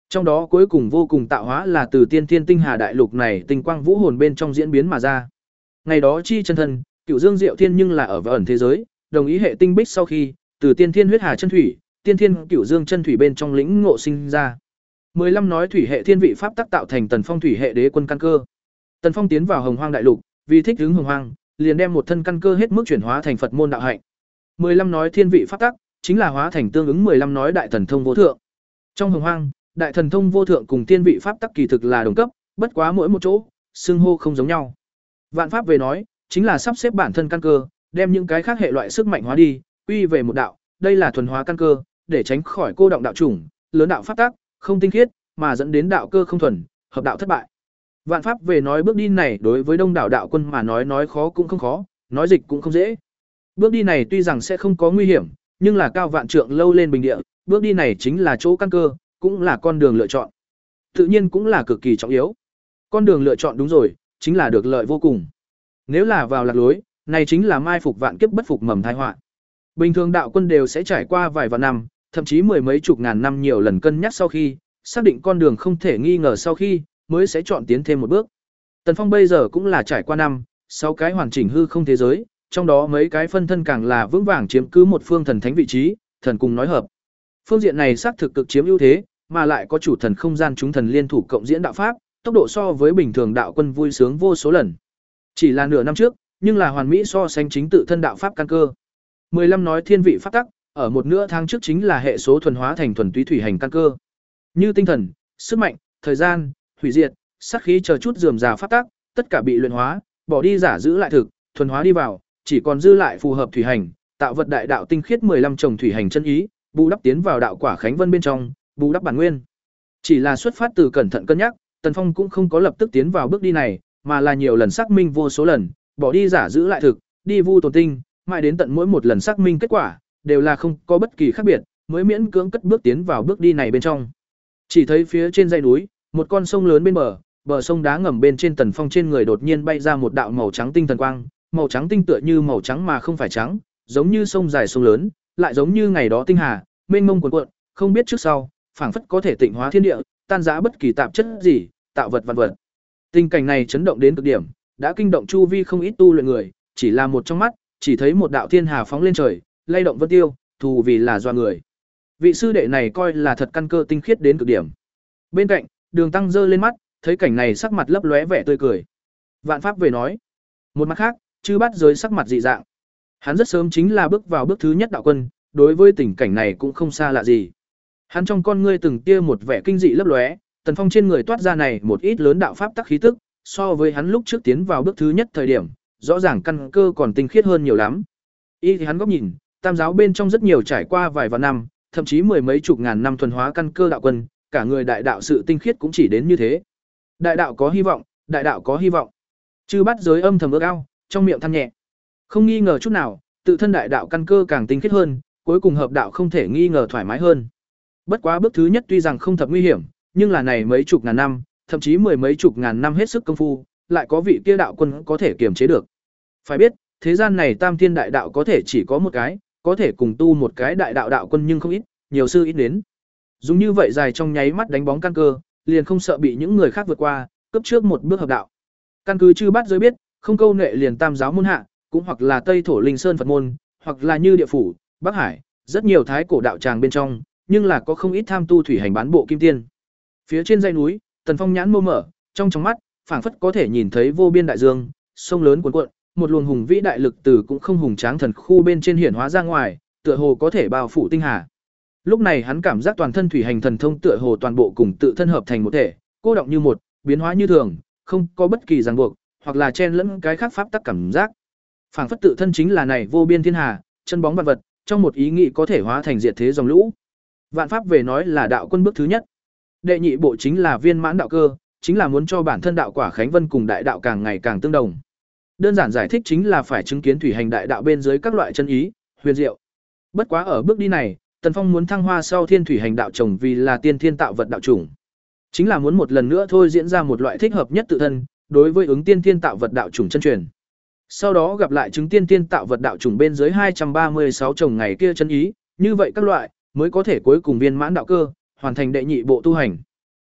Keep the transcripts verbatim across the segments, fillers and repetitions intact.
Trong đó cuối cùng vô cùng tạo hóa là từ tiên thiên tinh hà đại lục này tinh quang vũ hồn bên trong diễn biến mà ra. Ngày đó chi chân thân, Cửu Dương Diệu Thiên nhưng là ở vào ẩn thế giới, đồng ý hệ tinh bích sau khi, từ tiên thiên huyết hà chân thủy, tiên thiên Cửu Dương chân thủy bên trong lĩnh ngộ sinh ra. mười lăm nói thủy hệ thiên vị pháp tác tạo thành Tần Phong thủy hệ đế quân căn cơ. Tần Phong tiến vào Hồng Hoang đại lục, vì thích ứng Hồng Hoang, liền đem một thân căn cơ hết mức chuyển hóa thành Phật môn đạo hạnh. mười lăm nói thiên vị pháp tắc chính là hóa thành tương ứng mười lăm nói đại thần thông vô thượng. Trong Hồng Hoang, đại thần thông vô thượng cùng thiên vị pháp tắc kỳ thực là đồng cấp, bất quá mỗi một chỗ, xưng hô không giống nhau. Vạn pháp về nói, chính là sắp xếp bản thân căn cơ, đem những cái khác hệ loại sức mạnh hóa đi, quy về một đạo, đây là thuần hóa căn cơ, để tránh khỏi cô động đạo chủng, lớn đạo pháp tắc, không tinh khiết, mà dẫn đến đạo cơ không thuần, hợp đạo thất bại. Vạn pháp về nói bước đi này đối với đông đảo đạo quân mà nói nói khó cũng không khó, nói dịch cũng không dễ. Bước đi này tuy rằng sẽ không có nguy hiểm, nhưng là cao vạn trượng lâu lên bình địa, bước đi này chính là chỗ căn cơ, cũng là con đường lựa chọn. Tự nhiên cũng là cực kỳ trọng yếu. Con đường lựa chọn đúng rồi, chính là được lợi vô cùng. Nếu là vào lạc lối, này chính là mai phục vạn kiếp bất phục mầm tai họa. Bình thường đạo quân đều sẽ trải qua vài vạn năm, thậm chí mười mấy chục ngàn năm nhiều lần cân nhắc sau khi, xác định con đường không thể nghi ngờ sau khi, mới sẽ chọn tiến thêm một bước. Tần Phong bây giờ cũng là trải qua năm, sáu cái hoàn chỉnh hư không thế giới, trong đó mấy cái phân thân càng là vững vàng chiếm cứ một phương thần thánh vị trí, thần cùng nói hợp. Phương diện này xác thực cực chiếm ưu thế, mà lại có chủ thần không gian chúng thần liên thủ cộng diễn đạo pháp, tốc độ so với bình thường đạo quân vui sướng vô số lần. Chỉ là nửa năm trước, nhưng là hoàn mỹ so sánh chính tự thân đạo pháp căn cơ. mười lăm nói thiên vị pháp tắc, ở một nửa tháng trước chính là hệ số thuần hóa thành thuần túy thủy hành căn cơ. Như tinh thần, sức mạnh, thời gian, hủy diệt, sát khí chờ chút rườm rà pháp tắc, tất cả bị luyện hóa, bỏ đi giả giữ lại thực, thuần hóa đi vào, chỉ còn dư lại phù hợp thủy hành, tạo vật đại đạo tinh khiết mười lăm chồng thủy hành chân ý, bù đắp tiến vào đạo quả khánh vân bên trong, bù đắp bản nguyên. Chỉ là xuất phát từ cẩn thận cân nhắc, Tần Phong cũng không có lập tức tiến vào bước đi này, mà là nhiều lần xác minh vô số lần, bỏ đi giả giữ lại thực, đi vu tồn tinh, mãi đến tận mỗi một lần xác minh kết quả đều là không có bất kỳ khác biệt, mới miễn cưỡng cất bước tiến vào bước đi này bên trong. Chỉ thấy phía trên dãy núi, một con sông lớn bên bờ, bờ sông đá ngầm bên trên Tần Phong trên người đột nhiên bay ra một đạo màu trắng tinh thần quang, màu trắng tinh tựa như màu trắng mà không phải trắng, giống như sông dài sông lớn, lại giống như ngày đó tinh hà, mênh mông cuồn cuộn, không biết trước sau, phảng phất có thể tịnh hóa thiên địa, tan rã bất kỳ tạp chất gì, tạo vật vạn vật. Tình cảnh này chấn động đến cực điểm, đã kinh động chu vi không ít tu luyện người, chỉ là một trong mắt, chỉ thấy một đạo thiên hà phóng lên trời, lay động vân tiêu, thù vì là doa người. Vị sư đệ này coi là thật căn cơ tinh khiết đến cực điểm. Bên cạnh, Đường Tăng giơ lên mắt, thấy cảnh này sắc mặt lấp lóe vẻ tươi cười. Vạn pháp về nói. Một mặt khác, chư bát giới sắc mặt dị dạng. Hắn rất sớm chính là bước vào bước thứ nhất đạo quân, đối với tình cảnh này cũng không xa lạ gì. Hắn trong con ngươi từng tia một vẻ kinh dị lấp lóe, Tần Phong trên người toát ra này một ít lớn đạo pháp tắc khí tức, so với hắn lúc trước tiến vào bước thứ nhất thời điểm, rõ ràng căn cơ còn tinh khiết hơn nhiều lắm. Y thì hắn góc nhìn, tam giáo bên trong rất nhiều trải qua vài vạn năm, thậm chí mười mấy chục ngàn năm thuần hóa căn cơ đạo quân, cả người đại đạo sự tinh khiết cũng chỉ đến như thế. Đại đạo có hy vọng, đại đạo có hy vọng. Chư bắt giới âm thầm ước ao, trong miệng than nhẹ. Không nghi ngờ chút nào, tự thân đại đạo căn cơ càng tinh khiết hơn, cuối cùng hợp đạo không thể nghi ngờ thoải mái hơn. Bất quá bước thứ nhất tuy rằng không thập nguy hiểm, nhưng là này mấy chục ngàn năm, thậm chí mười mấy chục ngàn năm hết sức công phu, lại có vị kia đạo quân có thể kiềm chế được. Phải biết, thế gian này tam thiên đại đạo có thể chỉ có một cái, có thể cùng tu một cái đại đạo đạo quân nhưng không ít, nhiều sư ít đến. Dùng như vậy dài trong nháy mắt đánh bóng căn cơ, liền không sợ bị những người khác vượt qua, cấp trước một bước hợp đạo. Căn cứ chư bát giới biết, không câu nệ liền tam giáo môn hạ, cũng hoặc là Tây Thổ Linh Sơn Phật môn, hoặc là như địa phủ, Bắc Hải, rất nhiều thái cổ đạo tràng bên trong, nhưng là có không ít tham tu thủy hành bán bộ kim tiên. Phía trên dãy núi, Tần Phong nhãn mâu mở, trong trong mắt, phảng phất có thể nhìn thấy vô biên đại dương, sông lớn cuồn cuộn, một luồng hùng vĩ đại lực từ cũng không hùng tráng thần khu bên trên hiển hóa ra ngoài, tựa hồ có thể bao phủ tinh hà. Lúc này hắn cảm giác toàn thân thủy hành thần thông tựa hồ toàn bộ cùng tự thân hợp thành một thể, cô động như một, biến hóa như thường, không có bất kỳ ràng buộc, hoặc là chen lẫn cái khác pháp tắc cảm giác. Phảng phất tự thân chính là này vô biên thiên hà, chân bóng vạn vật, trong một ý nghĩ có thể hóa thành diệt thế dòng lũ. Vạn pháp về nói là đạo quân bước thứ nhất. Đệ nhị bộ chính là viên mãn đạo cơ, chính là muốn cho bản thân đạo quả khánh vân cùng đại đạo càng ngày càng tương đồng. Đơn giản giải thích chính là phải chứng kiến thủy hành đại đạo bên dưới các loại chân ý, huyền diệu. Bất quá ở bước đi này, Tần Phong muốn thăng hoa sau thiên thủy hành đạo trồng vì là tiên thiên tạo vật đạo chủng. Chính là muốn một lần nữa thôi diễn ra một loại thích hợp nhất tự thân, đối với ứng tiên thiên tạo vật đạo chủng chân truyền. Sau đó gặp lại chứng tiên thiên tạo vật đạo chủng bên dưới hai trăm ba mươi sáu trồng ngày kia chân ý, như vậy các loại mới có thể cuối cùng viên mãn đạo cơ, hoàn thành đệ nhị bộ tu hành.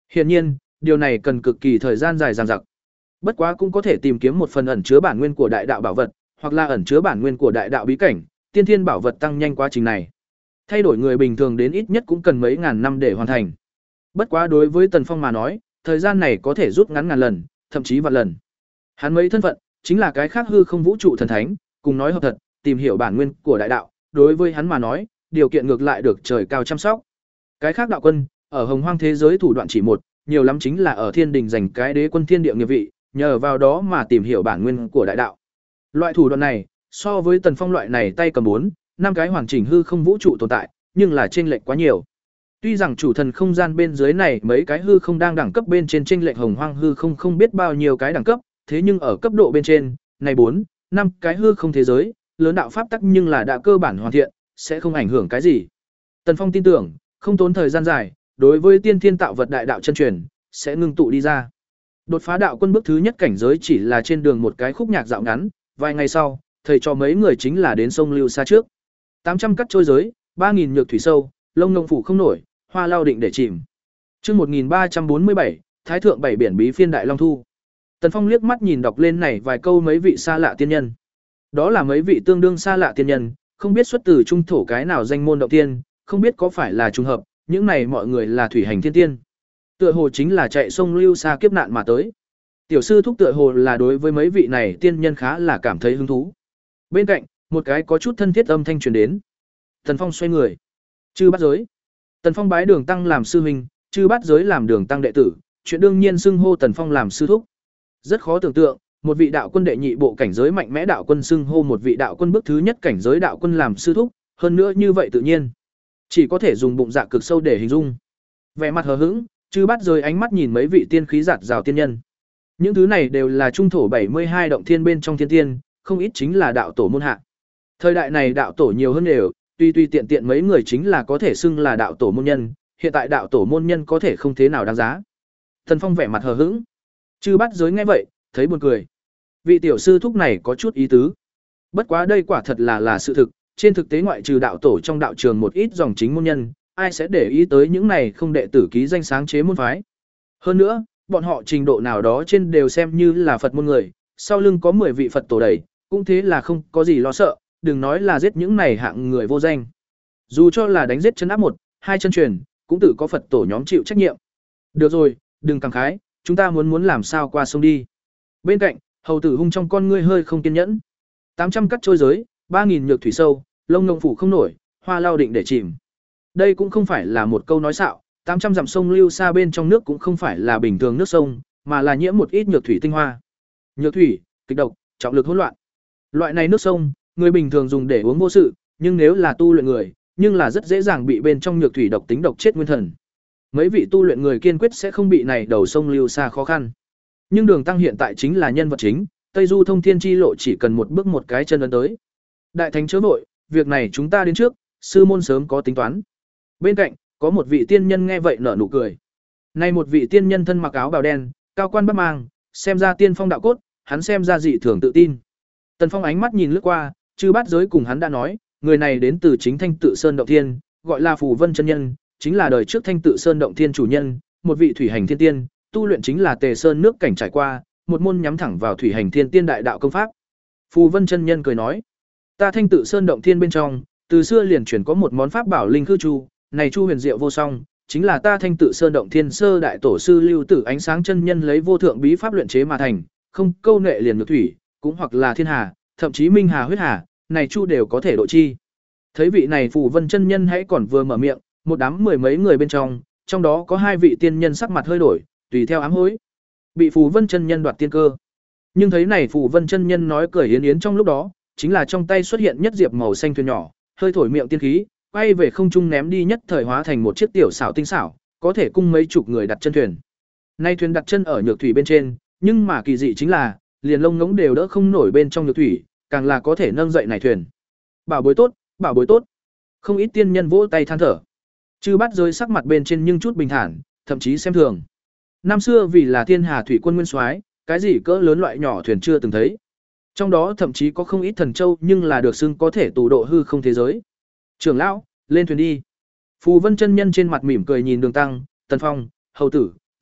Hiển nhiên, điều này cần cực kỳ thời gian dài dằng dặc. Bất quá cũng có thể tìm kiếm một phần ẩn chứa bản nguyên của đại đạo bảo vật, hoặc là ẩn chứa bản nguyên của đại đạo bí cảnh, tiên thiên bảo vật tăng nhanh quá trình này. Thay đổi người bình thường đến ít nhất cũng cần mấy ngàn năm để hoàn thành. Bất quá đối với Tần Phong mà nói, thời gian này có thể rút ngắn ngàn lần, thậm chí vạn lần. Hắn mấy thân phận, chính là cái khác hư không vũ trụ thần thánh, cùng nói hợp thật, tìm hiểu bản nguyên của đại đạo, đối với hắn mà nói, điều kiện ngược lại được trời cao chăm sóc. Cái khác đạo quân, ở hồng hoang thế giới thủ đoạn chỉ một, nhiều lắm chính là ở thiên đình giành cái đế quân thiên địa nghiệp vị, nhờ vào đó mà tìm hiểu bản nguyên của đại đạo. Loại thủ đoạn này, so với Tần Phong loại này tay cầm bốn, năm cái hoàn chỉnh hư không vũ trụ tồn tại, nhưng là chênh lệch quá nhiều. Tuy rằng chủ thần không gian bên dưới này mấy cái hư không đang đẳng cấp bên trên chênh lệch hồng hoang hư không không biết bao nhiêu cái đẳng cấp, thế nhưng ở cấp độ bên trên, này bốn, năm cái hư không thế giới, lớn đạo pháp tắc nhưng là đã cơ bản hoàn thiện, sẽ không ảnh hưởng cái gì. Tần Phong tin tưởng, không tốn thời gian dài, đối với tiên thiên tạo vật đại đạo chân truyền, sẽ ngưng tụ đi ra. Đột phá đạo quân bước thứ nhất cảnh giới chỉ là trên đường một cái khúc nhạc dạo ngắn, vài ngày sau, thầy cho mấy người chính là đến sông Lưu Sa trước. tám trăm cắt trôi giới, ba nghìn nhược thủy sâu, lông nông phủ không nổi, hoa lao định để chìm. Chương một nghìn ba trăm bốn mươi bảy, Thái thượng bảy biển bí phiên đại long thu. Tần Phong liếc mắt nhìn đọc lên này vài câu mấy vị xa lạ tiên nhân. Đó là mấy vị tương đương xa lạ tiên nhân, không biết xuất từ trung thổ cái nào danh môn động tiên, không biết có phải là trùng hợp, những này mọi người là thủy hành thiên tiên. Tựa hồ chính là chạy sông Lưu Sa kiếp nạn mà tới. Tiểu sư thúc tựa hồ là đối với mấy vị này tiên nhân khá là cảm thấy hứng thú. Bên cạnh, một cái có chút thân thiết âm thanh truyền đến. Tần Phong xoay người. Chư Bát Giới. Tần Phong bái Đường Tăng làm sư huynh, Chư Bát Giới làm Đường Tăng đệ tử, chuyện đương nhiên xưng hô Tần Phong làm sư thúc. Rất khó tưởng tượng, một vị đạo quân đệ nhị bộ cảnh giới mạnh mẽ đạo quân xưng hô một vị đạo quân bước thứ nhất cảnh giới đạo quân làm sư thúc, hơn nữa như vậy tự nhiên. Chỉ có thể dùng bụng dạ cực sâu để hình dung. Vẻ mặt hờ hững, Chư Bát Giới ánh mắt nhìn mấy vị tiên khí giạt rào tiên nhân. Những thứ này đều là trung thổ bảy mươi hai động thiên bên trong thiên tiên, không ít chính là đạo tổ môn hạ. Thời đại này đạo tổ nhiều hơn đều, tuy tuy tiện tiện mấy người chính là có thể xưng là đạo tổ môn nhân, hiện tại đạo tổ môn nhân có thể không thế nào đáng giá. Tần Phong vẻ mặt hờ hững. Chư Bát Giới nghe vậy, thấy buồn cười. Vị tiểu sư thúc này có chút ý tứ. Bất quá đây quả thật là là sự thực, trên thực tế ngoại trừ đạo tổ trong đạo trường một ít dòng chính môn nhân, ai sẽ để ý tới những này không đệ tử ký danh sáng chế môn phái. Hơn nữa, bọn họ trình độ nào đó trên đều xem như là Phật môn người, sau lưng có mười vị Phật tổ đầy, cũng thế là không có gì lo sợ, đừng nói là giết những này hạng người vô danh. Dù cho là đánh giết chân áp một, hai chân truyền, cũng tự có Phật tổ nhóm chịu trách nhiệm. Được rồi, đừng cảm khái, chúng ta muốn muốn làm sao qua sông đi. Bên cạnh, hầu tử hung trong con ngươi hơi không kiên nhẫn. tám trăm cắt trôi giới, ba nghìn nhược thủy sâu, lông ngông phủ không nổi, hoa lao định để chìm. Đây cũng không phải là một câu nói xạo, tám trăm dặm sông Lưu Sa bên trong nước cũng không phải là bình thường nước sông, mà là nhiễm một ít nhược thủy tinh hoa. Nhược thủy, kịch độc, trọng lực hỗn loạn. Loại này nước sông, người bình thường dùng để uống vô sự, nhưng nếu là tu luyện người, nhưng là rất dễ dàng bị bên trong nhược thủy độc tính độc chết nguyên thần. Mấy vị tu luyện người kiên quyết sẽ không bị này đầu sông Lưu Sa khó khăn. Nhưng Đường Tăng hiện tại chính là nhân vật chính, Tây Du thông thiên chi lộ chỉ cần một bước một cái chân ấn tới. Đại thánh chớ vội, việc này chúng ta đến trước, sư môn sớm có tính toán. Bên cạnh, có một vị tiên nhân nghe vậy nở nụ cười. Này một vị tiên nhân thân mặc áo bào đen, cao quan bắc mang, xem ra tiên phong đạo cốt, hắn xem ra dị thường tự tin. Tần Phong ánh mắt nhìn lướt qua, Chư Bát Giới cùng hắn đã nói, người này đến từ chính Thanh Tự Sơn động thiên, gọi là Phù Vân chân nhân, chính là đời trước Thanh Tự Sơn động thiên chủ nhân, một vị thủy hành thiên tiên, tu luyện chính là Tề Sơn nước cảnh trải qua, một môn nhắm thẳng vào thủy hành thiên tiên đại đạo công pháp. Phù Vân chân nhân cười nói, ta Thanh Tự Sơn động thiên bên trong, từ xưa liền truyền có một món pháp bảo linh khư chu, này chu huyền diệu vô song, chính là ta Thanh Tự Sơn động thiên sơ đại tổ sư Lưu Tử Ánh Sáng chân nhân lấy vô thượng bí pháp luyện chế mà thành, không câu nệ liền nhược thủy, cũng hoặc là thiên hà, thậm chí minh hà huyết hà, này chu đều có thể độ chi. Thấy vị này Phù Vân chân nhân hãy còn vừa mở miệng, một đám mười mấy người bên trong, trong đó có hai vị tiên nhân sắc mặt hơi đổi, tùy theo ám hối. Bị Phù Vân chân nhân đoạt tiên cơ. Nhưng thấy này Phù Vân chân nhân nói cười yến yến trong lúc đó, chính là trong tay xuất hiện nhất diệp màu xanh thuyền nhỏ, hơi thổi miệng tiên khí, quay về không trung ném đi nhất thời hóa thành một chiếc tiểu xảo tinh xảo, có thể cung mấy chục người đặt chân thuyền. Nay thuyền đặt chân ở nhược thủy bên trên, nhưng mà kỳ dị chính là, liền lông ngỗng đều đỡ không nổi bên trong nhược thủy, càng là có thể nâng dậy này thuyền. Bảo bối tốt, bảo bối tốt. Không ít tiên nhân vỗ tay than thở. Chư Bát Giới sắc mặt bên trên nhưng chút bình thản, thậm chí xem thường. Năm xưa vì là thiên hà thủy quân nguyên soái, cái gì cỡ lớn loại nhỏ thuyền chưa từng thấy. Trong đó thậm chí có không ít thần châu nhưng là được xưng có thể tù độ hư không thế giới. Trưởng lão, lên thuyền đi. Phù Vân chân nhân trên mặt mỉm cười nhìn Đường Tăng, Tần Phong, hầu tử,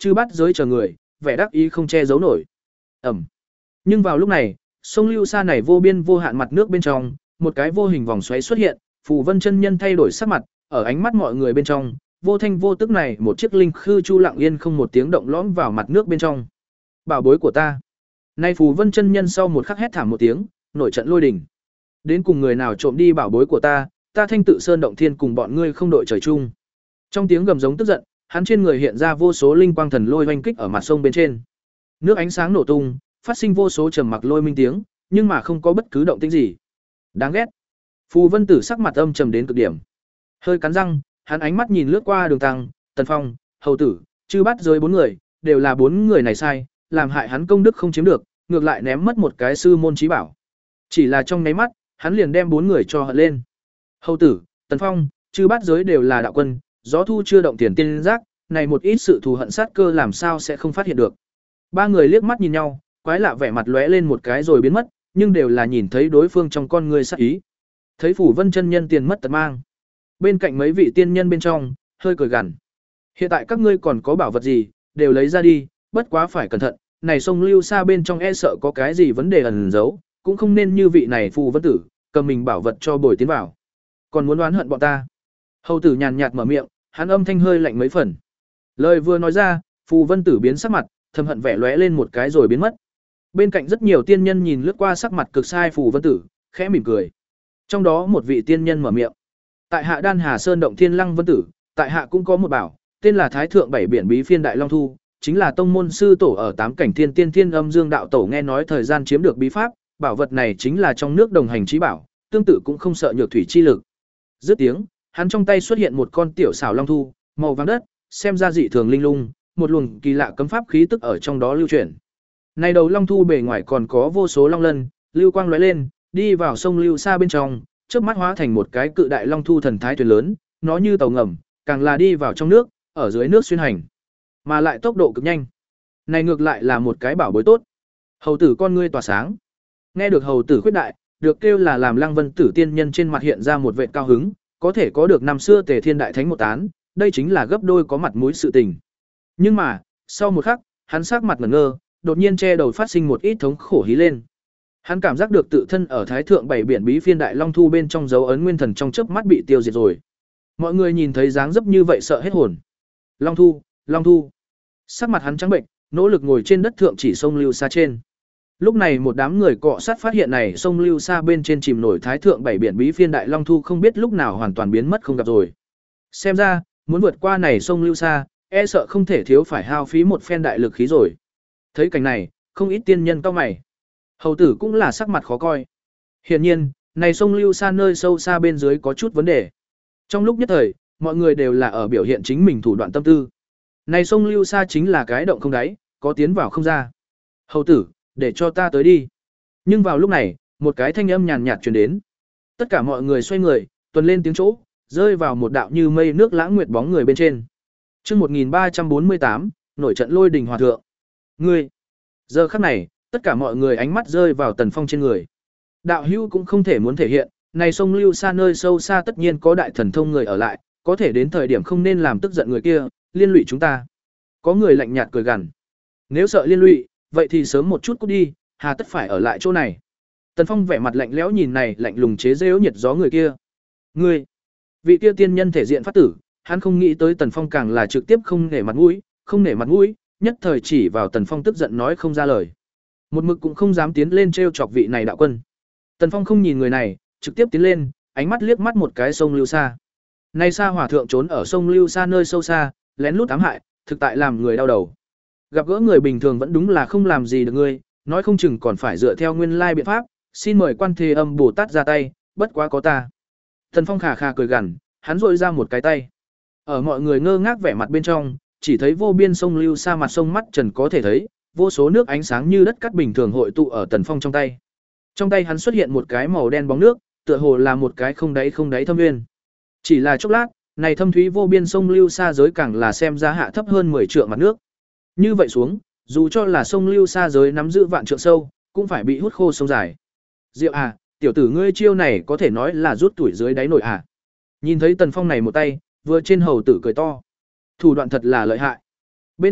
chư bắt giới chờ người, vẻ đắc ý không che giấu nổi. Ẩm. Nhưng vào lúc này, sông Lưu Sa này vô biên vô hạn mặt nước bên trong, một cái vô hình vòng xoáy xuất hiện, Phù Vân chân nhân thay đổi sắc mặt, ở ánh mắt mọi người bên trong, vô thanh vô tức này một chiếc linh khư chu lặng yên không một tiếng động lõm vào mặt nước bên trong. Bảo bối của ta. Nay Phù Vân chân nhân sau một khắc hét thảm một tiếng, nổi trận lôi đình. Đến cùng người nào trộm đi bảo bối của ta, ta Thanh Tự Sơn động thiên cùng bọn ngươi không đội trời chung. Trong tiếng gầm giống tức giận, hắn trên người hiện ra vô số linh quang thần lôi oanh kích ở mặt sông bên trên. Nước ánh sáng nổ tung, phát sinh vô số trầm mặc lôi minh tiếng, nhưng mà không có bất cứ động tĩnh gì. Đáng ghét. Phù Vân Tử sắc mặt âm trầm đến cực điểm. Hơi cắn răng, hắn ánh mắt nhìn lướt qua Đường Tăng, Tần Phong, Hầu Tử, chư bắt giới bốn người, đều là bốn người này sai, làm hại hắn công đức không chiếm được, ngược lại ném mất một cái sư môn chí bảo. Chỉ là trong nháy mắt, hắn liền đem bốn người cho hận lên. Hầu Tử, Tần Phong, chư bắt giới đều là đạo quân, gió thu chưa động tiền tiên giác, này một ít sự thù hận sát cơ làm sao sẽ không phát hiện được. Ba người liếc mắt nhìn nhau, quái lạ vẻ mặt lóe lên một cái rồi biến mất, nhưng đều là nhìn thấy đối phương trong con người sát ý. Thấy Phủ Vân chân nhân tiền mất tật mang. Bên cạnh mấy vị tiên nhân bên trong, hơi cười gằn. Hiện tại các ngươi còn có bảo vật gì, đều lấy ra đi, bất quá phải cẩn thận, này sông Lưu Sa bên trong e sợ có cái gì vấn đề ẩn giấu, cũng không nên như vị này Phù Vân tử, cầm mình bảo vật cho bồi tiến vào. Còn muốn oán hận bọn ta. Hầu tử nhàn nhạt mở miệng, hắn âm thanh hơi lạnh mấy phần. Lời vừa nói ra, Phù Vân tử biến sắc mặt, thầm hận vẻ lóe lên một cái rồi biến mất. Bên cạnh rất nhiều tiên nhân nhìn lướt qua sắc mặt cực sai Phù Vân tử, khẽ mỉm cười. Trong đó một vị tiên nhân mở miệng. Tại hạ Đan Hà Sơn động Thiên Lăng Vân tử, tại hạ cũng có một bảo, tên là Thái Thượng Bảy Biển Bí Phiên Đại Long Thu, chính là tông môn sư tổ ở tám cảnh thiên tiên thiên âm dương đạo tổ nghe nói thời gian chiếm được bí pháp, bảo vật này chính là trong nước đồng hành chí bảo, tương tự cũng không sợ nhược thủy chi lực. Dứt tiếng, hắn trong tay xuất hiện một con tiểu xảo long thu, màu vàng đất, xem ra dị thường linh lung, một luồng kỳ lạ cấm pháp khí tức ở trong đó lưu chuyển. Này đầu long thu bề ngoài còn có vô số long lân, lưu quang lóe lên, đi vào sông Lưu Sa bên trong, chớp mắt hóa thành một cái cự đại long thu thần thái thuyền lớn, nó như tàu ngầm, càng là đi vào trong nước, ở dưới nước xuyên hành, mà lại tốc độ cực nhanh. Này ngược lại là một cái bảo bối tốt. Hầu tử con ngươi tỏa sáng. Nghe được hầu tử khuyết đại, được kêu là làm Lăng Vân tử tiên nhân trên mặt hiện ra một vệt cao hứng, có thể có được năm xưa Tề Thiên đại thánh một tán, đây chính là gấp đôi có mặt mũi sự tình. Nhưng mà, sau một khắc, hắn sắc mặt ngẩn ngơ, đột nhiên che đầu phát sinh một ít thống khổ hí lên. Hắn cảm giác được tự thân ở Thái Thượng Bảy Biển Bí Phiên Đại Long Thu bên trong dấu ấn nguyên thần trong chớp mắt bị tiêu diệt rồi. Mọi người nhìn thấy dáng dấp như vậy sợ hết hồn. Long Thu, Long Thu. Sắc mặt hắn trắng bệnh, nỗ lực ngồi trên đất thượng chỉ sông Lưu Sa trên. Lúc này một đám người cọ sát phát hiện này sông Lưu Sa bên trên chìm nổi Thái Thượng Bảy Biển Bí Phiên Đại Long Thu không biết lúc nào hoàn toàn biến mất không gặp rồi. Xem ra, muốn vượt qua này sông Lưu Sa, e sợ không thể thiếu phải hao phí một phen đại lực khí rồi. Thấy cảnh này, không ít tiên nhân cau mày. Hầu tử cũng là sắc mặt khó coi. Hiển nhiên, này sông Lưu Sa nơi sâu xa bên dưới có chút vấn đề. Trong lúc nhất thời, mọi người đều là ở biểu hiện chính mình thủ đoạn tâm tư. Này sông Lưu Sa chính là cái động không đáy, có tiến vào không ra. Hầu tử, để cho ta tới đi. Nhưng vào lúc này, một cái thanh âm nhàn nhạt truyền đến. Tất cả mọi người xoay người, tuần lên tiếng chỗ, rơi vào một đạo như mây nước lãng nguyệt bóng người bên trên. Chương một nghìn ba trăm bốn mươi tám, nổi trận lôi đình hòa thượng. Ngươi. Giờ khắc này, tất cả mọi người ánh mắt rơi vào Tần Phong trên người. Đạo hữu cũng không thể muốn thể hiện, này sông Lưu Sa nơi sâu xa tất nhiên có đại thần thông người ở lại, có thể đến thời điểm không nên làm tức giận người kia, liên lụy chúng ta. Có người lạnh nhạt cười gằn. Nếu sợ liên lụy, vậy thì sớm một chút cút đi, hà tất phải ở lại chỗ này. Tần Phong vẻ mặt lạnh lẽo nhìn này lạnh lùng chế giễu nhiệt gió người kia. Ngươi, vị kia tiên nhân thể diện phát tử, hắn không nghĩ tới Tần Phong càng là trực tiếp không nể mặt mũi, không nể mặt mũi, nhất thời chỉ vào Tần Phong tức giận nói không ra lời. Một mực cũng không dám tiến lên trêu chọc vị này đạo quân. Tần Phong không nhìn người này, trực tiếp tiến lên, ánh mắt liếc mắt một cái sông Lưu Sa. Nay Sa hòa thượng trốn ở sông Lưu Sa nơi sâu xa, lén lút ám hại, thực tại làm người đau đầu. Gặp gỡ người bình thường vẫn đúng là không làm gì được ngươi, nói không chừng còn phải dựa theo nguyên lai biện pháp, xin mời Quan Thế Âm Bồ Tát ra tay, bất quá có ta. Tần Phong khà khà cười gằn, hắn rội ra một cái tay. Ở mọi người ngơ ngác vẻ mặt bên trong, chỉ thấy vô biên sông Lưu Sa mặt sông mắt trần có thể thấy, vô số nước ánh sáng như đất cát bình thường hội tụ ở Tần Phong trong tay. Trong tay hắn xuất hiện một cái màu đen bóng nước, tựa hồ là một cái không đáy không đáy thâm nguyên. Chỉ là chốc lát, này thâm thúy vô biên sông Lưu Sa giới càng là xem ra hạ thấp hơn mười trượng mặt nước. Như vậy xuống, dù cho là sông Lưu Sa giới nắm giữ vạn trượng sâu, cũng phải bị hút khô sông dài. Diệu à, tiểu tử ngươi chiêu này có thể nói là rút tuổi dưới đáy nổi à. Nhìn thấy Tần Phong này một tay, vừa trên hầu tử cười to. Thủ đoạn thật là lợi hại. Bên cạnh,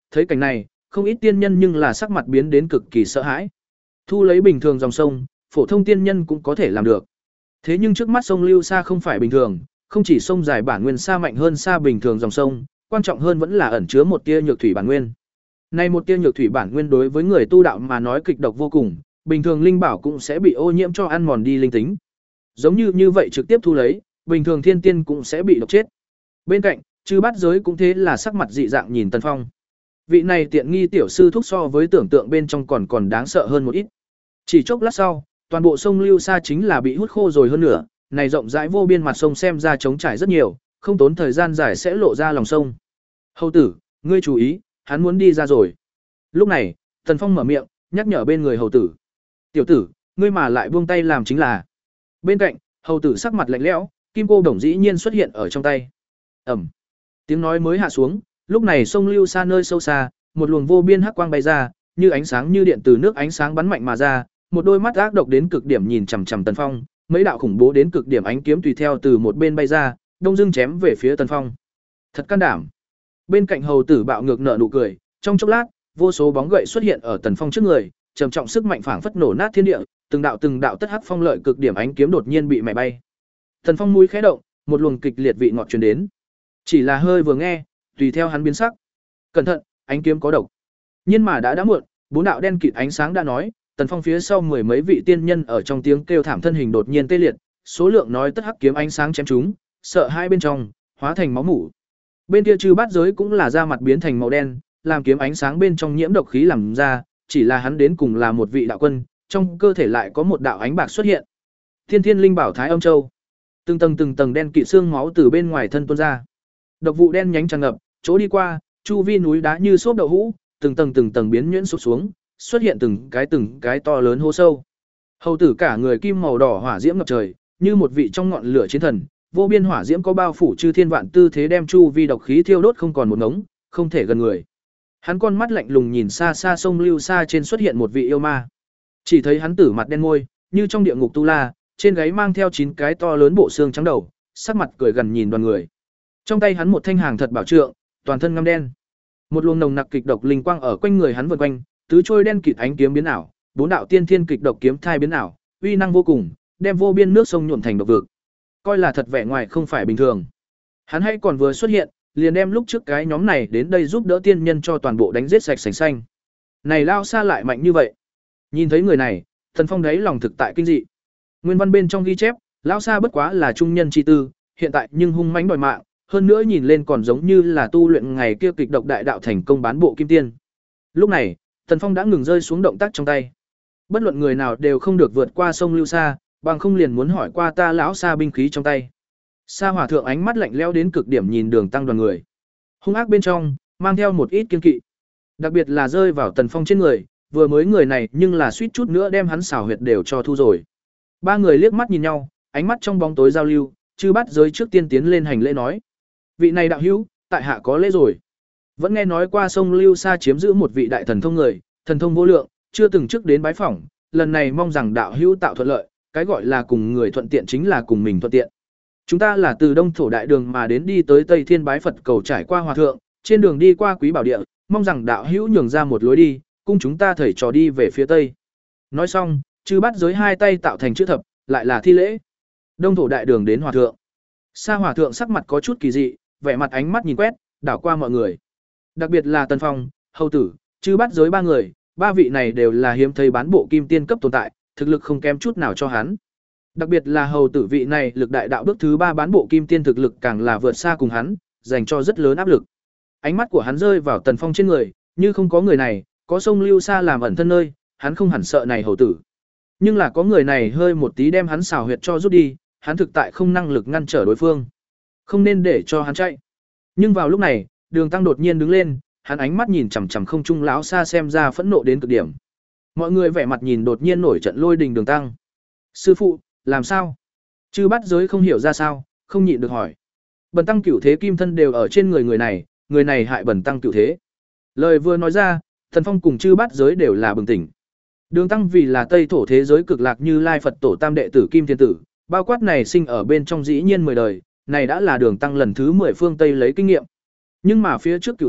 thấy cảnh này, không ít tiên nhân nhưng là sắc mặt biến đến cực kỳ sợ hãi. Thu lấy bình thường dòng sông, phổ thông tiên nhân cũng có thể làm được. Thế nhưng trước mắt sông Lưu Sa không phải bình thường, không chỉ sông dài bản nguyên xa mạnh hơn xa bình thường dòng sông, quan trọng hơn vẫn là ẩn chứa một tia nhược thủy bản nguyên. Này một tia nhược thủy bản nguyên đối với người tu đạo mà nói kịch độc vô cùng, bình thường linh bảo cũng sẽ bị ô nhiễm cho ăn mòn đi linh tính. Giống như như vậy trực tiếp thu lấy, bình thường thiên tiên cũng sẽ bị độc chết. Bên cạnh, chư bát giới cũng thế là sắc mặt dị dạng nhìn Tần Phong. Vị này tiện nghi tiểu sư thúc so với tưởng tượng bên trong còn còn đáng sợ hơn một ít. Chỉ chốc lát sau, toàn bộ sông Lưu Sa chính là bị hút khô rồi hơn nữa, này rộng rãi vô biên mặt sông xem ra trống trải rất nhiều, không tốn thời gian dài sẽ lộ ra lòng sông. Hầu tử, ngươi chú ý, hắn muốn đi ra rồi. Lúc này, Tần Phong mở miệng, nhắc nhở bên người hầu tử. Tiểu tử, ngươi mà lại buông tay làm chính là. Bên cạnh, hầu tử sắc mặt lạnh lẽo, kim cô đồng dĩ nhiên xuất hiện ở trong tay. Ẩm. Tiếng nói mới hạ xuống, lúc này sông Lưu Sa nơi sâu xa, một luồng vô biên hắc quang bay ra, như ánh sáng như điện từ nước ánh sáng bắn mạnh mà ra, một đôi mắt ác độc đến cực điểm nhìn chằm chằm Tần Phong, mấy đạo khủng bố đến cực điểm ánh kiếm tùy theo từ một bên bay ra, đông dưng chém về phía Tần Phong. Thật can đảm. Bên cạnh hầu tử bạo ngược nở nụ cười, trong chốc lát, vô số bóng gậy xuất hiện ở Tần Phong trước người, trầm trọng sức mạnh phảng phất nổ nát thiên địa, từng đạo từng đạo tất hắc phong lợi cực điểm ánh kiếm đột nhiên bị mẹ bay. Tần Phong mũi khẽ động, một luồng kịch liệt vị ngọt truyền đến. Chỉ là hơi vừa nghe, tùy theo hắn biến sắc. Cẩn thận, ánh kiếm có độc. Nhưng mà đã đã muộn, bốn đạo đen kịt ánh sáng đã nói, Tần Phong phía sau mười mấy vị tiên nhân ở trong tiếng kêu thảm thân hình đột nhiên tê liệt, số lượng nói tất hắc kiếm ánh sáng chém chúng, sợ hai bên trong, hóa thành máu mủ. Bên kia chư bát giới cũng là da mặt biến thành màu đen, làm kiếm ánh sáng bên trong nhiễm độc khí làm ra, chỉ là hắn đến cùng là một vị đạo quân, trong cơ thể lại có một đạo ánh bạc xuất hiện. Thiên Thiên Linh Bảo Thái Âm Châu. Từng tầng từng tầng đen kịt xương máu từ bên ngoài thân tuôn ra. Độc vụ đen nhánh tràn ngập, chỗ đi qua, chu vi núi đá như xốp đậu hũ, từng tầng từng tầng biến nhuyễn sụp xuống, xuất hiện từng cái từng cái to lớn hố sâu. Hầu tử cả người kim màu đỏ hỏa diễm ngập trời, như một vị trong ngọn lửa chiến thần, vô biên hỏa diễm có bao phủ chư thiên vạn tư thế đem chu vi độc khí thiêu đốt không còn một ngống, không thể gần người. Hắn con mắt lạnh lùng nhìn xa xa sông Lưu Sa trên xuất hiện một vị yêu ma. Chỉ thấy hắn tử mặt đen môi, như trong địa ngục tu la, trên gáy mang theo chín cái to lớn bộ xương trắng đầu, sắc mặt cười gần nhìn đoàn người. Trong tay hắn một thanh hàng thật bảo trượng, toàn thân ngăm đen. Một luồng nồng nặc kịch độc linh quang ở quanh người hắn vần quanh, tứ trôi đen kịt ánh kiếm biến ảo, bốn đạo tiên thiên kịch độc kiếm thai biến ảo, uy năng vô cùng, đem vô biên nước sông nhuộm thành độc vực. Coi là thật vẻ ngoài không phải bình thường. Hắn hay còn vừa xuất hiện, liền đem lúc trước cái nhóm này đến đây giúp đỡ tiên nhân cho toàn bộ đánh giết sạch sành xanh. Này lao xa lại mạnh như vậy. Nhìn thấy người này, Tần Phong đấy lòng thực tại kinh dị. Nguyên văn bên trong ghi chép, lão xa bất quá là trung nhân chi tư, hiện tại nhưng hung mãnh đòi mạng, hơn nữa nhìn lên còn giống như là tu luyện ngày kia kịch độc đại đạo thành công bán bộ kim tiên. Lúc này, Tần Phong đã ngừng rơi xuống động tác trong tay. Bất luận người nào đều không được vượt qua sông Lưu Sa, bằng không liền muốn hỏi qua ta lão xa binh khí trong tay. Sa Hòa thượng ánh mắt lạnh lẽo đến cực điểm nhìn Đường Tăng đoàn người. Hung ác bên trong, mang theo một ít kiên kỵ. Đặc biệt là rơi vào Tần Phong trên người, vừa mới người này nhưng là suýt chút nữa đem hắn xảo huyệt đều cho thu rồi. Ba người liếc mắt nhìn nhau, ánh mắt trong bóng tối giao lưu, chư bắt giới trước tiên tiến lên hành lễ nói: "Vị này đạo hữu, tại hạ có lễ rồi." Vẫn nghe nói qua sông Lưu Sa chiếm giữ một vị đại thần thông người, thần thông vô lượng, chưa từng trước đến bái phỏng, lần này mong rằng đạo hữu tạo thuận lợi, cái gọi là cùng người thuận tiện chính là cùng mình thuận tiện. Chúng ta là từ Đông Thổ đại đường mà đến đi tới Tây Thiên bái Phật cầu trải qua hòa thượng, trên đường đi qua Quý Bảo địa, mong rằng đạo hữu nhường ra một lối đi, cung chúng ta thầy trò đi về phía tây. Nói xong, chư bắt giới hai tay tạo thành chữ thập, lại là thi lễ. Đông Thổ đại đường đến hòa thượng. Sa hòa thượng sắc mặt có chút kỳ dị, vẻ mặt ánh mắt nhìn quét, đảo qua mọi người. Đặc biệt là Tần Phong, Hầu tử, chư bắt giới ba người, ba vị này đều là hiếm thấy bán bộ kim tiên cấp tồn tại, thực lực không kém chút nào cho hắn. Đặc biệt là hầu tử vị này lực đại đạo bước thứ ba bán bộ kim tiên thực lực càng là vượt xa cùng hắn, dành cho rất lớn áp lực. Ánh mắt của hắn rơi vào Tần Phong trên người, như không có người này, có sông Lưu Sa làm ẩn thân nơi, hắn không hẳn sợ này hầu tử. Nhưng là có người này hơi một tí đem hắn xảo huyệt cho rút đi, hắn thực tại không năng lực ngăn trở đối phương. Không nên để cho hắn chạy. Nhưng vào lúc này, Đường Tăng đột nhiên đứng lên, hắn ánh mắt nhìn chằm chằm không trung lão xa xem ra phẫn nộ đến cực điểm. Mọi người vẻ mặt nhìn đột nhiên nổi trận lôi đình Đường Tăng. Sư phụ, làm sao? Chư bắt giới không hiểu ra sao, không nhịn được hỏi. Bần tăng cửu thế kim thân đều ở trên người người này, người này hại bần tăng cửu thế. Lời vừa nói ra, Thần Phong cùng chư bắt giới đều là bừng tỉnh. Đường Tăng vì là Tây Thổ thế giới cực lạc Như Lai Phật tổ tam đệ tử Kim Thiên Tử, bao quát này sinh ở bên trong dĩ nhiên mười đời, này đã là Đường Tăng lần thứ mười phương Tây lấy kinh nghiệm. Nhưng mà phía trước cửu thế,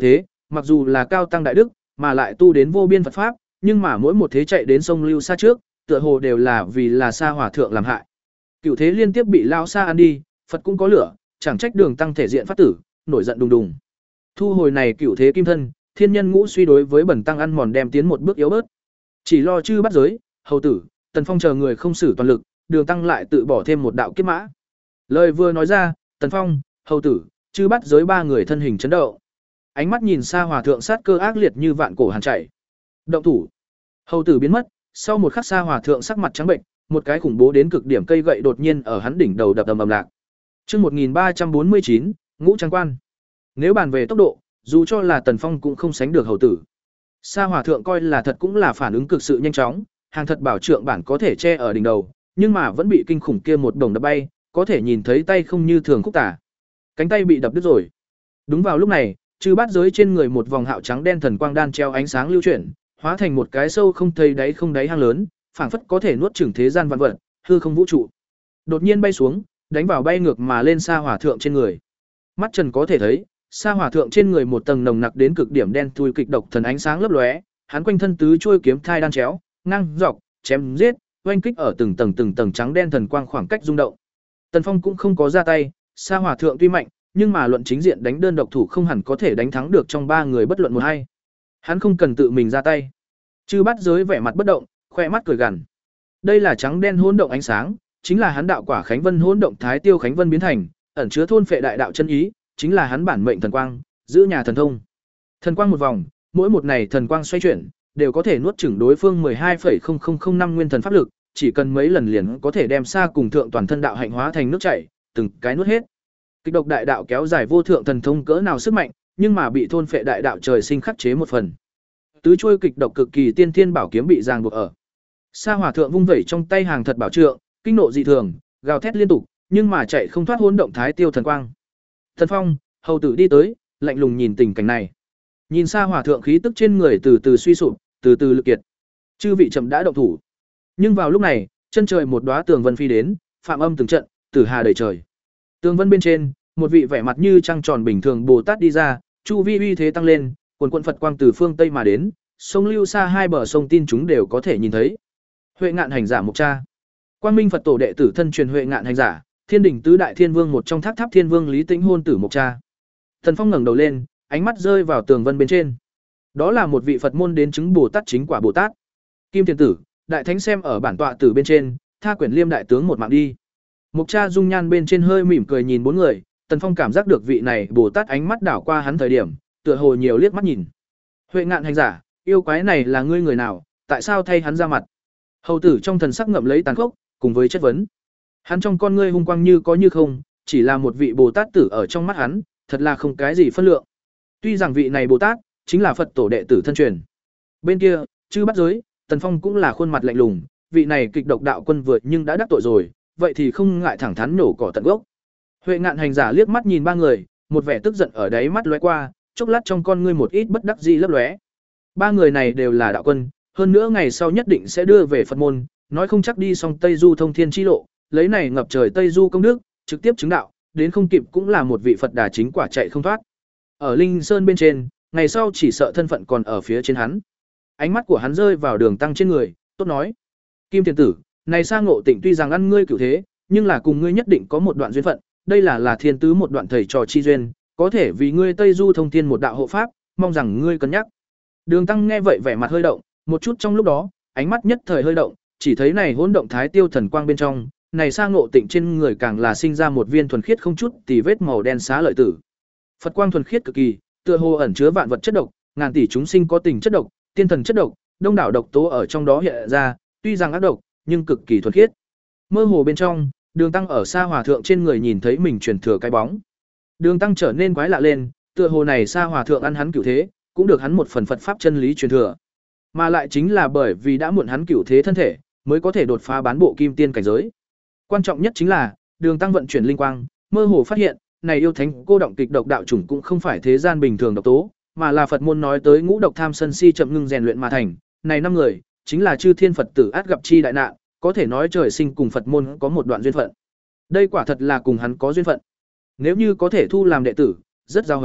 mặc dù là cao tăng đại đức, mà lại tu đến vô biên Phật pháp, nhưng mà mỗi một thế chạy đến sông lưu xa trước, tựa hồ đều là vì là Sa hòa thượng làm hại. Cửu thế liên tiếp bị lao Sa ăn đi, Phật cũng có lửa, chẳng trách Đường Tăng thể diện phát tử, nổi giận đùng đùng. Thu hồi này cửu thế kim thân, thiên nhân ngũ suy đối với Bần Tăng ăn mòn đem tiến một bước yếu bớt. Chỉ lo chư bắt giới, hầu tử, Tần Phong chờ người không sử toàn lực, Đường Tăng lại tự bỏ thêm một đạo kiếp mã. Lời vừa nói ra, Tần Phong, hầu tử, chư bắt giới ba người thân hình chấn động. Ánh mắt nhìn Sa hòa thượng sát cơ ác liệt như vạn cổ hàn chảy. Động thủ. Hầu tử biến mất, sau một khắc Sa hòa thượng sắc mặt trắng bệnh, một cái khủng bố đến cực điểm cây gậy đột nhiên ở hắn đỉnh đầu đập ầm ầm lạc. Chương một nghìn ba trăm bốn mươi chín, Ngũ Trang Quan. Nếu bàn về tốc độ, dù cho là Tần Phong cũng không sánh được hầu tử. Sa hòa thượng coi là thật cũng là phản ứng cực sự nhanh chóng, hàng thật bảo trượng bản có thể che ở đỉnh đầu, nhưng mà vẫn bị kinh khủng kia một đồng đập bay, có thể nhìn thấy tay không như thường khúc tả. Cánh tay bị đập đứt rồi. Đúng vào lúc này, chư bát giới trên người một vòng hạo trắng đen thần quang đan treo ánh sáng lưu chuyển, hóa thành một cái sâu không thấy đáy không đáy hang lớn, phảng phất có thể nuốt chửng thế gian vạn vật, hư không vũ trụ. Đột nhiên bay xuống, đánh vào bay ngược mà lên Sa hòa thượng trên người. Mắt Trần có thể thấy, Sa hòa thượng trên người một tầng nồng nặc đến cực điểm đen thui kịch độc thần ánh sáng lấp lóe, hắn quanh thân tứ chuôi kiếm thai đan chéo, ngang dọc, chém giết, oanh kích ở từng tầng từng tầng trắng đen thần quang khoảng cách rung động. Tần Phong cũng không có ra tay, Sa hòa thượng tuy mạnh, nhưng mà luận chính diện đánh đơn độc thủ không hẳn có thể đánh thắng được trong ba người bất luận một hay. Hắn không cần tự mình ra tay. Chư Bát giới vẻ mặt bất động, khoe mắt cười gằn. Đây là trắng đen hỗn động ánh sáng, chính là hắn đạo quả Khánh Vân hỗn động Thái Tiêu Khánh Vân biến thành, ẩn chứa thôn phệ đại đạo chân ý, chính là hắn bản mệnh thần quang, giữ nhà thần thông. Thần quang một vòng, mỗi một này thần quang xoay chuyển, đều có thể nuốt chửng đối phương mười hai phẩy không không không năm nguyên thần pháp lực, chỉ cần mấy lần liền có thể đem Sa cùng thượng toàn thân đạo hạnh hóa thành nước chảy, từng cái nuốt hết. Kịch độc đại đạo kéo dài vô thượng thần thông cỡ nào sức mạnh, nhưng mà bị thôn phệ đại đạo trời sinh khắc chế một phần. Tứ chuôi kịch độc cực kỳ tiên thiên bảo kiếm bị ràng buộc ở. Sa hòa thượng vung vẩy trong tay hàng thật bảo trượng, kinh nộ dị thường, gào thét liên tục, nhưng mà chạy không thoát hỗn động Thái Tiêu thần quang. Thần Phong, hầu tử đi tới, lạnh lùng nhìn tình cảnh này. Nhìn Sa hòa thượng khí tức trên người từ từ suy sụp, từ từ lực kiệt. Chư vị chậm đã động thủ. Nhưng vào lúc này, chân trời một đóa tường vân phi đến, phạm âm từng trận, tử hà đầy trời. Tường vân bên trên, một vị vẻ mặt như trăng tròn bình thường Bồ Tát đi ra, chu vi uy thế tăng lên, quần quần Phật quang từ phương tây mà đến, sông lưu xa hai bờ sông tin chúng đều có thể nhìn thấy. Huệ Ngạn hành giả Mục Cha, Quang Minh Phật tổ đệ tử thân truyền Huệ Ngạn hành giả, Thiên đỉnh tứ đại thiên vương một trong Tháp Tháp Thiên Vương Lý Tĩnh hôn tử Mục Cha. Thần Phong ngẩng đầu lên, ánh mắt rơi vào tường vân bên trên. Đó là một vị Phật môn đến chứng Bồ Tát chính quả Bồ Tát. Kim Thiền tử, đại thánh xem ở bản tọa tử bên trên, tha quyển liêm đại tướng một mạng đi. Mục Cha dung nhan bên trên hơi mỉm cười nhìn bốn người, Tần Phong cảm giác được vị này Bồ Tát ánh mắt đảo qua hắn thời điểm, tựa hồ nhiều liếc mắt nhìn. Huệ Ngạn hành giả, yêu quái này là ngươi người nào, tại sao thay hắn ra mặt? Hầu tử trong thần sắc ngậm lấy tàn khốc, cùng với chất vấn. Hắn trong con ngươi hung quang như có như không, chỉ là một vị Bồ Tát tử ở trong mắt hắn, thật là không cái gì phân lượng. Tuy rằng vị này Bồ Tát chính là Phật tổ đệ tử thân truyền. Bên kia, chư bắt giới, Tần Phong cũng là khuôn mặt lạnh lùng, vị này kịch độc đạo quân vượt nhưng đã đắc tội rồi, vậy thì không ngại thẳng thắn nổ cỏ tận gốc. Huệ Ngạn hành giả liếc mắt nhìn ba người, một vẻ tức giận ở đáy mắt lóe qua, chốc lát trong con ngươi một ít bất đắc dĩ lấp lóe. Ba người này đều là đạo quân, hơn nữa ngày sau nhất định sẽ đưa về Phật môn, nói không chắc đi xong Tây Du thông thiên chi lộ, lấy này ngập trời Tây Du công đức, trực tiếp chứng đạo, đến không kịp cũng là một vị Phật đà chính quả chạy không thoát. Ở Linh Sơn bên trên, ngày sau chỉ sợ thân phận còn ở phía trên hắn. Ánh mắt của hắn rơi vào Đường Tăng trên người, tốt nói: "Kim Thiền tử, này Sa Ngộ Tịnh tuy rằng ăn ngươi cửu thế, nhưng là cùng ngươi nhất định có một đoạn duyên phận, đây là là thiên tứ một đoạn thầy trò chi duyên, có thể vì ngươi Tây Du thông thiên một đạo hộ pháp, mong rằng ngươi cân nhắc." Đường Tăng nghe vậy vẻ mặt hơi động, một chút trong lúc đó, ánh mắt nhất thời hơi động, chỉ thấy này hỗn động Thái Tiêu thần quang bên trong, này Sa Ngộ Tịnh trên người càng là sinh ra một viên thuần khiết không chút tì vết màu đen xá lợi tử. Phật quang thuần khiết cực kỳ, tựa hồ ẩn chứa vạn vật chất độc, ngàn tỷ chúng sinh có tình chất độc, tiên thần chất độc, đông đảo độc tố ở trong đó hiện ra, tuy rằng ác độc, nhưng cực kỳ thuần khiết. Mơ hồ bên trong, Đường Tăng ở Sa hòa thượng trên người nhìn thấy mình truyền thừa cái bóng. Đường Tăng trở nên quái lạ lên, tựa hồ này Sa hòa thượng ăn hắn cửu thế, cũng được hắn một phần Phật pháp chân lý truyền thừa. Mà lại chính là bởi vì đã muộn hắn cửu thế thân thể, mới có thể đột phá bán bộ kim tiên cảnh giới. Quan trọng nhất chính là, Đường Tăng vận chuyển linh quang, mơ hồ phát hiện, này yêu thánh cô động kịch độc đạo chủng cũng không phải thế gian bình thường độc tố, mà là Phật môn nói tới ngũ độc tham sân si chậm ngưng rèn luyện mà thành. Này năm người, chính là chư thiên Phật tử át gặp chi đại nạn, có thể nói trời sinh cùng Phật môn có một đoạn duyên phận. Đây quả thật là cùng hắn có duyên phận. Nếu như có thể thu làm đệ tử, rất giáo huấn,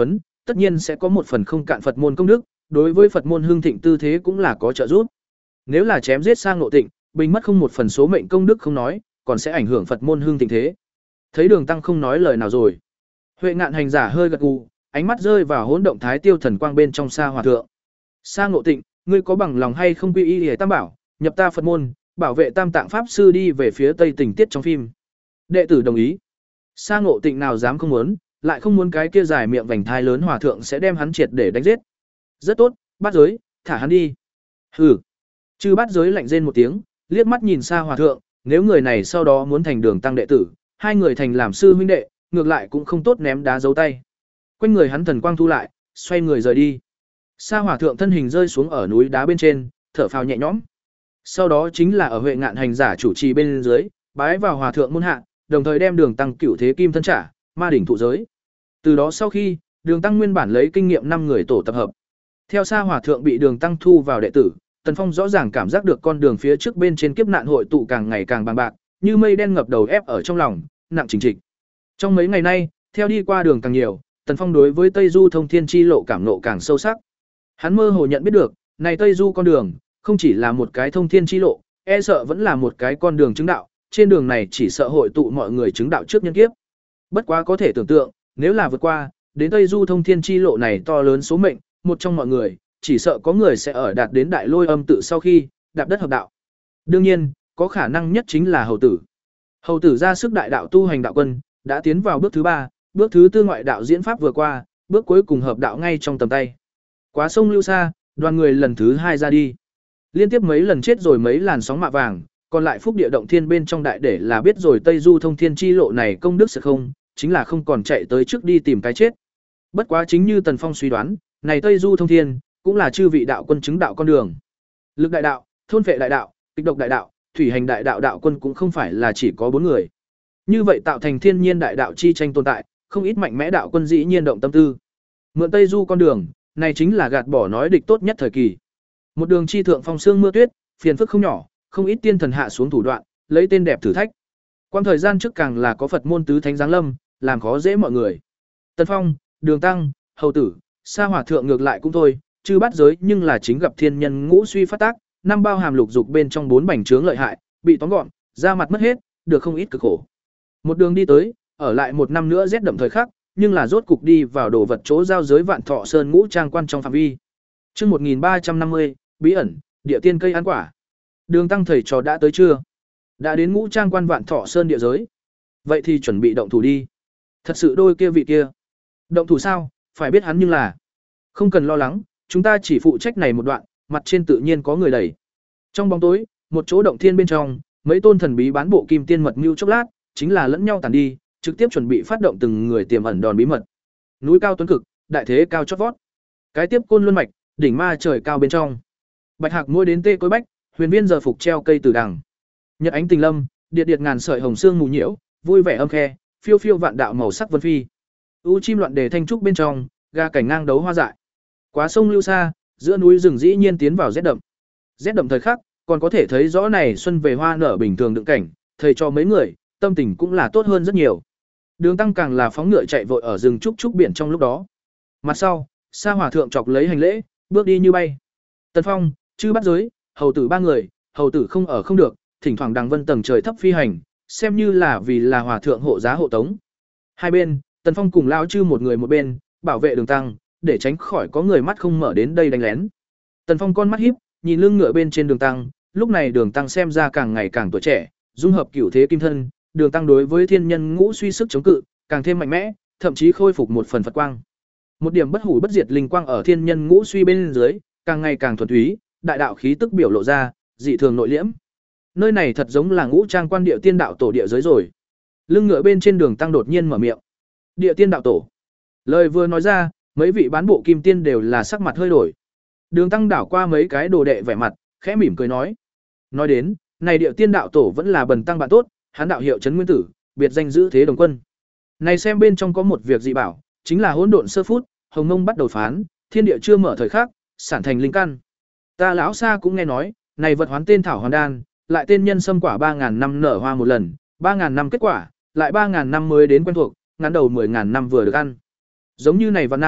tất nhiên sẽ có một phần không cạn Phật môn công đức, đối với Phật môn hưng thịnh tư thế cũng là có trợ giúp. Nếu là chém giết Sa Ngộ Tịnh, bình mất không một phần số mệnh công đức không nói, còn sẽ ảnh hưởng Phật môn hưng thịnh thế. Thấy Đường Tăng không nói lời nào rồi, Huệ Ngạn hành giả hơi gật gù, ánh mắt rơi vào hỗn động thái tiêu thần quang bên trong Sa Hòa thượng. Sa Ngộ Tịnh, ngươi có bằng lòng hay không quy y hề tam bảo, nhập ta Phật môn, bảo vệ Tam Tạng pháp sư đi về phía tây tình tiết trong phim? Đệ tử đồng ý. Sa Ngộ Tịnh nào dám không muốn, lại không muốn cái kia dài miệng vành thai lớn hòa thượng sẽ đem hắn triệt để đánh giết. Rất tốt, Bát Giới, thả hắn đi. Hừ. Chư Bát Giới lạnh rên một tiếng, liếc mắt nhìn Sa Hòa thượng, nếu người này sau đó muốn thành Đường Tăng đệ tử, hai người thành làm sư huynh đệ, ngược lại cũng không tốt ném đá giấu tay. Quanh người hắn thần quang thu lại, xoay người rời đi. Sa Hòa thượng thân hình rơi xuống ở núi đá bên trên, thở phào nhẹ nhõm. Sau đó chính là ở Huệ Ngạn hành giả chủ trì bên dưới, bái vào hòa thượng môn hạ, đồng thời đem Đường Tăng cửu thế kim thân trả, ma đỉnh thụ giới. Từ đó sau khi, Đường Tăng nguyên bản lấy kinh nghiệm năm người tổ tập hợp. Theo Sa Hòa thượng bị Đường Tăng thu vào đệ tử, Tần Phong rõ ràng cảm giác được con đường phía trước bên trên kiếp nạn hội tụ càng ngày càng bằng bạc, như mây đen ngập đầu ép ở trong lòng, nặng trình trịch. Trong mấy ngày nay, theo đi qua đường càng nhiều, Tần Phong đối với Tây Du thông thiên chi lộ cảm nộ càng sâu sắc. Hắn mơ hồ nhận biết được, này Tây Du con đường, không chỉ là một cái thông thiên chi lộ, e sợ vẫn là một cái con đường chứng đạo, trên đường này chỉ sợ hội tụ mọi người chứng đạo trước nhân kiếp. Bất quá có thể tưởng tượng, nếu là vượt qua, đến Tây Du thông thiên chi lộ này to lớn số mệnh, một trong mọi người, chỉ sợ có người sẽ ở đạt đến Đại Lôi Âm tự sau khi đạp đất hợp đạo. Đương nhiên, có khả năng nhất chính là hầu tử. Hầu tử ra sức đại đạo tu hành đạo quân, đã tiến vào bước thứ ba, bước thứ tư ngoại đạo diễn pháp vừa qua, bước cuối cùng hợp đạo ngay trong tầm tay. Quá sông Lưu Sa, đoàn người lần thứ hai ra đi. Liên tiếp mấy lần chết rồi mấy làn sóng mạ vàng, còn lại phúc địa động thiên bên trong đại để là biết rồi Tây Du thông thiên chi lộ này công đức sẽ không, chính là không còn chạy tới trước đi tìm cái chết. Bất quá chính như Tần Phong suy đoán, này Tây Du thông thiên cũng là chư vị đạo quân chứng đạo con đường. Lực đại đạo, thôn vệ đại đạo, kịch độc đại đạo, thủy hành đại đạo đạo quân cũng không phải là chỉ có bốn người. Như vậy tạo thành thiên nhiên đại đạo chi tranh tồn tại, không ít mạnh mẽ đạo quân dĩ nhiên động tâm tư. Mượn Tây Du con đường, này chính là gạt bỏ nói địch tốt nhất thời kỳ. Một đường chi thượng phong sương mưa tuyết, phiền phức không nhỏ, không ít tiên thần hạ xuống thủ đoạn, lấy tên đẹp thử thách. Quan thời gian trước càng là có Phật môn tứ thánh giáng lâm, làm khó dễ mọi người. Tần Phong, Đường Tăng, Hầu tử, Sa Hòa thượng ngược lại cũng thôi, chư Bát Giới nhưng là chính gặp thiên nhân ngũ suy phát tác, năm bao hàm lục dục bên trong bốn bành trướng lợi hại, bị tóm gọn, da mặt mất hết, được không ít cực khổ. Một đường đi tới, ở lại một năm nữa rét đậm thời khắc, nhưng là rốt cục đi vào đồ vật chỗ giao giới Vạn Thọ Sơn ngũ trang quan trong phạm vi. Chương một nghìn ba trăm năm mươi, bí ẩn, địa tiên cây ăn quả. Đường Tăng thầy trò đã tới chưa? Đã đến ngũ trang quan Vạn Thọ Sơn địa giới. Vậy thì chuẩn bị động thủ đi. Thật sự đôi kia vị kia. Động thủ sao? Phải biết hắn nhưng là. Không cần lo lắng, chúng ta chỉ phụ trách này một đoạn, mặt trên tự nhiên có người đẩy. Trong bóng tối, một chỗ động thiên bên trong, mấy tôn thần bí bán bộ kim tiên mật mưu chốc lát, chính là lẫn nhau tàn đi, trực tiếp chuẩn bị phát động từng người tiềm ẩn đòn bí mật. Núi cao tuấn cực, đại thế cao chót vót. Cái tiếp côn luân mạch, đỉnh ma trời cao bên trong. Bạch hạc môi đến tê cối bách, huyền viên giờ phục treo cây từ đằng. Nhật ánh tình lâm, điệt điệt ngàn sợi hồng xương mù nhiễu, vui vẻ âm khe, phiêu phiêu vạn đạo màu sắc vân phi. U chim loạn đề thanh trúc bên trong, ga cảnh ngang đấu hoa dại. Quá sông Lưu Sa, giữa núi rừng dĩ nhiên tiến vào rét đậm. Rét đậm thời khắc, còn có thể thấy rõ này xuân về hoa nở bình thường đựng cảnh, thầy cho mấy người, tâm tình cũng là tốt hơn rất nhiều. Đường Tăng càng là phóng ngựa chạy vội ở rừng trúc trúc biển trong lúc đó. Mặt sau, Sa Hòa thượng chọc lấy hành lễ, bước đi như bay. Tần Phong, chư Bát Giới, hầu tử ba người, hầu tử không ở không được, thỉnh thoảng đằng vân tầng trời thấp phi hành, xem như là vì là hòa thượng hộ giá hộ tống. Hai bên, Tần Phong cùng lão chư một người một bên, bảo vệ Đường Tăng, để tránh khỏi có người mắt không mở đến đây đánh lén. Tần Phong con mắt híp, nhìn lưng ngựa bên trên Đường Tăng, lúc này Đường Tăng xem ra càng ngày càng tuổi trẻ, dung hợp cửu thế kim thân, Đường Tăng đối với thiên nhân ngũ suy sức chống cự, càng thêm mạnh mẽ, thậm chí khôi phục một phần Phật quang. Một điểm bất hủ bất diệt linh quang ở thiên nhân ngũ suy bên dưới, càng ngày càng thuần túy, đại đạo khí tức biểu lộ ra, dị thường nội liễm. Nơi này thật giống là ngũ trang quan địa tiên đạo tổ địa giới rồi. Lưng ngựa bên trên Đường Tăng đột nhiên mở miệng. Địa tiên đạo tổ. Lời vừa nói ra, mấy vị bán bộ kim tiên đều là sắc mặt hơi đổi. Đường Tăng đảo qua mấy cái đồ đệ vẻ mặt, khẽ mỉm cười nói. Nói đến, này địa tiên đạo tổ vẫn là bần tăng bạn tốt, hắn đạo hiệu trấn nguyên tử, biệt danh giữ thế đồng quân. Này xem bên trong có một việc dị bảo, chính là hỗn độn sơ phút, hồng ngông bắt đầu phán, thiên địa chưa mở thời khắc, sản thành linh căn. Ta lão xa cũng nghe nói, này vật hoán tên thảo hoàn đan, lại tên nhân sâm quả ba ngàn năm nở hoa một lần, ba ngàn năm kết quả, lại ba ngàn năm mới đến quen thuộc, ngắn đầu mười ngàn năm vừa được ăn. Giống như này vào năm,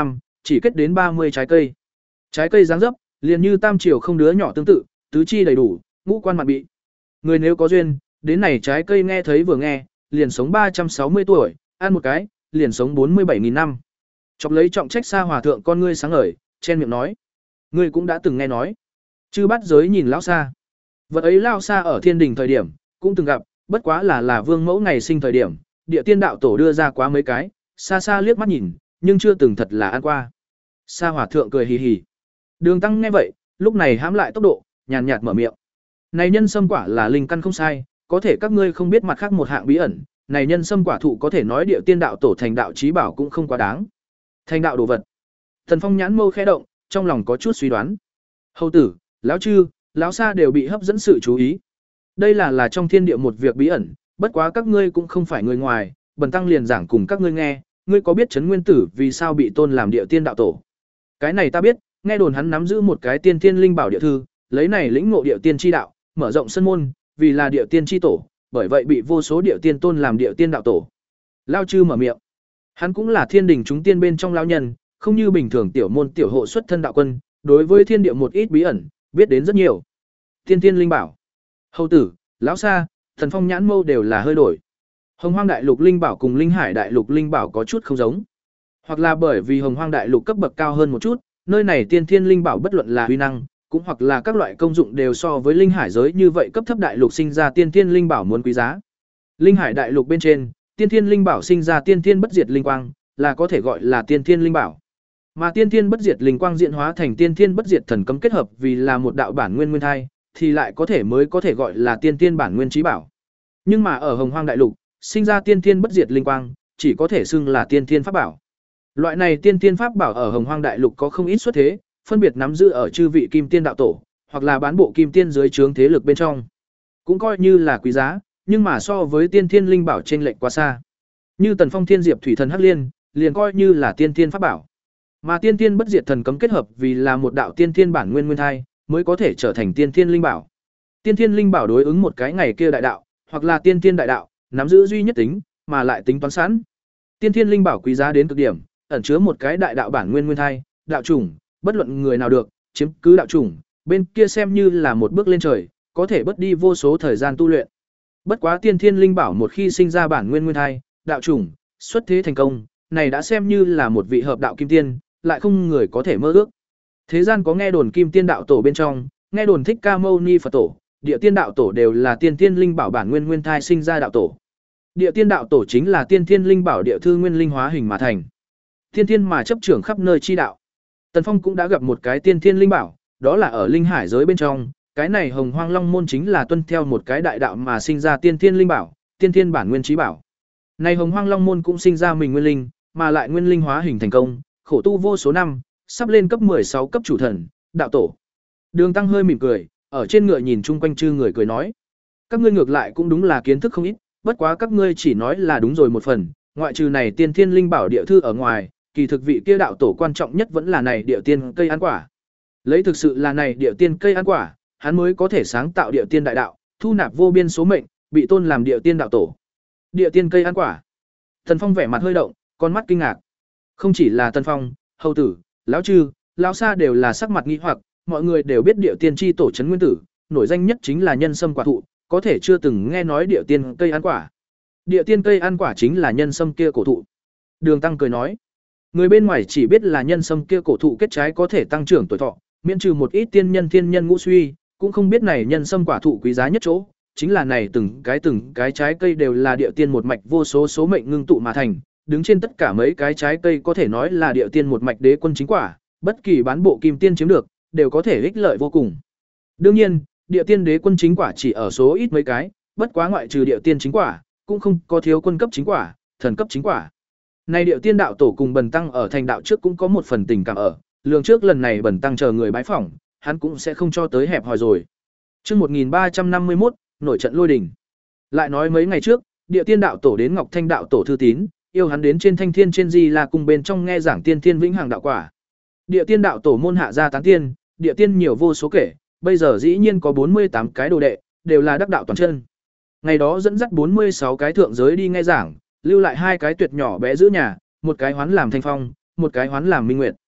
chỉ kết đến ba mươi trái cây. Trái cây dáng dấp, liền như tam triều không đứa nhỏ tương tự, tứ chi đầy đủ, ngũ quan mạn bị. Người nếu có duyên, đến này trái cây nghe thấy vừa nghe, liền sống ba trăm sáu mươi tuổi, ăn một cái, liền sống bốn mươi bảy nghìn năm. Chọc lấy trọng trách Sa hòa thượng con ngươi sáng ngời, chen miệng nói: "Ngươi cũng đã từng nghe nói." Chư Bát Giới nhìn lão Sa. Vật ấy lão Sa ở Thiên Đình thời điểm cũng từng gặp, bất quá là là Vương Mẫu ngày sinh thời điểm, Địa Tiên đạo tổ đưa ra quá mấy cái, xa xa liếc mắt nhìn, nhưng chưa từng thật là ăn qua. Sa hòa thượng cười hì hì. Đường Tăng nghe vậy, lúc này hãm lại tốc độ, nhàn nhạt mở miệng: "Này nhân sâm quả là linh căn không sai, có thể các ngươi không biết mặt khác một hạng bí ẩn, này nhân sâm quả thụ có thể nói Địa Tiên đạo tổ thành đạo chí bảo cũng không quá đáng." Thành đạo đồ vật. Thần Phong nhãn mâu khẽ động, trong lòng có chút suy đoán. Hầu tử, lão chư, lão Sa đều bị hấp dẫn sự chú ý. Đây là là trong thiên địa một việc bí ẩn, bất quá các ngươi cũng không phải người ngoài, bần tăng liền giảng cùng các ngươi nghe, ngươi có biết Trấn Nguyên Tử vì sao bị tôn làm Địa Tiên đạo tổ? Cái này ta biết, nghe đồn hắn nắm giữ một cái tiên thiên linh bảo địa thư, lấy này lĩnh ngộ địa tiên chi đạo, mở rộng sân môn, vì là địa tiên chi tổ, bởi vậy bị vô số địa tiên tôn làm địa tiên đạo tổ. Lao chư mở miệng. Hắn cũng là thiên đình chúng tiên bên trong lão nhân, không như bình thường tiểu môn tiểu hộ xuất thân đạo quân, đối với thiên địa một ít bí ẩn, biết đến rất nhiều. Tiên tiên linh bảo. Hầu tử, lão Sa, Thần Phong nhãn mâu đều là hơi đổi. Hồng Hoang đại lục linh bảo cùng Linh Hải đại lục linh bảo có chút không giống. Hoặc là bởi vì Hồng Hoang đại lục cấp bậc cao hơn một chút, nơi này tiên thiên linh bảo bất luận là uy năng, cũng hoặc là các loại công dụng đều so với Linh Hải giới như vậy cấp thấp đại lục sinh ra tiên thiên linh bảo muốn quý giá. Linh Hải đại lục bên trên, tiên thiên linh bảo sinh ra tiên thiên bất diệt linh quang, là có thể gọi là tiên thiên linh bảo. Mà tiên thiên bất diệt linh quang diễn hóa thành tiên thiên bất diệt thần cấm kết hợp vì là một đạo bản nguyên nguyên thai, thì lại có thể mới có thể gọi là tiên thiên bản nguyên trí bảo. Nhưng mà ở Hồng Hoang đại lục, sinh ra tiên thiên bất diệt linh quang, chỉ có thể xưng là tiên thiên pháp bảo. Loại này tiên thiên pháp bảo ở Hồng Hoang đại lục có không ít xuất thế, phân biệt nắm giữ ở chư vị kim tiên đạo tổ, hoặc là bán bộ kim tiên dưới trướng thế lực bên trong. Cũng coi như là quý giá, nhưng mà so với tiên thiên linh bảo chênh lệch quá xa. Như Tần Phong Thiên Diệp Thủy Thần Hắc Liên, liền coi như là tiên thiên pháp bảo. Mà tiên thiên bất diệt thần cấm kết hợp vì là một đạo tiên thiên bản nguyên nguyên thai, mới có thể trở thành tiên thiên linh bảo. Tiên thiên linh bảo đối ứng một cái ngày kia đại đạo, hoặc là tiên thiên đại đạo, nắm giữ duy nhất tính, mà lại tính toán sẵn. Tiên thiên linh bảo quý giá đến cực điểm, ẩn chứa một cái đại đạo bản nguyên nguyên thai, đạo chủng, bất luận người nào được chiếm cứ đạo chủng, bên kia xem như là một bước lên trời, có thể bất đi vô số thời gian tu luyện. Bất quá tiên thiên linh bảo một khi sinh ra bản nguyên nguyên thai, đạo chủng, xuất thế thành công, này đã xem như là một vị hợp đạo kim tiên, lại không người có thể mơ ước. Thế gian có nghe đồn kim tiên đạo tổ bên trong, nghe đồn Thích Ca Mâu Ni Phật tổ, địa tiên đạo tổ đều là tiên thiên linh bảo bản nguyên nguyên thai sinh ra đạo tổ. Địa tiên đạo tổ chính là tiên thiên linh bảo địa thư nguyên linh hóa hình mà thành. Tiên thiên mà chấp trưởng khắp nơi chi đạo. Tần Phong cũng đã gặp một cái tiên thiên linh bảo, đó là ở Linh Hải giới bên trong, cái này Hồng Hoang Long môn chính là tuân theo một cái đại đạo mà sinh ra tiên thiên linh bảo, tiên thiên bản nguyên trí bảo. Này Hồng Hoang Long môn cũng sinh ra mình nguyên linh, mà lại nguyên linh hóa hình thành công, khổ tu vô số năm, sắp lên cấp mười sáu cấp chủ thần, đạo tổ. Đường Tăng hơi mỉm cười, ở trên ngựa nhìn chung quanh chư người cười nói: "Các ngươi ngược lại cũng đúng là kiến thức không ít, bất quá các ngươi chỉ nói là đúng rồi một phần, ngoại trừ này tiên thiên linh bảo địa thư ở ngoài, kỳ thực vị kia đạo tổ quan trọng nhất vẫn là này địa tiên cây ăn quả. Lấy thực sự là này địa tiên cây ăn quả, hắn mới có thể sáng tạo địa tiên đại đạo, thu nạp vô biên số mệnh, bị tôn làm địa tiên đạo tổ." Địa tiên cây ăn quả. Tần Phong vẻ mặt hơi động, con mắt kinh ngạc. Không chỉ là Tần Phong, Hầu tử, lão Trư, lão Sa đều là sắc mặt nghi hoặc, mọi người đều biết địa tiên chi tổ Trấn Nguyên Tử, nổi danh nhất chính là nhân sâm quả thụ, có thể chưa từng nghe nói địa tiên cây ăn quả. Địa tiên cây ăn quả chính là nhân sâm kia cổ thụ. Đường Tăng cười nói, người bên ngoài chỉ biết là nhân sâm kia cổ thụ kết trái có thể tăng trưởng tuổi thọ, miễn trừ một ít tiên nhân thiên nhân ngũ suy, cũng không biết này nhân sâm quả thụ quý giá nhất chỗ, chính là này từng cái từng cái trái cây đều là địa tiên một mạch vô số số mệnh ngưng tụ mà thành, đứng trên tất cả mấy cái trái cây có thể nói là địa tiên một mạch đế quân chính quả, bất kỳ bán bộ kim tiên chiếm được, đều có thể ích lợi vô cùng. Đương nhiên, địa tiên đế quân chính quả chỉ ở số ít mấy cái, bất quá ngoại trừ địa tiên chính quả, cũng không có thiếu quân cấp chính quả, thần cấp chính quả. Này địa tiên đạo tổ cùng Bần Tăng ở thành đạo trước cũng có một phần tình cảm ở, lường trước lần này Bần Tăng chờ người bái phỏng, hắn cũng sẽ không cho tới hẹp hòi rồi. Chương một nghìn ba trăm năm mươi mốt, nổi trận lôi đình. Lại nói mấy ngày trước, địa tiên đạo tổ đến Ngọc Thanh đạo tổ thư tín, yêu hắn đến trên Thanh Thiên trên Di La cung bên trong nghe giảng tiên thiên vĩnh hằng đạo quả. Địa tiên đạo tổ môn hạ gia tán tiên, địa tiên nhiều vô số kể, bây giờ dĩ nhiên có bốn mươi tám cái đồ đệ, đều là đắc đạo toàn chân. Ngày đó dẫn dắt bốn mươi sáu cái thượng giới đi nghe giảng, lưu lại hai cái tuyệt nhỏ bé giữ nhà, một cái hoán làm Thanh Phong, một cái hoán làm Minh Nguyệt.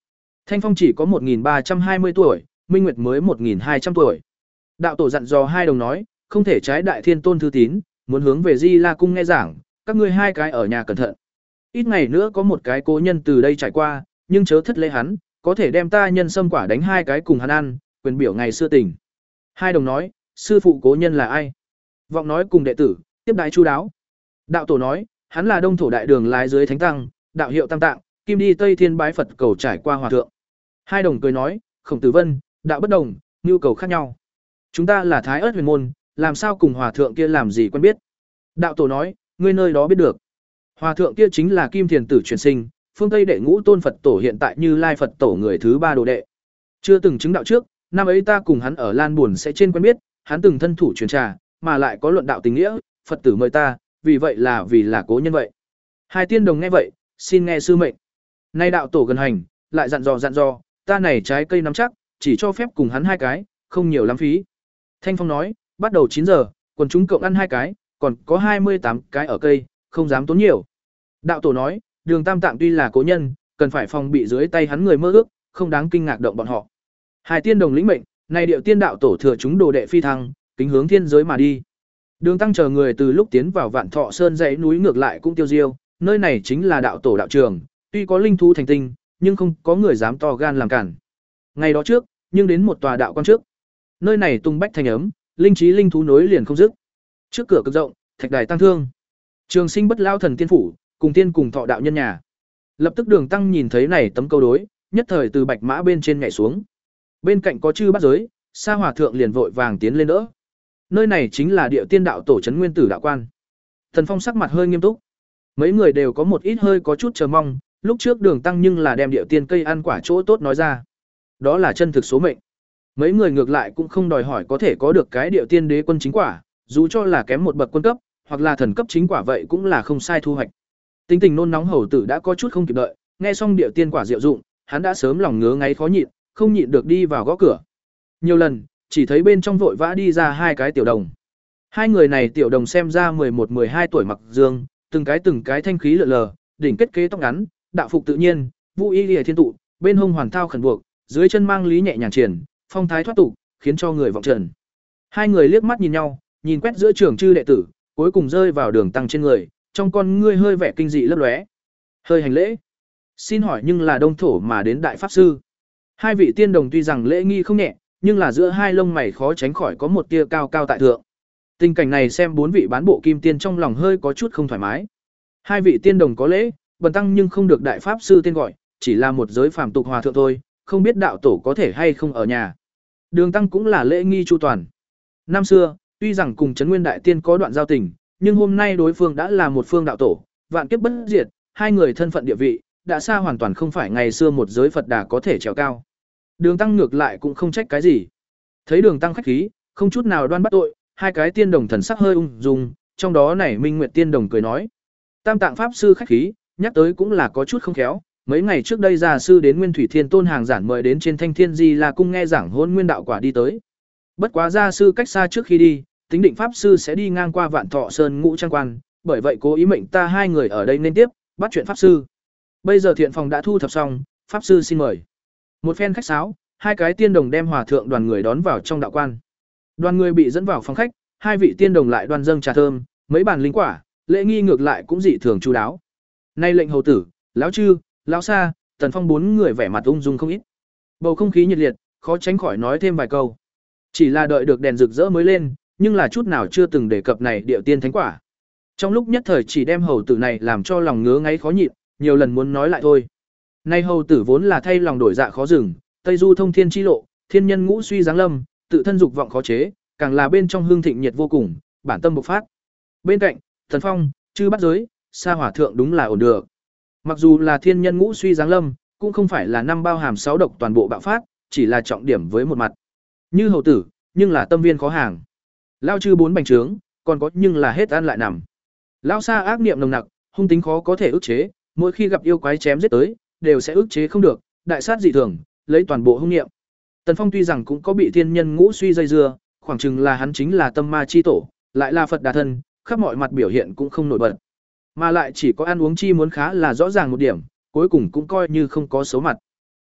Thanh Phong chỉ có một nghìn ba trăm hai mươi tuổi, Minh Nguyệt mới một nghìn hai trăm tuổi. Đạo tổ dặn dò hai đồng nói, không thể trái Đại Thiên Tôn thư tín, muốn hướng về Di La cung nghe giảng, các ngươi hai cái ở nhà cẩn thận. Ít ngày nữa có một cái cố nhân từ đây trải qua, nhưng chớ thất lễ hắn, có thể đem ta nhân sâm quả đánh hai cái cùng hắn ăn, quyền biểu ngày xưa tình. Hai đồng nói, sư phụ cố nhân là ai? Vọng nói cùng đệ tử, tiếp đái chu đáo. Đạo tổ nói, hắn là Đông thổ đại đường lái dưới thánh tăng, đạo hiệu Tam Tạng, kim đi Tây Thiên bái Phật cầu trải qua hòa thượng. Hai đồng cười nói, Khổng Tử Vân, đạo bất đồng, nhu cầu khác nhau. Chúng ta là Thái Ức huyền môn, làm sao cùng hòa thượng kia làm gì quen biết? Đạo tổ nói, ngươi nơi đó biết được. Hòa thượng kia chính là Kim Thiền Tử truyền sinh, phương Tây đệ ngũ tôn Phật tổ hiện tại Như Lai Phật tổ người thứ ba đồ đệ. Chưa từng chứng đạo trước, năm ấy ta cùng hắn ở Lan Buồn sẽ trên quen biết, hắn từng thân thủ truyền trà, mà lại có luận đạo tình nghĩa, Phật tử mời ta, vì vậy là vì là cố nhân vậy. Hai tiên đồng nghe vậy, xin nghe sư mệnh. Nay đạo tổ gần hành, lại dặn dò dặn dò, ta này trái cây nắm chắc, chỉ cho phép cùng hắn hai cái, không nhiều lắm phí. Thanh Phong nói, bắt đầu chín giờ, quần chúng cộng ăn hai cái, còn có hai mươi tám cái ở cây, không dám tốn nhiều. Đạo tổ nói, Đường Tam Tạng tuy là cố nhân, cần phải phòng bị dưới tay hắn người mơ ước, không đáng kinh ngạc động bọn họ. Hai tiên đồng lĩnh mệnh, này điệu tiên đạo tổ thừa chúng đồ đệ phi thăng, kính hướng thiên giới mà đi. Đường Tăng chờ người từ lúc tiến vào Vạn Thọ Sơn dãy núi ngược lại cũng tiêu diêu, nơi này chính là đạo tổ đạo trường, tuy có linh thú thành tinh, nhưng không có người dám to gan làm cản. Ngày đó trước, nhưng đến một tòa đạo quan trước. Nơi này tung bách thành ấm, linh trí linh thú nối liền không dứt. Trước cửa cực rộng, thạch đài tăng thương. Trường Sinh Bất Lao thần tiên phủ, cùng tiên cùng thọ đạo nhân nhà. Lập tức Đường Tăng nhìn thấy này tấm câu đối, nhất thời từ bạch mã bên trên nhảy xuống. Bên cạnh có chư bát giới, Sa Hòa thượng liền vội vàng tiến lên đỡ. Nơi này chính là địa tiên đạo tổ trấn nguyên tử đạo quan. Thần Phong sắc mặt hơi nghiêm túc. Mấy người đều có một ít hơi có chút chờ mong, lúc trước Đường Tăng nhưng là đem địa tiên cây ăn quả chỗ tốt nói ra. Đó là chân thực số mệnh. Mấy người ngược lại cũng không đòi hỏi có thể có được cái địa tiên đế quân chính quả, dù cho là kém một bậc quân cấp, hoặc là thần cấp chính quả vậy cũng là không sai thu hoạch. Tính tình nôn nóng hầu tử đã có chút không kịp đợi, nghe xong địa tiên quả diệu dụng, hắn đã sớm lòng ngứa ngáy khó nhịn, không nhịn được đi vào gõ cửa. Nhiều lần, chỉ thấy bên trong vội vã đi ra hai cái tiểu đồng. Hai người này tiểu đồng xem ra mười một mười hai tuổi mặc dương, từng cái từng cái thanh khí lượn lờ, đỉnh kết kế tóc ngắn, đạo phục tự nhiên, vũ y liễu thiên tụ, bên hông hoàn thao khẩn buộc, dưới chân mang lý nhẹ nhàng triển, phong thái thoát tục, khiến cho người vọng trần. Hai người liếc mắt nhìn nhau, nhìn quét giữa trường chư đệ tử, cuối cùng rơi vào Đường Tăng trên người, trong con ngươi hơi vẻ kinh dị lấp lóe. Hơi hành lễ. Xin hỏi nhưng là Đông thổ mà đến đại pháp sư. Hai vị tiên đồng tuy rằng lễ nghi không nhẹ, nhưng là giữa hai lông mày khó tránh khỏi có một tia cao cao tại thượng. Tình cảnh này xem bốn vị bán bộ kim tiên trong lòng hơi có chút không thoải mái. Hai vị tiên đồng có lễ, Bần tăng nhưng không được đại pháp sư tên gọi, chỉ là một giới phàm tục hòa thượng thôi, không biết đạo tổ có thể hay không ở nhà. Đường Tăng cũng là lễ nghi chu toàn. Năm xưa, tuy rằng cùng Trấn Nguyên đại tiên có đoạn giao tình, nhưng hôm nay đối phương đã là một phương đạo tổ, vạn kiếp bất diệt, hai người thân phận địa vị đã xa hoàn toàn không phải ngày xưa một giới Phật Đà có thể trèo cao. Đường Tăng ngược lại cũng không trách cái gì. Thấy Đường Tăng khách khí, không chút nào đoan bắt tội, hai cái tiên đồng thần sắc hơi ung dung, trong đó này Minh Nguyệt tiên đồng cười nói: "Tam Tạng pháp sư khách khí, nhắc tới cũng là có chút không khéo, mấy ngày trước đây gia sư đến Nguyên Thủy Thiên Tôn hàng giản mời đến trên Thanh Thiên Di La cung nghe giảng Hôn Nguyên đạo quả đi tới. Bất quá gia sư cách xa trước khi đi, tính định pháp sư sẽ đi ngang qua Vạn Thọ Sơn Ngũ Trang Quan, bởi vậy cố ý mệnh ta hai người ở đây nên tiếp, bắt chuyện pháp sư. Bây giờ thiện phòng đã thu thập xong, pháp sư xin mời." Một phen khách sáo, hai cái tiên đồng đem hòa thượng đoàn người đón vào trong đạo quan. Đoàn người bị dẫn vào phòng khách, hai vị tiên đồng lại đoan dâng trà thơm, mấy bàn linh quả, lễ nghi ngược lại cũng dị thường chu đáo. Nay lệnh hầu tử, lão chư, lão sa, Tần Phong bốn người vẻ mặt ung dung không ít. Bầu không khí nhiệt liệt, khó tránh khỏi nói thêm vài câu. Chỉ là đợi được đèn rực rỡ mới lên, nhưng là chút nào chưa từng đề cập này điệu tiên thánh quả. Trong lúc nhất thời chỉ đem hầu tử này làm cho lòng ngứa ngáy khó nhịn, nhiều lần muốn nói lại thôi. Nay hầu tử vốn là thay lòng đổi dạ khó dừng, Tây Du thông thiên chi lộ, thiên nhân ngũ suy giáng lâm, tự thân dục vọng khó chế, càng là bên trong hương thịnh nhiệt vô cùng, bản tâm bộc phát. Bên cạnh, Thần Phong, chư bắt giới, Sa Hòa thượng đúng là ổn được. Mặc dù là thiên nhân ngũ suy giáng lâm, cũng không phải là năm bao hàm sáu độc toàn bộ bạo phát, chỉ là trọng điểm với một mặt. Như hầu tử, nhưng là tâm viên khó hàng. Lao chư bốn bành trướng, còn có nhưng là hết ăn lại nằm. Lao Sa ác niệm nồng nặc, hung tính khó có thể ức chế, mỗi khi gặp yêu quái chém giết tới, đều sẽ ức chế không được, đại sát dị thường, lấy toàn bộ hung niệm. Tần Phong tuy rằng cũng có bị thiên nhân ngũ suy dây dưa, khoảng chừng là hắn chính là tâm ma chi tổ, lại là Phật Đà thân, khắp mọi mặt biểu hiện cũng không nổi bật. Mà lại chỉ có ăn uống chi muốn khá là rõ ràng một điểm, cuối cùng cũng coi như không có xấu mặt.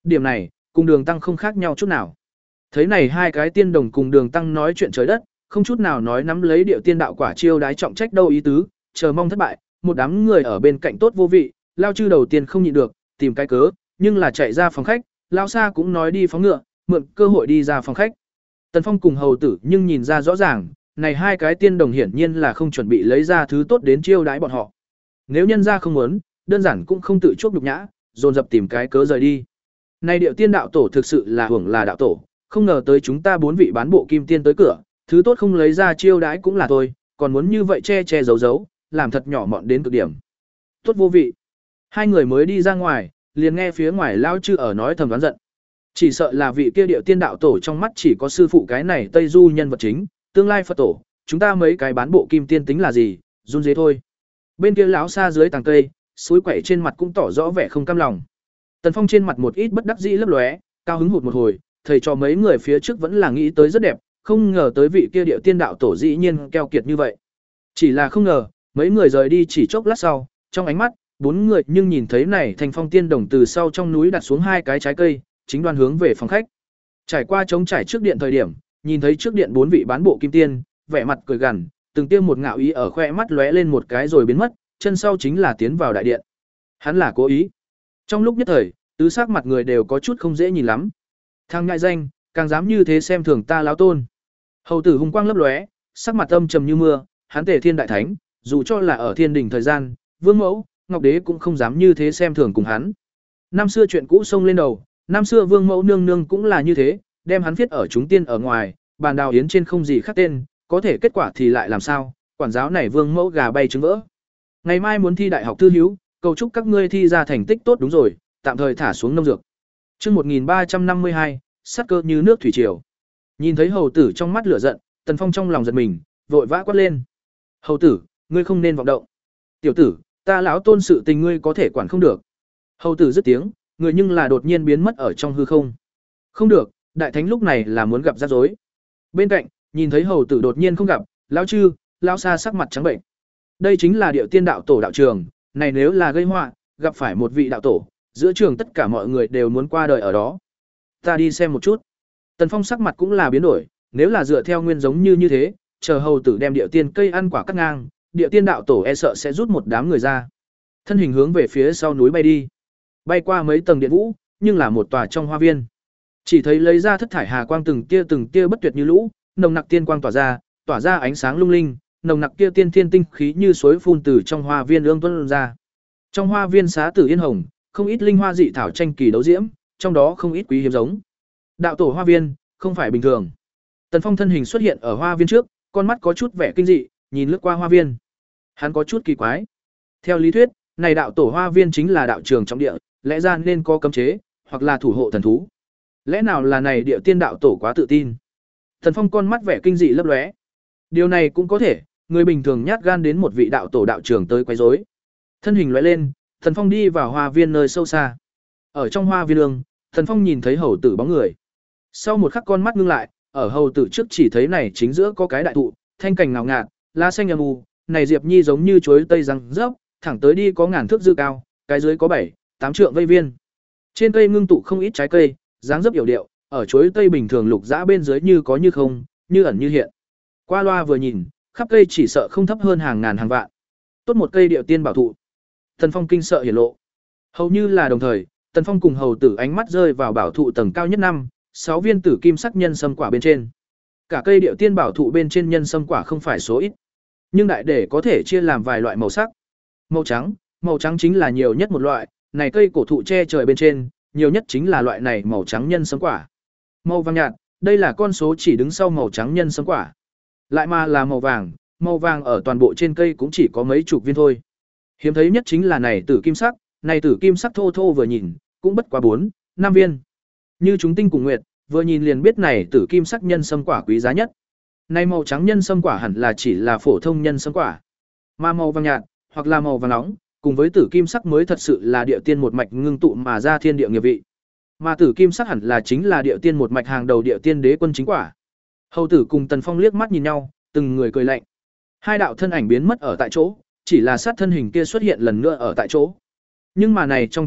Điểm này, cùng Đường Tăng không khác nhau chút nào. Thấy này hai cái tiên đồng cùng Đường Tăng nói chuyện trời đất, không chút nào nói nắm lấy điệu tiên đạo quả chiêu đái trọng trách đâu ý tứ, chờ mong thất bại, một đám người ở bên cạnh tốt vô vị, lao chư đầu tiên không nhịn được, tìm cái cớ, nhưng là chạy ra phòng khách, lao xa cũng nói đi phóng ngựa, mượn cơ hội đi ra phòng khách. Tần Phong cùng hầu tử nhưng nhìn ra rõ ràng, này hai cái tiên đồng hiển nhiên là không chuẩn bị lấy ra thứ tốt đến chiêu đái bọn họ. Nếu nhân ra không muốn, đơn giản cũng không tự chuốc nhục nhã, dồn dập tìm cái cớ rời đi. Này điệu tiên đạo tổ thực sự là hưởng là đạo tổ, không ngờ tới chúng ta bốn vị bán bộ kim tiên tới cửa, thứ tốt không lấy ra chiêu đái cũng là thôi, còn muốn như vậy che che giấu giấu, làm thật nhỏ mọn đến cực điểm. Tốt vô vị. Hai người mới đi ra ngoài, liền nghe phía ngoài lao chư ở nói thầm đoán giận. Chỉ sợ là vị kia điệu tiên đạo tổ trong mắt chỉ có sư phụ cái này Tây Du nhân vật chính, tương lai Phật tổ, chúng ta mấy cái bán bộ kim tiên tính là gì, run dế thôi. Bên kia lão xa dưới tàng cây, suối quẩy trên mặt cũng tỏ rõ vẻ không cam lòng. Tần Phong trên mặt một ít bất đắc dĩ lấp lóe, cao hứng hụt một hồi, thầy cho mấy người phía trước vẫn là nghĩ tới rất đẹp, không ngờ tới vị kia điệu tiên đạo tổ dĩ nhiên keo kiệt như vậy. Chỉ là không ngờ, mấy người rời đi chỉ chốc lát sau, trong ánh mắt, bốn người nhưng nhìn thấy này Thành Phong tiên đồng từ sau trong núi đặt xuống hai cái trái cây, chính đoan hướng về phòng khách. Trải qua trống trải trước điện thời điểm, nhìn thấy trước điện bốn vị bán bộ kim tiên, vẻ mặt cười gằn, từng tiêm một ngạo ý ở khoe mắt lóe lên một cái rồi biến mất, chân sau chính là tiến vào đại điện. Hắn là cố ý. Trong lúc nhất thời, tứ sắc mặt người đều có chút không dễ nhìn lắm. Thằng ngại danh, càng dám như thế xem thường ta lão tôn. Hầu tử hùng quang lấp lóe, sắc mặt âm trầm như mưa, hắn Tề Thiên đại thánh, dù cho là ở thiên đình thời gian, Vương Mẫu, Ngọc Đế cũng không dám như thế xem thường cùng hắn. Năm xưa chuyện cũ xông lên đầu, năm xưa Vương Mẫu nương nương cũng là như thế, đem hắn viết ở chúng tiên ở ngoài, bàn đào yến trên không gì khác tên, có thể kết quả thì lại làm sao, quản giáo này Vương Mẫu gà bay trứng vỡ. Ngày mai muốn thi đại học thư hiếu, cầu chúc các ngươi thi ra thành tích tốt đúng rồi, tạm thời thả xuống nông dược. Chương một nghìn ba trăm năm mươi hai, sát cơ như nước thủy triều. Nhìn thấy hầu tử trong mắt lửa giận, Tần Phong trong lòng giật mình, vội vã quát lên. Hầu tử, ngươi không nên vọng động. Tiểu tử, ta lão tôn sự tình ngươi có thể quản không được. Hầu tử dứt tiếng, người nhưng là đột nhiên biến mất ở trong hư không. Không được, đại thánh lúc này là muốn gặp rắc rối. Bên cạnh, nhìn thấy hầu tử đột nhiên không gặp, lão chư, lão xa sắc mặt trắng bệnh. Đây chính là điệu tiên đạo tổ đạo trường, này nếu là gây họa, gặp phải một vị đạo tổ, giữa trường tất cả mọi người đều muốn qua đời ở đó. Ta đi xem một chút. Tần Phong sắc mặt cũng là biến đổi, nếu là dựa theo nguyên giống như như thế, chờ hầu tử đem điệu tiên cây ăn quả cắt ngang, điệu tiên đạo tổ e sợ sẽ rút một đám người ra. Thân hình hướng về phía sau núi bay đi. Bay qua mấy tầng điện vũ, nhưng là một tòa trong hoa viên. Chỉ thấy lấy ra thất thải hà quang từng tia từng tia bất tuyệt như lũ, nồng nặc tiên quang tỏa ra, tỏa ra ánh sáng lung linh, nồng nặc kia tiên thiên tinh khí như suối phun từ trong hoa viên ương tuôn ra. Trong hoa viên xá tử yên hồng, không ít linh hoa dị thảo tranh kỳ đấu diễm, trong đó không ít quý hiếm giống. Đạo tổ hoa viên, không phải bình thường. Tần Phong thân hình xuất hiện ở hoa viên trước, con mắt có chút vẻ kinh dị, nhìn lướt qua hoa viên. Hắn có chút kỳ quái. Theo lý thuyết, này đạo tổ hoa viên chính là đạo trường trọng địa, lẽ ra nên có cấm chế, hoặc là thủ hộ thần thú. Lẽ nào là này địa tiên đạo tổ quá tự tin? Tần Phong con mắt vẻ kinh dị lấp lóe. Điều này cũng có thể, người bình thường nhát gan đến một vị đạo tổ đạo trường tới quấy rối. Thân hình lóe lên, Tần Phong đi vào hoa viên nơi sâu xa. Ở trong hoa viên ương, Tần Phong nhìn thấy hầu tử bóng người. Sau một khắc con mắt ngưng lại, ở hầu tử trước chỉ thấy này chính giữa có cái đại thụ, thanh cành ngào ngạt, lá xanh âm u, này diệp nhi giống như chuối tây răng rớp, thẳng tới đi có ngàn thước dư cao, cái dưới có bảy, tám trượng vây viên. Trên cây ngưng tụ không ít trái cây, dáng dấp yểu điệu, ở chuối tây bình thường lục dã bên dưới như có như không, như ẩn như hiện. Qua loa vừa nhìn, khắp cây chỉ sợ không thấp hơn hàng ngàn hàng vạn. Tốt một cây điệu tiên bảo thụ. Tần Phong kinh sợ hiển lộ. Hầu như là đồng thời, Tần Phong cùng hầu tử ánh mắt rơi vào bảo thụ tầng cao nhất năm, sáu viên tử kim sắc nhân sâm quả bên trên. Cả cây điệu tiên bảo thụ bên trên nhân sâm quả không phải số ít, nhưng đại để có thể chia làm vài loại màu sắc. Màu trắng, màu trắng chính là nhiều nhất một loại, này cây cổ thụ che trời bên trên, nhiều nhất chính là loại này màu trắng nhân sâm quả. Màu vàng nhạt, đây là con số chỉ đứng sau màu trắng nhân sâm quả. Lại mà là màu vàng, màu vàng ở toàn bộ trên cây cũng chỉ có mấy chục viên thôi. Hiếm thấy nhất chính là này tử kim sắc, này tử kim sắc thô thô vừa nhìn, cũng bất quá bốn, năm viên. Như chúng tinh cùng nguyệt, vừa nhìn liền biết này tử kim sắc nhân sâm quả quý giá nhất. Này màu trắng nhân sâm quả hẳn là chỉ là phổ thông nhân sâm quả. Mà màu vàng nhạt, hoặc là màu vàng nóng, cùng với tử kim sắc mới thật sự là địa tiên một mạch ngưng tụ mà ra thiên địa nghiệp vị. Mà tử kim sắc hẳn là chính là địa tiên một mạch hàng đầu địa tiên đế quân chính quả. Hầu tử cùng Tần Phong liếc mắt nhìn nhau, từng người cười lạnh. Hai đạo thân ảnh biến mất ở tại chỗ, chỉ là sát thân hình kia xuất hiện lần nữa ở tại chỗ. Nhưng mà này trong chớp mắt,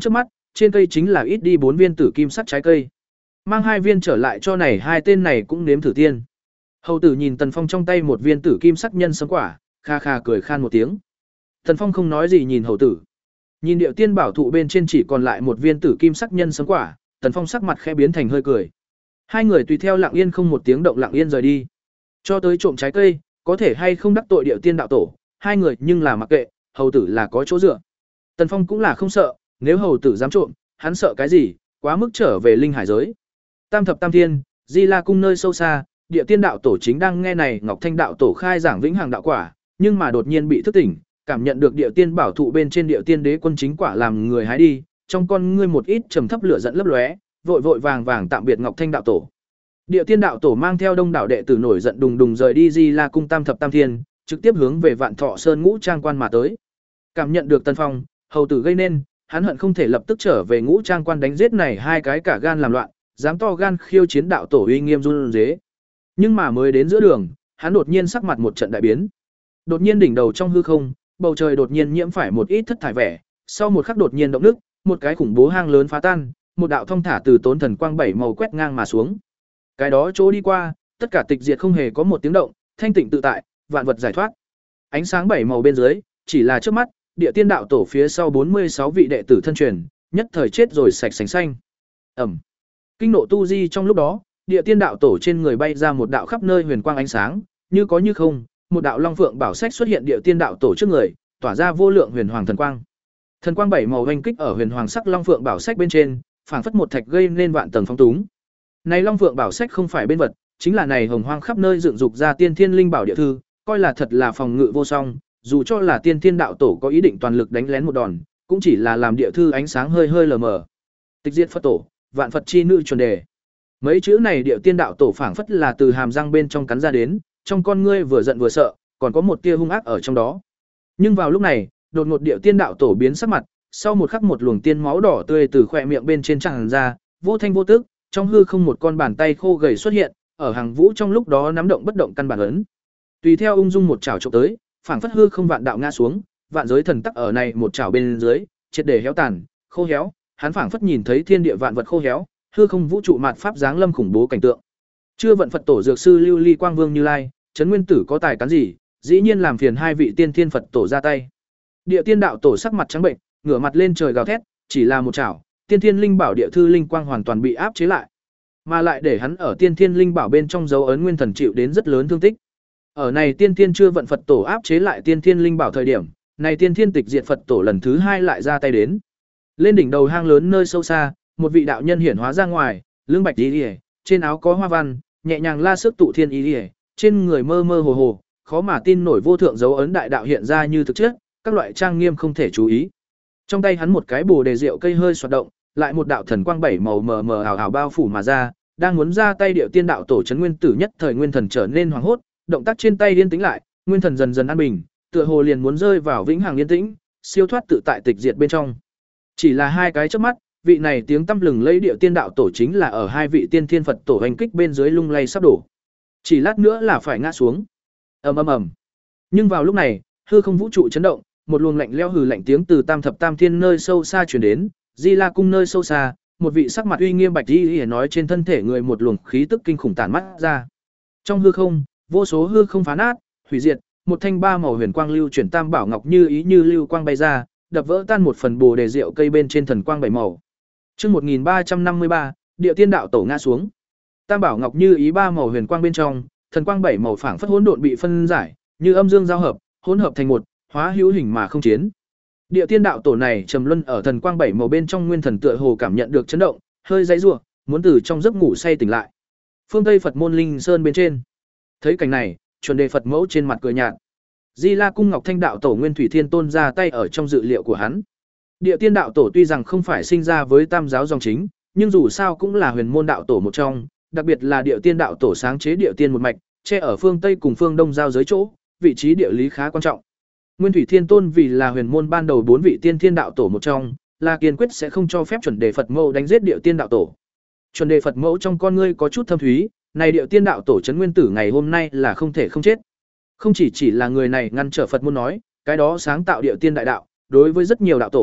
trên cây chính là ít đi bốn viên tử kim sắc trái cây. Mang hai viên trở lại cho này hai tên này cũng nếm thử tiên. Hầu tử nhìn Tần Phong trong tay một viên tử kim sắc nhân sấm quả, kha kha cười khan một tiếng. Tần Phong không nói gì nhìn hầu tử. Nhìn điệu tiên bảo thụ bên trên chỉ còn lại một viên tử kim sắc nhân sấm quả, Tần Phong sắc mặt khẽ biến thành hơi cười. Hai người tùy theo lặng yên không một tiếng động lặng yên rời đi. Cho tới trộm trái cây, có thể hay không đắc tội điệu tiên đạo tổ, hai người nhưng là mặc kệ, hầu tử là có chỗ dựa. Tần Phong cũng là không sợ, nếu hầu tử dám trộm, hắn sợ cái gì, quá mức trở về linh hải giới. Tam thập tam thiên, Di La cung nơi sâu xa, địa tiên đạo tổ chính đang nghe này Ngọc Thanh đạo tổ khai giảng vĩnh hằng đạo quả, nhưng mà đột nhiên bị thức tỉnh, cảm nhận được địa tiên bảo thụ bên trên địa tiên đế quân chính quả làm người hái đi, trong con ngươi một ít trầm thấp lửa giận lấp lóe, vội vội vàng vàng tạm biệt Ngọc Thanh đạo tổ. Địa tiên đạo tổ mang theo đông đảo đệ tử nổi giận đùng đùng rời đi Di La cung tam thập tam thiên, trực tiếp hướng về Vạn Thọ Sơn Ngũ Trang quan mà tới. Cảm nhận được Tần Phong, hầu tử gây nên, hắn hận không thể lập tức trở về Ngũ Trang quan đánh giết này hai cái cả gan làm loạn, dám to gan khiêu chiến đạo tổ uy nghiêm run rế. Nhưng mà mới đến giữa đường, hắn đột nhiên sắc mặt một trận đại biến. Đột nhiên đỉnh đầu trong hư không, bầu trời đột nhiên nhiễm phải một ít thất thải vẻ, sau một khắc đột nhiên động nước, một cái khủng bố hang lớn phá tan, một đạo thông thả từ tốn thần quang bảy màu quét ngang mà xuống. Cái đó chỗ đi qua, tất cả tịch diệt không hề có một tiếng động, thanh tịnh tự tại, vạn vật giải thoát. Ánh sáng bảy màu bên dưới, chỉ là trước mắt, địa tiên đạo tổ phía sau bốn mươi sáu vị đệ tử thân truyền, nhất thời chết rồi sạch sành xanh. Ẩm. Kinh nộ tu di trong lúc đó, địa tiên đạo tổ trên người bay ra một đạo khắp nơi huyền quang ánh sáng, như có như không, một đạo long phượng bảo sách xuất hiện địa tiên đạo tổ trước người, tỏa ra vô lượng huyền hoàng thần quang. Thần quang bảy màu oanh kích ở huyền hoàng sắc long phượng bảo sách bên trên, phảng phất một thạch gây nên vạn tầng phong túng. Này long phượng bảo sách không phải bên vật, chính là này hồng hoang khắp nơi dựng dục ra tiên thiên linh bảo địa thư, coi là thật là phòng ngự vô song, dù cho là tiên thiên đạo tổ có ý định toàn lực đánh lén một đòn, cũng chỉ là làm địa thư ánh sáng hơi hơi lờ mờ. Tịch diệt Phật tổ, vạn Phật chi nữ chuẩn đề. Mấy chữ này địa tiên đạo tổ phảng phất là từ hàm răng bên trong cắn ra đến, trong con ngươi vừa giận vừa sợ, còn có một tia hung ác ở trong đó. Nhưng vào lúc này, đột ngột địa tiên đạo tổ biến sắc mặt, sau một khắc một luồng tiên máu đỏ tươi từ khóe miệng bên trên tràn ra, vô thanh vô tức, trong hư không một con bàn tay khô gầy xuất hiện, ở hàng vũ trong lúc đó nắm động bất động căn bản ấn. Tùy theo ung dung một chảo chụp tới, phảng phất hư không vạn đạo ngã xuống, vạn giới thần tắc ở này một chảo bên dưới, triệt để héo tàn, khô héo, hắn phảng phất nhìn thấy thiên địa vạn vật khô héo, hư không vũ trụ mạt pháp dáng lâm khủng bố cảnh tượng. Chưa vận Phật tổ dược sư Lưu Ly Quang Vương Như Lai, Trấn Nguyên Tử có tài cán gì, dĩ nhiên làm phiền hai vị tiên thiên Phật tổ ra tay. Địa tiên đạo tổ sắc mặt trắng bệnh, ngửa mặt lên trời gào thét, chỉ là một chảo, tiên thiên linh bảo địa thư linh quang hoàn toàn bị áp chế lại, mà lại để hắn ở tiên thiên linh bảo bên trong dấu ấn nguyên thần chịu đến rất lớn thương tích. Ở này tiên thiên chưa vận Phật tổ áp chế lại tiên thiên linh bảo thời điểm, này tiên thiên tịch diệt Phật tổ lần thứ hai lại ra tay đến. Lên đỉnh đầu hang lớn nơi sâu xa, một vị đạo nhân hiển hóa ra ngoài, lưng bạch y liễu, trên áo có hoa văn, nhẹ nhàng la sức tụ thiên y liễu, trên người mơ mơ hồ hồ, khó mà tin nổi vô thượng dấu ấn đại đạo hiện ra như thực chất, các loại trang nghiêm không thể chú ý. Trong tay hắn một cái bồ đề rượu cây hơi xoạt động, lại một đạo thần quang bảy màu mờ mờ ảo ảo bao phủ mà ra, đang muốn ra tay điệu tiên đạo tổ Trấn Nguyên Tử nhất thời nguyên thần trở nên hoảng hốt, động tác trên tay yên tĩnh lại, nguyên thần dần dần an bình, tựa hồ liền muốn rơi vào vĩnh hằng yên tĩnh, siêu thoát tự tại tịch diệt bên trong. Chỉ là hai cái chớp mắt, vị này tiếng tăm lừng lấy điệu tiên đạo tổ chính là ở hai vị tiên thiên Phật tổ hành kích bên dưới lung lay sắp đổ. Chỉ lát nữa là phải ngã xuống. Ầm ầm ầm. Nhưng vào lúc này, hư không vũ trụ chấn động, một luồng lạnh lẽo hừ lạnh tiếng từ tam thập tam thiên nơi sâu xa truyền đến, Di La cung nơi sâu xa, một vị sắc mặt uy nghiêm bạch y nói trên thân thể người một luồng khí tức kinh khủng tản mắt ra. Trong hư không, vô số hư không phá nát, hủy diệt, một thanh ba màu huyền quang lưu chuyển tam bảo ngọc như ý như lưu quang bay ra, đập vỡ tan một phần bồ đề rượu cây bên trên thần quang bảy màu. Chương một nghìn ba trăm năm mươi ba, địa tiên đạo tổ ngã xuống. Tam bảo ngọc như ý ba màu huyền quang bên trong, thần quang bảy màu phảng phất hỗn độn bị phân giải, như âm dương giao hợp, hỗn hợp thành một, hóa hữu hình mà không chiến. Địa tiên đạo tổ này trầm luân ở thần quang bảy màu bên trong nguyên thần tựa hồ cảm nhận được chấn động, hơi giãy giụa, muốn từ trong giấc ngủ say tỉnh lại. Phương Tây Phật môn Linh Sơn bên trên, thấy cảnh này, chuẩn đề Phật mẫu trên mặt cười nhạt. Di La cung Ngọc Thanh đạo tổ Nguyên Thủy Thiên Tôn ra tay ở trong dự liệu của hắn. Địa tiên đạo tổ tuy rằng không phải sinh ra với tam giáo dòng chính, nhưng dù sao cũng là huyền môn đạo tổ một trong, đặc biệt là địa tiên đạo tổ sáng chế địa tiên một mạch, che ở phương Tây cùng phương Đông giao giới chỗ, vị trí địa lý khá quan trọng. Nguyên Thủy Thiên Tôn vì là huyền môn ban đầu bốn vị tiên thiên đạo tổ một trong, là kiên quyết sẽ không cho phép chuẩn đề Phật mẫu đánh giết địa tiên đạo tổ. Chuẩn đề Phật mẫu trong con ngươi có chút thâm thúy, này địa tiên đạo tổ Trấn Nguyên Tử ngày hôm nay là không thể không chết. Không chỉ chỉ là người này ngăn trở Phật môn nói, cái đó sáng tạo địa tiên đại đạo, đối với rất nhiều đạo tổ,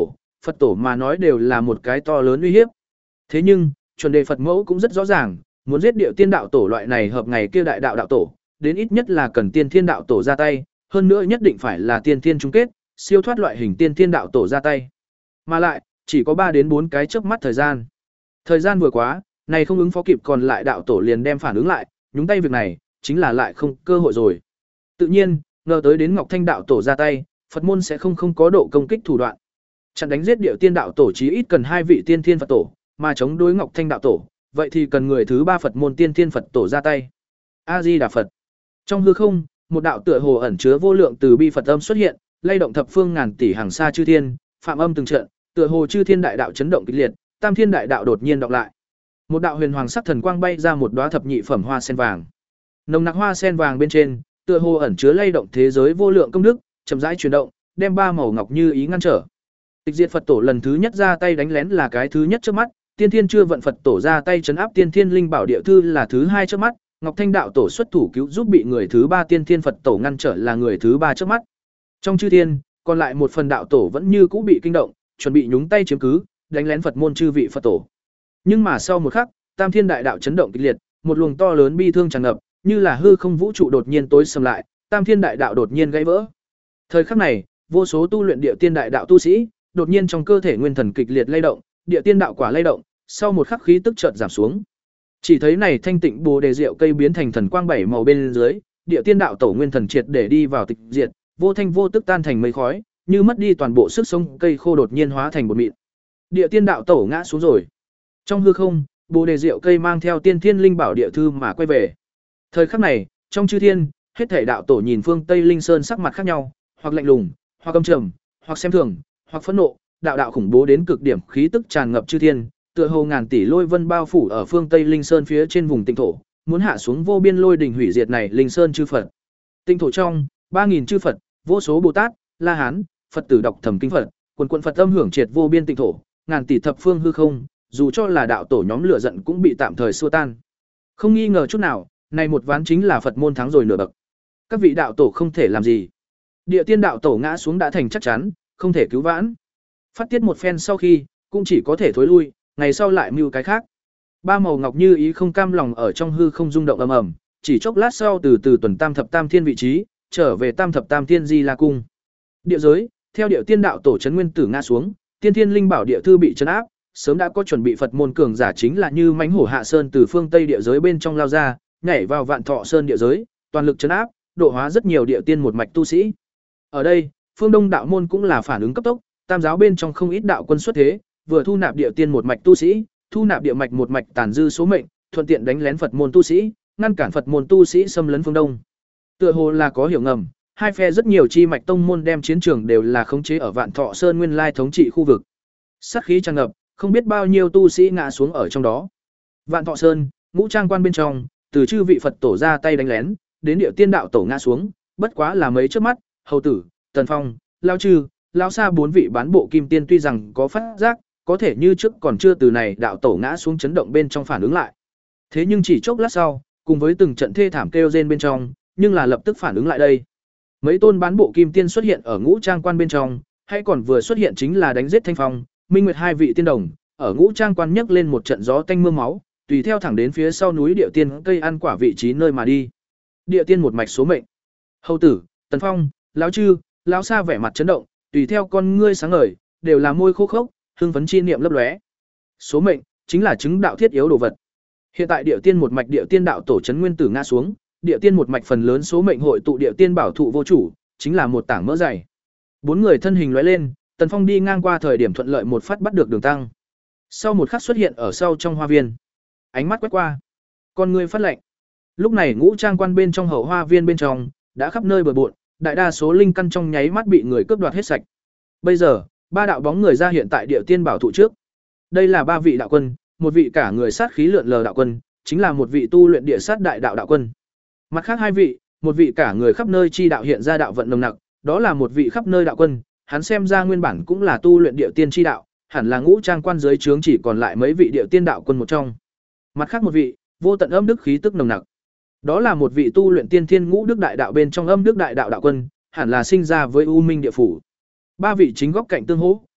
Phật tổ mà nói đều là một cái to lớn uy hiếp. Thế nhưng, chuẩn đề Phật mẫu cũng rất rõ ràng, muốn giết Điệu Tiên đạo tổ loại này hợp ngày kia đại đạo đạo tổ, đến ít nhất là cần Tiên Thiên đạo tổ ra tay, hơn nữa nhất định phải là tiên thiên chung kết, siêu thoát loại hình Tiên Thiên đạo tổ ra tay. Mà lại, chỉ có ba đến bốn cái chớp mắt thời gian. Thời gian vừa quá, này không ứng phó kịp còn lại đạo tổ liền đem phản ứng lại, nhúng tay việc này, chính là lại không cơ hội rồi. Tự nhiên, ngờ tới đến Ngọc Thanh đạo tổ ra tay, Phật môn sẽ không không có độ công kích thủ đoạn. Chặn đánh giết Điệu Tiên đạo tổ chí ít cần hai vị tiên thiên Phật tổ, mà chống đối Ngọc Thanh đạo tổ, vậy thì cần người thứ ba Phật môn tiên thiên Phật tổ ra tay. A Di Đà Phật. Trong hư không, một đạo tựa hồ ẩn chứa vô lượng từ bi Phật âm xuất hiện, lay động thập phương ngàn tỷ hàng xa chư thiên, phạm âm từng trận, tựa hồ chư thiên đại đạo chấn động kịch liệt, tam thiên đại đạo đột nhiên đọc lại. Một đạo huyền hoàng sắc thần quang bay ra một đóa thập nhị phẩm hoa sen vàng. Nồng nặc hoa sen vàng bên trên, tựa hồ ẩn chứa lay động thế giới vô lượng công đức, chậm rãi chuyển động, đem ba màu ngọc như ý ngăn trở. Tịch diệt Phật tổ lần thứ nhất ra tay đánh lén là cái thứ nhất trước mắt, Tiên Thiên chưa vận Phật tổ ra tay trấn áp Tiên Thiên linh bảo địa thư là thứ hai trước mắt, Ngọc Thanh đạo tổ xuất thủ cứu giúp bị người thứ ba Tiên Thiên Phật tổ ngăn trở là người thứ ba trước mắt. Trong chư thiên, còn lại một phần đạo tổ vẫn như cũ bị kinh động, chuẩn bị nhúng tay chiếm cứ, đánh lén Phật môn chư vị Phật tổ. Nhưng mà sau một khắc, Tam Thiên đại đạo chấn động kịch liệt, một luồng to lớn bi thương tràn ngập, như là hư không vũ trụ đột nhiên tối sầm lại, Tam Thiên đại đạo đột nhiên gãy vỡ. Thời khắc này, vô số tu luyện địa tiên đại đạo tu sĩ, đột nhiên trong cơ thể nguyên thần kịch liệt lay động, địa tiên đạo quả lay động, sau một khắc khí tức chợt giảm xuống. Chỉ thấy này thanh tịnh Bồ đề diệu cây biến thành thần quang bảy màu bên dưới, địa tiên đạo tổ nguyên thần triệt để đi vào tịch diệt, vô thanh vô tức tan thành mây khói, như mất đi toàn bộ sức sống, cây khô đột nhiên hóa thành bột mịn. Địa tiên đạo tổ ngã xuống rồi. Trong hư không, Bồ đề diệu cây mang theo tiên thiên linh bảo địa thư mà quay về. Thời khắc này, trong chư thiên, hết thảy đạo tổ nhìn phương Tây Linh Sơn sắc mặt khác nhau, hoặc lạnh lùng, hoặc âm trầm, hoặc xem thường, hoặc phẫn nộ, đạo đạo khủng bố đến cực điểm khí tức tràn ngập chư thiên, tựa hồ ngàn tỷ lôi vân bao phủ ở phương Tây Linh Sơn phía trên vùng tịnh thổ, muốn hạ xuống vô biên lôi đỉnh hủy diệt này Linh Sơn chư Phật. Tịnh thổ trong, ba nghìn chư Phật, vô số Bồ Tát, La Hán, Phật tử đọc thầm kinh Phật, quần quần Phật âm hưởng triệt vô biên tịnh thổ, ngàn tỷ thập phương hư không, dù cho là đạo tổ nhóm lửa giận cũng bị tạm thời xua tan. Không nghi ngờ chút nào, này một ván chính là Phật môn thắng rồi nửa bậc. Các vị đạo tổ không thể làm gì. Địa tiên đạo tổ ngã xuống đã thành chắc chắn, không thể cứu vãn. Phát tiết một phen sau khi, cũng chỉ có thể thối lui, ngày sau lại mưu cái khác. Ba màu ngọc như ý không cam lòng ở trong hư không rung động ầm ầm, chỉ chốc lát sau từ từ tuần tam thập tam thiên vị trí, trở về tam thập tam thiên Di La cung. Địa giới, theo điệu tiên đạo tổ trấn nguyên tử ngã xuống, tiên thiên linh bảo địa thư bị trấn áp, sớm đã có chuẩn bị Phật môn cường giả chính là như mãnh hổ hạ sơn từ phương Tây địa giới bên trong lao ra, nhảy vào Vạn Thọ Sơn địa giới, toàn lực trấn áp, độ hóa rất nhiều địa tiên một mạch tu sĩ. Ở đây, phương Đông đạo môn cũng là phản ứng cấp tốc, tam giáo bên trong không ít đạo quân xuất thế, vừa thu nạp địa tiên một mạch tu sĩ, thu nạp địa mạch một mạch tàn dư số mệnh, thuận tiện đánh lén Phật môn tu sĩ, ngăn cản Phật môn tu sĩ xâm lấn phương Đông. Tựa hồ là có hiểu ngầm, hai phe rất nhiều chi mạch tông môn đem chiến trường đều là khống chế ở Vạn Thọ Sơn nguyên lai thống trị khu vực. Sát khí tràn ngập, không biết bao nhiêu tu sĩ ngã xuống ở trong đó. Vạn Thọ Sơn, ngũ trang quan bên trong, từ chư vị Phật tổ ra tay đánh lén, đến địa tiên đạo tổ ngã xuống, bất quá là mấy chớp mắt, Hầu tử, Tần Phong, Lao Trư, Lao Sa bốn vị bán bộ kim tiên tuy rằng có phát giác, có thể như trước còn chưa từ này đạo tổ ngã xuống chấn động bên trong phản ứng lại. Thế nhưng chỉ chốc lát sau, cùng với từng trận thê thảm kêu rên bên trong, nhưng là lập tức phản ứng lại đây. Mấy tôn bán bộ kim tiên xuất hiện ở ngũ trang quan bên trong, hay còn vừa xuất hiện chính là đánh giết Thanh Phong, Minh Nguyệt hai vị tiên đồng, ở ngũ trang quan nhấc lên một trận gió tanh mưa máu, tùy theo thẳng đến phía sau núi địa tiên cây ăn quả vị trí nơi mà đi. Địa tiên một mạch số mệnh. Hầu tử, Tần Phong, Lão Trư, Lão Sa vẻ mặt chấn động, tùy theo con ngươi sáng ngời, đều là môi khô khốc, hưng phấn chi niệm lấp lóe. Số mệnh chính là chứng đạo thiết yếu đồ vật. Hiện tại địa tiên một mạch địa tiên đạo tổ trấn nguyên tử ngã xuống, địa tiên một mạch phần lớn số mệnh hội tụ địa tiên bảo thụ vô chủ, chính là một tảng mỡ dày. Bốn người thân hình lóe lên, Tần Phong đi ngang qua thời điểm thuận lợi một phát bắt được Đường Tăng. Sau một khắc xuất hiện ở sau trong hoa viên. Ánh mắt quét qua, con ngươi phát lạnh. Lúc này ngũ trang quan bên trong hậu hoa viên bên trong đã khắp nơi bừa bộn, đại đa số linh căn trong nháy mắt bị người cướp đoạt hết sạch. Bây giờ, ba đạo bóng người ra hiện tại địa tiên bảo thụ trước. Đây là ba vị đạo quân, một vị cả người sát khí lượn lờ đạo quân, chính là một vị tu luyện địa sát đại đạo đạo quân. Mặt khác hai vị, một vị cả người khắp nơi chi đạo hiện ra đạo vận nồng nặc, đó là một vị khắp nơi đạo quân, hắn xem ra nguyên bản cũng là tu luyện địa tiên chi đạo, hẳn là ngũ trang quan dưới trướng chỉ còn lại mấy vị địa tiên đạo quân một trong. Mặt khác một vị, vô tận âm đức khí tức nồng nặc. Đó là một vị tu luyện tiên thiên ngũ đức đại đạo bên trong âm đức đại đạo đạo quân, hẳn là sinh ra với U Minh địa phủ. Ba vị chính góc cạnh tương hỗ,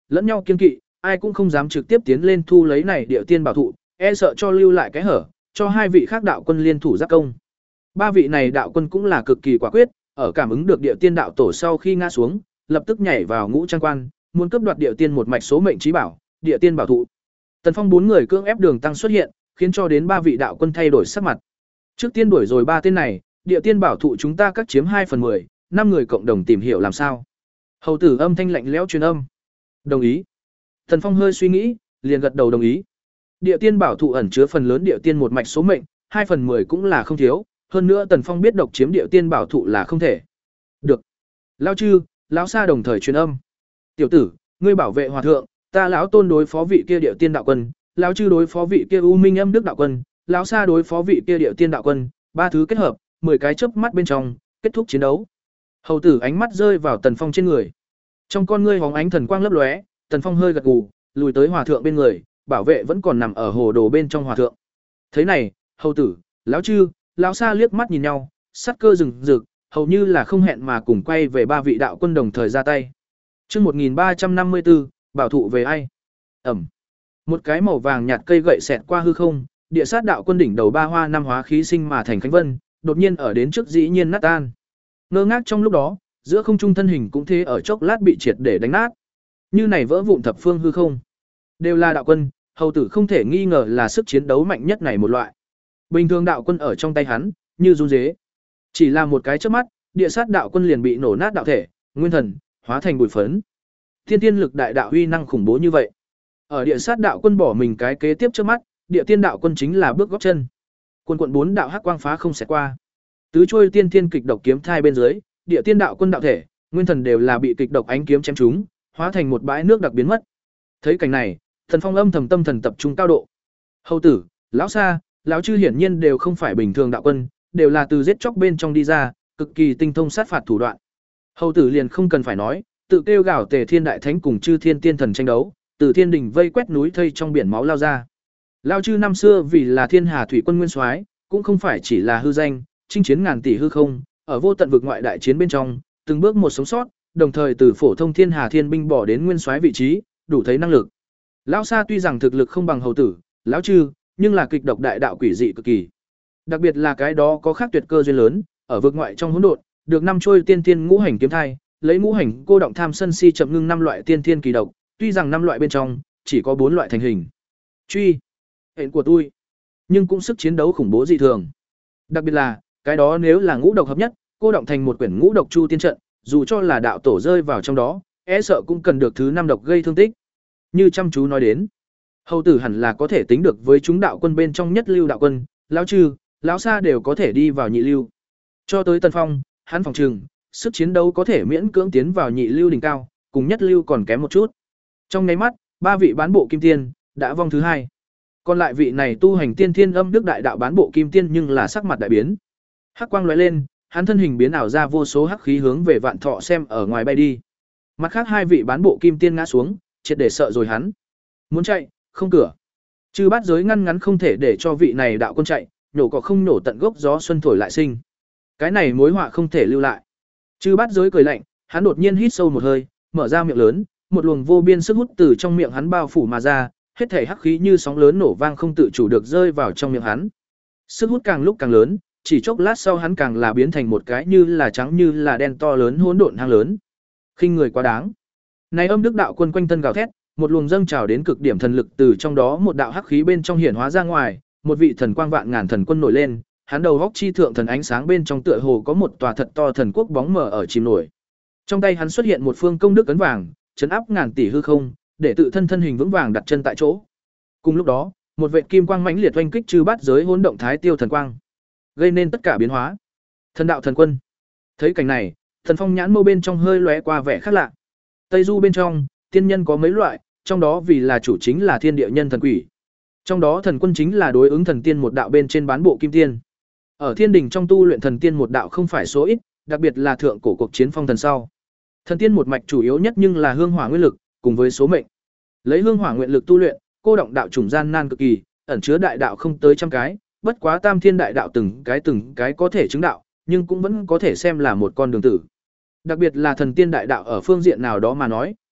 lẫn nhau kiên kỵ, ai cũng không dám trực tiếp tiến lên thu lấy này địa tiên bảo thụ, e sợ cho lưu lại cái hở, cho hai vị khác đạo quân liên thủ giáp công. Ba vị này đạo quân cũng là cực kỳ quả quyết, ở cảm ứng được địa tiên đạo tổ sau khi ngã xuống, lập tức nhảy vào ngũ trang quan, muốn cướp đoạt địa tiên một mạch số mệnh trí bảo, địa tiên bảo thụ. Tần Phong bốn người cưỡng ép Đường Tăng xuất hiện, khiến cho đến ba vị đạo quân thay đổi sắc mặt. Trước tiên đuổi rồi ba tên này, địa tiên bảo thụ chúng ta cắt chiếm hai phần mười, năm người cộng đồng tìm hiểu làm sao. Hầu tử âm thanh lạnh lẽo truyền âm. Đồng ý. Tần Phong hơi suy nghĩ, liền gật đầu đồng ý. Địa tiên bảo thụ ẩn chứa phần lớn địa tiên một mạch số mệnh, hai phần mười cũng là không thiếu, hơn nữa Tần Phong biết độc chiếm địa tiên bảo thụ là không thể. Được. Lão chư, lão sa đồng thời truyền âm. Tiểu tử, ngươi bảo vệ hòa thượng, ta lão tôn đối phó vị kia địa tiên đạo quân, lão chư đối phó vị kia u minh âm đức đạo quân, lão sa đối phó vị kia địa tiên đạo quân, ba thứ kết hợp, mười cái chớp mắt bên trong, kết thúc chiến đấu. Hầu tử ánh mắt rơi vào Tần Phong trên người. Trong con ngươi hóng ánh thần quang lấp lóe, Tần Phong hơi gật gù, lùi tới hòa thượng bên người, bảo vệ vẫn còn nằm ở hồ đồ bên trong hòa thượng. Thế này, hầu tử, lão chư, lão sa liếc mắt nhìn nhau, sát cơ rừng rực, hầu như là không hẹn mà cùng quay về ba vị đạo quân đồng thời ra tay. Chương một nghìn ba trăm năm mươi tư, bảo thụ về ai? Ẩm. Một cái màu vàng nhạt cây gậy xẹt qua hư không, địa sát đạo quân đỉnh đầu ba hoa năm hóa khí sinh mà thành khánh vân, đột nhiên ở đến trước dĩ nhiên nát tan. Ngơ ngác trong lúc đó, giữa không trung thân hình cũng thế ở chốc lát bị triệt để đánh nát. Như này vỡ vụn thập phương hư không, đều là đạo quân, hầu tử không thể nghi ngờ là sức chiến đấu mạnh nhất này một loại. Bình thường đạo quân ở trong tay hắn, như run rế. Chỉ là một cái chớp mắt, địa sát đạo quân liền bị nổ nát đạo thể, nguyên thần, hóa thành bụi phấn. Thiên tiên lực đại đạo uy năng khủng bố như vậy. Ở địa sát đạo quân bỏ mình cái kế tiếp trước mắt, địa tiên đạo quân chính là bước góp chân. Quân quận bốn đạo hắc quang phá không xẹt qua. Tứ trôi tiên thiên kịch độc kiếm thai bên dưới, địa tiên đạo quân đạo thể, nguyên thần đều là bị kịch độc ánh kiếm chém trúng, hóa thành một bãi nước đặc biến mất. Thấy cảnh này, Thần Phong âm thầm tâm thần tập trung cao độ. Hầu tử, lão sa, lão chư hiển nhiên đều không phải bình thường đạo quân, đều là từ giết chóc bên trong đi ra, cực kỳ tinh thông sát phạt thủ đoạn. Hầu tử liền không cần phải nói, tự kêu gào Tề Thiên đại thánh cùng chư thiên tiên thần tranh đấu, từ thiên đỉnh vây quét núi thây trong biển máu lao ra. Lão chư năm xưa vì là Thiên Hà thủy quân nguyên soái, cũng không phải chỉ là hư danh, chinh chiến ngàn tỷ hư không, ở vô tận vực ngoại đại chiến bên trong, từng bước một sống sót, đồng thời từ phổ thông Thiên Hà thiên binh bỏ đến nguyên soái vị trí, đủ thấy năng lực. Lão sa tuy rằng thực lực không bằng hầu tử, lão chư, nhưng là kịch độc đại đạo quỷ dị cực kỳ. Đặc biệt là cái đó có khác tuyệt cơ duyên lớn, ở vực ngoại trong hỗn độn, được năm trôi tiên tiên ngũ hành kiếm thai, lấy ngũ hành cô động tham sân si chậm ngưng năm loại tiên thiên kỳ độc, tuy rằng năm loại bên trong chỉ có bốn loại thành hình. Truy, hẹn của tôi, nhưng cũng sức chiến đấu khủng bố dị thường. Đặc biệt là, cái đó nếu là ngũ độc hợp nhất, cô động thành một quyển ngũ độc chu tiên trận, dù cho là đạo tổ rơi vào trong đó, e sợ cũng cần được thứ năm độc gây thương tích. Như chăm chú nói đến, hầu tử hẳn là có thể tính được với chúng đạo quân bên trong nhất lưu đạo quân, lão trừ, lão sa đều có thể đi vào nhị lưu. Cho tới Tần Phong, hắn phòng trừng, sức chiến đấu có thể miễn cưỡng tiến vào nhị lưu đỉnh cao, cùng nhất lưu còn kém một chút. Trong nháy mắt, ba vị bán bộ kim tiên đã vong thứ hai. Còn lại vị này tu hành tiên thiên âm đức đại đạo bán bộ kim tiên nhưng là sắc mặt đại biến. Hắc quang lóe lên, hắn thân hình biến ảo ra vô số hắc khí hướng về Vạn Thọ xem ở ngoài bay đi. Mặt khác hai vị bán bộ kim tiên ngã xuống, triệt để sợ rồi hắn. Muốn chạy, không cửa. Chư bát giới ngăn ngắn không thể để cho vị này đạo quân chạy, nhổ cỏ không nổ tận gốc gió xuân thổi lại sinh. Cái này mối họa không thể lưu lại. Chư bát giới cười lạnh, hắn đột nhiên hít sâu một hơi, mở ra miệng lớn, một luồng vô biên sức hút từ trong miệng hắn bao phủ mà ra, hết thảy hắc khí như sóng lớn nổ vang không tự chủ được rơi vào trong miệng hắn. Sức hút càng lúc càng lớn, chỉ chốc lát sau hắn càng là biến thành một cái như là trắng như là đen to lớn hỗn độn hang lớn. Khinh người quá đáng. Này âm đức đạo quân quanh thân gào thét, một luồng dâng trào đến cực điểm thần lực từ trong đó một đạo hắc khí bên trong hiển hóa ra ngoài, một vị thần quang vạn ngàn thần quân nổi lên, hắn đầu góc chi thượng thần ánh sáng bên trong tựa hồ có một tòa thật to thần quốc bóng mờ ở chìm nổi. Trong tay hắn xuất hiện một phương công đức ấn vàng, chấn áp ngàn tỷ hư không, để tự thân thân hình vững vàng đặt chân tại chỗ. Cùng lúc đó, một vệt kim quang mãnh liệt oanh kích chư bát giới hỗn động thái tiêu thần quang, gây nên tất cả biến hóa. Thần đạo thần quân. Thấy cảnh này, Thần Phong nhãn mâu bên trong hơi lóe qua vẻ khác lạ. Tây du bên trong, tiên nhân có mấy loại, trong đó vì là chủ chính là thiên địa nhân thần quỷ. Trong đó thần quân chính là đối ứng thần tiên một đạo bên trên bán bộ kim tiên. Ở thiên đình trong tu luyện thần tiên một đạo không phải số ít, đặc biệt là thượng cổ cuộc chiến phong thần sau. Thần tiên một mạch chủ yếu nhất nhưng là hương hỏa nguyên lực, cùng với số mệnh. Lấy hương hỏa nguyện lực tu luyện, cô động đạo trùng gian nan cực kỳ, ẩn chứa đại đạo không tới trăm cái, bất quá tam thiên đại đạo từng cái từng cái có thể chứng đạo, nhưng cũng vẫn có thể xem là một con đường tử. Đặc biệt là thần tiên đại đạo ở phương diện nào đó mà nói,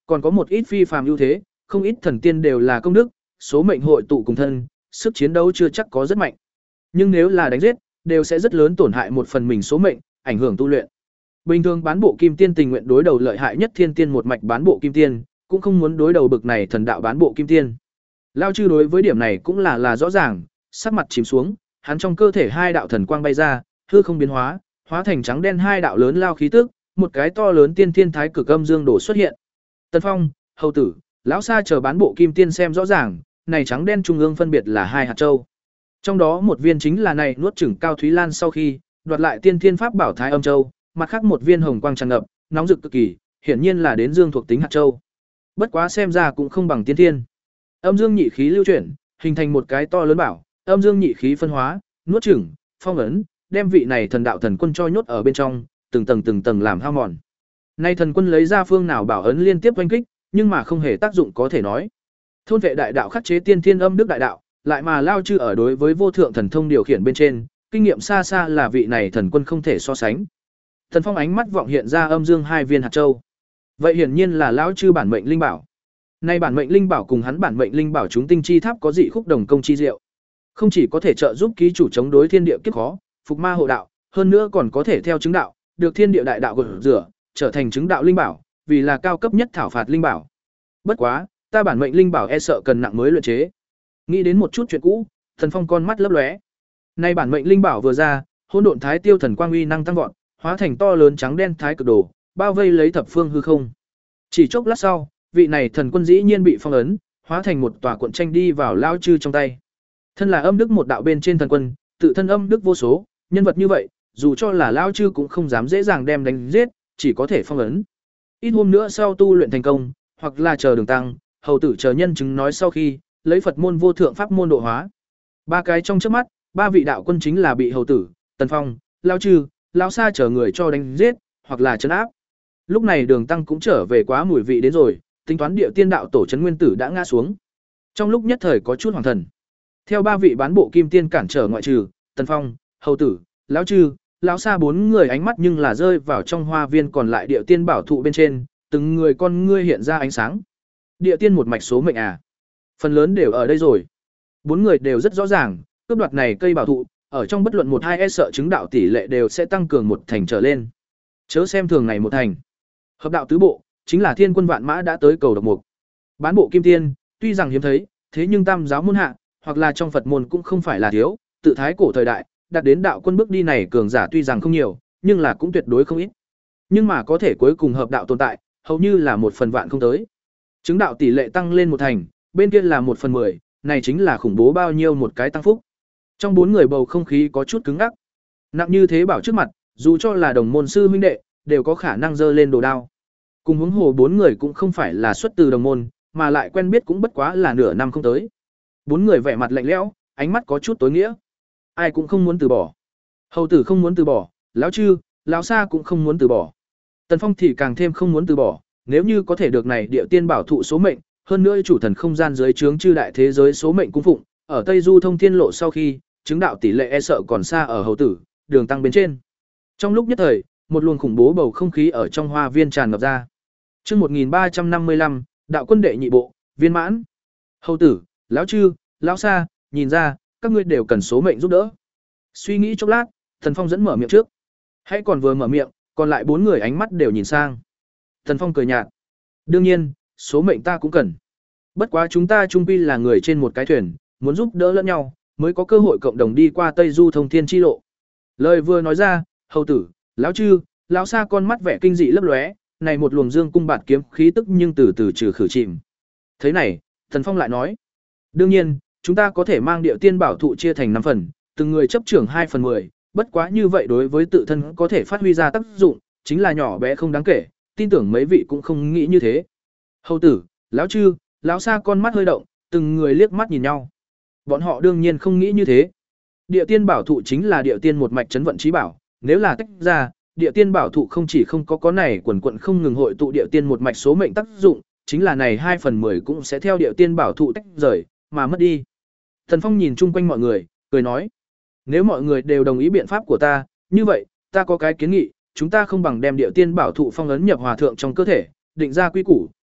còn có một ít phi phàm ưu thế, không ít thần tiên đều là công đức, số mệnh hội tụ cùng thân, sức chiến đấu chưa chắc có rất mạnh. Nhưng nếu là đánh giết, đều sẽ rất lớn tổn hại một phần mình số mệnh, ảnh hưởng tu luyện. Bình thường bán bộ kim tiên tình nguyện đối đầu lợi hại nhất thiên tiên một mạch bán bộ kim tiên, cũng không muốn đối đầu bực này thần đạo bán bộ kim tiên. Lao chư đối với điểm này cũng là là rõ ràng, sắc mặt chìm xuống, hắn trong cơ thể hai đạo thần quang bay ra, hư không biến hóa, hóa thành trắng đen hai đạo lớn lao khí tức, một cái to lớn tiên thiên thái cực âm dương đổ xuất hiện. Tần Phong, Hầu Tử, lão Sa chờ bán bộ kim tiên xem rõ ràng, này trắng đen trung ương phân biệt là hai hạt châu. Trong đó một viên chính là này nuốt chửng Cao Thúy Lan sau khi đoạt lại tiên thiên pháp bảo Thái Âm Châu, mặt khác một viên hồng quang tràn ngập, nóng rực cực kỳ, hiển nhiên là đến dương thuộc tính hạt châu. Bất quá xem ra cũng không bằng tiên thiên. Âm dương nhị khí lưu chuyển, hình thành một cái to lớn bảo, âm dương nhị khí phân hóa, nuốt chửng, phong ấn, đem vị này thần đạo thần quân cho nhốt ở bên trong, từng tầng từng tầng làm hao mòn. Nay thần quân lấy ra phương nào bảo ấn liên tiếp oanh kích, nhưng mà không hề tác dụng có thể nói. Thôn vệ đại đạo khắc chế tiên thiên âm đức đại đạo, lại mà lao chư ở đối với vô thượng thần thông điều khiển bên trên, kinh nghiệm xa xa là vị này thần quân không thể so sánh. Thần Phong ánh mắt vọng hiện ra âm dương hai viên hạt châu. Vậy hiển nhiên là lão chư bản mệnh linh bảo. Nay bản mệnh linh bảo cùng hắn bản mệnh linh bảo chúng tinh chi tháp có dị khúc đồng công chi diệu. Không chỉ có thể trợ giúp ký chủ chống đối thiên địa kiếp khó, phục ma hộ đạo, hơn nữa còn có thể theo chứng đạo, được thiên địa đại đạo gột rửa, trở thành chứng đạo linh bảo, vì là cao cấp nhất thảo phạt linh bảo. Bất quá, ta bản mệnh linh bảo e sợ cần nặng mới luyện chế. Nghĩ đến một chút chuyện cũ, Thần Phong con mắt lấp lóe. Nay bản mệnh linh bảo vừa ra, hỗn độn thái tiêu thần quang uy năng tăng vọt, hóa thành to lớn trắng đen thái cực đồ, bao vây lấy thập phương hư không. Chỉ chốc lát sau, vị này thần quân dĩ nhiên bị phong ấn, hóa thành một tòa cuộn tranh đi vào lao chư trong tay. Thân là âm đức một đạo bên trên thần quân, tự thân âm đức vô số, nhân vật như vậy, dù cho là lao chư cũng không dám dễ dàng đem đánh giết, chỉ có thể phong ấn. Ít hôm nữa sau tu luyện thành công, hoặc là chờ đường tăng, Hầu Tử chờ nhân chứng nói sau khi lấy Phật môn vô thượng pháp môn độ hóa. Ba cái trong trước mắt, ba vị đạo quân chính là bị Hầu Tử, Tần Phong, lao chư, lao Sa chờ người cho đánh giết, hoặc là trấn áp. Lúc này đường tăng cũng trở về quá mùi vị đến rồi, tính toán địa tiên đạo tổ trấn nguyên tử đã ngã xuống. Trong lúc nhất thời có chút hoàng thần. Theo ba vị bán bộ kim tiên cản trở ngoại trừ, Tần Phong, Hầu Tử, lão chư, lão Sa bốn người ánh mắt nhưng là rơi vào trong hoa viên còn lại địa tiên bảo thụ bên trên, từng người con ngươi hiện ra ánh sáng. Địa tiên một mạch số mệnh à? Phần lớn đều ở đây rồi. Bốn người đều rất rõ ràng, cướp đoạt này cây bảo thụ, ở trong bất luận một hai e sợ chứng đạo tỷ lệ đều sẽ tăng cường một thành trở lên. Chớ xem thường này một thành. Hợp đạo tứ bộ, chính là thiên quân vạn mã đã tới cầu độc mục. Bán bộ kim tiên, tuy rằng hiếm thấy, thế nhưng tam giáo môn hạ, hoặc là trong Phật môn cũng không phải là thiếu, tự thái cổ thời đại, đạt đến đạo quân bước đi này cường giả tuy rằng không nhiều, nhưng là cũng tuyệt đối không ít. Nhưng mà có thể cuối cùng hợp đạo tồn tại, hầu như là một phần vạn không tới. Chứng đạo tỷ lệ tăng lên một thành, bên kia là một phần mười, này chính là khủng bố bao nhiêu một cái tăng phúc. Trong bốn người bầu không khí có chút cứng ngắc. Nặng như thế bảo trước mặt, dù cho là đồng môn sư huynh đệ, đều có khả năng giơ lên đồ đao. Cùng huống hồ bốn người cũng không phải là xuất từ đồng môn, mà lại quen biết cũng bất quá là nửa năm không tới. Bốn người vẻ mặt lạnh lẽo, ánh mắt có chút tối nghĩa. Ai cũng không muốn từ bỏ. Hầu Tử không muốn từ bỏ, lão chư, lão Sa cũng không muốn từ bỏ. Tần Phong thì càng thêm không muốn từ bỏ, nếu như có thể được này địa tiên bảo thụ số mệnh, hơn nữa chủ thần không gian dưới trướng chư đại thế giới số mệnh cung phụng, ở Tây Du thông thiên lộ sau khi, chứng đạo tỷ lệ e sợ còn xa ở Hầu Tử, đường tăng bên trên. Trong lúc nhất thời, một luồng khủng bố bầu không khí ở trong hoa viên tràn ngập ra. Chương một nghìn ba trăm năm mươi lăm, đạo quân đệ nhị bộ, viên mãn. Hầu Tử, lão chư, lão Sa, nhìn ra, các ngươi đều cần số mệnh giúp đỡ. Suy nghĩ chốc lát, Thần Phong dẫn mở miệng trước. Hãy còn vừa mở miệng, còn lại bốn người ánh mắt đều nhìn sang. Thần Phong cười nhạt. Đương nhiên, số mệnh ta cũng cần. Bất quá chúng ta chung quy là người trên một cái thuyền, muốn giúp đỡ lẫn nhau, mới có cơ hội cộng đồng đi qua Tây Du thông thiên chi lộ. Lời vừa nói ra, Hầu Tử, lão chư, lão Sa con mắt vẻ kinh dị lấp lóe, này một luồng dương cung bạt kiếm khí tức nhưng từ từ trừ khử chìm. Thế này, Thần Phong lại nói, đương nhiên, chúng ta có thể mang điệu tiên bảo thụ chia thành năm phần, từng người chấp trưởng hai phần mười, bất quá như vậy đối với tự thân có thể phát huy ra tác dụng, chính là nhỏ bé không đáng kể, tin tưởng mấy vị cũng không nghĩ như thế. Hầu Tử, lão chư, lão Sa con mắt hơi động, từng người liếc mắt nhìn nhau. Bọn họ đương nhiên không nghĩ như thế. Địa tiên bảo thụ chính là địa tiên một mạch chấn vận trí bảo, nếu là tách ra, địa tiên bảo thụ không chỉ không có có này quần quận không ngừng hội tụ địa tiên một mạch số mệnh tác dụng, chính là này hai phần mười cũng sẽ theo địa tiên bảo thụ tách rời mà mất đi. Thần Phong nhìn chung quanh mọi người, cười nói, nếu mọi người đều đồng ý biện pháp của ta, như vậy, ta có cái kiến nghị, chúng ta không bằng đem địa tiên bảo thụ phong ấn nhập hòa thượng trong cơ thể, định ra quy củ,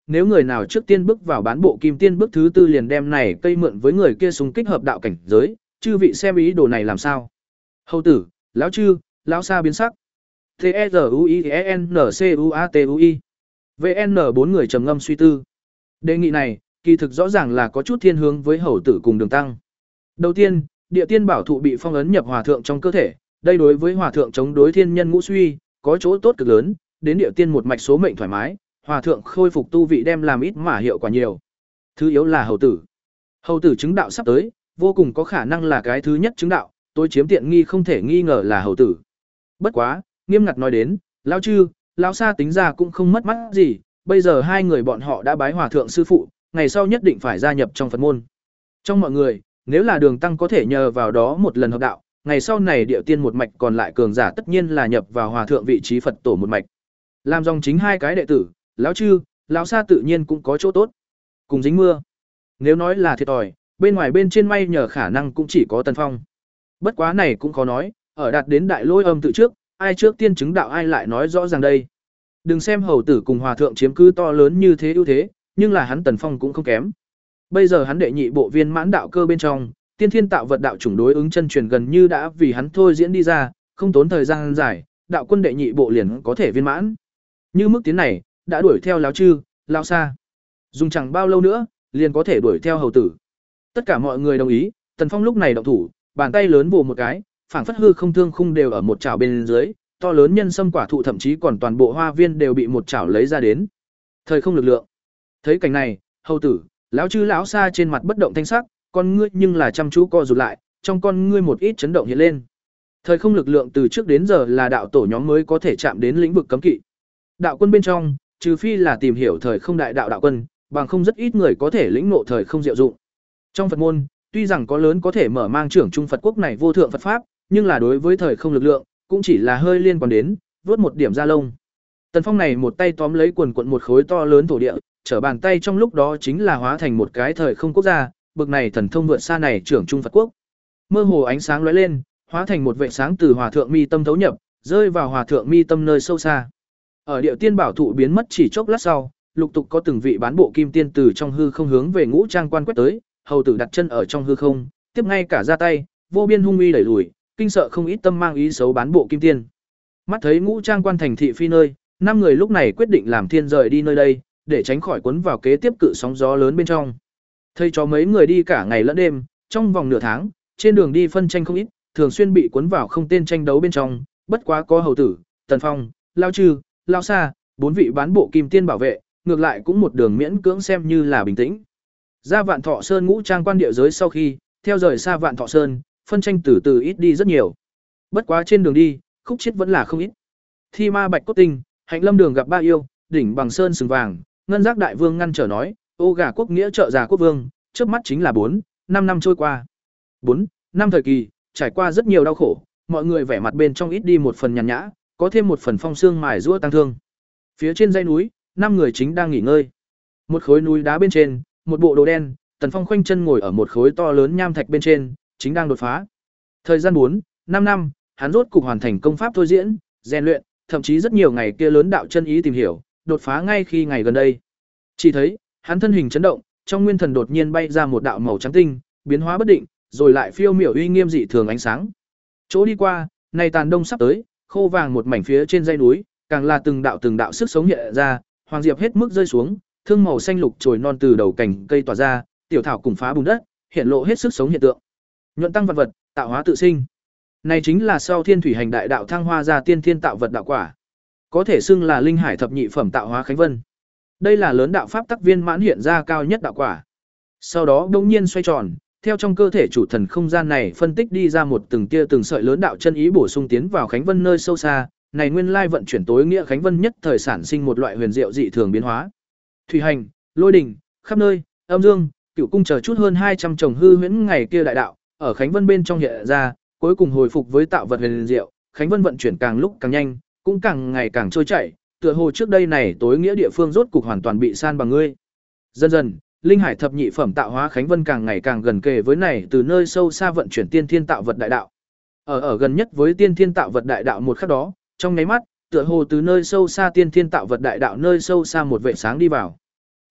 nếu người nào trước tiên bước vào bán bộ kim tiên bước thứ tư liền đem này cây mượn với người kia xung kích hợp đạo cảnh giới, chư vị xem ý đồ này làm sao? Hầu tử, lão chư, lão sa biến sắc. T E R U I E N C U A T U I. V N bốn người trầm ngâm suy tư. Đề nghị này, kỳ thực rõ ràng là có chút thiên hướng với hầu tử cùng Đường Tăng. Đầu tiên, địa tiên bảo thụ bị phong ấn nhập hòa thượng trong cơ thể, đây đối với hòa thượng chống đối thiên nhân ngũ suy, có chỗ tốt cực lớn, đến địa tiên một mạch số mệnh thoải mái, hòa thượng khôi phục tu vị đem làm ít mà hiệu quả nhiều. Thứ yếu là hầu tử. Hầu tử chứng đạo sắp tới, vô cùng có khả năng là cái thứ nhất chứng đạo, tôi chiếm tiện nghi không thể nghi ngờ là hầu tử. Bất quá, nghiêm ngặt nói đến, lão chư, lão sa tính ra cũng không mất mắt gì, bây giờ hai người bọn họ đã bái hòa thượng sư phụ, ngày sau nhất định phải gia nhập trong Phật môn. Trong mọi người, nếu là Đường Tăng có thể nhờ vào đó một lần hợp đạo, ngày sau này địa tiên một mạch còn lại cường giả tất nhiên là nhập vào hòa thượng vị trí Phật tổ một mạch. Làm dòng chính hai cái đệ tử, lão chư, lão sa tự nhiên cũng có chỗ tốt. Cùng dính mưa. Nếu nói là thiệt thòi, bên ngoài bên trên may nhờ khả năng cũng chỉ có Tần Phong. Bất quá này cũng khó nói, ở đạt đến đại lôi âm tự trước, ai trước tiên chứng đạo ai lại nói rõ ràng đây. Đừng xem hầu tử cùng hòa thượng chiếm cứ to lớn như thế ưu thế, nhưng là hắn Tần Phong cũng không kém. Bây giờ hắn đệ nhị bộ viên mãn đạo cơ bên trong, tiên thiên tạo vật đạo chủng đối ứng chân truyền gần như đã vì hắn thôi diễn đi ra, không tốn thời gian dài, đạo quân đệ nhị bộ liền có thể viên mãn. Như mức tiến này, đã đuổi theo lão chư, lão sa. Dùng chẳng bao lâu nữa, liền có thể đuổi theo hầu tử. Tất cả mọi người đồng ý, Tần Phong lúc này động thủ, bàn tay lớn vồ một cái, phảng phất hư không thương khung đều ở một chảo bên dưới, to lớn nhân sâm quả thụ thậm chí còn toàn bộ hoa viên đều bị một chảo lấy ra đến. Thời không lực lượng. Thấy cảnh này, hầu tử, lão chư lão sa trên mặt bất động thanh sắc, con ngươi nhưng là chăm chú co rụt lại, trong con ngươi một ít chấn động hiện lên. Thời không lực lượng từ trước đến giờ là đạo tổ nhóm mới có thể chạm đến lĩnh vực cấm kỵ. Đạo quân bên trong, trừ phi là tìm hiểu thời không đại đạo đạo quân, bằng không rất ít người có thể lĩnh ngộ thời không diệu dụng. Trong Phật môn, tuy rằng có lớn có thể mở mang trưởng trung Phật quốc này vô thượng Phật pháp, nhưng là đối với thời không lực lượng, cũng chỉ là hơi liên quan đến, vớt một điểm ra lông. Tần Phong này một tay tóm lấy quần quần một khối to lớn thổ địa, trở bàn tay trong lúc đó chính là hóa thành một cái thời không quốc gia, bực này thần thông vượt xa này trưởng trung Phật quốc. Mơ hồ ánh sáng lóe lên, hóa thành một vệt sáng từ hòa thượng mi tâm thấu nhập, rơi vào hòa thượng mi tâm nơi sâu xa. Ở địa tiên bảo thụ biến mất chỉ chốc lát sau, lục tục có từng vị bán bộ kim tiên từ trong hư không hướng về ngũ trang quan quét tới, hầu tử đặt chân ở trong hư không, tiếp ngay cả ra tay, vô biên hung uy đẩy lùi, kinh sợ không ít tâm mang ý xấu bán bộ kim tiên. Mắt thấy ngũ trang quan thành thị phi nơi, năm người lúc này quyết định làm thiên rời đi nơi đây, để tránh khỏi cuốn vào kế tiếp cự sóng gió lớn bên trong. Thầy cho mấy người đi cả ngày lẫn đêm, trong vòng nửa tháng, trên đường đi phân tranh không ít, thường xuyên bị cuốn vào không tên tranh đấu bên trong, bất quá có hầu tử, Tần Phong, Lao Trư, Lao Sa, bốn vị bán bộ kim tiên bảo vệ, ngược lại cũng một đường miễn cưỡng xem như là bình tĩnh. Ra Vạn Thọ Sơn ngũ trang quan địa giới sau khi, theo rời xa Vạn Thọ Sơn, phân tranh từ từ ít đi rất nhiều. Bất quá trên đường đi, khúc chết vẫn là không ít. Thi Ma Bạch Cốt Tinh, Hạnh Lâm Đường gặp ba yêu, đỉnh bằng sơn sừng vàng, Ngân Giác Đại Vương ngăn trở nói, ô gà quốc nghĩa trợ già quốc vương, trước mắt chính là bốn, năm năm trôi qua. bốn, năm thời kỳ, trải qua rất nhiều đau khổ, mọi người vẻ mặt bên trong ít đi một phần nhàn nhã, có thêm một phần phong sương mài giũa tăng thương. Phía trên dãy núi, năm người chính đang nghỉ ngơi. Một khối núi đá bên trên, một bộ đồ đen, Tần Phong khoanh chân ngồi ở một khối to lớn nham thạch bên trên, chính đang đột phá. Thời gian bốn, năm năm, hắn rốt cục hoàn thành công pháp thôi diễn, rèn luyện, thậm chí rất nhiều ngày kia lớn đạo chân ý tìm hiểu, đột phá ngay khi ngày gần đây. Chỉ thấy, hắn thân hình chấn động, trong nguyên thần đột nhiên bay ra một đạo màu trắng tinh, biến hóa bất định, rồi lại phiêu miểu uy nghiêm dị thường ánh sáng. Chỗ đi qua, này tàn đông sắp tới, khô vàng một mảnh phía trên dãy núi, càng là từng đạo từng đạo sức sống hiện ra, hoàng diệp hết mức rơi xuống, thương màu xanh lục trồi non từ đầu cành cây tỏa ra, tiểu thảo cùng phá bùn đất, hiện lộ hết sức sống hiện tượng. Nhuận tăng vật vật, tạo hóa tự sinh. Này chính là sau Thiên Thủy Hành đại đạo thăng hoa ra tiên thiên tạo vật đạo quả. Có thể xưng là linh hải thập nhị phẩm tạo hóa khánh vân. Đây là lớn đạo pháp tắc viên mãn hiện ra cao nhất đạo quả. Sau đó đột nhiên xoay tròn, theo trong cơ thể chủ thần không gian này phân tích đi ra một từng tia từng sợi lớn đạo chân ý bổ sung tiến vào khánh vân nơi sâu xa, này nguyên lai vận chuyển tối nghĩa khánh vân nhất thời sản sinh một loại huyền diệu dị thường biến hóa. Thủy hành, lôi đỉnh, khắp nơi, âm dương, cựu cung chờ chút hơn hai trăm chồng hư huyễn ngày kia đại đạo, ở khánh vân bên trong hiện ra, cuối cùng hồi phục với tạo vật huyền diệu, khánh vân vận chuyển càng lúc càng nhanh, cũng càng ngày càng trôi chảy, tựa hồ trước đây này tối nghĩa địa phương rốt cục hoàn toàn bị san bằng ngươi. Dần dần, linh hải thập nhị phẩm tạo hóa khánh vân càng ngày càng gần kề với này từ nơi sâu xa vận chuyển tiên thiên tạo vật đại đạo. Ở ở gần nhất với tiên thiên tạo vật đại đạo một khắc đó, trong nháy mắt, tựa hồ từ nơi sâu xa tiên thiên tạo vật đại đạo nơi sâu xa một vệ sáng đi vào.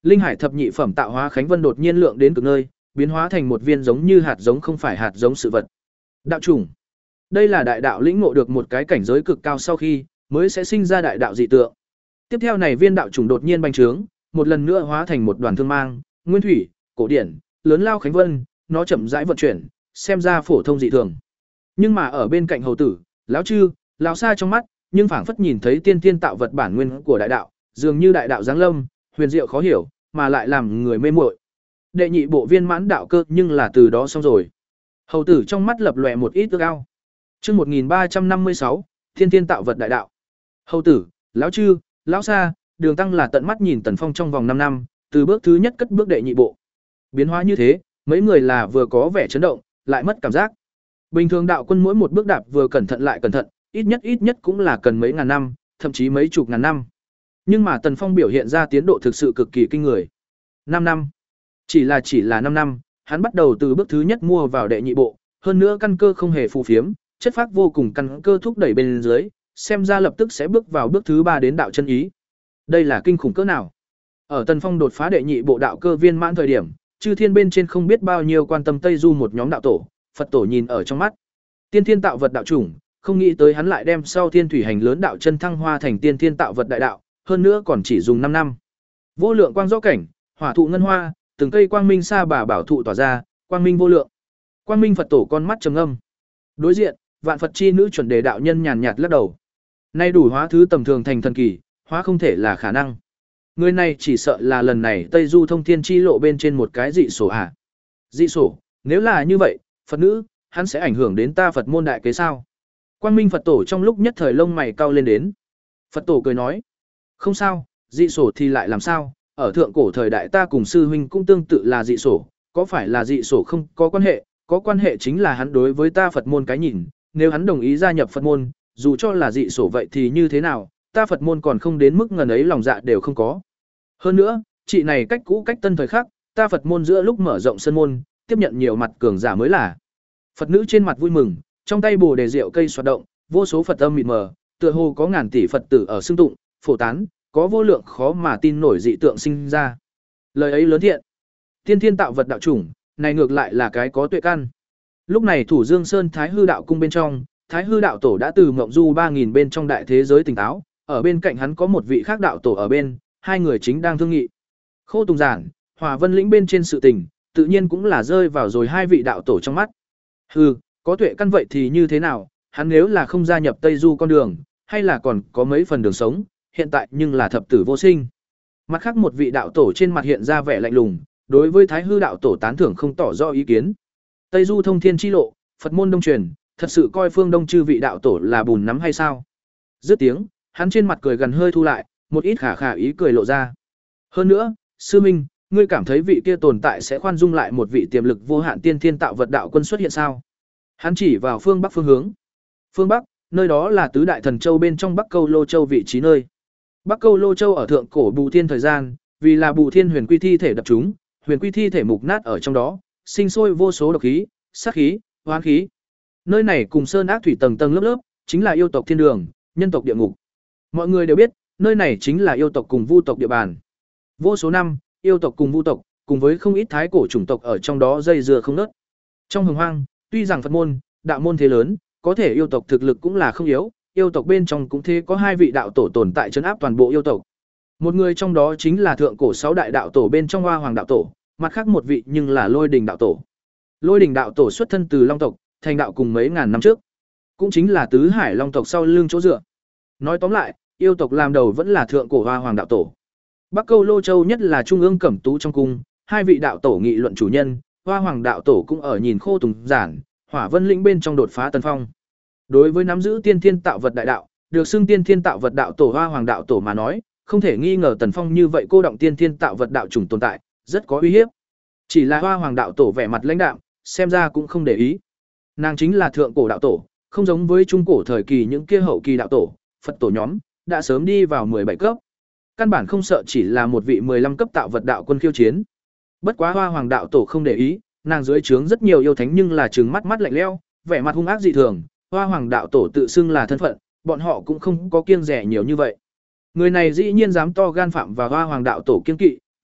Linh hải thập nhị phẩm tạo hóa khánh vân đột nhiên lượng đến cực nơi, biến hóa thành một viên giống như hạt giống không phải hạt giống sự vật. Đạo chủng. Đây là đại đạo lĩnh ngộ được một cái cảnh giới cực cao sau khi mới sẽ sinh ra đại đạo dị tượng. Tiếp theo này viên đạo chủng đột nhiên bành trướng, một lần nữa hóa thành một đoàn thương mang, nguyên thủy, cổ điển, lớn lao khánh vân, nó chậm rãi vận chuyển, xem ra phổ thông dị thường. Nhưng mà ở bên cạnh hầu tử, lão chư, lão sa trong mắt, nhưng phảng phất nhìn thấy tiên tiên tạo vật bản nguyên của đại đạo, dường như đại đạo giáng lâm, huyền diệu khó hiểu, mà lại làm người mê muội. Đệ nhị bộ viên mãn đạo cơ nhưng là từ đó xong rồi. Hầu tử trong mắt lập lòe một ít ước ao. Chương một nghìn ba trăm năm mươi sáu, Thiên tiên tạo vật đại đạo. Hầu tử, lão chư, lão sa, Đường Tăng là tận mắt nhìn Tần Phong trong vòng năm năm, từ bước thứ nhất cất bước đệ nhị bộ. Biến hóa như thế, mấy người là vừa có vẻ chấn động, lại mất cảm giác. Bình thường đạo quân mỗi một bước đạp vừa cẩn thận lại cẩn thận, ít nhất ít nhất cũng là cần mấy ngàn năm, thậm chí mấy chục ngàn năm. Nhưng mà Tần Phong biểu hiện ra tiến độ thực sự cực kỳ kinh người. năm năm. Chỉ là chỉ là năm năm, hắn bắt đầu từ bước thứ nhất mua vào đệ nhị bộ, hơn nữa căn cơ không hề phù phiếm, chất phác vô cùng căn cơ thúc đẩy bên dưới, xem ra lập tức sẽ bước vào bước thứ ba đến đạo chân ý. Đây là kinh khủng cỡ nào? Ở Tần Phong đột phá đệ nhị bộ đạo cơ viên mãn thời điểm, chư thiên bên trên không biết bao nhiêu quan tâm Tây Du một nhóm đạo tổ, Phật tổ nhìn ở trong mắt. Tiên thiên tạo vật đạo chủng, không nghĩ tới hắn lại đem sau thiên thủy hành lớn đạo chân thăng hoa thành tiên thiên tạo vật đại đạo, hơn nữa còn chỉ dùng năm năm. Vô lượng quang rõ cảnh, hỏa thụ ngân hoa, từng cây quang minh sa bà bảo thụ tỏa ra, quang minh vô lượng. Quang minh Phật tổ con mắt trầm ngâm. Đối diện, vạn Phật chi nữ chuẩn đề đạo nhân nhàn nhạt lắc đầu. Nay đủ hóa thứ tầm thường thành thần kỳ, hóa không thể là khả năng. Người này chỉ sợ là lần này Tây Du thông thiên chi lộ bên trên một cái dị sổ à? Dị sổ, nếu là như vậy, Phật nữ, hắn sẽ ảnh hưởng đến ta Phật môn đại kế sao? Quang minh Phật tổ trong lúc nhất thời lông mày cau lên đến. Phật tổ cười nói, không sao, dị sổ thì lại làm sao? Ở thượng cổ thời đại ta cùng sư huynh cũng tương tự là dị sổ, có phải là dị sổ không có quan hệ, có quan hệ chính là hắn đối với ta Phật môn cái nhìn, nếu hắn đồng ý gia nhập Phật môn, dù cho là dị sổ vậy thì như thế nào, ta Phật môn còn không đến mức ngần ấy lòng dạ đều không có. Hơn nữa, chị này cách cũ cách tân thời khắc, ta Phật môn giữa lúc mở rộng sân môn, tiếp nhận nhiều mặt cường giả mới là. Phật nữ trên mặt vui mừng, trong tay bồ đề rượu cây xoạt động, vô số Phật âm mịt mờ, tựa hồ có ngàn tỷ Phật tử ở xưng tụng, phổ tán, có vô lượng khó mà tin nổi dị tượng sinh ra. Lời ấy lớn thiện. Tiên thiên tạo vật đạo chủng, này ngược lại là cái có tuệ căn. Lúc này Thủ Dương Sơn Thái Hư đạo cung bên trong, Thái Hư đạo tổ đã từ ngộng du ba nghìn bên trong đại thế giới tỉnh táo, ở bên cạnh hắn có một vị khác đạo tổ ở bên, hai người chính đang thương nghị. Khô Tùng Giản, Hòa Vân lĩnh bên trên sự tình, tự nhiên cũng là rơi vào rồi hai vị đạo tổ trong mắt. Hừ, có tuệ căn vậy thì như thế nào, hắn nếu là không gia nhập Tây Du con đường, hay là còn có mấy phần đường sống, hiện tại nhưng là thập tử vô sinh. Mặt khác một vị đạo tổ trên mặt hiện ra vẻ lạnh lùng, đối với Thái Hư đạo tổ tán thưởng không tỏ rõ ý kiến. Tây Du thông thiên chi lộ, Phật môn đông truyền, thật sự coi phương đông chư vị đạo tổ là bùn nắm hay sao? Dứt tiếng, hắn trên mặt cười gần hơi thu lại, một ít khả khả ý cười lộ ra. Hơn nữa, sư minh, ngươi cảm thấy vị kia tồn tại sẽ khoan dung lại một vị tiềm lực vô hạn tiên thiên tạo vật đạo quân xuất hiện sao? Hắn chỉ vào phương bắc phương hướng. Phương bắc, nơi đó là tứ đại thần châu bên trong Bắc Câu Lô Châu vị trí nơi. Bắc Câu Lô Châu ở thượng cổ Bù Thiên thời gian, vì là Bù Thiên huyền quy thi thể đập chúng, huyền quy thi thể mục nát ở trong đó, sinh sôi vô số độc khí, sát khí, hoán khí. Nơi này cùng sơn ác thủy tầng tầng lớp lớp, chính là yêu tộc thiên đường, nhân tộc địa ngục. Mọi người đều biết, nơi này chính là yêu tộc cùng vu tộc địa bàn. Vô số năm, yêu tộc cùng vu tộc, cùng với không ít thái cổ chủng tộc ở trong đó dây dưa không ngớt. Trong hồng hoang, tuy rằng Phật môn, đạo môn thế lớn, có thể yêu tộc thực lực cũng là không yếu, yêu tộc bên trong cũng thế có hai vị đạo tổ tồn tại trấn áp toàn bộ yêu tộc. Một người trong đó chính là thượng cổ sáu đại đạo tổ bên trong Hoa Hoàng đạo tổ, mặt khác một vị nhưng là Lôi Đình đạo tổ. Lôi Đình đạo tổ xuất thân từ Long tộc, thành đạo cùng mấy ngàn năm trước, cũng chính là tứ hải Long tộc sau lưng chỗ dựa. Nói tóm lại, yêu tộc làm đầu vẫn là thượng cổ Hoa Hoàng đạo tổ. Bắc Câu Lô Châu nhất là trung ương Cẩm Tú trong cung, hai vị đạo tổ nghị luận chủ nhân, Hoa Hoàng đạo tổ cũng ở nhìn Khô Tùng Giản, Hỏa Vân lĩnh bên trong đột phá tần phong. Đối với nắm giữ tiên thiên tạo vật đại đạo, được xưng tiên thiên tạo vật đạo tổ Hoa Hoàng đạo tổ mà nói, không thể nghi ngờ tần phong như vậy cô động tiên thiên tạo vật đạo chủng tồn tại, rất có uy hiếp. Chỉ là Hoa Hoàng đạo tổ vẻ mặt lãnh đạm, xem ra cũng không để ý. Nàng chính là thượng cổ đạo tổ, không giống với trung cổ thời kỳ những kia hậu kỳ đạo tổ, Phật tổ nhóm đã sớm đi vào mười bảy cấp. Căn bản không sợ chỉ là một vị mười lăm cấp tạo vật đạo quân khiêu chiến. Bất quá Hoa Hoàng đạo tổ không để ý, nàng dưới trướng rất nhiều yêu thánh nhưng là trừng mắt mắt lạnh lẽo, vẻ mặt hung ác dị thường, Hoa Hoàng đạo tổ tự xưng là thân phận, bọn họ cũng không có kiêng dè nhiều như vậy. Người này dĩ nhiên dám to gan phạm và Hoa Hoàng đạo tổ kiêng kỵ,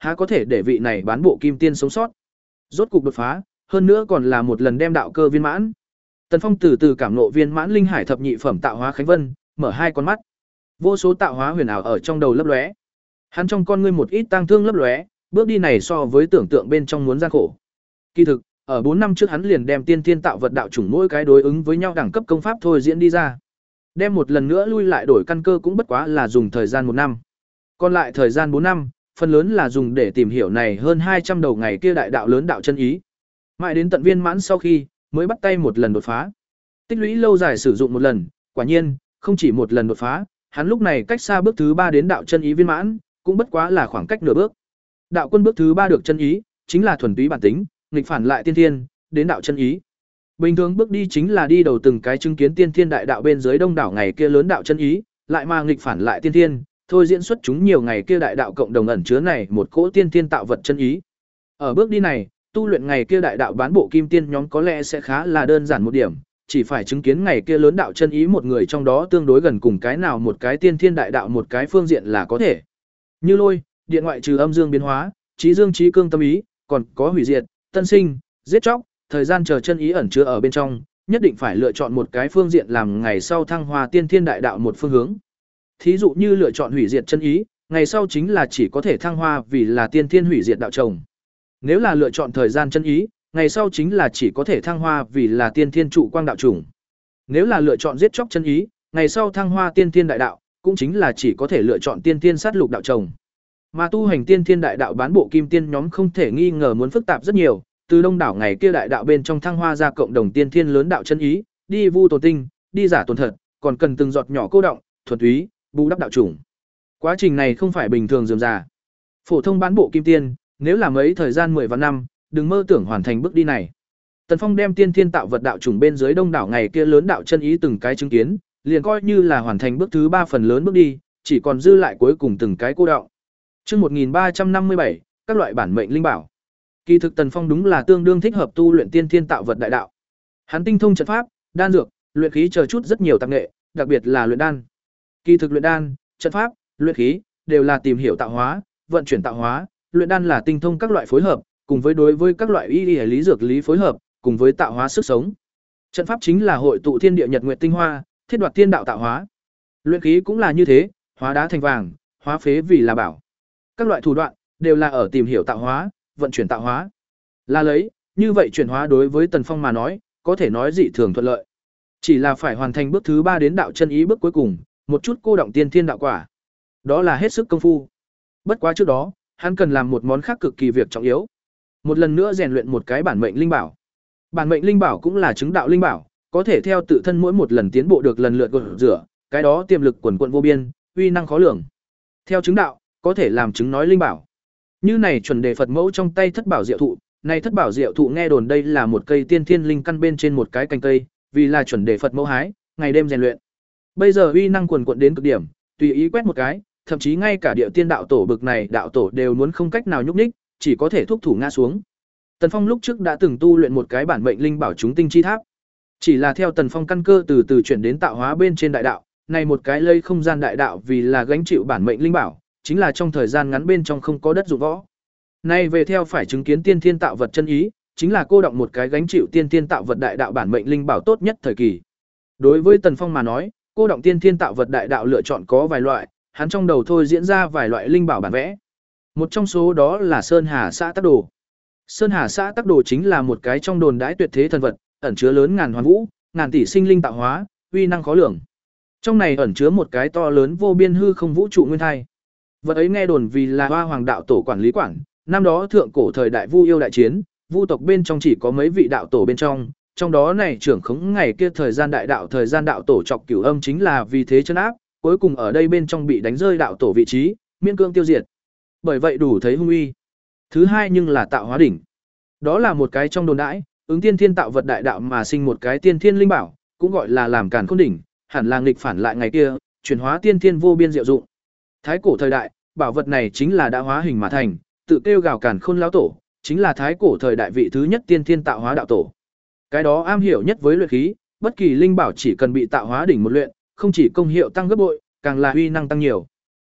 há có thể để vị này bán bộ kim tiên sống sót. Rốt cục đột phá, hơn nữa còn là một lần đem đạo cơ viên mãn. Tần Phong từ từ cảm ngộ viên mãn linh hải thập nhị phẩm tạo hóa khánh vân, mở hai con mắt. Vô số tạo hóa huyền ảo ở trong đầu lấp lóe. Hắn trong con ngươi một ít tang thương lấp lóe, bước đi này so với tưởng tượng bên trong muốn gian khổ. Kỳ thực, ở bốn năm trước hắn liền đem tiên thiên tạo vật đạo chủng mỗi cái đối ứng với nhau đẳng cấp công pháp thôi diễn đi ra. Đem một lần nữa lui lại đổi căn cơ cũng bất quá là dùng thời gian một năm. Còn lại thời gian bốn năm, phần lớn là dùng để tìm hiểu này hơn hai trăm đầu ngày kia đại đạo lớn đạo chân ý. Mãi đến tận viên mãn sau khi, mới bắt tay một lần đột phá. Tích lũy lâu dài sử dụng một lần, quả nhiên, không chỉ một lần đột phá, hắn lúc này cách xa bước thứ ba đến đạo chân ý viên mãn, cũng bất quá là khoảng cách nửa bước. Đạo quân bước thứ ba được chân ý, chính là thuần túy bản tính, nghịch phản lại tiên thiên, đến đạo chân ý. Bình thường bước đi chính là đi đầu từng cái chứng kiến tiên thiên đại đạo bên dưới đông đảo ngày kia lớn đạo chân ý, lại mà nghịch phản lại tiên thiên, thôi diễn xuất chúng nhiều ngày kia đại đạo cộng đồng ẩn chứa này một cỗ tiên thiên tạo vật chân ý. Ở bước đi này, tu luyện ngày kia đại đạo bán bộ kim tiên nhóm có lẽ sẽ khá là đơn giản một điểm, chỉ phải chứng kiến ngày kia lớn đạo chân ý một người trong đó tương đối gần cùng cái nào một cái tiên thiên đại đạo một cái phương diện là có thể. Như lôi, điện ngoại trừ âm dương biến hóa, trí dương trí cương tâm ý, còn có hủy diệt, tân sinh, giết chóc, thời gian chờ chân ý ẩn chứa ở bên trong, nhất định phải lựa chọn một cái phương diện làm ngày sau thăng hoa tiên thiên đại đạo một phương hướng. Thí dụ như lựa chọn hủy diệt chân ý, ngày sau chính là chỉ có thể thăng hoa vì là tiên thiên hủy diệt đạo chồng. Nếu là lựa chọn thời gian chân ý, ngày sau chính là chỉ có thể thăng hoa vì là tiên thiên trụ quang đạo chủng. Nếu là lựa chọn giết chóc chân ý, ngày sau thăng hoa tiên thiên đại đạo, cũng chính là chỉ có thể lựa chọn tiên thiên sát lục đạo chồng. Mà tu hành tiên thiên đại đạo bán bộ kim tiên nhóm không thể nghi ngờ muốn phức tạp rất nhiều, từ đông đảo ngày kia đại đạo bên trong thăng hoa ra cộng đồng tiên thiên lớn đạo chân ý, đi vu tồn tinh, đi giả tồn thật, còn cần từng giọt nhỏ cô động, thuần túy, bù đắp đạo chủng. Quá trình này không phải bình thường rườm rà. Phổ thông bán bộ kim tiên, nếu là mấy thời gian mười vạn năm, đừng mơ tưởng hoàn thành bước đi này. Tần Phong đem tiên thiên tạo vật đạo chủng bên dưới đông đảo ngày kia lớn đạo chân ý từng cái chứng kiến, liền coi như là hoàn thành bước thứ ba phần lớn bước đi, chỉ còn dư lại cuối cùng từng cái cô đọng. Chương một nghìn ba trăm năm mươi bảy, các loại bản mệnh linh bảo. Kỳ thực Tần Phong đúng là tương đương thích hợp tu luyện tiên thiên tạo vật đại đạo. Hắn tinh thông trận pháp, đan dược, luyện khí chờ chút rất nhiều tạp nghệ, đặc biệt là luyện đan. Kỳ thực luyện đan, trận pháp, luyện khí đều là tìm hiểu tạo hóa, vận chuyển tạo hóa, luyện đan là tinh thông các loại phối hợp, cùng với đối với các loại y lý dược lý phối hợp, cùng với tạo hóa sức sống. Trận pháp chính là hội tụ thiên địa nhật nguyệt tinh hoa, thiết đoạt thiên đạo tạo hóa. Luyện khí cũng là như thế, hóa đá thành vàng, hóa phế vì là bảo. Các loại thủ đoạn đều là ở tìm hiểu tạo hóa, vận chuyển tạo hóa. Là lấy, như vậy chuyển hóa đối với Tần Phong mà nói, có thể nói dị thường thuận lợi. Chỉ là phải hoàn thành bước thứ ba đến đạo chân ý bước cuối cùng, một chút cô động tiên thiên đạo quả. Đó là hết sức công phu. Bất quá trước đó, hắn cần làm một món khác cực kỳ việc trọng yếu. Một lần nữa rèn luyện một cái bản mệnh linh bảo. Bản mệnh linh bảo cũng là chứng đạo linh bảo, có thể theo tự thân mỗi một lần tiến bộ được lần lượt gột rửa, cái đó tiềm lực quần quận vô biên, uy năng khó lường. Theo chứng đạo, có thể làm chứng nói linh bảo. Như này chuẩn đề Phật mẫu trong tay thất bảo diệu thụ, này thất bảo diệu thụ nghe đồn đây là một cây tiên thiên linh căn bên trên một cái cành cây, vì là chuẩn đề Phật mẫu hái, ngày đêm rèn luyện. Bây giờ uy năng quần quận đến cực điểm, tùy ý quét một cái, thậm chí ngay cả địa tiên đạo tổ bực này đạo tổ đều muốn không cách nào nhúc nhích, chỉ có thể thúc thủ ngã xuống. Tần Phong lúc trước đã từng tu luyện một cái bản mệnh linh bảo chúng tinh chi tháp. Chỉ là theo Tần Phong căn cơ từ từ chuyển đến tạo hóa bên trên đại đạo, này một cái lây không gian đại đạo vì là gánh chịu bản mệnh linh bảo, chính là trong thời gian ngắn bên trong không có đất dụng võ. Nay về theo phải chứng kiến tiên thiên tạo vật chân ý, chính là cô động một cái gánh chịu tiên thiên tạo vật đại đạo bản mệnh linh bảo tốt nhất thời kỳ. Đối với Tần Phong mà nói, cô động tiên thiên tạo vật đại đạo lựa chọn có vài loại, hắn trong đầu thôi diễn ra vài loại linh bảo bản vẽ. Một trong số đó là Sơn Hà Xã Tắc Đồ. Sơn Hà Xã Tắc Đồ chính là một cái trong đồn đãi tuyệt thế thần vật, ẩn chứa lớn ngàn hoàn vũ, ngàn tỷ sinh linh tạo hóa, uy năng khó lường. Trong này ẩn chứa một cái to lớn vô biên hư không vũ trụ nguyên thai. Vật ấy nghe đồn vì là Hoa Hoàng đạo tổ quản lý quản, năm đó thượng cổ thời đại Vu yêu đại chiến, Vu tộc bên trong chỉ có mấy vị đạo tổ bên trong, trong đó này trưởng khống ngày kia thời gian đại đạo thời gian đạo tổ chọc cửu âm chính là vì thế chân áp, cuối cùng ở đây bên trong bị đánh rơi đạo tổ vị trí, miễn cương tiêu diệt. Bởi vậy đủ thấy hung uy. Thứ hai nhưng là tạo hóa đỉnh. Đó là một cái trong đồn đãi, ứng tiên thiên tạo vật đại đạo mà sinh một cái tiên thiên linh bảo, cũng gọi là làm càn khôn đỉnh, hẳn là nghịch phản lại ngày kia, chuyển hóa tiên thiên vô biên diệu dụng. Thái cổ thời đại, bảo vật này chính là đã hóa hình mà thành, tự kêu gào càn khôn lão tổ, chính là thái cổ thời đại vị thứ nhất tiên thiên tạo hóa đạo tổ. Cái đó am hiểu nhất với luyện khí, bất kỳ linh bảo chỉ cần bị tạo hóa đỉnh một luyện, không chỉ công hiệu tăng gấp bội, càng là uy năng tăng nhiều.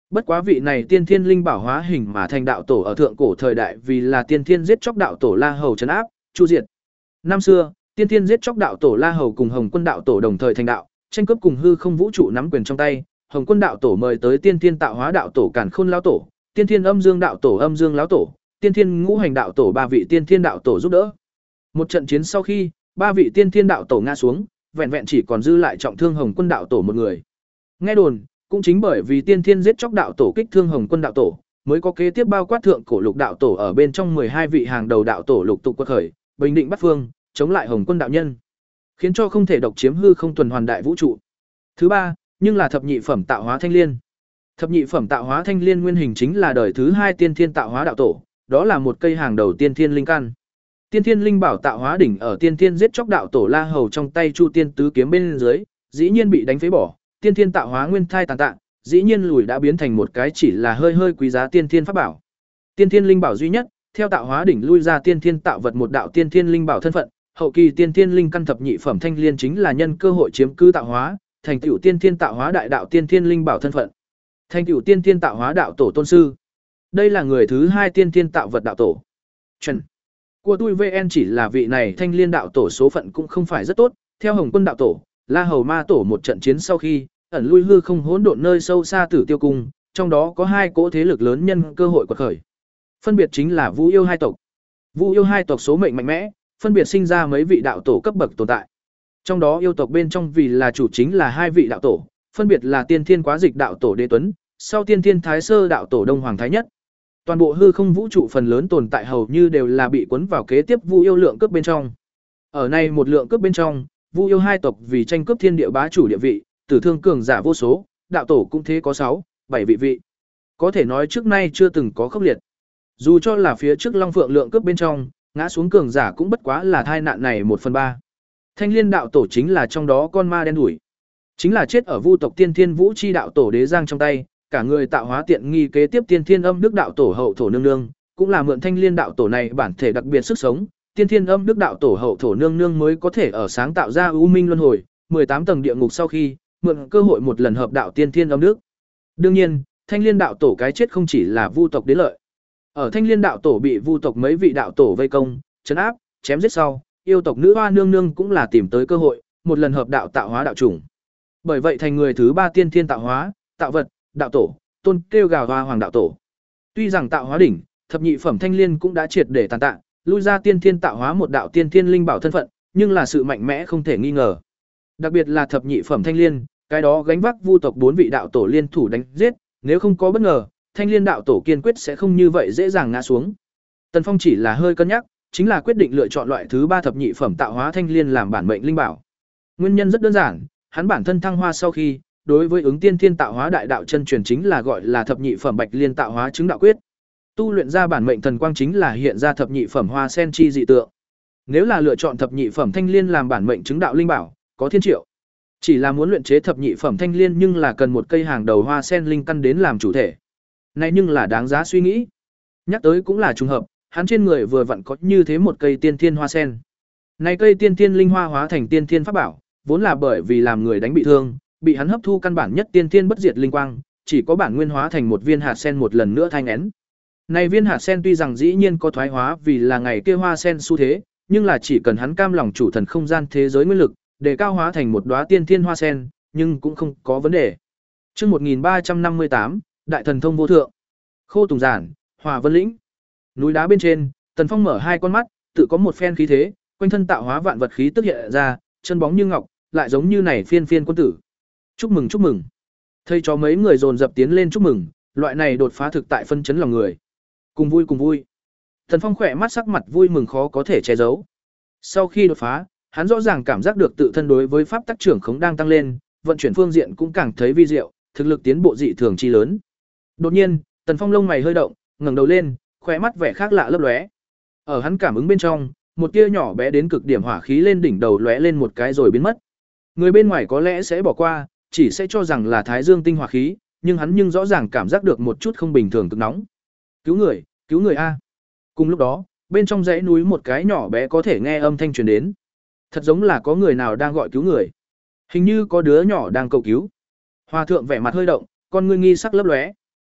Bất quá vị này tiên thiên linh bảo hóa hình mà thành đạo tổ ở thượng cổ thời đại vì là tiên thiên giết chóc đạo tổ La Hầu trấn áp, chu diệt. Năm xưa, tiên thiên giết chóc đạo tổ La Hầu cùng Hồng Quân đạo tổ đồng thời thành đạo, tranh cướp cùng hư không vũ trụ nắm quyền trong tay. Hồng Quân đạo tổ mời tới tiên thiên tạo hóa đạo tổ Càn Khôn lão tổ, tiên thiên âm dương đạo tổ Âm Dương lão tổ, tiên thiên ngũ hành đạo tổ ba vị tiên thiên đạo tổ giúp đỡ. Một trận chiến sau khi, ba vị tiên thiên đạo tổ ngã xuống, vẹn vẹn chỉ còn dư lại trọng thương Hồng Quân đạo tổ một người. Nghe đồn, cũng chính bởi vì tiên thiên giết chóc đạo tổ kích thương Hồng Quân đạo tổ, mới có kế tiếp bao quát thượng cổ lục đạo tổ ở bên trong mười hai vị hàng đầu đạo tổ lục tục quật khởi, bình định bắt phương, chống lại Hồng Quân đạo nhân, khiến cho không thể độc chiếm hư không tuần hoàn đại vũ trụ. Thứ ba, nhưng là thập nhị phẩm tạo hóa thanh liên. Thập nhị phẩm tạo hóa thanh liên nguyên hình chính là đời thứ hai tiên thiên tạo hóa đạo tổ, đó là một cây hàng đầu tiên thiên linh căn. Tiên thiên linh bảo tạo hóa đỉnh ở tiên thiên giết chóc đạo tổ La Hầu trong tay Chu Tiên tứ kiếm bên dưới, dĩ nhiên bị đánh phế bỏ, tiên thiên tạo hóa nguyên thai tàn tạ, dĩ nhiên lùi đã biến thành một cái chỉ là hơi hơi quý giá tiên thiên pháp bảo. Tiên thiên linh bảo duy nhất, theo tạo hóa đỉnh lui ra tiên thiên tạo vật một đạo tiên thiên linh bảo thân phận, hậu kỳ tiên thiên linh căn thập nhị phẩm thanh liên chính là nhân cơ hội chiếm cứ tạo hóa, thành tựu tiên thiên tạo hóa đại đạo tiên thiên linh bảo thân phận. Thành tựu tiên thiên tạo hóa đạo tổ tôn sư. Đây là người thứ hai tiên thiên tạo vật đạo tổ. Chuẩn. Của tôi vê en chỉ là vị này thanh liên đạo tổ số phận cũng không phải rất tốt, theo Hồng Quân đạo tổ, La Hầu ma tổ một trận chiến sau khi, ẩn lui hư không hỗn độn nơi sâu xa Tử Tiêu cung, trong đó có hai cỗ thế lực lớn nhân cơ hội quật khởi. Phân biệt chính là Vu Yêu hai tộc. Vu Yêu hai tộc số mệnh mạnh mẽ, phân biệt sinh ra mấy vị đạo tổ cấp bậc tồn tại. Trong đó yêu tộc bên trong vì là chủ chính là hai vị đạo tổ, phân biệt là Tiên Thiên Quá Dịch đạo tổ Đế Tuấn, sau Tiên Thiên Thái Sơ đạo tổ Đông Hoàng Thái Nhất. Toàn bộ hư không vũ trụ phần lớn tồn tại hầu như đều là bị cuốn vào kế tiếp Vu Yêu lượng cướp bên trong. Ở này một lượng cướp bên trong, Vu Yêu hai tộc vì tranh cướp thiên địa bá chủ địa vị, tử thương cường giả vô số, đạo tổ cũng thế có sáu, bảy vị vị. Có thể nói trước nay chưa từng có khốc liệt. Dù cho là phía trước Long Phượng lượng cướp bên trong, ngã xuống cường giả cũng bất quá là thai nạn này một phần ba. Thanh Liên đạo tổ chính là trong đó con ma đen đủi. Chính là chết ở Vu tộc Tiên Thiên Vũ chi đạo tổ Đế Giang trong tay, cả người tạo hóa tiện nghi kế tiếp Tiên Thiên Âm Đức đạo tổ hậu thổ nương nương, cũng là mượn Thanh Liên đạo tổ này bản thể đặc biệt sức sống, Tiên Thiên Âm Đức đạo tổ hậu thổ nương nương mới có thể ở sáng tạo ra U Minh luân hồi, mười tám tầng địa ngục sau khi, mượn cơ hội một lần hợp đạo Tiên Thiên Âm Đức. Đương nhiên, Thanh Liên đạo tổ cái chết không chỉ là Vu tộc đến lợi. Ở Thanh Liên đạo tổ bị Vu tộc mấy vị đạo tổ vây công, trấn áp, chém giết sau, yêu tộc nữ hoa nương nương cũng là tìm tới cơ hội, một lần hợp đạo tạo hóa đạo chủng. Bởi vậy thành người thứ ba tiên thiên tạo hóa, tạo vật, đạo tổ, tôn kêu gào hoa hoàng đạo tổ. Tuy rằng tạo hóa đỉnh, thập nhị phẩm thanh liên cũng đã triệt để tàn tạ, lui ra tiên thiên tạo hóa một đạo tiên thiên linh bảo thân phận, nhưng là sự mạnh mẽ không thể nghi ngờ. Đặc biệt là thập nhị phẩm thanh liên, cái đó gánh vác Vu tộc bốn vị đạo tổ liên thủ đánh giết, nếu không có bất ngờ, thanh liên đạo tổ kiên quyết sẽ không như vậy dễ dàng ngã xuống. Tần Phong chỉ là hơi cân nhắc, chính là quyết định lựa chọn loại thứ ba thập nhị phẩm tạo hóa thanh liên làm bản mệnh linh bảo. Nguyên nhân rất đơn giản, hắn bản thân thăng hoa sau khi, đối với ứng tiên thiên tạo hóa đại đạo chân truyền chính là gọi là thập nhị phẩm bạch liên tạo hóa chứng đạo quyết. Tu luyện ra bản mệnh thần quang chính là hiện ra thập nhị phẩm hoa sen chi dị tượng. Nếu là lựa chọn thập nhị phẩm thanh liên làm bản mệnh chứng đạo linh bảo, có thiên triệu. Chỉ là muốn luyện chế thập nhị phẩm thanh liên nhưng là cần một cây hàng đầu hoa sen linh căn đến làm chủ thể. Này nhưng là đáng giá suy nghĩ. Nhắc tới cũng là trùng hợp, hắn trên người vừa vặn có như thế một cây tiên thiên hoa sen. Này cây tiên thiên linh hoa hóa thành tiên thiên pháp bảo, vốn là bởi vì làm người đánh bị thương, bị hắn hấp thu căn bản nhất tiên thiên bất diệt linh quang, chỉ có bản nguyên hóa thành một viên hạt sen một lần nữa thanh nén. Này viên hạt sen tuy rằng dĩ nhiên có thoái hóa vì là ngày kia hoa sen xu thế, nhưng là chỉ cần hắn cam lòng chủ thần không gian thế giới nguyên lực, để cao hóa thành một đóa tiên thiên hoa sen, nhưng cũng không có vấn đề. Chương một nghìn ba trăm năm mươi tám, Đại thần thông vô thượng. Khô Tùng Giản, Hòa Vân Lĩnh. Núi đá bên trên, Tần Phong mở hai con mắt, tự có một phen khí thế, quanh thân tạo hóa vạn vật khí tức hiện ra, chân bóng như ngọc, lại giống như này phiên phiên quân tử. Chúc mừng chúc mừng. Thầy cho mấy người dồn dập tiến lên chúc mừng, loại này đột phá thực tại phân chấn lòng người. Cùng vui cùng vui. Tần Phong khỏe mắt sắc mặt vui mừng khó có thể che giấu. Sau khi đột phá, hắn rõ ràng cảm giác được tự thân đối với pháp tắc trưởng khống đang tăng lên, vận chuyển phương diện cũng càng thấy vi diệu, thực lực tiến bộ dị thường chi lớn. Đột nhiên, Tần Phong lông mày hơi động, ngẩng đầu lên, khóe mắt vẻ khác lạ lấp lóe. Ở hắn cảm ứng bên trong, một tia nhỏ bé đến cực điểm hỏa khí lên đỉnh đầu lóe lên một cái rồi biến mất. Người bên ngoài có lẽ sẽ bỏ qua, chỉ sẽ cho rằng là Thái Dương tinh hỏa khí, nhưng hắn nhưng rõ ràng cảm giác được một chút không bình thường cực nóng. Cứu người, cứu người a. Cùng lúc đó, bên trong dãy núi một cái nhỏ bé có thể nghe âm thanh truyền đến. Thật giống là có người nào đang gọi cứu người. Hình như có đứa nhỏ đang cầu cứu. Hòa thượng vẻ mặt hơi động, con ngươi nghi sắc lấp lóe.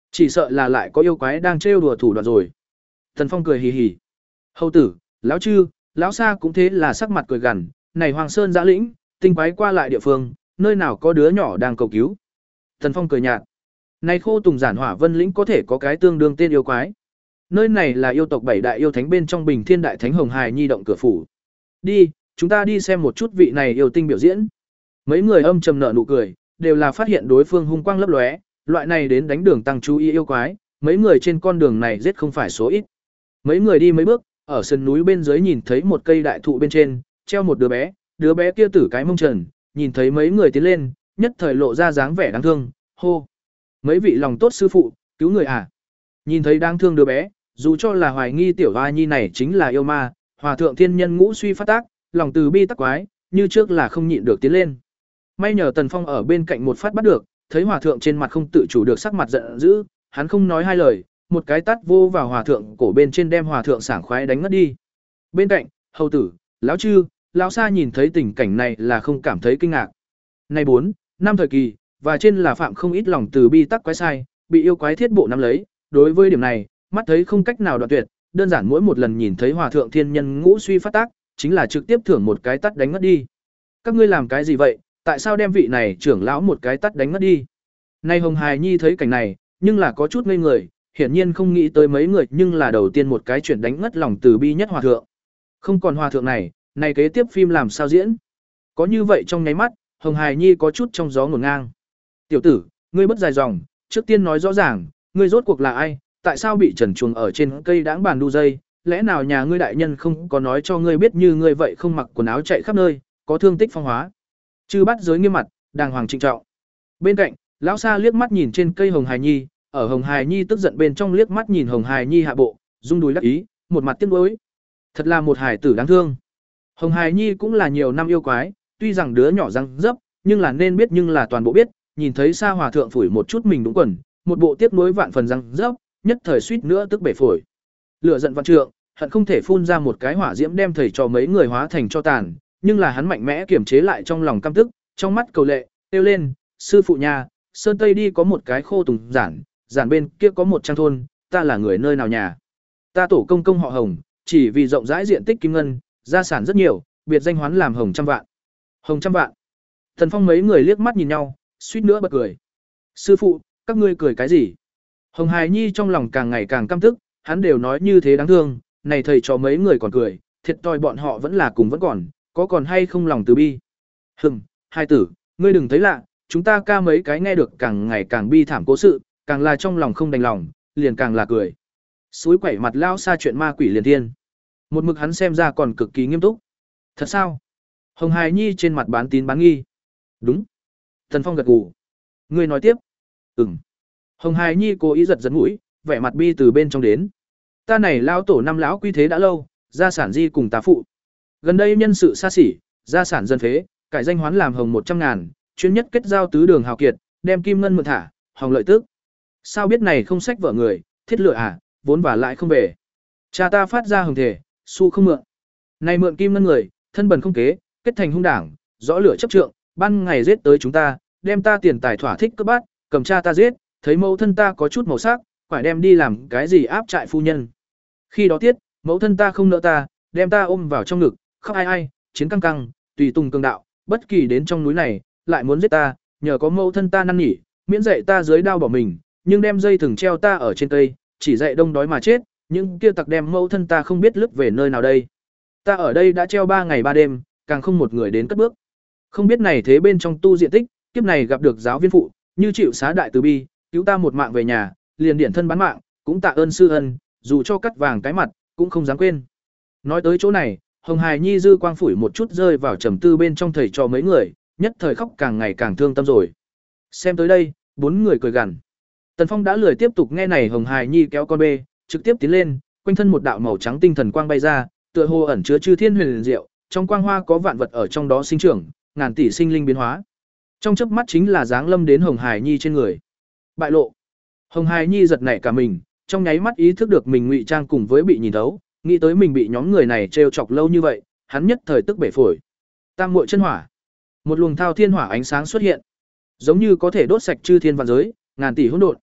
Chỉ sợ là lại có yêu quái đang trêu đùa thủ đoạn rồi. Tần Phong cười hì hì. Hầu tử, lão chư, lão sa cũng thế là sắc mặt cười gằn, này Hoàng Sơn giã lĩnh, tinh quái qua lại địa phương, nơi nào có đứa nhỏ đang cầu cứu. Tần Phong cười nhạt. Này Khô Tùng Giản Hỏa Vân lĩnh có thể có cái tương đương tên yêu quái. Nơi này là yêu tộc bảy đại yêu thánh bên trong Bình Thiên Đại Thánh Hồng Hài Nhi động cửa phủ. Đi, chúng ta đi xem một chút vị này yêu tinh biểu diễn. Mấy người âm trầm nở nụ cười, đều là phát hiện đối phương hung quang lấp lóe, loại này đến đánh đường tăng chú ý yêu quái, mấy người trên con đường này giết không phải số ít. Mấy người đi mấy bước, ở sườn núi bên dưới nhìn thấy một cây đại thụ bên trên, treo một đứa bé, đứa bé kia tử cái mông trần, nhìn thấy mấy người tiến lên, nhất thời lộ ra dáng vẻ đáng thương, hô: "Mấy vị lòng tốt sư phụ, cứu người à?" Nhìn thấy đáng thương đứa bé, dù cho là hoài nghi tiểu hoa nhi này chính là yêu ma, Hòa thượng thiên nhân ngũ suy phát tác, lòng từ bi tắc quái, như trước là không nhịn được tiến lên. May nhờ Tần Phong ở bên cạnh một phát bắt được, thấy hòa thượng trên mặt không tự chủ được sắc mặt giận dữ, hắn không nói hai lời, một cái tát vô vào hòa thượng cổ bên trên đem hòa thượng sảng khoái đánh ngất đi. Bên cạnh, hầu tử, lão chư, lão sa nhìn thấy tình cảnh này là không cảm thấy kinh ngạc. Này bốn, năm thời kỳ, và trên là phạm không ít lòng từ bi tắc quái sai, bị yêu quái thiết bộ nắm lấy, đối với điểm này, mắt thấy không cách nào đoạn tuyệt, đơn giản mỗi một lần nhìn thấy hòa thượng thiên nhân ngũ suy phát tác, chính là trực tiếp thưởng một cái tát đánh ngất đi. Các ngươi làm cái gì vậy? Tại sao đem vị này trưởng lão một cái tát đánh ngất đi? Nay Hồng Hài Nhi thấy cảnh này, nhưng là có chút ngây người, hiển nhiên không nghĩ tới mấy người, nhưng là đầu tiên một cái chuyển đánh ngất lòng từ bi nhất hòa thượng. Không còn hòa thượng này, này kế tiếp phim làm sao diễn? Có như vậy trong nháy mắt, Hồng Hài Nhi có chút trong gió ngổn ngang. Tiểu tử, ngươi bất dài dòng, trước tiên nói rõ ràng, ngươi rốt cuộc là ai? Tại sao bị trần chuồng ở trên cây đãng bàn đu dây? Lẽ nào nhà ngươi đại nhân không có nói cho ngươi biết như ngươi vậy không mặc quần áo chạy khắp nơi, có thương tích phong hóa? Chư bắt giới nghiêm mặt, đàng hoàng trịnh trọng. Bên cạnh, lão sa liếc mắt nhìn trên cây Hồng Hài Nhi, ở Hồng Hài Nhi tức giận bên trong liếc mắt nhìn Hồng Hài Nhi hạ bộ, rung đùi đắc ý, một mặt tiếc nuối. Thật là một hài tử đáng thương. Hồng Hài Nhi cũng là nhiều năm yêu quái, tuy rằng đứa nhỏ răng dấp, nhưng là nên biết nhưng là toàn bộ biết, nhìn thấy Sa hòa thượng phủi một chút mình đúng quần, một bộ tiếc nuối vạn phần răng dấp, nhất thời suýt nữa tức bể phổi. Lửa giận vạn trượng, hận không thể phun ra một cái hỏa diễm đem thầy cho mấy người hóa thành cho tàn, nhưng là hắn mạnh mẽ kiềm chế lại trong lòng căm tức, trong mắt cầu lệ, kêu lên: "Sư phụ nhà, sơn tây đi có một cái Khô Tùng Giản, giản bên kia có một trang thôn, ta là người nơi nào nhà? Ta tổ công công họ Hồng, chỉ vì rộng rãi diện tích kim ngân, gia sản rất nhiều, biệt danh hoán làm Hồng trăm vạn." Hồng trăm vạn. Thần Phong mấy người liếc mắt nhìn nhau, suýt nữa bật cười. "Sư phụ, các ngươi cười cái gì?" Hồng Hài Nhi trong lòng càng ngày càng căm tức, hắn đều nói như thế đáng thương, này thầy cho mấy người còn cười, thiệt thòi bọn họ vẫn là cùng vẫn còn, có còn hay không lòng từ bi. Hừm, hai tử, ngươi đừng thấy lạ, chúng ta ca mấy cái nghe được càng ngày càng bi thảm cố sự, càng là trong lòng không đành lòng, liền càng là cười. Suối quẩy mặt lao xa chuyện ma quỷ liền thiên. Một mực hắn xem ra còn cực kỳ nghiêm túc. Thật sao? Hồng Hài Nhi trên mặt bán tín bán nghi. Đúng. Thần Phong gật gù. Ngươi nói tiếp. Ừm. Hồng Hài Nhi cố ý giật giật mũi, vẻ mặt bi từ bên trong đến. Ta này lao tổ năm lão quy thế đã lâu, gia sản di cùng tá phụ. Gần đây nhân sự xa xỉ, gia sản dân phế, cải danh hoán làm Hồng một trăm ngàn, chuyên nhất kết giao tứ đường hào kiệt, đem kim ngân mượn thả, Hồng lợi tức. Sao biết này không sách vợ người, thiết lựa à, vốn và lại không về. Cha ta phát ra hồng thể, xu không mượn. Này mượn kim ngân người, thân bần không kế, kết thành hung đảng, rõ lửa chấp trượng, ban ngày giết tới chúng ta, đem ta tiền tài thỏa thích cướp bắt, cầm cha ta giết, thấy mẫu thân ta có chút màu sắc, phải đem đi làm cái gì áp trại phu nhân. Khi đó tiết, mẫu thân ta không nỡ ta, đem ta ôm vào trong ngực, khóc ai ai, chiến căng căng, tùy tùng cường đạo, bất kỳ đến trong núi này, lại muốn giết ta, nhờ có mẫu thân ta năn nỉ, miễn dạy ta dưới đao bỏ mình, nhưng đem dây thừng treo ta ở trên cây, chỉ dạy đông đói mà chết, nhưng kia tặc đem mẫu thân ta không biết lướt về nơi nào đây. Ta ở đây đã treo ba ngày ba đêm, càng không một người đến cất bước. Không biết này thế bên trong tu diện tích, kiếp này gặp được giáo viên phụ, như chịu xá đại từ bi, cứu ta một mạng về nhà, liền điển thân bán mạng, cũng tạ ơn sư ân, dù cho cắt vàng cái mặt, cũng không dám quên. Nói tới chỗ này, Hồng Hài Nhi dư quang phủi một chút rơi vào trầm tư bên trong thầy cho mấy người, nhất thời khóc càng ngày càng thương tâm rồi. Xem tới đây, bốn người cười gằn. Tần Phong đã lười tiếp tục nghe này Hồng Hài Nhi kéo con bê, trực tiếp tiến lên, quanh thân một đạo màu trắng tinh thần quang bay ra, tựa hồ ẩn chứa chư thiên huyền diệu, trong quang hoa có vạn vật ở trong đó sinh trưởng, ngàn tỷ sinh linh biến hóa. Trong chớp mắt chính là dáng lâm đến Hồng Hài Nhi trên người. Bại lộ. Hồng Hài Nhi giật nảy cả mình, trong nháy mắt ý thức được mình ngụy trang cùng với bị nhìn thấu, nghĩ tới mình bị nhóm người này trêu chọc lâu như vậy, hắn nhất thời tức bể phổi. Tam muội chân hỏa. Một luồng thao thiên hỏa ánh sáng xuất hiện, giống như có thể đốt sạch chư thiên vạn giới, ngàn tỷ hỗn độn.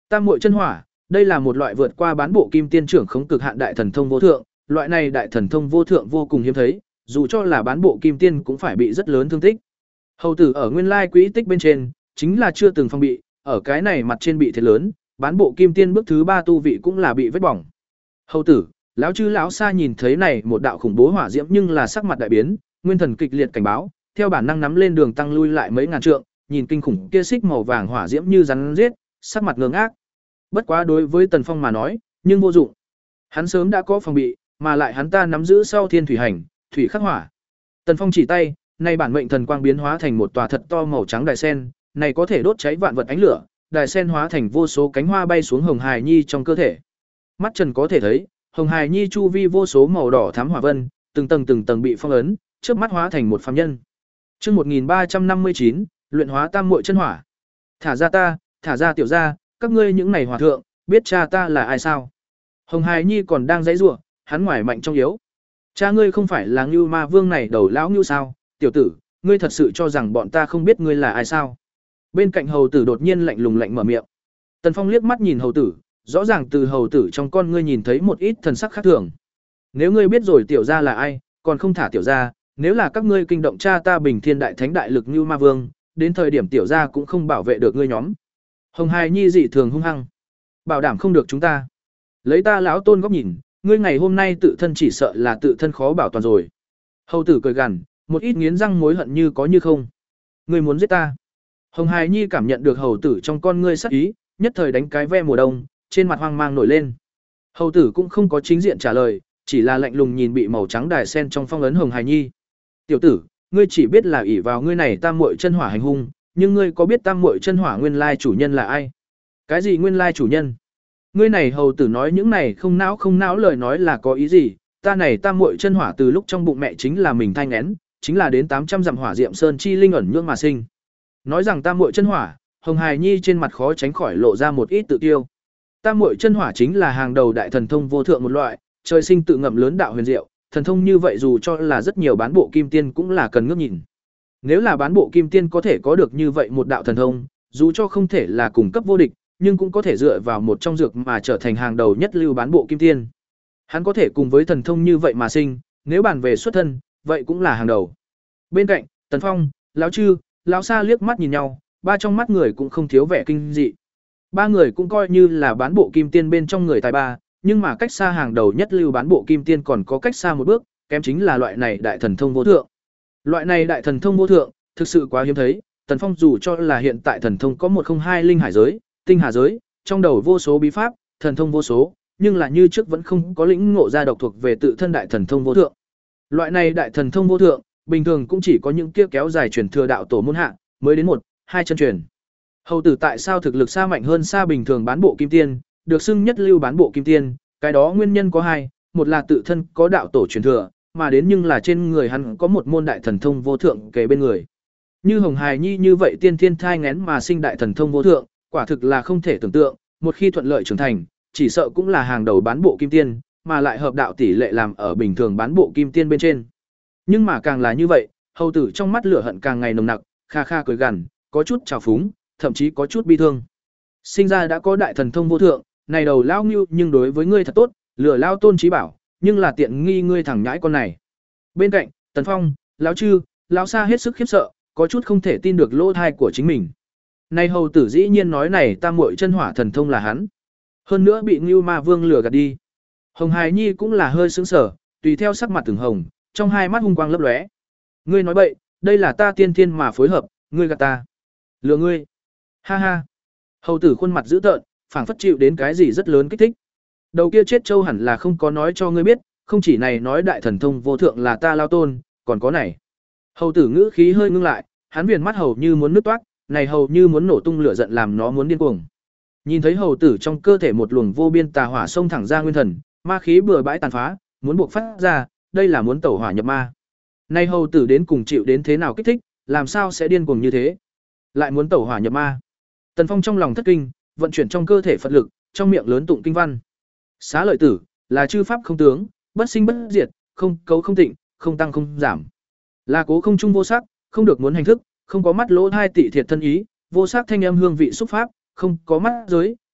Tam muội chân hỏa, đây là một loại vượt qua bán bộ kim tiên trưởng khống cực hạn đại thần thông vô thượng, loại này đại thần thông vô thượng vô cùng hiếm thấy, dù cho là bán bộ kim tiên cũng phải bị rất lớn thương tích. Hầu tử ở nguyên lai quỹ tích bên trên, chính là chưa từng phòng bị, ở cái này mặt trên bị thiệt lớn, bán bộ kim tiên bước thứ ba tu vị cũng là bị vết bỏng. Hầu tử, lão chư lão xa nhìn thấy này một đạo khủng bố hỏa diễm nhưng là sắc mặt đại biến, nguyên thần kịch liệt cảnh báo, theo bản năng nắm lên đường tăng lui lại mấy ngàn trượng, nhìn kinh khủng kia xích màu vàng hỏa diễm như rắn giết, sắc mặt ngơ ngác. Bất quá đối với Tần Phong mà nói, nhưng vô dụng. Hắn sớm đã có phòng bị, mà lại hắn ta nắm giữ sau thiên thủy hành, thủy khắc hỏa. Tần Phong chỉ tay, nay bản mệnh thần quang biến hóa thành một tòa thật to màu trắng đài sen, này có thể đốt cháy vạn vật ánh lửa, đài sen hóa thành vô số cánh hoa bay xuống Hồng Hải Nhi trong cơ thể. Mắt Trần có thể thấy, Hồng Hải Nhi chu vi vô số màu đỏ thắm hỏa vân, từng tầng từng tầng bị phong ấn, trước mắt hóa thành một phàm nhân. Chương một nghìn ba trăm năm mươi chín, luyện hóa tam muội chân hỏa. Thả ra ta, thả ra tiểu gia, các ngươi những này hòa thượng, biết cha ta là ai sao? Hồng Hải Nhi còn đang giãy giụa, hắn ngoài mạnh trong yếu. Cha ngươi không phải là Ngưu Ma Vương này đầu lão Ngưu sao? Tiểu tử, ngươi thật sự cho rằng bọn ta không biết ngươi là ai sao? Bên cạnh hầu tử đột nhiên lạnh lùng lạnh mở miệng. Tần Phong liếc mắt nhìn hầu tử, rõ ràng từ hầu tử trong con ngươi nhìn thấy một ít thần sắc khác thường. Nếu ngươi biết rồi tiểu gia là ai, còn không thả tiểu gia, nếu là các ngươi kinh động cha ta Bình Thiên Đại Thánh Đại Lực Ngưu Ma Vương, đến thời điểm tiểu gia cũng không bảo vệ được ngươi nhóm. Hồng Hải Nhi dị thường hung hăng, bảo đảm không được chúng ta. Lấy ta lão tôn góc nhìn, ngươi ngày hôm nay tự thân chỉ sợ là tự thân khó bảo toàn rồi. Hầu tử cười gằn, một ít nghiến răng mối hận như có như không. Ngươi muốn giết ta? Hồng Hải Nhi cảm nhận được hầu tử trong con ngươi sắc ý, nhất thời đánh cái ve mùa đông, trên mặt hoang mang nổi lên. Hầu tử cũng không có chính diện trả lời, chỉ là lạnh lùng nhìn bị màu trắng đài sen trong phong ấn Hồng Hải Nhi. Tiểu tử, ngươi chỉ biết là ỷ vào ngươi này tam muội chân hỏa hành hung, nhưng ngươi có biết tam muội chân hỏa nguyên lai chủ nhân là ai? Cái gì nguyên lai chủ nhân? Ngươi này hầu tử nói những này không não không não lời nói là có ý gì? Ta này tam muội chân hỏa từ lúc trong bụng mẹ chính là mình thanh én, chính là đến tám trăm dặm hỏa diệm sơn chi linh ẩn nhưỡng mà sinh. Nói rằng tam muội chân hỏa, Hồng Hải Nhi trên mặt khó tránh khỏi lộ ra một ít tự tiêu. Tam muội chân hỏa chính là hàng đầu đại thần thông vô thượng một loại, trời sinh tự ngậm lớn đạo huyền diệu, thần thông như vậy dù cho là rất nhiều bán bộ kim tiên cũng là cần ngước nhìn. Nếu là bán bộ kim tiên có thể có được như vậy một đạo thần thông, dù cho không thể là cùng cấp vô địch, nhưng cũng có thể dựa vào một trong dược mà trở thành hàng đầu nhất lưu bán bộ kim tiên. Hắn có thể cùng với thần thông như vậy mà sinh, nếu bàn về xuất thân, vậy cũng là hàng đầu. Bên cạnh, Tần Phong, lão Chư, lão Sa liếc mắt nhìn nhau, ba trong mắt người cũng không thiếu vẻ kinh dị. Ba người cũng coi như là bán bộ kim tiên bên trong người tài ba, nhưng mà cách xa hàng đầu nhất lưu bán bộ kim tiên còn có cách xa một bước, kém chính là loại này đại thần thông vô thượng. Loại này đại thần thông vô thượng, thực sự quá hiếm thấy, Tần Phong dù cho là hiện tại thần thông có một không hai linh hải giới, tinh hà giới, trong đầu vô số bí pháp, thần thông vô số, nhưng là như trước vẫn không có lĩnh ngộ ra độc thuộc về tự thân đại thần thông vô thượng. Loại này đại thần thông vô thượng, bình thường cũng chỉ có những kia kéo dài truyền thừa đạo tổ môn hạ, mới đến một, hai chân truyền. Hầu tử tại sao thực lực xa mạnh hơn xa bình thường bán bộ kim tiên, được xưng nhất lưu bán bộ kim tiên, cái đó nguyên nhân có hai, một là tự thân có đạo tổ truyền thừa, mà đến nhưng là trên người hắn có một môn đại thần thông vô thượng kề bên người. Như Hồng Hải Nhi như vậy tiên thiên thai nghén mà sinh đại thần thông vô thượng, quả thực là không thể tưởng tượng, một khi thuận lợi trưởng thành, chỉ sợ cũng là hàng đầu bán bộ kim tiên, mà lại hợp đạo tỷ lệ làm ở bình thường bán bộ kim tiên bên trên. Nhưng mà càng là như vậy, hầu tử trong mắt lửa hận càng ngày nồng nặc, kha kha cười gằn, có chút trào phúng, thậm chí có chút bi thương. Sinh ra đã có đại thần thông vô thượng, này đầu lao ngưu nhưng đối với ngươi thật tốt, lừa lao tôn trí bảo, nhưng là tiện nghi ngươi thẳng nhãi con này. Bên cạnh, Tần Phong, lão Chư, lão Sa hết sức khiếp sợ, có chút không thể tin được lỗ thai của chính mình. Này hầu tử dĩ nhiên nói này tam muội chân hỏa thần thông là hắn. Hơn nữa bị Ngưu Ma Vương lừa gạt đi. Hồng Hải Nhi cũng là hơi sững sờ, tùy theo sắc mặt từng hồng, trong hai mắt hung quang lấp lóe. Ngươi nói bậy, đây là ta tiên thiên mà phối hợp, ngươi gạt ta. Lừa ngươi. Ha ha. Hầu tử khuôn mặt dữ tợn, phảng phất chịu đến cái gì rất lớn kích thích. Đầu kia chết trâu hẳn là không có nói cho ngươi biết, không chỉ này nói đại thần thông vô thượng là ta lao tôn, còn có này. Hầu tử ngữ khí hơi ngưng lại, hắn viền mắt hầu như muốn nứt toát, này hầu như muốn nổ tung lửa giận làm nó muốn điên cuồng. Nhìn thấy hầu tử trong cơ thể một luồng vô biên tà hỏa xông thẳng ra nguyên thần, ma khí bừa bãi tàn phá, muốn buộc phát ra, đây là muốn tẩu hỏa nhập ma. Này hầu tử đến cùng chịu đến thế nào kích thích, làm sao sẽ điên cuồng như thế? Lại muốn tẩu hỏa nhập ma. Tần Phong trong lòng thất kinh, vận chuyển trong cơ thể Phật lực, trong miệng lớn tụng kinh văn. Xá lợi tử, là chư pháp không tướng, bất sinh bất diệt, không cấu không tịnh, không tăng không giảm. Là cố không trung vô sắc, không được muốn hành thức, không có mắt lỗ hai tị thiệt thân ý, vô sắc thanh âm hương vị xúc pháp, không có mắt giới,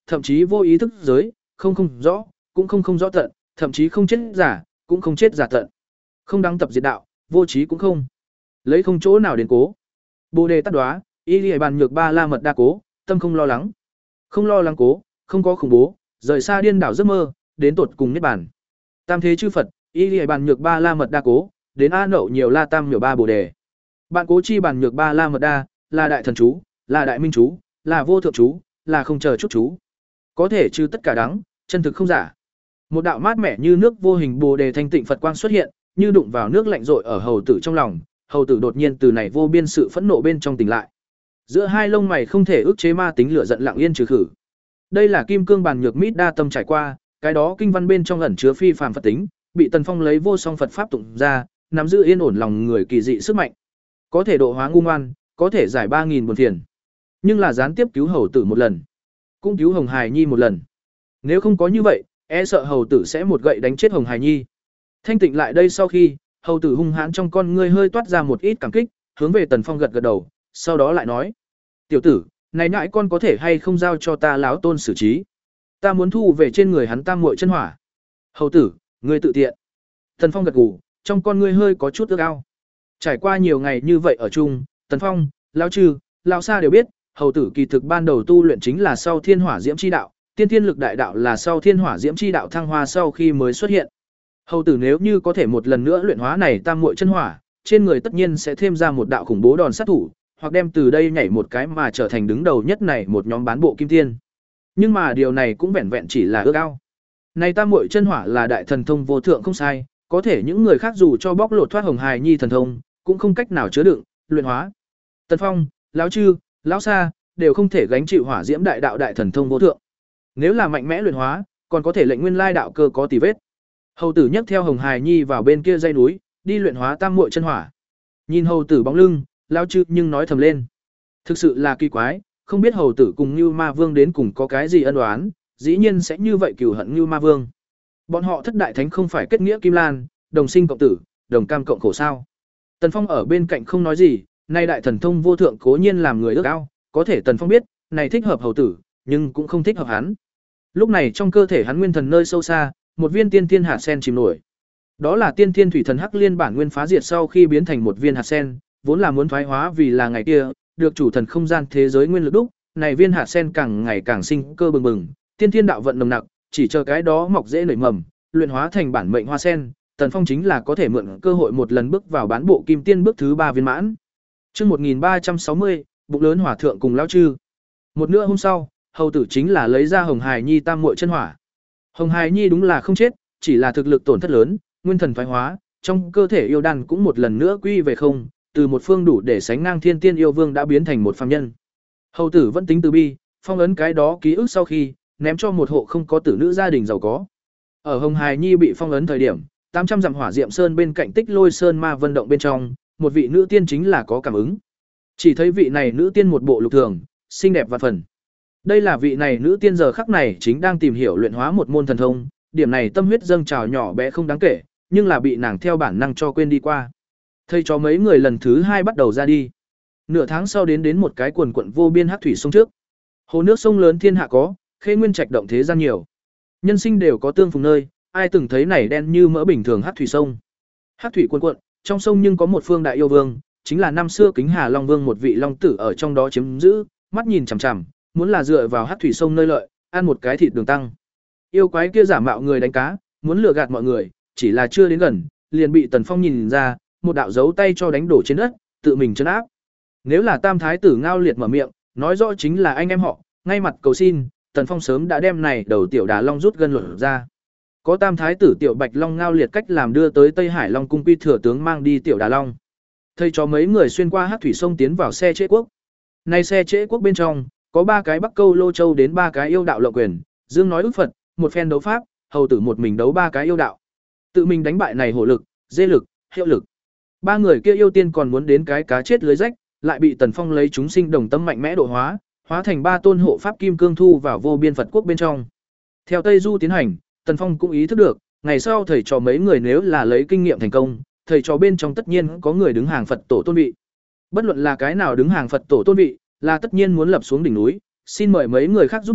thậm chí vô ý thức giới, không không rõ, cũng không không rõ tận, thậm chí không chết giả, cũng không chết giả tận. Không đăng tập diệt đạo, vô trí cũng không. Lấy không chỗ nào đến cố. Bồ đề tát đoá, y lìa bàn nhược ba la mật đa cố, tâm không lo lắng. Không lo lắng cố, không có khủng bố, rời xa điên đảo giấc mơ, đến tột cùng niết bàn. Tam thế chư Phật, y lìa bàn nhược ba la mật đa cố, đến a nậu nhiều la tam miểu ba bồ đề. Bạn cố chi bàn nhược ba la mật đa, là đại thần chú, là đại minh chú, là vô thượng chú, là không chờ chút chú. Có thể trừ tất cả đắng, chân thực không giả. Một đạo mát mẻ như nước vô hình bồ đề thanh tịnh Phật quang xuất hiện, như đụng vào nước lạnh rội ở hầu tử trong lòng, hầu tử đột nhiên từ này vô biên sự phẫn nộ bên trong tỉnh lại. Giữa hai lông mày không thể ức chế ma tính lửa giận lặng yên trừ khử. Đây là kim cương bàn nhược mít đa tâm trải qua, cái đó kinh văn bên trong ẩn chứa phi phàm Phật tính, bị Tần Phong lấy vô song Phật pháp tụng ra, nắm giữ yên ổn lòng người kỳ dị sức mạnh. Có thể độ hóa ngu ngoan, có thể giải ba nghìn buồn phiền. Nhưng là gián tiếp cứu hầu tử một lần, cũng cứu Hồng Hải Nhi một lần. Nếu không có như vậy, e sợ hầu tử sẽ một gậy đánh chết Hồng Hải Nhi. Thanh tịnh lại đây sau khi, hầu tử hung hãn trong con ngươi hơi toát ra một ít cảm kích, hướng về Tần Phong gật gật đầu, sau đó lại nói: "Tiểu tử, này nãi con có thể hay không giao cho ta láo tôn xử trí? Ta muốn thu về trên người hắn tam muội chân hỏa." "Hầu tử, ngươi tự tiện." Tần Phong gật gù, trong con ngươi hơi có chút ước ao. Trải qua nhiều ngày như vậy ở chung, Tần Phong, lão Trư, lão Sa đều biết, hầu tử kỳ thực ban đầu tu luyện chính là sau Thiên Hỏa Diễm chi đạo, tiên thiên lực đại đạo là sau Thiên Hỏa Diễm chi đạo thăng hoa sau khi mới xuất hiện. Hầu tử nếu như có thể một lần nữa luyện hóa này tam muội chân hỏa, trên người tất nhiên sẽ thêm ra một đạo khủng bố đòn sát thủ, hoặc đem từ đây nhảy một cái mà trở thành đứng đầu nhất này một nhóm bán bộ kim tiên. Nhưng mà điều này cũng vẹn vẹn chỉ là ước ao. Này tam muội chân hỏa là đại thần thông vô thượng không sai, có thể những người khác dù cho bóc lột thoát Hồng Hài Nhi thần thông, cũng không cách nào chứa đựng, luyện hóa. Tần Phong, lão Trư, lão Sa đều không thể gánh chịu hỏa diễm đại đạo đại thần thông vô thượng. Nếu là mạnh mẽ luyện hóa, còn có thể lệnh nguyên lai đạo cơ có tì vết. Hầu tử nhấc theo Hồng Hài Nhi vào bên kia dãy núi, đi luyện hóa tam muội chân hỏa. Nhìn hầu tử bóng lưng, lão Trư nhưng nói thầm lên. Thực sự là kỳ quái, không biết hầu tử cùng Nưu Ma Vương đến cùng có cái gì ân oán, dĩ nhiên sẽ như vậy cừu hận Nưu Ma Vương. Bọn họ thất đại thánh không phải kết nghĩa kim lan, đồng sinh cộng tử, đồng cam cộng khổ sao? Tần Phong ở bên cạnh không nói gì, nay đại thần thông vô thượng cố nhiên làm người ước ao, có thể Tần Phong biết, này thích hợp hầu tử, nhưng cũng không thích hợp hắn. Lúc này trong cơ thể hắn nguyên thần nơi sâu xa, một viên tiên thiên hạt sen chìm nổi. Đó là tiên thiên thủy thần hắc liên bản nguyên phá diệt sau khi biến thành một viên hạt sen, vốn là muốn thoái hóa vì là ngày kia, được chủ thần không gian thế giới nguyên lực đúc, này viên hạt sen càng ngày càng sinh cơ bừng bừng, tiên thiên đạo vận nồng nặc, chỉ chờ cái đó mọc dễ nảy mầm, luyện hóa thành bản mệnh hoa sen, Tần Phong chính là có thể mượn cơ hội một lần bước vào bán bộ kim tiên bước thứ ba viên mãn. Chương một nghìn ba trăm sáu mươi, bụng lớn hỏa thượng cùng lão Trư. Một nửa hôm sau, hầu tử chính là lấy ra Hồng Hài Nhi tam muội chân hỏa. Hồng Hài Nhi đúng là không chết, chỉ là thực lực tổn thất lớn, nguyên thần thoái hóa, trong cơ thể yêu đan cũng một lần nữa quy về không, từ một phương đủ để sánh ngang thiên tiên yêu vương đã biến thành một phàm nhân. Hầu tử vẫn tính từ bi, phong ấn cái đó ký ức sau khi ném cho một hộ không có tử nữ gia đình giàu có. Ở Hồng Hài Nhi bị phong ấn thời điểm, tám trăm dặm hỏa diệm sơn bên cạnh Tích Lôi Sơn Ma Vân động bên trong, một vị nữ tiên chính là có cảm ứng. Chỉ thấy vị này nữ tiên một bộ lục thường, xinh đẹp vạn phần. Đây là vị này nữ tiên giờ khắc này chính đang tìm hiểu luyện hóa một môn thần thông, điểm này tâm huyết dâng trào nhỏ bé không đáng kể, nhưng là bị nàng theo bản năng cho quên đi qua. Thầy cho mấy người lần thứ hai bắt đầu ra đi. Nửa tháng sau đến đến một cái quần quận vô biên hắc thủy sông trước. Hồ nước sông lớn thiên hạ có, khê nguyên trạch động thế gian nhiều. Nhân sinh đều có tương phùng nơi, ai từng thấy này đen như mỡ bình thường hắc thủy sông. Hắc thủy cuồn cuộn, trong sông nhưng có một phương đại yêu vương, chính là năm xưa Kính Hà Long Vương một vị long tử ở trong đó chiếm giữ, mắt nhìn chằm chằm, muốn là dựa vào hắc thủy sông nơi lợi, ăn một cái thịt đường tăng. Yêu quái kia giả mạo người đánh cá, muốn lừa gạt mọi người, chỉ là chưa đến gần, liền bị Tần Phong nhìn ra, một đạo dấu tay cho đánh đổ trên đất, tự mình trấn áp. Nếu là Tam thái tử Ngao Liệt mở miệng, nói rõ chính là anh em họ, ngay mặt cầu xin, Tần Phong sớm đã đem này đầu tiểu đà long rút gân luận ra. Có Tam thái tử Tiểu Bạch Long Ngao Liệt cách làm đưa tới Tây Hải Long cung quy thừa tướng mang đi tiểu đà long. Thầy cho mấy người xuyên qua hắc thủy sông tiến vào xe trễ quốc. Nay xe trễ quốc bên trong, có ba cái Bắc Câu Lô Châu đến ba cái yêu đạo lộng quyền, Dương nói ức Phật, một phen đấu pháp, hầu tử một mình đấu ba cái yêu đạo. Tự mình đánh bại này hổ lực, dê lực, hiệu lực. Ba người kia yêu tiên còn muốn đến cái cá chết lưới rách, lại bị Tần Phong lấy chúng sinh đồng tâm mạnh mẽ độ hóa, hóa thành ba tôn hộ pháp kim cương thu vào vô biên Phật quốc bên trong. Theo Tây Du tiến hành, Tần Phong cũng ý thức được, ngày sau thầy trò mấy người nếu là lấy kinh nghiệm thành công, thầy trò bên trong tất nhiên có người đứng hàng Phật tổ tôn vị. Bất luận là cái nào đứng hàng Phật tổ tôn vị, là tất nhiên muốn lập xuống đỉnh núi, xin mời mấy người khác giúp đỡ,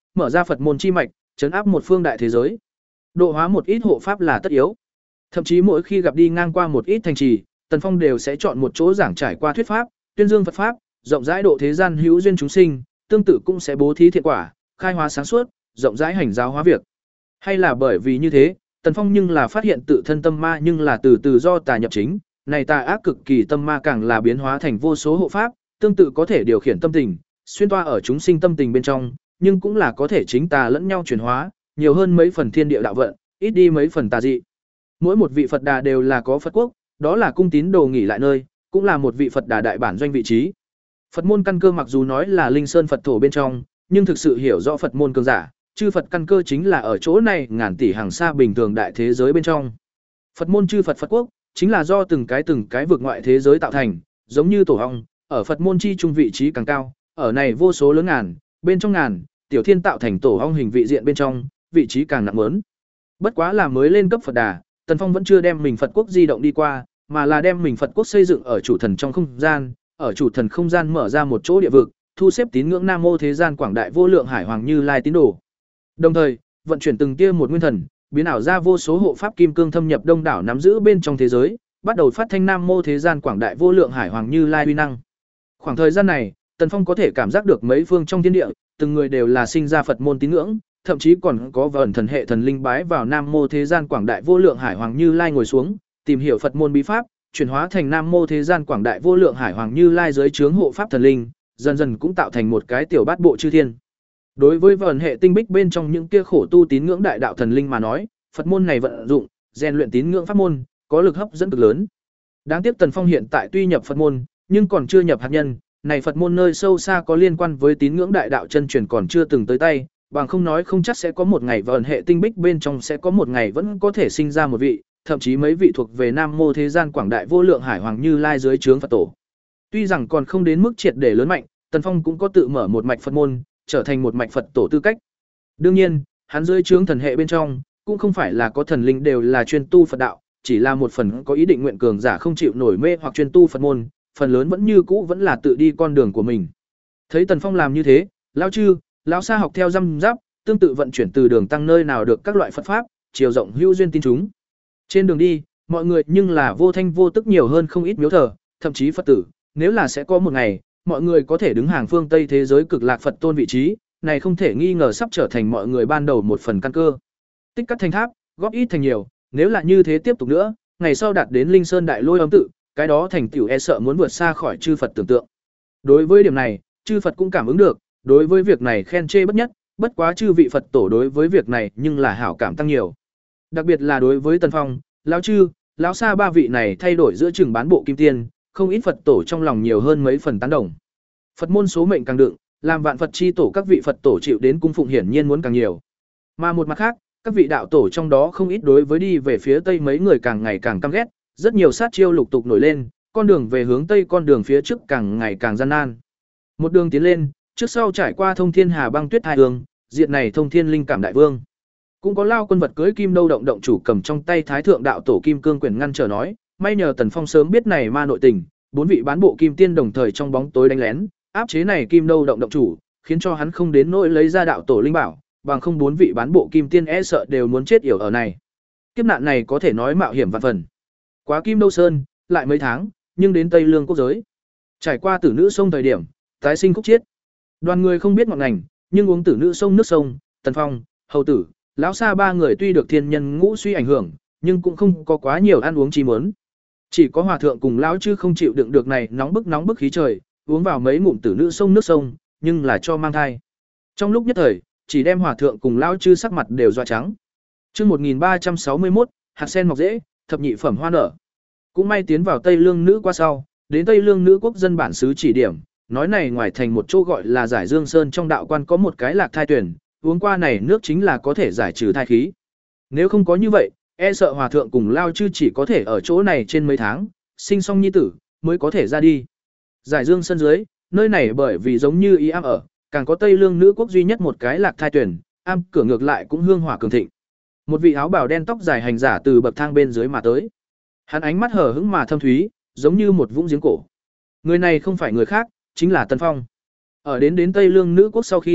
mở ra Phật môn chi mạch, trấn áp một phương đại thế giới. Độ hóa một ít hộ pháp là tất yếu. Thậm chí mỗi khi gặp đi ngang qua một ít thành trì, Tần Phong đều sẽ chọn một chỗ giảng trải qua thuyết pháp, tuyên dương Phật pháp, rộng rãi độ thế gian hữu duyên chúng sinh, tương tự cũng sẽ bố thí thiện quả, khai hóa sáng suốt, rộng rãi hành giáo hóa việc. Hay là bởi vì như thế, Tần Phong nhưng là phát hiện tự thân tâm ma nhưng là từ từ do tà nhập chính, này tà ác cực kỳ tâm ma càng là biến hóa thành vô số hộ pháp, tương tự có thể điều khiển tâm tình, xuyên toa ở chúng sinh tâm tình bên trong, nhưng cũng là có thể chính tà lẫn nhau chuyển hóa, nhiều hơn mấy phần thiên địa đạo vận, ít đi mấy phần tà dị. Mỗi một vị Phật Đà đều là có Phật quốc, đó là cung tín đồ nghỉ lại nơi, cũng là một vị Phật Đà đại bản doanh vị trí. Phật môn căn cơ mặc dù nói là linh sơn Phật thổ bên trong, nhưng thực sự hiểu rõ Phật môn cường giả, chư Phật căn cơ chính là ở chỗ này ngàn tỷ hàng xa bình thường đại thế giới bên trong. Phật môn chư Phật Phật quốc chính là do từng cái từng cái vực ngoại thế giới tạo thành, giống như tổ ong, ở Phật môn chi trung vị trí càng cao, ở này vô số lớn ngàn, bên trong ngàn, tiểu thiên tạo thành tổ ong hình vị diện bên trong, vị trí càng nặng lớn. Bất quá là mới lên cấp Phật Đà, Tần Phong vẫn chưa đem mình Phật quốc di động đi qua, mà là đem mình Phật quốc xây dựng ở chủ thần trong không gian, ở chủ thần không gian mở ra một chỗ địa vực, thu xếp tín ngưỡng Nam Mô thế gian quảng đại vô lượng hải hoàng Như Lai tín đồ. Đồng thời, vận chuyển từng tia một nguyên thần, biến ảo ra vô số hộ pháp kim cương thâm nhập đông đảo nắm giữ bên trong thế giới, bắt đầu phát thanh Nam Mô thế gian quảng đại vô lượng hải hoàng Như Lai uy năng. Khoảng thời gian này, Tần Phong có thể cảm giác được mấy phương trong thiên địa, từng người đều là sinh ra Phật môn tín ngưỡng, thậm chí còn có vẩn thần hệ thần linh bái vào Nam Mô thế gian quảng đại vô lượng hải hoàng Như Lai ngồi xuống, tìm hiểu Phật môn bí pháp, chuyển hóa thành Nam Mô thế gian quảng đại vô lượng hải hoàng Như Lai dưới trướng hộ pháp thần linh, dần dần cũng tạo thành một cái tiểu bát bộ chư thiên. Đối với vẩn hệ tinh bích bên trong những kia khổ tu tín ngưỡng đại đạo thần linh mà nói, Phật môn này vận dụng, rèn luyện tín ngưỡng pháp môn, có lực hấp dẫn cực lớn. Đáng tiếc Tần Phong hiện tại tuy nhập Phật môn, nhưng còn chưa nhập hạt nhân, này Phật môn nơi sâu xa có liên quan với tín ngưỡng đại đạo chân truyền còn chưa từng tới tay, bằng không nói không chắc sẽ có một ngày vẩn hệ tinh bích bên trong sẽ có một ngày vẫn có thể sinh ra một vị, thậm chí mấy vị thuộc về Nam Mô thế gian quảng đại vô lượng hải hoàng Như Lai dưới trướng Phật tổ. Tuy rằng còn không đến mức triệt để lớn mạnh, Tần Phong cũng có tự mở một mạch Phật môn, trở thành một mạch Phật tổ tư cách. Đương nhiên, hắn dưới trướng thần hệ bên trong, cũng không phải là có thần linh đều là chuyên tu Phật đạo, chỉ là một phần có ý định nguyện cường giả không chịu nổi mê hoặc chuyên tu Phật môn, phần lớn vẫn như cũ vẫn là tự đi con đường của mình. Thấy Tần Phong làm như thế, lão chư, lão sa học theo răm giáp, tương tự vận chuyển từ đường tăng nơi nào được các loại Phật pháp, chiều rộng hữu duyên tin chúng. Trên đường đi, mọi người nhưng là vô thanh vô tức nhiều hơn không ít miếu thờ, thậm chí Phật tử, nếu là sẽ có một ngày, mọi người có thể đứng hàng phương Tây thế giới cực lạc Phật tôn vị trí, này không thể nghi ngờ sắp trở thành mọi người ban đầu một phần căn cơ. Tích cắt thành tháp, góp ít thành nhiều, nếu là như thế tiếp tục nữa, ngày sau đạt đến Linh Sơn Đại Lôi Âm tự, cái đó thành tựu e sợ muốn vượt xa khỏi chư Phật tưởng tượng. Đối với điểm này, chư Phật cũng cảm ứng được, đối với việc này khen chê bất nhất, bất quá chư vị Phật tổ đối với việc này nhưng là hảo cảm tăng nhiều. Đặc biệt là đối với Tần Phong, lão chư, lão sa ba vị này thay đổi giữa trường bán bộ kim tiên, không ít Phật tổ trong lòng nhiều hơn mấy phần tán đồng. Phật môn số mệnh càng đựng, làm vạn Phật chi tổ các vị Phật tổ chịu đến cung phụng hiển nhiên muốn càng nhiều. Mà một mặt khác, các vị đạo tổ trong đó không ít đối với đi về phía tây mấy người càng ngày càng căm ghét, rất nhiều sát chiêu lục tục nổi lên, con đường về hướng tây con đường phía trước càng ngày càng gian nan. Một đường tiến lên, trước sau trải qua Thông Thiên Hà băng tuyết hai hướng, diện này Thông Thiên Linh Cảm đại vương. Cũng có lao quân vật cưới kim đâu động động chủ cầm trong tay Thái thượng đạo tổ kim cương quyền ngăn trở nói, may nhờ Tần Phong sớm biết này ma nội tình, bốn vị bán bộ kim tiên đồng thời trong bóng tối đánh lén, áp chế này kim đâu động động chủ, khiến cho hắn không đến nỗi lấy ra đạo tổ linh bảo, bằng không bốn vị bán bộ kim tiên e sợ đều muốn chết yểu ở này. Kiếp nạn này có thể nói mạo hiểm vạn phần. Quá Kim Đâu Sơn, lại mấy tháng, nhưng đến Tây Lương quốc giới. Trải qua tử nữ sông thời điểm, tái sinh khúc chiết. Đoàn người không biết ngọn ngành, nhưng uống tử nữ sông nước sông, Tần Phong, Hầu tử, lão sa ba người tuy được thiên nhân ngũ suy ảnh hưởng, nhưng cũng không có quá nhiều ăn uống chi muốn. Chỉ có hòa thượng cùng lão chư không chịu đựng được này nóng bức nóng bức khí trời, uống vào mấy ngụm tử nữ sông nước sông, nhưng là cho mang thai. Trong lúc nhất thời, chỉ đem hòa thượng cùng lão chư sắc mặt đều doa trắng. Chương một nghìn ba trăm sáu mươi mốt, hạt sen mọc rễ, thập nhị phẩm hoa nở. Cũng may tiến vào Tây Lương nữ qua sau, đến Tây Lương nữ quốc dân bản xứ chỉ điểm, nói này ngoài thành một chỗ gọi là Giải Dương Sơn trong đạo quan có một cái lạc thai tuyển, uống qua này nước chính là có thể giải trừ thai khí. Nếu không có như vậy, e sợ hòa thượng cùng lao chư chỉ có thể ở chỗ này trên mấy tháng, sinh xong nhi tử, mới có thể ra đi. Giải Dương Sơn dưới, nơi này bởi vì giống như ý am ở, càng có Tây Lương nữ quốc duy nhất một cái lạc thai tuyển, am cửa ngược lại cũng hương hỏa cường thịnh. Một vị áo bào đen tóc dài hành giả từ bậc thang bên dưới mà tới. Hắn ánh mắt hở hững mà thâm thúy, giống như một vũng giếng cổ. Người này không phải người khác, chính là Tần Phong. Ở đến đến Tây Lương nữ quốc sau khi,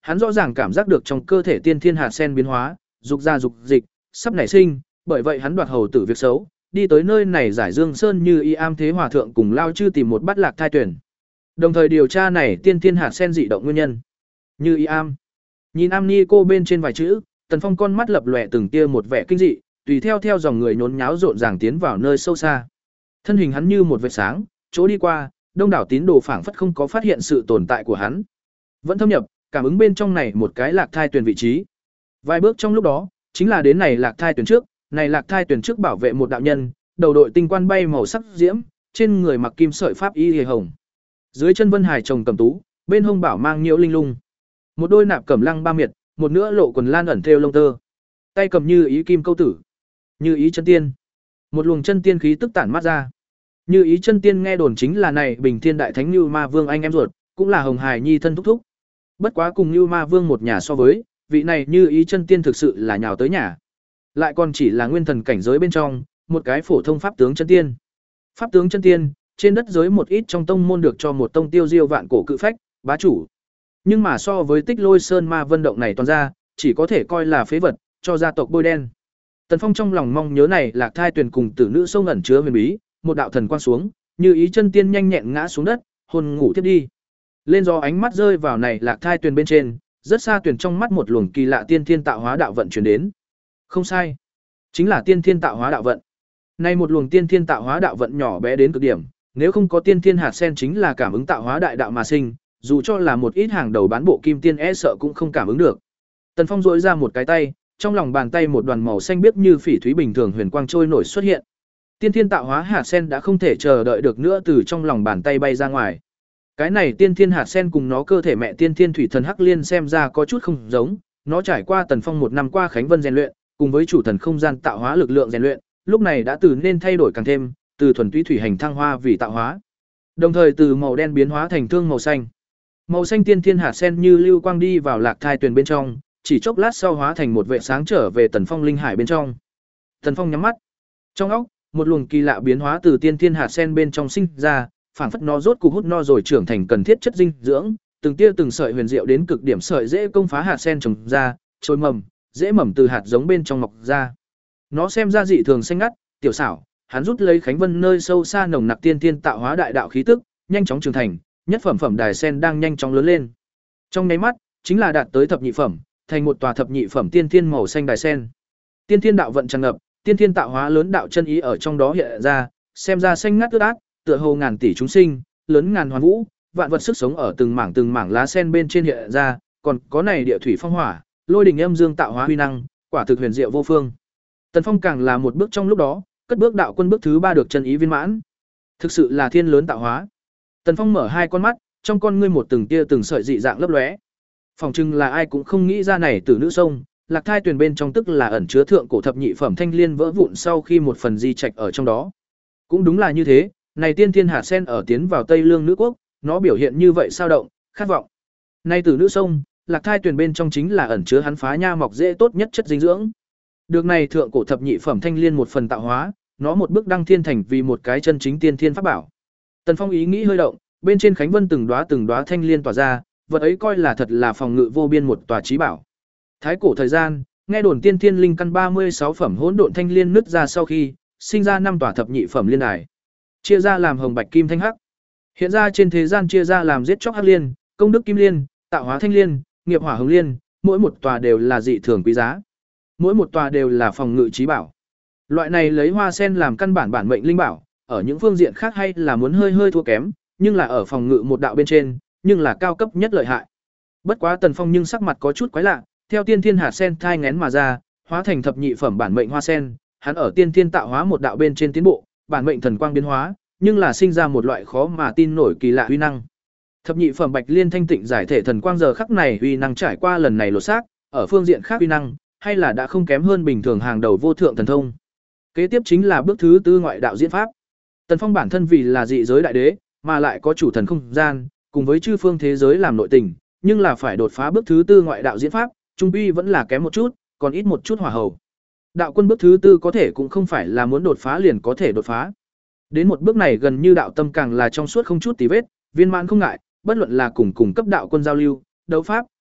hắn rõ ràng cảm giác được trong cơ thể tiên thiên hạt sen biến hóa, dục ra dục dịch, sắp nảy sinh, bởi vậy hắn đoạt hầu tử việc xấu, đi tới nơi này giải Dương Sơn Như Y Am Thế Hòa thượng cùng Lao Chư tìm một bát lạc thai tuyển. Đồng thời điều tra này tiên thiên hạt sen dị động nguyên nhân. Như Y Am. Nhìn Am Ni cô bên trên vài chữ, Tần Phong con mắt lập lòe từng tia một vẻ kinh dị, tùy theo theo dòng người nhốn nháo rộn ràng tiến vào nơi sâu xa. Thân hình hắn như một vệt sáng, chỗ đi qua, đông đảo tín đồ phảng phất không có phát hiện sự tồn tại của hắn. Vẫn thâm nhập, cảm ứng bên trong này một cái lạc thai tuyển vị trí. Vài bước trong lúc đó, chính là đến này lạc thai tuyển trước, này lạc thai tuyển trước bảo vệ một đạo nhân, đầu đội tinh quan bay màu sắc diễm, trên người mặc kim sợi pháp y hề hồng. Dưới chân vân hải trồng cầm tú, bên hông bảo mang nhiễu linh lung. Một đôi nạp cẩm lăng ba miệt, một nữa lộ quần lan ẩn thêu lông tơ. Tay cầm như ý kim câu tử, như ý chân tiên. Một luồng chân tiên khí tức tản mát ra. Như ý chân tiên nghe đồn chính là này Bình Thiên Đại Thánh Như Ma Vương anh em ruột, cũng là Hồng Hải Nhi thân thúc thúc. Bất quá cùng Như Ma Vương một nhà so với, vị này Như ý chân tiên thực sự là nhào tới nhà. Lại còn chỉ là nguyên thần cảnh giới bên trong, một cái phổ thông pháp tướng chân tiên. Pháp tướng chân tiên, trên đất giới một ít trong tông môn được cho một tông tiêu diêu vạn cổ cự phách, bá chủ. Nhưng mà so với Tích Lôi Sơn Ma Vân động này toàn ra, chỉ có thể coi là phế vật, cho gia tộc bôi đen. Tần Phong trong lòng mong nhớ này lạc thai tuyển cùng tử nữ sông ẩn chứa huyền bí, một đạo thần quang xuống, Như ý chân tiên nhanh nhẹn ngã xuống đất, hồn ngủ tiếp đi. Lên do ánh mắt rơi vào này lạc thai tuyển bên trên, rất xa tuyển trong mắt một luồng kỳ lạ tiên thiên tạo hóa đạo vận truyền đến. Không sai, chính là tiên thiên tạo hóa đạo vận. Này một luồng tiên thiên tạo hóa đạo vận nhỏ bé đến cực điểm, nếu không có tiên thiên hạt sen chính là cảm ứng tạo hóa đại đạo mà sinh, dù cho là một ít hàng đầu bán bộ kim tiên e sợ cũng không cảm ứng được. Tần Phong duỗi ra một cái tay, trong lòng bàn tay một đoàn màu xanh biếc như phỉ thúy bình thường huyền quang trôi nổi xuất hiện. Tiên thiên tạo hóa hạt sen đã không thể chờ đợi được nữa từ trong lòng bàn tay bay ra ngoài. Cái này tiên thiên hạt sen cùng nó cơ thể mẹ tiên thiên thủy thần hắc liên xem ra có chút không giống, nó trải qua Tần Phong một năm qua khánh vân rèn luyện, cùng với chủ thần không gian tạo hóa lực lượng rèn luyện, lúc này đã từ nên thay đổi càng thêm, từ thuần túy thủy hành thăng hoa vì tạo hóa. Đồng thời từ màu đen biến hóa thành thương màu xanh. Màu xanh tiên thiên hạt sen như lưu quang đi vào lạc thai tuyển bên trong, chỉ chốc lát sau hóa thành một vệ sáng trở về Tần Phong linh hải bên trong. Tần Phong nhắm mắt. Trong óc, một luồng kỳ lạ biến hóa từ tiên thiên hạt sen bên trong sinh ra, phảng phất nó rốt cục hút no rồi trưởng thành cần thiết chất dinh dưỡng, từng tia từng sợi huyền diệu đến cực điểm sợi dễ công phá hạt sen trồng ra, trôi mầm, dễ mầm từ hạt giống bên trong mọc ra. Nó xem ra dị thường xanh ngắt, tiểu xảo, hắn rút lấy khánh vân nơi sâu xa nồng nặc tiên thiên tạo hóa đại đạo khí tức, nhanh chóng trưởng thành, nhất phẩm phẩm đài sen đang nhanh chóng lớn lên. Trong nháy mắt, chính là đạt tới thập nhị phẩm, thành một tòa thập nhị phẩm tiên thiên màu xanh đài sen. Tiên thiên đạo vận tràn ngập, tiên thiên tạo hóa lớn đạo chân ý ở trong đó hiện ra, xem ra xanh ngắt ướt át, tựa hồ ngàn tỷ chúng sinh, lớn ngàn hoàn vũ, vạn vật sức sống ở từng mảng từng mảng lá sen bên trên hiện ra, còn có này địa thủy phong hỏa, lôi đình âm dương tạo hóa huy năng, quả thực huyền diệu vô phương. Tần Phong càng là một bước trong lúc đó, cất bước đạo quân bước thứ ba được chân ý viên mãn. Thực sự là thiên lớn tạo hóa. Tần Phong mở hai con mắt, trong con ngươi một từng tia từng sợi dị dạng lấp lóe. Phòng trưng là ai cũng không nghĩ ra này tử nữ sông, lạc thai tuyển bên trong tức là ẩn chứa thượng cổ thập nhị phẩm thanh liên vỡ vụn sau khi một phần di trạch ở trong đó. Cũng đúng là như thế, này tiên thiên hạt sen ở tiến vào Tây Lương nữ quốc, nó biểu hiện như vậy sao động, khát vọng. Này tử nữ sông, lạc thai tuyển bên trong chính là ẩn chứa hắn phá nha mọc dễ tốt nhất chất dinh dưỡng. Được này thượng cổ thập nhị phẩm thanh liên một phần tạo hóa, nó một bước đăng thiên thành vì một cái chân chính tiên thiên pháp bảo. Tần Phong ý nghĩ hơi động, bên trên khánh vân từng đóa từng đóa thanh liên tỏa ra, vật ấy coi là thật là phòng ngự vô biên một tòa chí bảo. Thái cổ thời gian, nghe đồn tiên thiên linh căn ba mươi sáu phẩm hỗn độn thanh liên nứt ra sau khi sinh ra năm tòa thập nhị phẩm liên đài, chia ra làm hồng bạch kim thanh hắc. Hiện ra trên thế gian chia ra làm giết chóc hắc liên, công đức kim liên, tạo hóa thanh liên, nghiệp hỏa hồng liên, mỗi một tòa đều là dị thường quý giá. Mỗi một tòa đều là phòng ngự chí bảo. Loại này lấy hoa sen làm căn bản bản mệnh linh bảo, ở những phương diện khác hay là muốn hơi hơi thua kém, nhưng là ở phòng ngự một đạo bên trên, nhưng là cao cấp nhất lợi hại. Bất quá Tần Phong nhưng sắc mặt có chút quái lạ, theo tiên thiên hạt sen thai nghén mà ra, hóa thành thập nhị phẩm bản mệnh hoa sen, hắn ở tiên thiên tạo hóa một đạo bên trên tiến bộ, bản mệnh thần quang biến hóa, nhưng là sinh ra một loại khó mà tin nổi kỳ lạ uy năng. Thập nhị phẩm bạch liên thanh tịnh giải thể thần quang giờ khắc này uy năng trải qua lần này lột xác, ở phương diện khác uy năng, hay là đã không kém hơn bình thường hàng đầu vô thượng thần thông. Kế tiếp chính là bước thứ tư ngoại đạo diễn pháp. Tần Phong bản thân vì là dị giới đại đế, mà lại có chủ thần không gian, cùng với chư phương thế giới làm nội tình, nhưng là phải đột phá bước thứ tư ngoại đạo diễn pháp, trung quy vẫn là kém một chút, còn ít một chút hỏa hầu. Đạo quân bước thứ tư có thể cũng không phải là muốn đột phá liền có thể đột phá. Đến một bước này gần như đạo tâm càng là trong suốt không chút tì vết, viên mãn không ngại, bất luận là cùng cùng cấp đạo quân giao lưu, đấu pháp,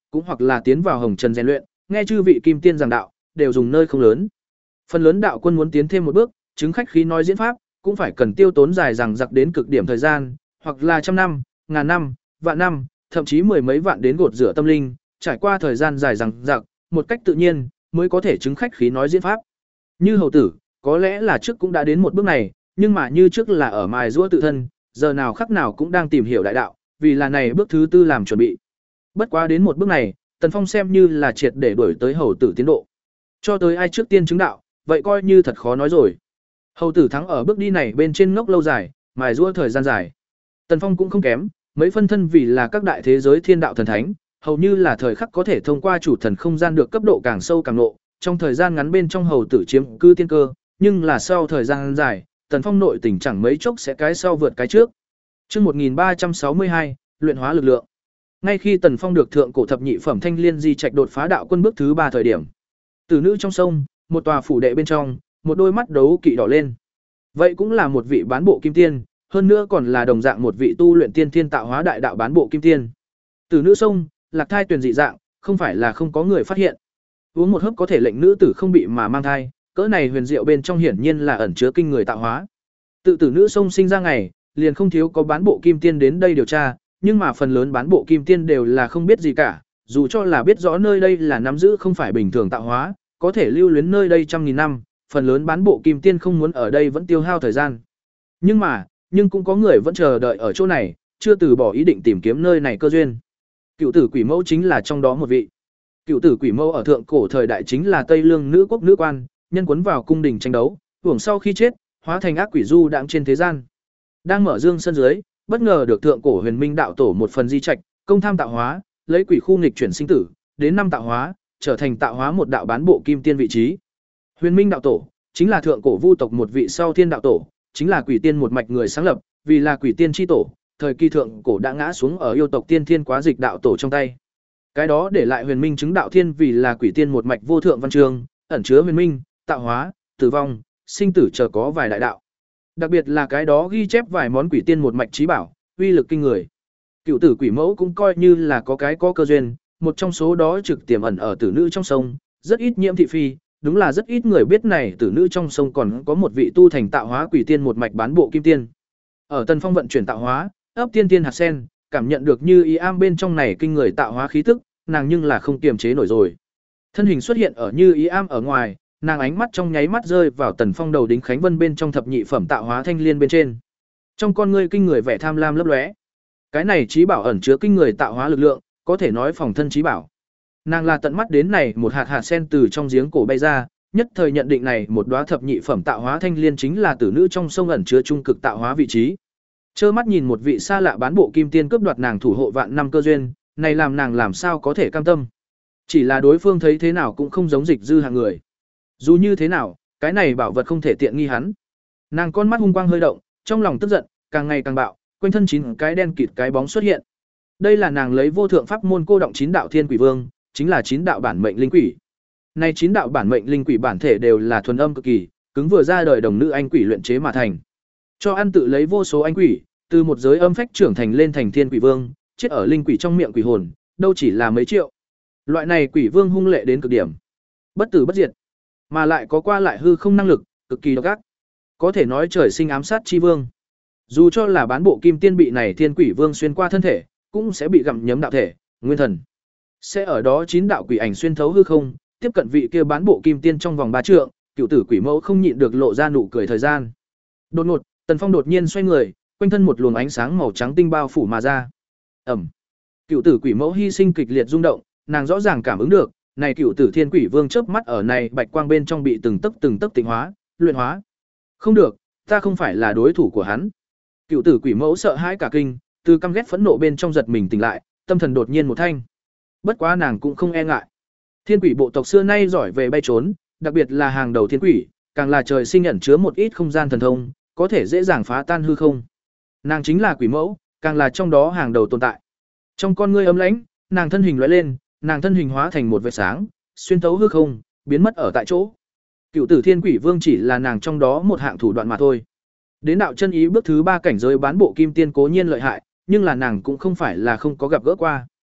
cũng hoặc là tiến vào hồng trần rèn luyện, nghe chư vị kim tiên giảng đạo, đều dùng nơi không lớn. Phần lớn đạo quân muốn tiến thêm một bước, chứng khách khí nói diễn pháp, cũng phải cần tiêu tốn dài dằng dặc đến cực điểm thời gian, hoặc là trăm năm, ngàn năm, vạn năm, thậm chí mười mấy vạn đến gột rửa tâm linh, trải qua thời gian dài dằng dặc, một cách tự nhiên mới có thể chứng khách khí nói diễn pháp. Như hầu tử, có lẽ là trước cũng đã đến một bước này, nhưng mà như trước là ở mài giũa tự thân, giờ nào khắc nào cũng đang tìm hiểu đại đạo, vì là này bước thứ tư làm chuẩn bị. Bất quá đến một bước này, Tần Phong xem như là triệt để đuổi tới hầu tử tiến độ. Cho tới ai trước tiên chứng đạo, vậy coi như thật khó nói rồi. Hầu tử thắng ở bước đi này bên trên ngốc lâu dài, mài giũa thời gian dài. Tần Phong cũng không kém, mấy phân thân vì là các đại thế giới thiên đạo thần thánh, hầu như là thời khắc có thể thông qua chủ thần không gian được cấp độ càng sâu càng nộ, trong thời gian ngắn bên trong hầu tử chiếm cư tiên cơ, nhưng là sau thời gian dài, Tần Phong nội tình chẳng mấy chốc sẽ cái sau vượt cái trước. Chương một nghìn ba trăm sáu mươi hai, luyện hóa lực lượng. Ngay khi Tần Phong được thượng cổ thập nhị phẩm thanh liên di trạch đột phá đạo quân bước thứ ba thời điểm, tử nữ trong sông, một tòa phủ đệ bên trong, một đôi mắt đấu kỵ đỏ lên. Vậy cũng là một vị bán bộ kim tiên, hơn nữa còn là đồng dạng một vị tu luyện tiên thiên tạo hóa đại đạo bán bộ kim tiên. Tử nữ sông, lạc thai tuyển dị dạng, không phải là không có người phát hiện. Uống một hớp có thể lệnh nữ tử không bị mà mang thai, cỡ này huyền diệu bên trong hiển nhiên là ẩn chứa kinh người tạo hóa. Tự tử nữ sông sinh ra ngày, liền không thiếu có bán bộ kim tiên đến đây điều tra, nhưng mà phần lớn bán bộ kim tiên đều là không biết gì cả, dù cho là biết rõ nơi đây là nắm giữ không phải bình thường tạo hóa, có thể lưu luyến nơi đây trăm nghìn năm, phần lớn bán bộ kim tiên không muốn ở đây vẫn tiêu hao thời gian. Nhưng mà, nhưng cũng có người vẫn chờ đợi ở chỗ này, chưa từ bỏ ý định tìm kiếm nơi này cơ duyên. Cựu tử quỷ mẫu chính là trong đó một vị. Cựu tử quỷ mẫu ở thượng cổ thời đại chính là Tây Lương nữ quốc nữ quan, nhân quấn vào cung đình tranh đấu, hưởng sau khi chết, hóa thành ác quỷ du đãng trên thế gian. Đang mở dương sân dưới, bất ngờ được thượng cổ huyền minh đạo tổ một phần di trạch, công tham tạo hóa, lấy quỷ khu nghịch chuyển sinh tử, đến năm tạo hóa, trở thành tạo hóa một đạo bán bộ kim tiên vị trí. Huyền minh đạo tổ chính là thượng cổ vu tộc một vị sau thiên đạo tổ, chính là quỷ tiên một mạch người sáng lập, vì là quỷ tiên chi tổ, thời kỳ thượng cổ đã ngã xuống ở yêu tộc tiên thiên quá dịch đạo tổ trong tay. Cái đó để lại huyền minh chứng đạo thiên vì là quỷ tiên một mạch vô thượng văn chương, ẩn chứa huyền minh, tạo hóa, tử vong, sinh tử chờ có vài đại đạo. Đặc biệt là cái đó ghi chép vài món quỷ tiên một mạch trí bảo, uy lực kinh người. Cựu tử quỷ mẫu cũng coi như là có cái có cơ duyên, một trong số đó trực tiềm ẩn ở tử nữ trong sông, rất ít nhiễm thị phi, đúng là rất ít người biết này tử nữ trong sông còn có một vị tu thành tạo hóa quỷ tiên một mạch bán bộ kim tiên. Ở Tần Phong vận chuyển tạo hóa, ấp tiên tiên hạt sen, cảm nhận được như ý am bên trong này kinh người tạo hóa khí tức, nàng nhưng là không kiềm chế nổi rồi. Thân hình xuất hiện ở như ý am ở ngoài, nàng ánh mắt trong nháy mắt rơi vào Tần Phong đầu đính khánh vân bên trong thập nhị phẩm tạo hóa thanh liên bên trên. Trong con ngươi kinh người vẻ tham lam lấp lóe. Cái này trí bảo ẩn chứa kinh người tạo hóa lực lượng, có thể nói phòng thân trí bảo. Nàng là tận mắt đến này một hạt hạt sen từ trong giếng cổ bay ra, nhất thời nhận định này một đóa thập nhị phẩm tạo hóa thanh liên chính là tử nữ trong sông ẩn chứa trung cực tạo hóa vị trí. Trơ mắt nhìn một vị xa lạ bán bộ kim tiên cướp đoạt nàng thủ hộ vạn năm cơ duyên, này làm nàng làm sao có thể cam tâm. Chỉ là đối phương thấy thế nào cũng không giống dịch dư hạng người. Dù như thế nào, cái này bảo vật không thể tiện nghi hắn. Nàng con mắt hung quang hơi động, trong lòng tức giận, càng ngày càng bạo, quanh thân chín cái đen kịt cái bóng xuất hiện. Đây là nàng lấy vô thượng pháp môn cô động chín đạo thiên quỷ vương, chính là chín đạo bản mệnh linh quỷ. Này chín đạo bản mệnh linh quỷ bản thể đều là thuần âm cực kỳ, cứng vừa ra đời đồng nữ anh quỷ luyện chế mà thành. Cho ăn tự lấy vô số anh quỷ, từ một giới âm phách trưởng thành lên thành thiên quỷ vương, chết ở linh quỷ trong miệng quỷ hồn, đâu chỉ là mấy triệu. Loại này quỷ vương hung lệ đến cực điểm, bất tử bất diệt, mà lại có qua lại hư không năng lực, cực kỳ độc ác. Có thể nói trời sinh ám sát chi vương. Dù cho là bán bộ kim tiên bị này thiên quỷ vương xuyên qua thân thể, cũng sẽ bị gặm nhấm đạo thể, nguyên thần. Sẽ ở đó chín đạo quỷ ảnh xuyên thấu hư không, tiếp cận vị kia bán bộ kim tiên trong vòng ba trượng, cựu tử quỷ mẫu không nhịn được lộ ra nụ cười thời gian. Đột ngột, Tần Phong đột nhiên xoay người, quanh thân một luồng ánh sáng màu trắng tinh bao phủ mà ra. Ẩm. Cựu tử quỷ mẫu hy sinh kịch liệt rung động, nàng rõ ràng cảm ứng được, này cựu tử thiên quỷ vương chớp mắt ở này bạch quang bên trong bị từng tấc từng tấc tịnh hóa, luyện hóa. Không được, ta không phải là đối thủ của hắn. Cựu tử quỷ mẫu sợ hãi cả kinh, từ căm ghét phẫn nộ bên trong giật mình tỉnh lại, tâm thần đột nhiên một thanh. Bất quá nàng cũng không e ngại. Thiên quỷ bộ tộc xưa nay giỏi về bay trốn, đặc biệt là hàng đầu thiên quỷ, càng là trời sinh ẩn chứa một ít không gian thần thông, có thể dễ dàng phá tan hư không. Nàng chính là quỷ mẫu, càng là trong đó hàng đầu tồn tại. Trong con ngươi ấm lãnh, nàng thân hình lóe lên, nàng thân hình hóa thành một vệt sáng, xuyên thấu hư không, biến mất ở tại chỗ. Cựu tử thiên quỷ vương chỉ là nàng trong đó một hạng thủ đoạn mà thôi. Đến đạo chân ý bước thứ ba cảnh giới bán bộ kim tiên cố nhiên lợi hại, nhưng là nàng cũng không phải là không có gặp gỡ qua.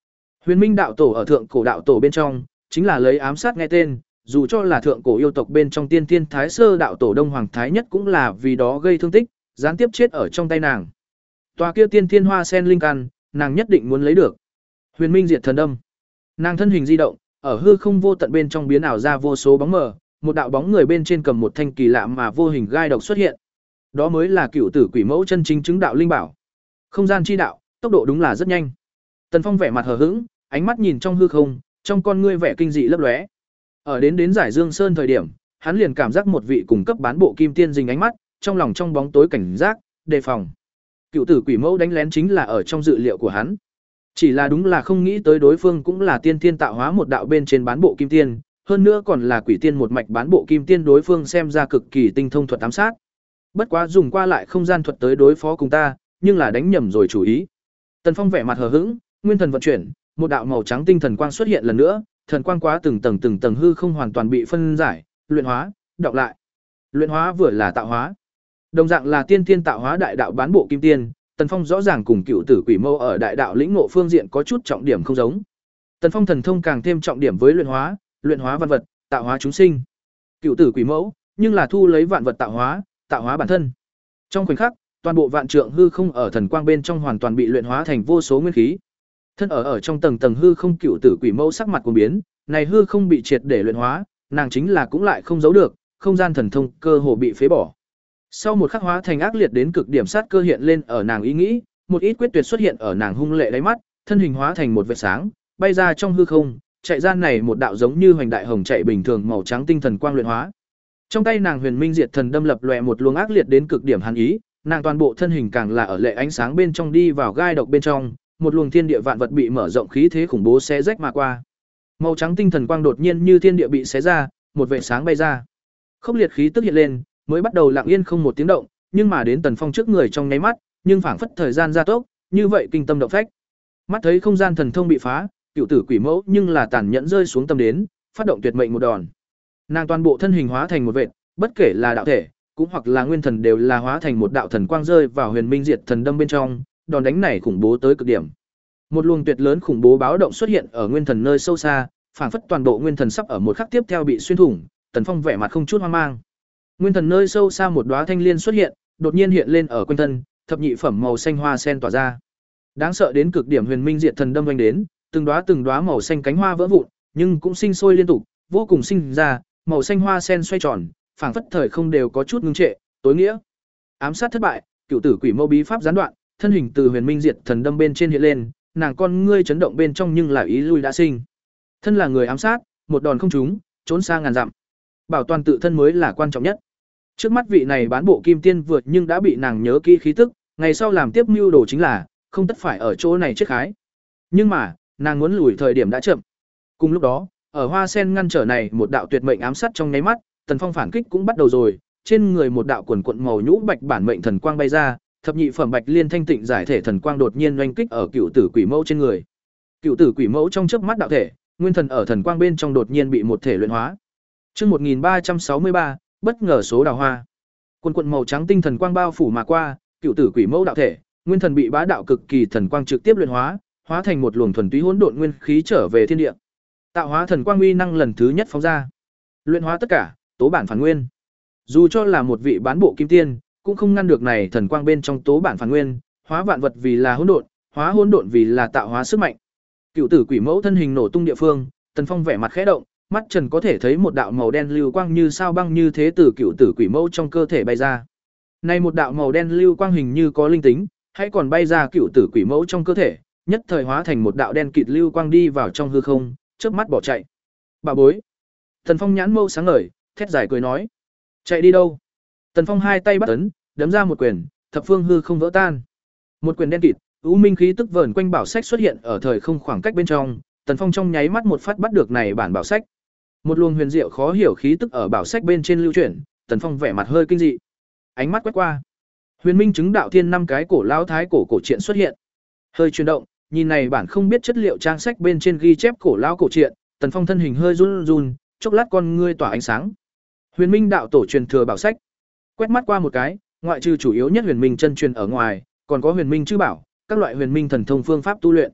Huyền Minh đạo tổ ở thượng cổ đạo tổ bên trong, chính là lấy ám sát nghe tên, dù cho là thượng cổ yêu tộc bên trong tiên tiên thái sơ đạo tổ Đông Hoàng Thái Nhất cũng là vì đó gây thương tích, gián tiếp chết ở trong tay nàng. Tòa kia tiên tiên hoa sen linh căn, nàng nhất định muốn lấy được. Huyền Minh diệt thần đâm. Nàng thân hình di động, ở hư không vô tận bên trong biến ảo ra vô số bóng mờ, một đạo bóng người bên trên cầm một thanh kỳ lạ mà vô hình gai độc xuất hiện. Đó mới là cựu tử quỷ mẫu chân chính chứng đạo linh bảo. Không gian chi đạo, tốc độ đúng là rất nhanh. Tần Phong vẻ mặt hờ hững, ánh mắt nhìn trong hư không, trong con ngươi vẻ kinh dị lấp lóe. Ở đến đến giải Dương Sơn thời điểm, hắn liền cảm giác một vị cùng cấp bán bộ kim tiên dình ánh mắt, trong lòng trong bóng tối cảnh giác, đề phòng. Cựu tử quỷ mẫu đánh lén chính là ở trong dự liệu của hắn. Chỉ là đúng là không nghĩ tới đối phương cũng là tiên tiên tạo hóa một đạo bên trên bán bộ kim tiên, hơn nữa còn là quỷ tiên một mạch bán bộ kim tiên, đối phương xem ra cực kỳ tinh thông thuật ám sát. Bất quá dùng qua lại không gian thuật tới đối phó cùng ta, nhưng là đánh nhầm rồi chủ ý. Tần Phong vẻ mặt hờ hững, nguyên thần vận chuyển, một đạo màu trắng tinh thần quang xuất hiện lần nữa, thần quang quá từng tầng từng tầng hư không hoàn toàn bị phân giải, luyện hóa, đọc lại. Luyện hóa vừa là tạo hóa. Đồng dạng là tiên tiên tạo hóa đại đạo bán bộ kim tiên, Tần Phong rõ ràng cùng cựu tử quỷ mâu ở đại đạo lĩnh ngộ phương diện có chút trọng điểm không giống. Tần Phong thần thông càng thêm trọng điểm với luyện hóa, luyện hóa văn vật, tạo hóa chúng sinh. Cựu tử quỷ mẫu, nhưng là thu lấy vạn vật tạo hóa, tạo hóa bản thân. Trong khoảnh khắc, toàn bộ vạn trượng hư không ở thần quang bên trong hoàn toàn bị luyện hóa thành vô số nguyên khí. Thân ở ở trong tầng tầng hư không, cựu tử quỷ mẫu sắc mặt cuồng biến, này hư không bị triệt để luyện hóa, nàng chính là cũng lại không giấu được, không gian thần thông cơ hồ bị phế bỏ. Sau một khắc hóa thành ác liệt đến cực điểm sát cơ hiện lên ở nàng ý nghĩ, một ít quyết tuyệt xuất hiện ở nàng hung lệ đáy mắt, thân hình hóa thành một vệt sáng, bay ra trong hư không, chạy ra này một đạo giống như hoành đại hồng chạy bình thường màu trắng tinh thần quang luyện hóa. Trong tay nàng Huyền Minh Diệt Thần đâm lập lòe một luồng ác liệt đến cực điểm hàn ý, nàng toàn bộ thân hình càng là ở lệ ánh sáng bên trong đi vào gai độc bên trong, một luồng thiên địa vạn vật bị mở rộng khí thế khủng bố xé rách mà qua. Màu trắng tinh thần quang đột nhiên như thiên địa bị xé ra, một vệt sáng bay ra. Khốc liệt khí tức hiện lên, mới bắt đầu lặng yên không một tiếng động, nhưng mà đến Tần Phong trước người trong nháy mắt, nhưng phảng phất thời gian gia tốc, như vậy kinh tâm động phách. Mắt thấy không gian thần thông bị phá, cựu tử quỷ mẫu nhưng là tàn nhẫn rơi xuống tâm đến, phát động tuyệt mệnh một đòn. Nàng toàn bộ thân hình hóa thành một vệt, bất kể là đạo thể, cũng hoặc là nguyên thần đều là hóa thành một đạo thần quang rơi vào Huyền Minh Diệt Thần đâm bên trong, đòn đánh này khủng bố tới cực điểm. Một luồng tuyệt lớn khủng bố báo động xuất hiện ở nguyên thần nơi sâu xa, phảng phất toàn bộ nguyên thần sắp ở một khắc tiếp theo bị xuyên thủng, Tần Phong vẻ mặt không chút hoang mang. Nguyên thần nơi sâu xa một đóa thanh liên xuất hiện, đột nhiên hiện lên ở quanh thân, thập nhị phẩm màu xanh hoa sen tỏa ra. Đáng sợ đến cực điểm Huyền Minh Diệt Thần đâm vành đến, từng đóa từng đóa màu xanh cánh hoa vỡ vụn, nhưng cũng sinh sôi liên tục, vô cùng sinh ra, màu xanh hoa sen xoay tròn, phảng phất thời không đều có chút ngưng trệ, tối nghĩa. Ám sát thất bại, cựu tử quỷ mâu bí pháp gián đoạn, thân hình từ Huyền Minh Diệt Thần đâm bên trên hiện lên, nàng con ngươi chấn động bên trong nhưng là ý lui đã sinh. Thân là người ám sát, một đòn không trúng, trốn xa ngàn dặm. Bảo toàn tự thân mới là quan trọng nhất. Trước mắt vị này bán bộ kim tiên vượt nhưng đã bị nàng nhớ kỹ khí tức, ngày sau làm tiếp mưu đồ chính là không tất phải ở chỗ này chết khái. Nhưng mà, nàng muốn lùi thời điểm đã chậm. Cùng lúc đó, ở hoa sen ngăn trở này một đạo tuyệt mệnh ám sát trong nháy mắt, Tần Phong phản kích cũng bắt đầu rồi, trên người một đạo quần quận màu nhũ bạch bản mệnh thần quang bay ra, thập nhị phẩm bạch liên thanh tịnh giải thể thần quang đột nhiên oanh kích ở cựu tử quỷ mẫu trên người. Cựu tử quỷ mẫu trong chớp mắt đạo thể, nguyên thần ở thần quang bên trong đột nhiên bị một thể luyện hóa. Chương một nghìn ba trăm sáu mươi ba, bất ngờ số đào hoa. Quần quần màu trắng tinh thần quang bao phủ mà qua, cựu tử quỷ mẫu đạo thể, nguyên thần bị bá đạo cực kỳ thần quang trực tiếp luyện hóa, hóa thành một luồng thuần túy hỗn độn nguyên khí trở về thiên địa. Tạo hóa thần quang uy năng lần thứ nhất phóng ra. Luyện hóa tất cả, tố bản phản nguyên. Dù cho là một vị bán bộ kim tiên, cũng không ngăn được này thần quang bên trong tố bản phản nguyên, hóa vạn vật vì là hỗn độn, hóa hỗn độn vì là tạo hóa sức mạnh. Cựu tử quỷ mẫu thân hình nổ tung địa phương, Tần Phong vẻ mặt khẽ động, mắt trần có thể thấy một đạo màu đen lưu quang như sao băng như thế từ cựu tử quỷ mẫu trong cơ thể bay ra. Này một đạo màu đen lưu quang hình như có linh tính, hãy còn bay ra cựu tử quỷ mẫu trong cơ thể, nhất thời hóa thành một đạo đen kịt lưu quang đi vào trong hư không, chớp mắt bỏ chạy. Bà bối. Tần Phong nhãn mâu sáng ngời, thét dài cười nói: "Chạy đi đâu?" Tần Phong hai tay bắt ấn, đấm ra một quyền, thập phương hư không vỡ tan. Một quyền đen kịt, u minh khí tức vờn quanh bảo sách xuất hiện ở thời không khoảng cách bên trong, Tần Phong trong nháy mắt một phát bắt được này bản bảo sách. Một luồng huyền diệu khó hiểu khí tức ở bảo sách bên trên lưu chuyển, Tần Phong vẻ mặt hơi kinh dị. Ánh mắt quét qua, Huyền Minh chứng đạo thiên năm cái cổ lão thái cổ cổ truyện xuất hiện. Hơi chuyển động, nhìn này bản không biết chất liệu trang sách bên trên ghi chép cổ lão cổ truyện, Tần Phong thân hình hơi run run, chốc lát con ngươi tỏa ánh sáng. Huyền Minh đạo tổ truyền thừa bảo sách. Quét mắt qua một cái, ngoại trừ chủ yếu nhất Huyền Minh chân truyền ở ngoài, còn có Huyền Minh chư bảo, các loại Huyền Minh thần thông phương pháp tu luyện.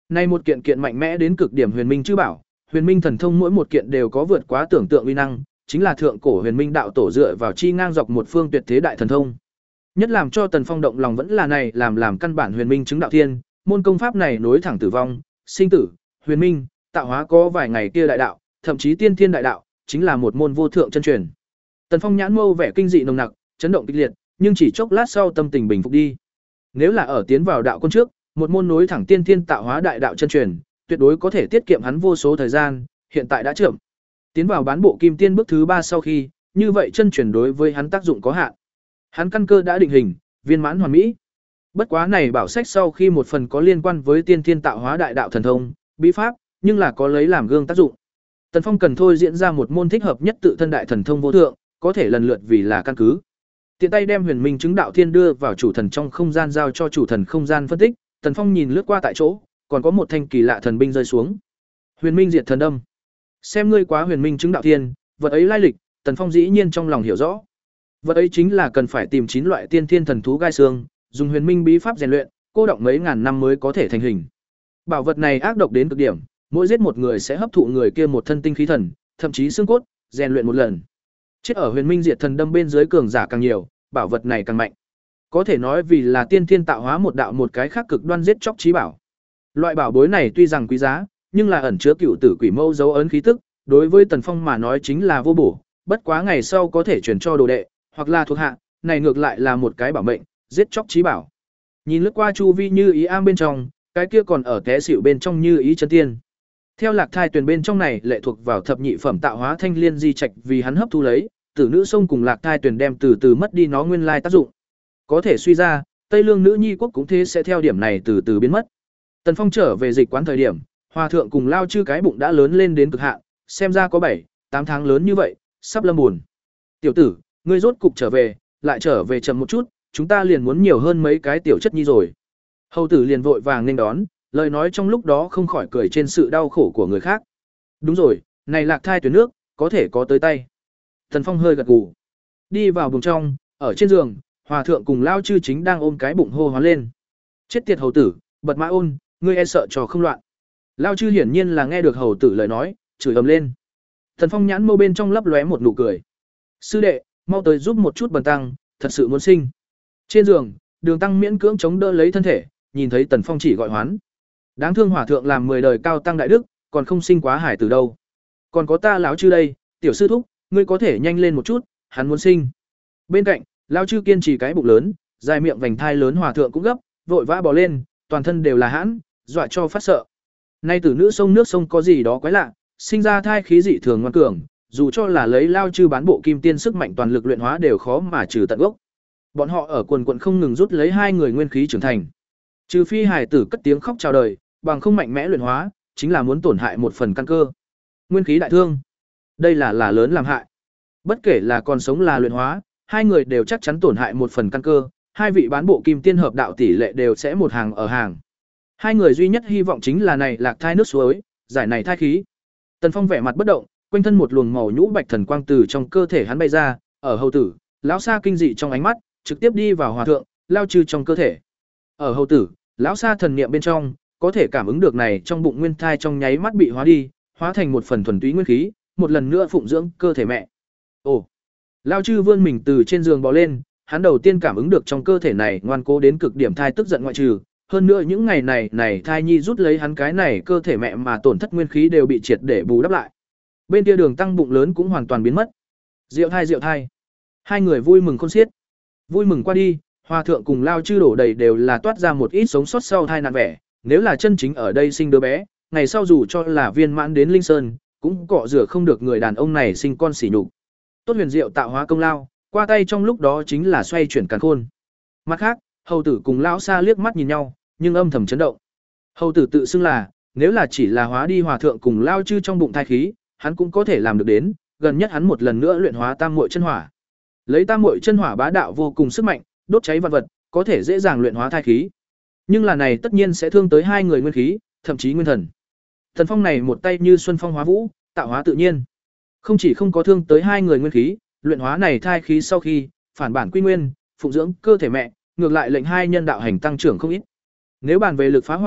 Này một kiện kiện mạnh mẽ đến cực điểm huyền minh chư bảo, huyền minh thần thông mỗi một kiện đều có vượt quá tưởng tượng uy năng, chính là thượng cổ huyền minh đạo tổ dựa vào chi ngang dọc một phương tuyệt thế đại thần thông. Nhất làm cho Tần Phong động lòng vẫn là này làm làm căn bản huyền minh chứng đạo thiên, môn công pháp này nối thẳng tử vong, sinh tử, huyền minh, tạo hóa có vài ngày kia đại đạo, thậm chí tiên thiên đại đạo, chính là một môn vô thượng chân truyền. Tần Phong nhãn mâu vẻ kinh dị nồng nặc, chấn động kịch liệt, nhưng chỉ chốc lát sau tâm tình bình phục đi. Nếu là ở tiến vào đạo quân trước, một môn nối thẳng tiên thiên tạo hóa đại đạo chân truyền, tuyệt đối có thể tiết kiệm hắn vô số thời gian, hiện tại đã chậm. Tiến vào bán bộ kim tiên bước thứ ba sau khi, như vậy chân truyền đối với hắn tác dụng có hạn. Hắn căn cơ đã định hình, viên mãn hoàn mỹ. Bất quá này bảo sách sau khi một phần có liên quan với tiên thiên tạo hóa đại đạo thần thông, bí pháp, nhưng là có lấy làm gương tác dụng. Tần Phong cần thôi diễn ra một môn thích hợp nhất tự thân đại thần thông vô thượng, có thể lần lượt vì là căn cứ. Tiện tay đem huyền minh chứng đạo thiên đưa vào chủ thần trong không gian giao cho chủ thần không gian phân tích, Tần Phong nhìn lướt qua tại chỗ, còn có một thanh kỳ lạ thần binh rơi xuống. Huyền minh diệt thần đâm. Xem ngươi quá huyền minh chứng đạo thiên, vật ấy lai lịch, Tần Phong dĩ nhiên trong lòng hiểu rõ. Vật ấy chính là cần phải tìm chín loại tiên thiên thần thú gai xương, dùng huyền minh bí pháp rèn luyện, cô động mấy ngàn năm mới có thể thành hình. Bảo vật này ác độc đến cực điểm, mỗi giết một người sẽ hấp thụ người kia một thân tinh khí thần, thậm chí xương cốt, rèn luyện một lần. Chết ở huyền minh diệt thần đâm bên dưới cường giả càng nhiều, bảo vật này càng mạnh. Có thể nói vì là tiên thiên tạo hóa một đạo một cái khác cực đoan giết chóc chí bảo. Loại bảo bối này tuy rằng quý giá, nhưng là ẩn chứa cựu tử quỷ mâu dấu ấn khí tức, đối với Tần Phong mà nói chính là vô bổ, bất quá ngày sau có thể chuyển cho đồ đệ, hoặc là thuộc hạ, này ngược lại là một cái bảo mệnh, giết chóc chí bảo. Nhìn lướt qua chu vi Như Ý am bên trong, cái kia còn ở té xỉu bên trong Như Ý chân tiên. Theo Lạc Thai Tuyền bên trong này lệ thuộc vào thập nhị phẩm tạo hóa thanh liên di trạch vì hắn hấp thu lấy, tử nữ sông cùng Lạc Thai Tuyền đem từ từ mất đi nó nguyên lai tác dụng. Có thể suy ra, Tây Lương nữ nhi quốc cũng thế sẽ theo điểm này từ từ biến mất. Tần Phong trở về dịch quán thời điểm, hòa thượng cùng lao chư cái bụng đã lớn lên đến cực hạn, xem ra có bảy, tám tháng lớn như vậy, sắp lâm buồn. Tiểu tử, ngươi rốt cục trở về, lại trở về chậm một chút, chúng ta liền muốn nhiều hơn mấy cái tiểu chất nhi rồi. Hầu tử liền vội vàng nên đón, lời nói trong lúc đó không khỏi cười trên sự đau khổ của người khác. Đúng rồi, này Lạc Thai Tuyền nước, có thể có tới tay. Tần Phong hơi gật gù. Đi vào buồng trong, ở trên giường, hòa thượng cùng lao chư chính đang ôm cái bụng hô hoán lên. Chết tiệt hầu tử, bật mã ôn, ngươi e sợ trò không loạn. Lao chư hiển nhiên là nghe được hầu tử lời nói, chửi ầm lên. Tần Phong nhãn mâu bên trong lấp lóe một nụ cười. Sư đệ, mau tới giúp một chút bần tăng, thật sự muốn sinh. Trên giường, Đường Tăng miễn cưỡng chống đỡ lấy thân thể, nhìn thấy Tần Phong chỉ gọi hoán. Đáng thương hòa thượng làm mười đời cao tăng đại đức, còn không sinh quá hải từ đâu. Còn có ta lão chư đây, tiểu sư thúc, ngươi có thể nhanh lên một chút, hắn muốn sinh. Bên cạnh, lão chư kiên trì cái bụng lớn, dài miệng vành thai lớn hòa thượng cũng gấp, vội vã bò lên, toàn thân đều là hãn, dọa cho phát sợ. Nay tử nữ sông nước sông có gì đó quái lạ, sinh ra thai khí dị thường ngoan cường, dù cho là lấy lao chư bán bộ kim tiên sức mạnh toàn lực luyện hóa đều khó mà trừ tận gốc. Bọn họ ở quần quần không ngừng rút lấy hai người nguyên khí trưởng thành. Trừ phi hải tử cất tiếng khóc chào đời, bằng không mạnh mẽ luyện hóa, chính là muốn tổn hại một phần căn cơ. Nguyên khí đại thương. Đây là là lớn làm hại. Bất kể là còn sống là luyện hóa, hai người đều chắc chắn tổn hại một phần căn cơ, hai vị bán bộ kim tiên hợp đạo tỷ lệ đều sẽ một hàng ở hàng. Hai người duy nhất hy vọng chính là này Lạc thai nước suối, giải này thai khí. Tần Phong vẻ mặt bất động, quanh thân một luồng màu nhũ bạch thần quang từ trong cơ thể hắn bay ra, ở hầu tử, lão sa kinh dị trong ánh mắt, trực tiếp đi vào hòa thượng, lao trừ trong cơ thể. Ở hầu tử, lão sa thần niệm bên trong, có thể cảm ứng được này trong bụng nguyên thai trong nháy mắt bị hóa đi, hóa thành một phần thuần túy nguyên khí, một lần nữa phụng dưỡng cơ thể mẹ. Ồ. Lao chư vươn mình từ trên giường bò lên, hắn đầu tiên cảm ứng được trong cơ thể này ngoan cố đến cực điểm thai tức giận ngoại trừ, hơn nữa những ngày này này thai nhi rút lấy hắn cái này cơ thể mẹ mà tổn thất nguyên khí đều bị triệt để bù đắp lại. Bên kia Đường Tăng bụng lớn cũng hoàn toàn biến mất. Diệu thai diệu thai. Hai người vui mừng khôn xiết. Vui mừng qua đi, hòa thượng cùng lao chư đổ đầy đều là toát ra một ít sống sót sau thai nạn vẻ, nếu là chân chính ở đây sinh đứa bé, ngày sau dù cho là viên mãn đến linh sơn, cũng cọ rửa không được người đàn ông này sinh con sỉ nhục. Tốt huyền diệu tạo hóa công lao, qua tay trong lúc đó chính là xoay chuyển càn khôn. Mặt khác, hầu tử cùng lão sa liếc mắt nhìn nhau, nhưng âm thầm chấn động. Hầu tử tự xưng là, nếu là chỉ là hóa đi hòa thượng cùng lao chư trong bụng thai khí, hắn cũng có thể làm được đến, gần nhất hắn một lần nữa luyện hóa tam muội chân hỏa. Lấy tam muội chân hỏa bá đạo vô cùng sức mạnh, đốt cháy vạn vật, có thể dễ dàng luyện hóa thai khí. Nhưng là này tất nhiên sẽ thương tới hai người nguyên khí, thậm chí nguyên thần. Thần Phong này một tay như xuân phong hóa vũ, tạo hóa tự nhiên. Không chỉ không có thương tới hai người nguyên khí, luyện hóa này thai khí sau khi phản bản quy nguyên, phụng dưỡng cơ thể mẹ, ngược lại lệnh hai nhân đạo hành tăng trưởng không ít. Nếu bàn về lực phá hoại,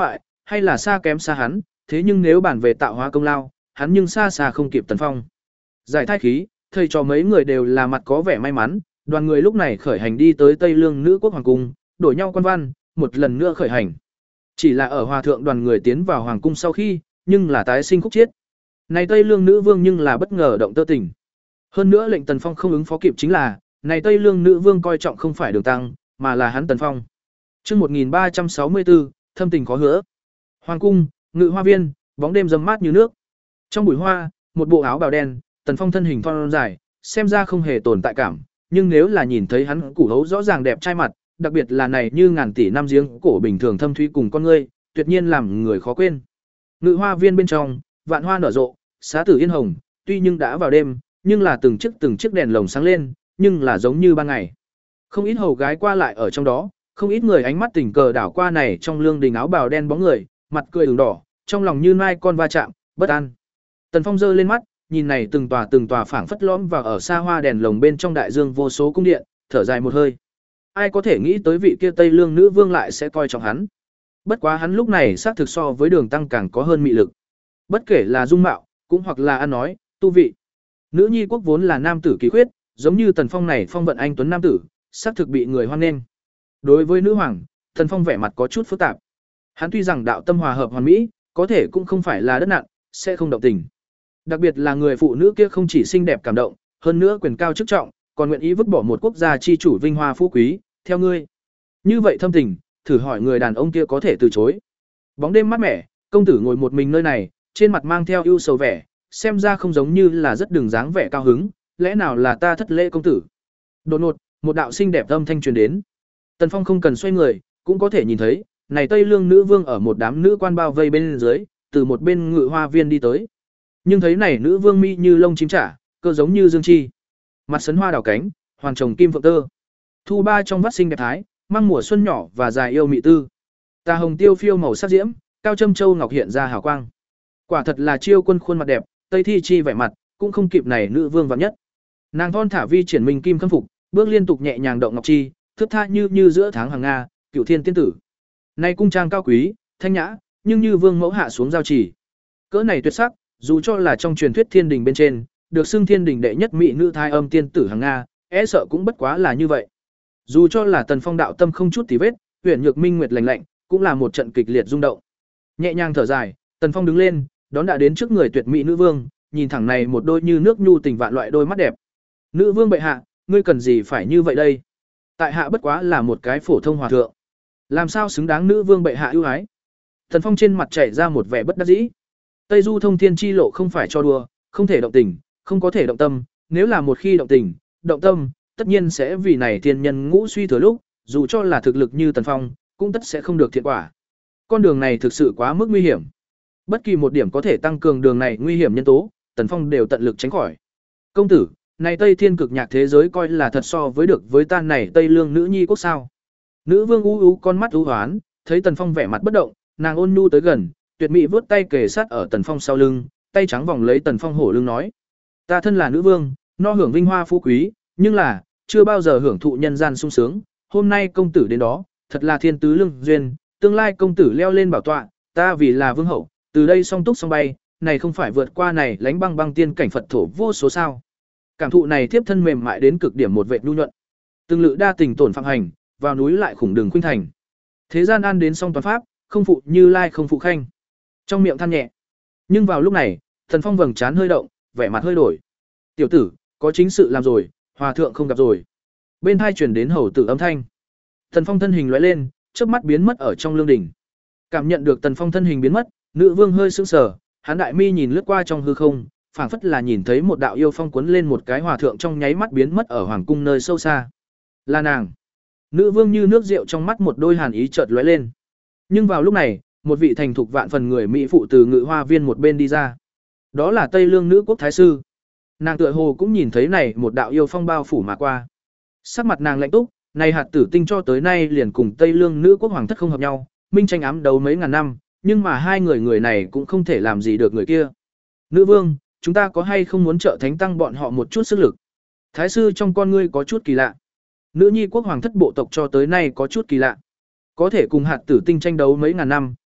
hay là xa kém xa hắn, thế nhưng nếu bản về tạo hóa công lao, hắn nhưng xa xa không kịp Tần Phong. Giải thai khí, thầy trò mấy người đều là mặt có vẻ may mắn, đoàn người lúc này khởi hành đi tới Tây Lương Nữ Quốc hoàng cung, đổi nhau quan văn, một lần nữa khởi hành. Chỉ là ở hòa thượng đoàn người tiến vào hoàng cung sau khi, nhưng là tái sinh khúc chiết. Này Tây Lương Nữ Vương nhưng là bất ngờ động tơ tình. Hơn nữa lệnh Tần Phong không ứng phó kịp chính là, này Tây Lương Nữ Vương coi trọng không phải Đường Tăng, mà là hắn Tần Phong. Chương một nghìn ba trăm sáu mươi tư, thâm tình khó hứa. Hoàng cung, Ngự Hoa viên, bóng đêm râm mát như nước. Trong bụi hoa, một bộ áo bào đen, Tần Phong thân hình thon dài, xem ra không hề tồn tại cảm, nhưng nếu là nhìn thấy hắn củ hấu rõ ràng đẹp trai mặt, đặc biệt là này như ngàn tỷ năm giếng cổ bình thường thâm thúy cùng con ngươi, tuyệt nhiên làm người khó quên. Ngự Hoa viên bên trong, vạn hoa nở rộ, xá tử yên hồng, tuy nhưng đã vào đêm, nhưng là từng chiếc từng chiếc đèn lồng sáng lên, nhưng là giống như ban ngày. Không ít hầu gái qua lại ở trong đó, không ít người ánh mắt tình cờ đảo qua này trong lương đình áo bào đen bóng người, mặt cười ửng đỏ, trong lòng như mai con va chạm, bất an. Tần Phong giơ lên mắt, nhìn này từng tòa từng tòa phảng phất lõm vào ở xa hoa đèn lồng bên trong đại dương vô số cung điện, thở dài một hơi. Ai có thể nghĩ tới vị kia Tây Lương Nữ Vương lại sẽ coi trọng hắn. Bất quá hắn lúc này xác thực so với Đường Tăng càng có hơn mị lực. Bất kể là dung mạo, cũng hoặc là ăn nói, tu vị. Nữ nhi quốc vốn là nam tử kỳ khuyết, giống như Tần Phong này phong vận anh tuấn nam tử, xác thực bị người hoan nghênh. Đối với nữ hoàng, Tần Phong vẻ mặt có chút phức tạp. Hắn tuy rằng đạo tâm hòa hợp hoàn mỹ, có thể cũng không phải là đất nặng, sẽ không động tình. Đặc biệt là người phụ nữ kia không chỉ xinh đẹp cảm động, hơn nữa quyền cao chức trọng, còn nguyện ý vứt bỏ một quốc gia chi chủ vinh hoa phú quý, theo ngươi. Như vậy thâm tình, thử hỏi người đàn ông kia có thể từ chối. Bóng đêm mát mẻ, công tử ngồi một mình nơi này, trên mặt mang theo ưu sầu vẻ, xem ra không giống như là rất đường dáng vẻ cao hứng, lẽ nào là ta thất lễ công tử. Đột ngột, một đạo xinh đẹp âm thanh truyền đến. Tần Phong không cần xoay người, cũng có thể nhìn thấy, này Tây Lương Nữ Vương ở một đám nữ quan bao vây bên dưới, từ một bên Ngự Hoa viên đi tới. Nhưng thấy này nữ vương mi như lông chim trả, cơ giống như dương chi. Mặt sấn hoa đào cánh, hoàng trồng kim phượng tơ. Thu ba trong vắt xinh đẹp thái, mang mùa xuân nhỏ và dài yêu mị tư. Tà hồng tiêu phiêu màu sắc diễm, cao châm châu ngọc hiện ra hào quang. Quả thật là chiêu quân khuôn mặt đẹp, Tây Thi chi vẻ mặt, cũng không kịp này nữ vương vạn nhất. Nàng thon thả vi triển minh kim khâm phục, bước liên tục nhẹ nhàng động ngọc chi, thướt tha như như giữa tháng hàng nga, cửu thiên tiên tử. Nay cung trang cao quý, thanh nhã, nhưng như vương mẫu hạ xuống giao chỉ. Cỡ này tuyệt sắc, dù cho là trong truyền thuyết thiên đình bên trên, được xưng thiên đình đệ nhất mỹ nữ thái âm tiên tử hàng nga, e sợ cũng bất quá là như vậy. Dù cho là Tần Phong đạo tâm không chút tì vết, huyền nhược minh nguyệt lạnh lạnh, cũng là một trận kịch liệt rung động. Nhẹ nhàng thở dài, Tần Phong đứng lên, đón đã đến trước người tuyệt mỹ nữ vương, nhìn thẳng này một đôi như nước nhu tình vạn loại đôi mắt đẹp. Nữ vương bệ hạ, ngươi cần gì phải như vậy đây? Tại hạ bất quá là một cái phổ thông hòa thượng, làm sao xứng đáng nữ vương bệ hạ ưu ái? Tần Phong trên mặt chảy ra một vẻ bất đắc dĩ. Tây Du thông thiên chi lộ không phải cho đùa, không thể động tình, không có thể động tâm, nếu là một khi động tình, động tâm, tất nhiên sẽ vì này thiên nhân ngũ suy thừa lúc, dù cho là thực lực như Tần Phong, cũng tất sẽ không được thiện quả. Con đường này thực sự quá mức nguy hiểm. Bất kỳ một điểm có thể tăng cường đường này nguy hiểm nhân tố, Tần Phong đều tận lực tránh khỏi. Công tử, này Tây Thiên cực nhạc thế giới coi là thật so với được với tan này Tây Lương nữ nhi quốc sao? Nữ vương u u con mắt u hoán, thấy Tần Phong vẻ mặt bất động, nàng ôn nhu tới gần, tuyệt mỹ vớt tay kề sát ở Tần Phong sau lưng, tay trắng vòng lấy Tần Phong hổ lưng nói: "Ta thân là nữ vương, no hưởng vinh hoa phú quý, nhưng là chưa bao giờ hưởng thụ nhân gian sung sướng, hôm nay công tử đến đó, thật là thiên tứ lương duyên, tương lai công tử leo lên bảo tọa, ta vì là vương hậu, từ đây song túc song bay, này không phải vượt qua này lánh băng băng tiên cảnh Phật thổ vô số sao?" Cảm thụ này tiếp thân mềm mại đến cực điểm một vệt nhu nhuận. Từng lự đa tình tổn phạm hành, vào núi lại khủng đường khuynh thành. Thế gian an đến song toàn pháp, không phụ Như Lai không phụ Khanh. Trong miệng than nhẹ. Nhưng vào lúc này, Thần Phong vầng trán hơi động, vẻ mặt hơi đổi. "Tiểu tử, có chính sự làm rồi, hòa thượng không gặp rồi." Bên tai truyền đến hầu tử âm thanh. Thần Phong thân hình lóe lên, chớp mắt biến mất ở trong lương đỉnh. Cảm nhận được Tần Phong thân hình biến mất, nữ vương hơi sững sờ, hắn đại mi nhìn lướt qua trong hư không, phảng phất là nhìn thấy một đạo yêu phong cuốn lên một cái hòa thượng trong nháy mắt biến mất ở hoàng cung nơi sâu xa. Là nàng. Nữ vương như nước rượu trong mắt một đôi hàn ý chợt lóe lên. Nhưng vào lúc này, một vị thành thục vạn phần người mỹ phụ từ Ngự Hoa viên một bên đi ra. Đó là Tây Lương nữ quốc thái sư. Nàng tựa hồ cũng nhìn thấy này một đạo yêu phong bao phủ mà qua. Sắc mặt nàng lạnh túc, này hạt tử tinh cho tới nay liền cùng Tây Lương nữ quốc hoàng thất không hợp nhau, minh tranh ám đấu mấy ngàn năm, nhưng mà hai người người này cũng không thể làm gì được người kia. "Nữ vương, chúng ta có hay không muốn trợ thánh tăng bọn họ một chút sức lực?" Thái sư trong con ngươi có chút kỳ lạ. Nữ nhi quốc hoàng thất bộ tộc cho tới nay có chút kỳ lạ. Có thể cùng hạt tử tinh tranh đấu mấy ngàn năm,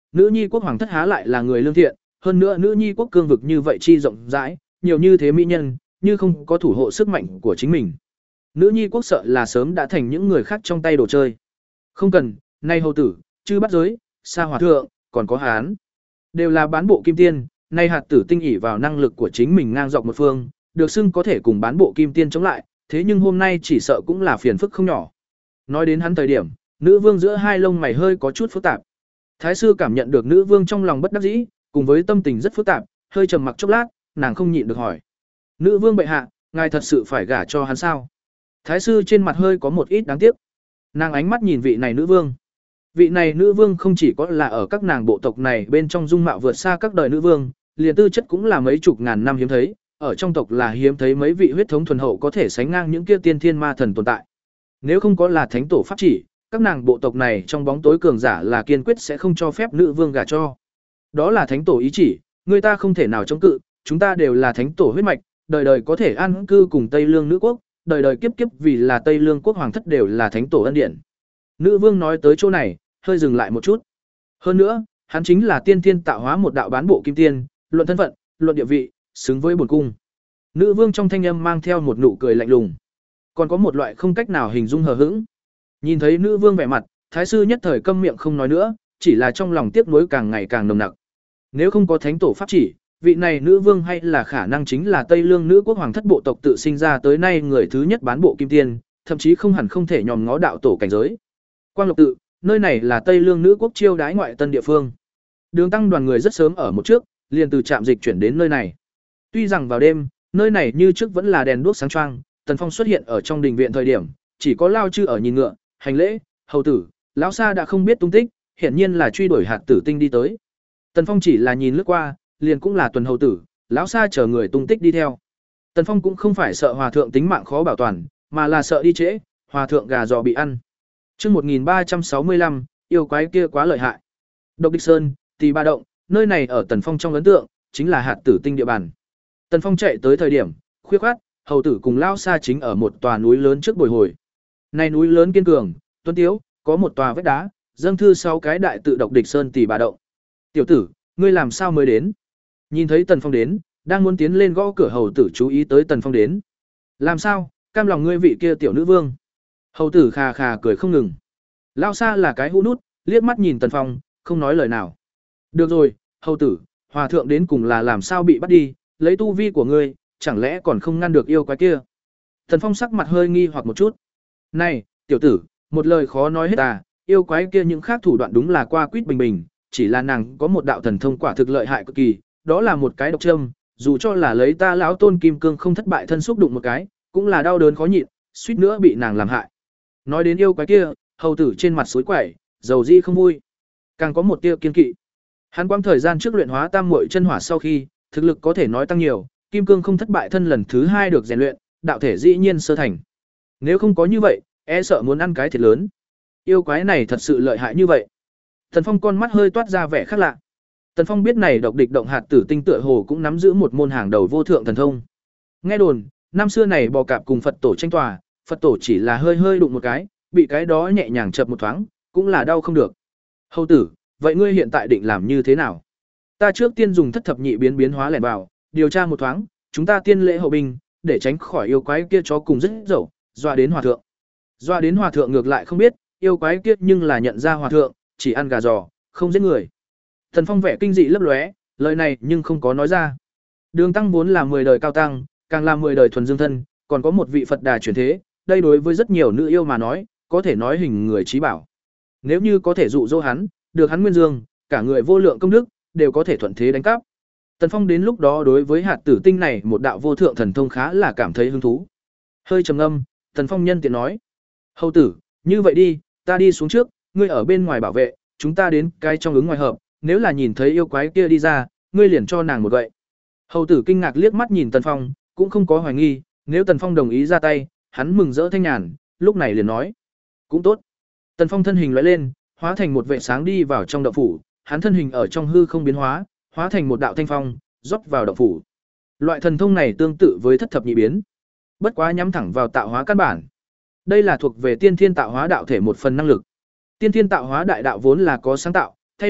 nữ nhi quốc hoàng thất há lại là người lương thiện, hơn nữa nữ nhi quốc cương vực như vậy chi rộng rãi, nhiều như thế mỹ nhân, như không có thủ hộ sức mạnh của chính mình. Nữ nhi quốc sợ là sớm đã thành những người khác trong tay đồ chơi. Không cần, nay hầu tử, chư bắt giới, sa hòa thượng, còn có hán, đều là bán bộ kim tiên, nay hạt tử tinh ỉ vào năng lực của chính mình ngang dọc một phương, được xưng có thể cùng bán bộ kim tiên chống lại, thế nhưng hôm nay chỉ sợ cũng là phiền phức không nhỏ. Nói đến hắn thời điểm, nữ vương giữa hai lông mày hơi có chút phức tạp. Thái sư cảm nhận được nữ vương trong lòng bất đắc dĩ, cùng với tâm tình rất phức tạp, hơi trầm mặc chốc lát, nàng không nhịn được hỏi: "Nữ vương bệ hạ, ngài thật sự phải gả cho hắn sao?" Thái sư trên mặt hơi có một ít đáng tiếc. Nàng ánh mắt nhìn vị này nữ vương. Vị này nữ vương không chỉ có là ở các nàng bộ tộc này bên trong dung mạo vượt xa các đời nữ vương, liền tư chất cũng là mấy chục ngàn năm hiếm thấy, ở trong tộc là hiếm thấy mấy vị huyết thống thuần hậu có thể sánh ngang những kia tiên thiên ma thần tồn tại. Nếu không có là thánh tổ pháp chỉ, các nàng bộ tộc này trong bóng tối cường giả là kiên quyết sẽ không cho phép nữ vương gả cho. Đó là thánh tổ ý chỉ, người ta không thể nào chống cự, chúng ta đều là thánh tổ huyết mạch, đời đời có thể an cư cùng Tây Lương nữ quốc, đời đời kiếp kiếp vì là Tây Lương quốc hoàng thất đều là thánh tổ ân điển. Nữ vương nói tới chỗ này, hơi dừng lại một chút. Hơn nữa, hắn chính là tiên thiên tạo hóa một đạo bán bộ kim tiên, luận thân phận, luận địa vị, xứng với bổn cung. Nữ vương trong thanh âm mang theo một nụ cười lạnh lùng, còn có một loại không cách nào hình dung hờ hững. Nhìn thấy nữ vương vẻ mặt, thái sư nhất thời câm miệng không nói nữa, chỉ là trong lòng tiếc nuối càng ngày càng nồng nặc. Nếu không có thánh tổ pháp chỉ, vị này nữ vương hay là khả năng chính là Tây Lương nữ quốc hoàng thất bộ tộc tự sinh ra tới nay người thứ nhất bán bộ kim tiên, thậm chí không hẳn không thể nhòm ngó đạo tổ cảnh giới. Quang Lộc tự, nơi này là Tây Lương nữ quốc chiêu đái ngoại tân địa phương. Đường Tăng đoàn người rất sớm ở một trước, liền từ trạm dịch chuyển đến nơi này. Tuy rằng vào đêm, nơi này như trước vẫn là đèn đuốc sáng choang, Tần Phong xuất hiện ở trong đình viện thời điểm, chỉ có Lao Chư ở nhìn ngựa, hành lễ, hầu tử, lão sa đã không biết tung tích, hiển nhiên là truy đuổi hạt tử tinh đi tới. Tần Phong chỉ là nhìn lướt qua, liền cũng là tuần hầu tử, lão sa chờ người tung tích đi theo. Tần Phong cũng không phải sợ hòa thượng tính mạng khó bảo toàn, mà là sợ đi trễ, hòa thượng gà giò bị ăn. Chương một nghìn ba trăm sáu mươi lăm, yêu quái kia quá lợi hại. Độc Địch Sơn, Tỳ Ba Động, nơi này ở Tần Phong trong ấn tượng, chính là hạt tử tinh địa bàn. Tần Phong chạy tới thời điểm, khuya khoắt, hầu tử cùng lão sa chính ở một tòa núi lớn trước bồi hồi. Này núi lớn kiên cường, tuấn tiếu, có một tòa vách đá, dâng thư sáu cái đại tự Độc Địch Sơn Tỳ Ba Động. "Tiểu tử, ngươi làm sao mới đến?" Nhìn thấy Tần Phong đến, đang muốn tiến lên gõ cửa hầu tử chú ý tới Tần Phong đến. "Làm sao, cam lòng ngươi vị kia tiểu nữ vương?" Hầu tử khà khà cười không ngừng. Lao xa là cái hũ nút, liếc mắt nhìn Tần Phong, không nói lời nào. "Được rồi, hầu tử, hòa thượng đến cùng là làm sao bị bắt đi, lấy tu vi của ngươi, chẳng lẽ còn không ngăn được yêu quái kia?" Tần Phong sắc mặt hơi nghi hoặc một chút. "Này, tiểu tử, một lời khó nói hết à, yêu quái kia những khác thủ đoạn đúng là qua quýt bình bình, chỉ là nàng có một đạo thần thông quả thực lợi hại cực kỳ, đó là một cái độc châm, dù cho là lấy ta lão tôn kim cương không thất bại thân xúc đụng một cái, cũng là đau đớn khó nhịn, suýt nữa bị nàng làm hại." Nói đến yêu quái kia, hầu tử trên mặt suối quẩy, dầu di không vui, càng có một tia kiên kỵ. Hắn quãng thời gian trước luyện hóa tam muội chân hỏa sau khi, thực lực có thể nói tăng nhiều, kim cương không thất bại thân lần thứ hai được rèn luyện, đạo thể dĩ nhiên sơ thành. Nếu không có như vậy, e sợ muốn ăn cái thiệt lớn. Yêu quái này thật sự lợi hại như vậy. Tần Phong con mắt hơi toát ra vẻ khác lạ. Tần Phong biết này độc địch động hạt tử tinh tựa hồ cũng nắm giữ một môn hàng đầu vô thượng thần thông. Nghe đồn, năm xưa này bò cạp cùng Phật tổ tranh tòa, Phật tổ chỉ là hơi hơi đụng một cái, bị cái đó nhẹ nhàng chập một thoáng, cũng là đau không được. "Hầu tử, vậy ngươi hiện tại định làm như thế nào?" "Ta trước tiên dùng thất thập nhị biến biến hóa lẻn vào, điều tra một thoáng, chúng ta tiên lễ hậu binh, để tránh khỏi yêu quái kia chó cùng rất dậu, dọa đến hòa thượng." Dọa đến hòa thượng ngược lại không biết, yêu quái kia nhưng là nhận ra hòa thượng, chỉ ăn gà giò, không giết người. Thần Phong vẻ kinh dị lấp lóe, lời này nhưng không có nói ra. Đường Tăng vốn là mười đời cao tăng, càng là mười đời thuần dương thân, còn có một vị Phật Đà chuyển thế, đây đối với rất nhiều nữ yêu mà nói, có thể nói hình người trí bảo. Nếu như có thể dụ dỗ hắn, được hắn nguyên dương, cả người vô lượng công đức, đều có thể thuận thế đánh cắp. Tần Phong đến lúc đó đối với hạt tử tinh này một đạo vô thượng thần thông khá là cảm thấy hứng thú. Hơi trầm ngâm, Tần Phong nhân tiện nói: "Hầu tử, như vậy đi, ta đi xuống trước, ngươi ở bên ngoài bảo vệ, chúng ta đến cái trong ứng ngoài hợp, nếu là nhìn thấy yêu quái kia đi ra, ngươi liền cho nàng một gậy." Hầu tử kinh ngạc liếc mắt nhìn Tần Phong, cũng không có hoài nghi, nếu Tần Phong đồng ý ra tay, hắn mừng rỡ thanh nhàn, lúc này liền nói: "Cũng tốt." Tần Phong thân hình lóe lên, hóa thành một vệ sáng đi vào trong động phủ, hắn thân hình ở trong hư không biến hóa, hóa thành một đạo thanh phong, rót vào động phủ. Loại thần thông này tương tự với thất thập nhị biến, bất quá nhắm thẳng vào tạo hóa căn bản. Đây là thuộc về tiên thiên tạo hóa đạo thể một phần năng lực. Tiên thiên tạo hóa đại đạo vốn là có sáng tạo, thay đổi,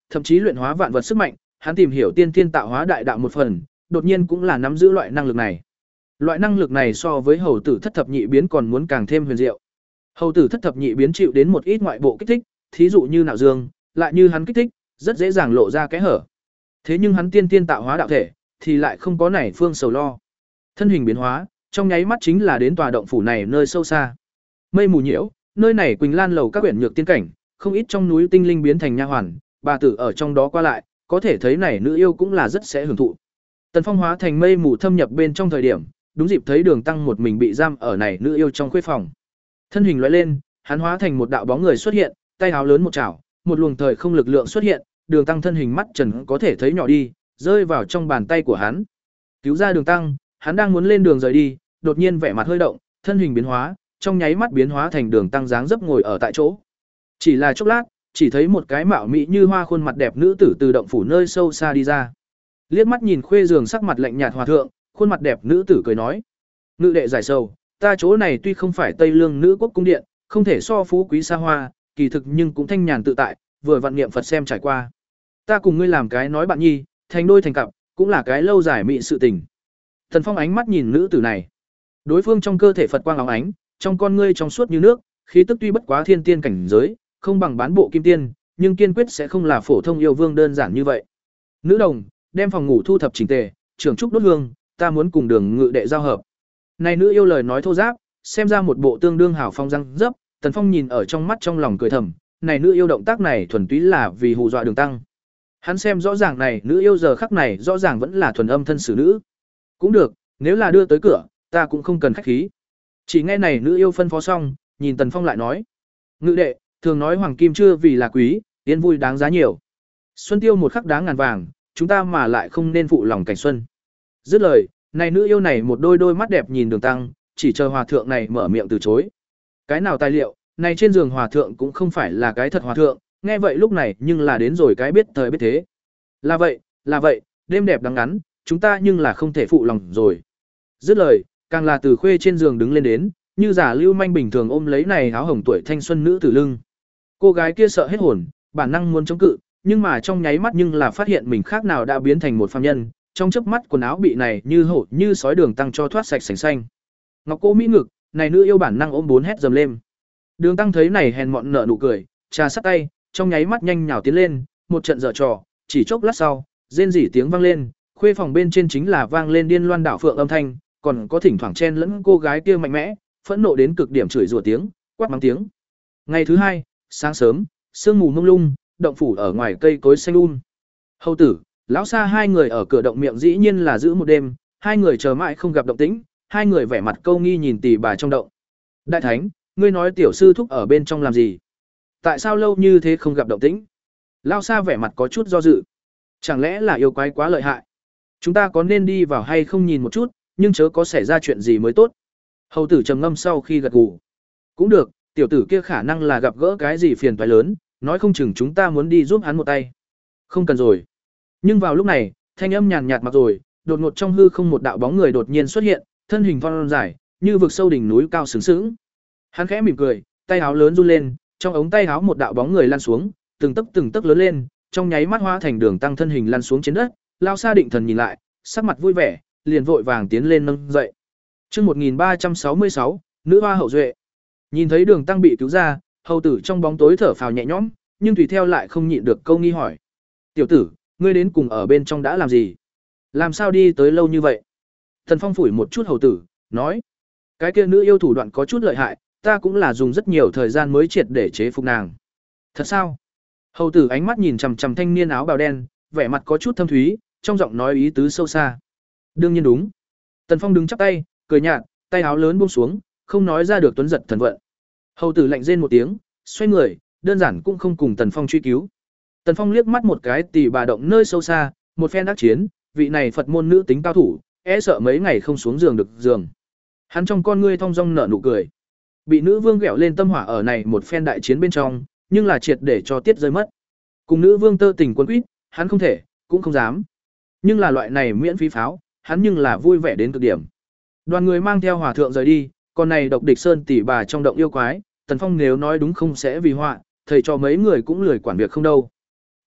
thậm chí luyện hóa vạn vật sức mạnh, hắn tìm hiểu tiên thiên tạo hóa đại đạo một phần, đột nhiên cũng là nắm giữ loại năng lực này. Loại năng lực này so với hầu tử thất thập nhị biến còn muốn càng thêm huyền diệu. Hầu tử thất thập nhị biến chịu đến một ít ngoại bộ kích thích, thí dụ như nạo dương, lại như hắn kích thích, rất dễ dàng lộ ra kẽ hở. Thế nhưng hắn tiên tiên tạo hóa đạo thể, thì lại không có nảy phương sầu lo. Thân hình biến hóa, trong nháy mắt chính là đến tòa động phủ này nơi sâu xa. Mây mù nhiễu, nơi này Quỳnh Lan lầu các quyển nhược tiên cảnh, không ít trong núi tinh linh biến thành nha hoàn, bà tử ở trong đó qua lại, có thể thấy này nữ yêu cũng là rất sẽ hưởng thụ. Tần Phong hóa thành mây mù thâm nhập bên trong thời điểm, đúng dịp thấy Đường Tăng một mình bị giam ở này nữ yêu trong khuê phòng. Thân hình lóe lên, hắn hóa thành một đạo bóng người xuất hiện, tay áo lớn một chảo, một luồng thời không lực lượng xuất hiện, Đường Tăng thân hình mắt trần có thể thấy nhỏ đi, rơi vào trong bàn tay của hắn. Cứu ra Đường Tăng, hắn đang muốn lên đường rời đi, đột nhiên vẻ mặt hơi động, thân hình biến hóa, trong nháy mắt biến hóa thành Đường Tăng dáng dấp ngồi ở tại chỗ. Chỉ là chốc lát, chỉ thấy một cái mạo mỹ như hoa khuôn mặt đẹp nữ tử từ động phủ nơi sâu xa đi ra. Liếc mắt nhìn khuê giường sắc mặt lạnh nhạt hòa thượng, khuôn mặt đẹp nữ tử cười nói: "Ngự đệ giải sầu, ta chỗ này tuy không phải Tây Lương nữ quốc cung điện, không thể so phú quý xa hoa, kỳ thực nhưng cũng thanh nhàn tự tại, vừa vặn niệm Phật xem trải qua. Ta cùng ngươi làm cái nói bạn nhi, thành đôi thành cặp, cũng là cái lâu dài mị sự tình." Thần Phong ánh mắt nhìn nữ tử này. Đối phương trong cơ thể Phật quang óng ánh, trong con ngươi trong suốt như nước, khí tức tuy bất quá thiên tiên cảnh giới, không bằng bán bộ kim tiên, nhưng kiên quyết sẽ không là phổ thông yêu vương đơn giản như vậy. Nữ đồng, đem phòng ngủ thu thập chỉnh tề, trưởng trúc đốt hương, ta muốn cùng Đường ngự đệ giao hợp. Này nữ yêu lời nói thô giáp, xem ra một bộ tương đương hảo phong răng dấp, Tần Phong nhìn ở trong mắt trong lòng cười thầm, này nữ yêu động tác này thuần túy là vì hù dọa Đường Tăng. Hắn xem rõ ràng này nữ yêu giờ khắc này rõ ràng vẫn là thuần âm thân xử nữ. Cũng được, nếu là đưa tới cửa, ta cũng không cần khách khí. Chỉ nghe này nữ yêu phân phó xong, nhìn Tần Phong lại nói: "Ngự đệ, thường nói hoàng kim chưa vì là quý, yên vui đáng giá nhiều. Xuân tiêu một khắc đáng ngàn vàng, chúng ta mà lại không nên phụ lòng cảnh xuân." Dứt lời, này nữ yêu này một đôi đôi mắt đẹp nhìn Đường Tăng, chỉ chờ hòa thượng này mở miệng từ chối. Cái nào tài liệu, này trên giường hòa thượng cũng không phải là cái thật hòa thượng, nghe vậy lúc này nhưng là đến rồi cái biết thời biết thế. Là vậy, là vậy, đêm đẹp đắng ngắn, chúng ta nhưng là không thể phụ lòng rồi. Dứt lời, càng là từ khuê trên giường đứng lên đến, như giả lưu manh bình thường ôm lấy này áo hồng tuổi thanh xuân nữ tử lưng. Cô gái kia sợ hết hồn, bản năng muốn chống cự, nhưng mà trong nháy mắt nhưng là phát hiện mình khác nào đã biến thành một phàm nhân, trong chớp mắt quần áo bị này như hổ như sói Đường Tăng cho thoát sạch sành xanh. Ngọc cô mỹ ngực, này nữ yêu bản năng ôm bốn hét dầm lên. Đường Tăng thấy này hèn mọn nở nụ cười, trà sát tay, trong nháy mắt nhanh nhào tiến lên, một trận giở trò, chỉ chốc lát sau, rên rỉ tiếng vang lên, khuê phòng bên trên chính là vang lên điên loan đảo phượng âm thanh, còn có thỉnh thoảng chen lẫn cô gái kia mạnh mẽ, phẫn nộ đến cực điểm chửi rủa tiếng, quát mắng tiếng. Ngày thứ hai, sáng sớm, sương mù mông lung, động phủ ở ngoài cây cối xanh um. Hầu tử, lão xa hai người ở cửa động miệng dĩ nhiên là giữ một đêm, hai người chờ mãi không gặp động tĩnh, hai người vẻ mặt câu nghi nhìn tỷ bà trong động. Đại thánh, ngươi nói tiểu sư thúc ở bên trong làm gì? Tại sao lâu như thế không gặp động tĩnh? Lão xa vẻ mặt có chút do dự. Chẳng lẽ là yêu quái quá lợi hại? Chúng ta có nên đi vào hay không nhìn một chút, nhưng chớ có xảy ra chuyện gì mới tốt. Hầu tử trầm ngâm sau khi gật gù. Cũng được, tiểu tử kia khả năng là gặp gỡ cái gì phiền toái lớn, nói không chừng chúng ta muốn đi giúp hắn một tay. Không cần rồi. Nhưng vào lúc này, thanh âm nhàn nhạt mặc rồi, đột ngột trong hư không một đạo bóng người đột nhiên xuất hiện, thân hình thon dài, như vực sâu đỉnh núi cao sướng sướng. Hắn khẽ mỉm cười, tay áo lớn run lên, trong ống tay áo một đạo bóng người lăn xuống, từng tấc từng tấc lớn lên, trong nháy mắt hóa thành Đường Tăng thân hình lăn xuống trên đất, lao xa định thần nhìn lại, sắc mặt vui vẻ, liền vội vàng tiến lên nâng dậy. Chương một nghìn ba trăm sáu mươi sáu, nữ hoa hậu duệ. Nhìn thấy Đường Tăng bị cứu ra, hầu tử trong bóng tối thở phào nhẹ nhõm, nhưng tùy theo lại không nhịn được câu nghi hỏi: "Tiểu tử, ngươi đến cùng ở bên trong đã làm gì? Làm sao đi tới lâu như vậy?" Thần Phong phủi một chút hầu tử, nói: "Cái kia nữ yêu thủ đoạn có chút lợi hại, ta cũng là dùng rất nhiều thời gian mới triệt để chế phục nàng." "Thật sao?" Hầu tử ánh mắt nhìn chằm chằm thanh niên áo bào đen, vẻ mặt có chút thâm thúy, trong giọng nói ý tứ sâu xa. "Đương nhiên đúng." Tần Phong đứng chắp tay, cười nhạt, tay áo lớn buông xuống, không nói ra được tuấn giật thần vận. Hầu tử lạnh rên một tiếng, xoay người, đơn giản cũng không cùng Tần Phong truy cứu. Tần Phong liếc mắt một cái tỷ bà động nơi sâu xa, một phen đắc chiến, vị này Phật môn nữ tính cao thủ, e sợ mấy ngày không xuống giường được giường. Hắn trong con ngươi thong dong nở nụ cười. Bị nữ vương ghẹo lên tâm hỏa ở này một phen đại chiến bên trong, nhưng là triệt để cho tiết rơi mất. Cùng nữ vương tơ tình quân quýt, hắn không thể, cũng không dám. Nhưng là loại này miễn phí pháo, hắn nhưng là vui vẻ đến cực điểm. Đoàn người mang theo hòa thượng rời đi, còn này độc địch sơn tỷ bà trong động yêu quái, Tần Phong nếu nói đúng không sẽ vì họa, thầy cho mấy người cũng lười quản việc không đâu.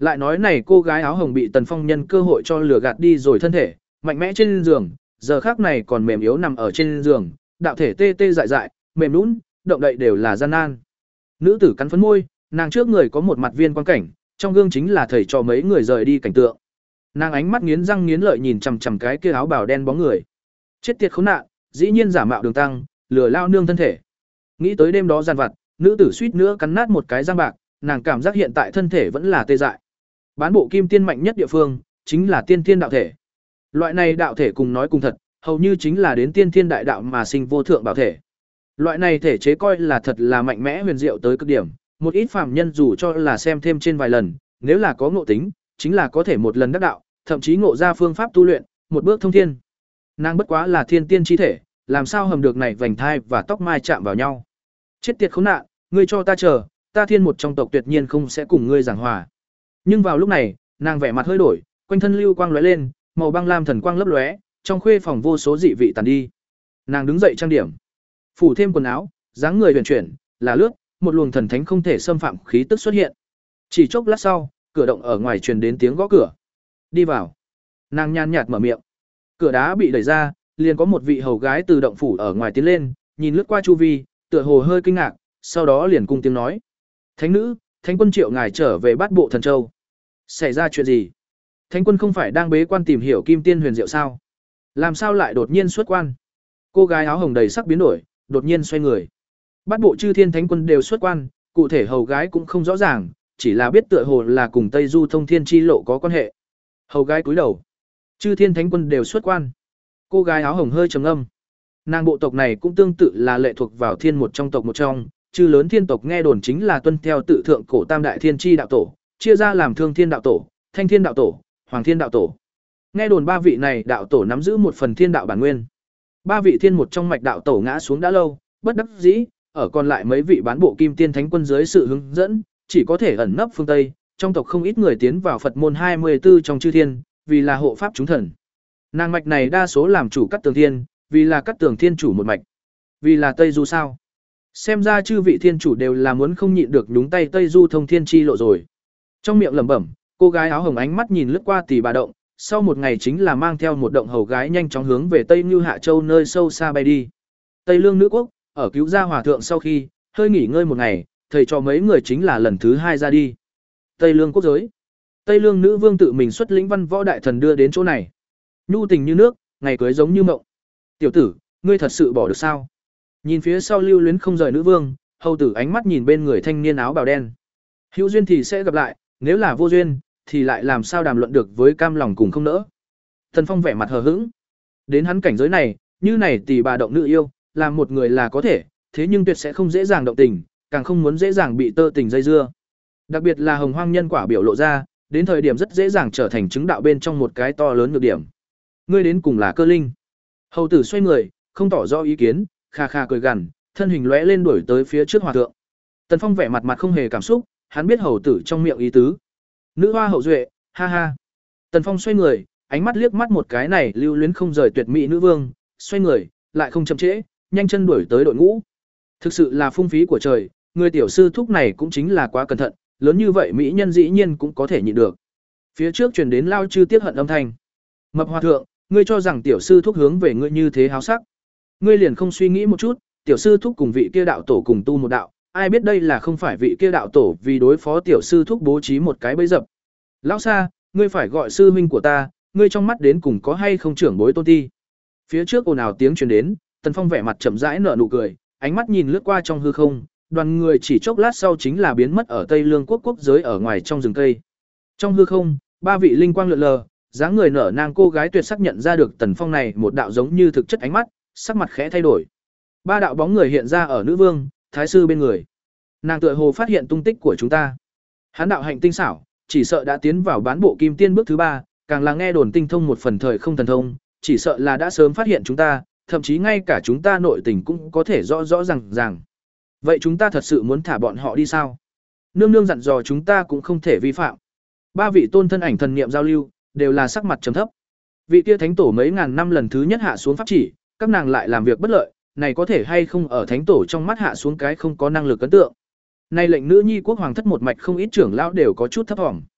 Lại nói này cô gái áo hồng bị Tần Phong nhân cơ hội cho lừa gạt đi rồi thân thể, mạnh mẽ trên giường, giờ khác này còn mềm yếu nằm ở trên giường, đạo thể tê tê dại dại, mềm nhũn, động đậy đều là gian nan. Nữ tử cắn phấn môi, nàng trước người có một mặt viên quan cảnh, trong gương chính là thầy trò mấy người rời đi cảnh tượng. Nàng ánh mắt nghiến răng nghiến lợi nhìn chằm chằm cái kia áo bào đen bóng người. Chết tiệt khốn nạn, dĩ nhiên giả mạo Đường Tăng, lừa lao nương thân thể. Nghĩ tới đêm đó gian vặt, nữ tử suýt nữa cắn nát một cái răng bạc, nàng cảm giác hiện tại thân thể vẫn là tê dại. Bán bộ kim tiên mạnh nhất địa phương chính là tiên thiên đạo thể. Loại này đạo thể cùng nói cùng thật, hầu như chính là đến tiên thiên đại đạo mà sinh vô thượng bảo thể. Loại này thể chế coi là thật là mạnh mẽ huyền diệu tới cực điểm, một ít phàm nhân dù cho là xem thêm trên vài lần, nếu là có ngộ tính, chính là có thể một lần đắc đạo, thậm chí ngộ ra phương pháp tu luyện, một bước thông thiên. Nàng bất quá là thiên tiên chi thể, làm sao hầm được này vành thai và tóc mai chạm vào nhau. Chết tiệt khốn nạn, ngươi cho ta chờ, ta thiên một trong tộc tuyệt nhiên không sẽ cùng ngươi giảng hòa. Nhưng vào lúc này, nàng vẻ mặt hơi đổi, quanh thân lưu quang lóe lên, màu băng lam thần quang lấp lóe, trong khuê phòng vô số dị vị tàn đi. Nàng đứng dậy trang điểm, phủ thêm quần áo, dáng người huyền chuyển, là lướt, một luồng thần thánh không thể xâm phạm khí tức xuất hiện. Chỉ chốc lát sau, cửa động ở ngoài truyền đến tiếng gõ cửa. Đi vào. Nàng nhàn nhạt mở miệng. Cửa đá bị đẩy ra, liền có một vị hầu gái từ động phủ ở ngoài tiến lên, nhìn lướt qua chu vi, tựa hồ hơi kinh ngạc, sau đó liền cung tiếng nói: "Thánh nữ, Thánh quân triệu ngài trở về Bát Bộ Thần Châu. Xảy ra chuyện gì? Thánh quân không phải đang bế quan tìm hiểu kim tiên huyền diệu sao? Làm sao lại đột nhiên xuất quan?" Cô gái áo hồng đầy sắc biến đổi, đột nhiên xoay người. Bát bộ chư thiên thánh quân đều xuất quan, cụ thể hầu gái cũng không rõ ràng, chỉ là biết tựa hồ là cùng Tây Du thông thiên chi lộ có quan hệ. Hầu gái cúi đầu. Chư thiên thánh quân đều xuất quan. Cô gái áo hồng hơi trầm ngâm. Nàng bộ tộc này cũng tương tự là lệ thuộc vào thiên một trong tộc một trong, chư lớn thiên tộc nghe đồn chính là tuân theo tự thượng cổ tam đại thiên chi đạo tổ, chia ra làm thương thiên đạo tổ, thanh thiên đạo tổ, hoàng thiên đạo tổ. Nghe đồn ba vị này đạo tổ nắm giữ một phần thiên đạo bản nguyên. Ba vị thiên một trong mạch đạo tổ ngã xuống đã lâu, bất đắc dĩ, ở còn lại mấy vị bán bộ kim tiên thánh quân dưới sự hướng dẫn, chỉ có thể ẩn nấp phương Tây, trong tộc không ít người tiến vào Phật môn hai mươi tư trong chư thiên, vì là hộ pháp chúng thần. Nàng mạch này đa số làm chủ Cát Tường Thiên, vì là Cát Tường Thiên chủ một mạch. Vì là Tây Du sao? Xem ra chư vị thiên chủ đều là muốn không nhịn được nhúng tay Tây Du thông thiên chi lộ rồi. Trong miệng lẩm bẩm, cô gái áo hồng ánh mắt nhìn lướt qua Tỷ Bà động, sau một ngày chính là mang theo một động hầu gái nhanh chóng hướng về Tây Như Hạ Châu nơi sâu xa bay đi. Tây Lương nữ quốc, ở cứu gia hòa thượng sau khi hơi nghỉ ngơi một ngày, thầy cho mấy người chính là lần thứ hai ra đi. Tây Lương quốc giới. Tây Lương nữ vương tự mình xuất lĩnh văn võ đại thần đưa đến chỗ này. Nhu tình như nước, ngày cưới giống như mộng. Tiểu tử, ngươi thật sự bỏ được sao? Nhìn phía sau lưu luyến không rời nữ vương, hầu tử ánh mắt nhìn bên người thanh niên áo bào đen. Hữu duyên thì sẽ gặp lại, nếu là vô duyên, thì lại làm sao đàm luận được với cam lòng cùng không nỡ. Thần Phong vẻ mặt hờ hững. Đến hắn cảnh giới này, như này Tỷ Bà động nữ yêu, làm một người là có thể, thế nhưng tuyệt sẽ không dễ dàng động tình, càng không muốn dễ dàng bị tơ tình dây dưa. Đặc biệt là hồng hoang nhân quả biểu lộ ra, đến thời điểm rất dễ dàng trở thành chứng đạo bên trong một cái to lớn nhược điểm. Ngươi đến cùng là cơ linh. Hầu tử xoay người, không tỏ rõ ý kiến, kha kha cười gằn, thân hình lóe lên đuổi tới phía trước hòa thượng. Tần Phong vẻ mặt mặt không hề cảm xúc, hắn biết hầu tử trong miệng ý tứ. Nữ hoa hậu duệ, ha ha. Tần Phong xoay người, ánh mắt liếc mắt một cái này lưu luyến không rời tuyệt mỹ nữ vương, xoay người, lại không chậm trễ, nhanh chân đuổi tới đội ngũ. Thực sự là phung phí của trời, người tiểu sư thúc này cũng chính là quá cẩn thận, lớn như vậy mỹ nhân dĩ nhiên cũng có thể nhịn được. Phía trước truyền đến lao chư tiếc hận âm thanh. Mập hòa thượng, ngươi cho rằng tiểu sư thúc hướng về ngươi như thế háo sắc? Ngươi liền không suy nghĩ một chút, tiểu sư thúc cùng vị kia đạo tổ cùng tu một đạo, ai biết đây là không phải vị kia đạo tổ vì đối phó tiểu sư thúc bố trí một cái bẫy dập. Lão xa, ngươi phải gọi sư huynh của ta, ngươi trong mắt đến cùng có hay không trưởng bối tôn ti? Phía trước ồn ào tiếng truyền đến, Tần Phong vẻ mặt chậm rãi nở nụ cười, ánh mắt nhìn lướt qua trong hư không, đoàn người chỉ chốc lát sau chính là biến mất ở Tây Lương quốc quốc giới ở ngoài trong rừng cây. Trong hư không, ba vị linh quang lượn lờ, dáng người nở nang cô gái tuyệt sắc nhận ra được Tần Phong này một đạo giống như thực chất ánh mắt, sắc mặt khẽ thay đổi. Ba đạo bóng người hiện ra ở nữ vương, thái sư bên người. Nàng tựa hồ phát hiện tung tích của chúng ta. Hán đạo hạnh tinh xảo, chỉ sợ đã tiến vào bán bộ kim tiên bước thứ ba, càng là nghe đồn tinh thông một phần thời không thần thông, chỉ sợ là đã sớm phát hiện chúng ta, thậm chí ngay cả chúng ta nội tình cũng có thể rõ rõ ràng ràng. Vậy chúng ta thật sự muốn thả bọn họ đi sao? Nương nương dặn dò chúng ta cũng không thể vi phạm. Ba vị tôn thân ảnh thần niệm giao lưu, đều là sắc mặt trầm thấp. Vị kia thánh tổ mấy ngàn năm lần thứ nhất hạ xuống pháp chỉ, các nàng lại làm việc bất lợi, này có thể hay không ở thánh tổ trong mắt hạ xuống cái không có năng lực ấn tượng. Nay lệnh nữ nhi quốc hoàng thất một mạch không ít trưởng lão đều có chút thấp vọng.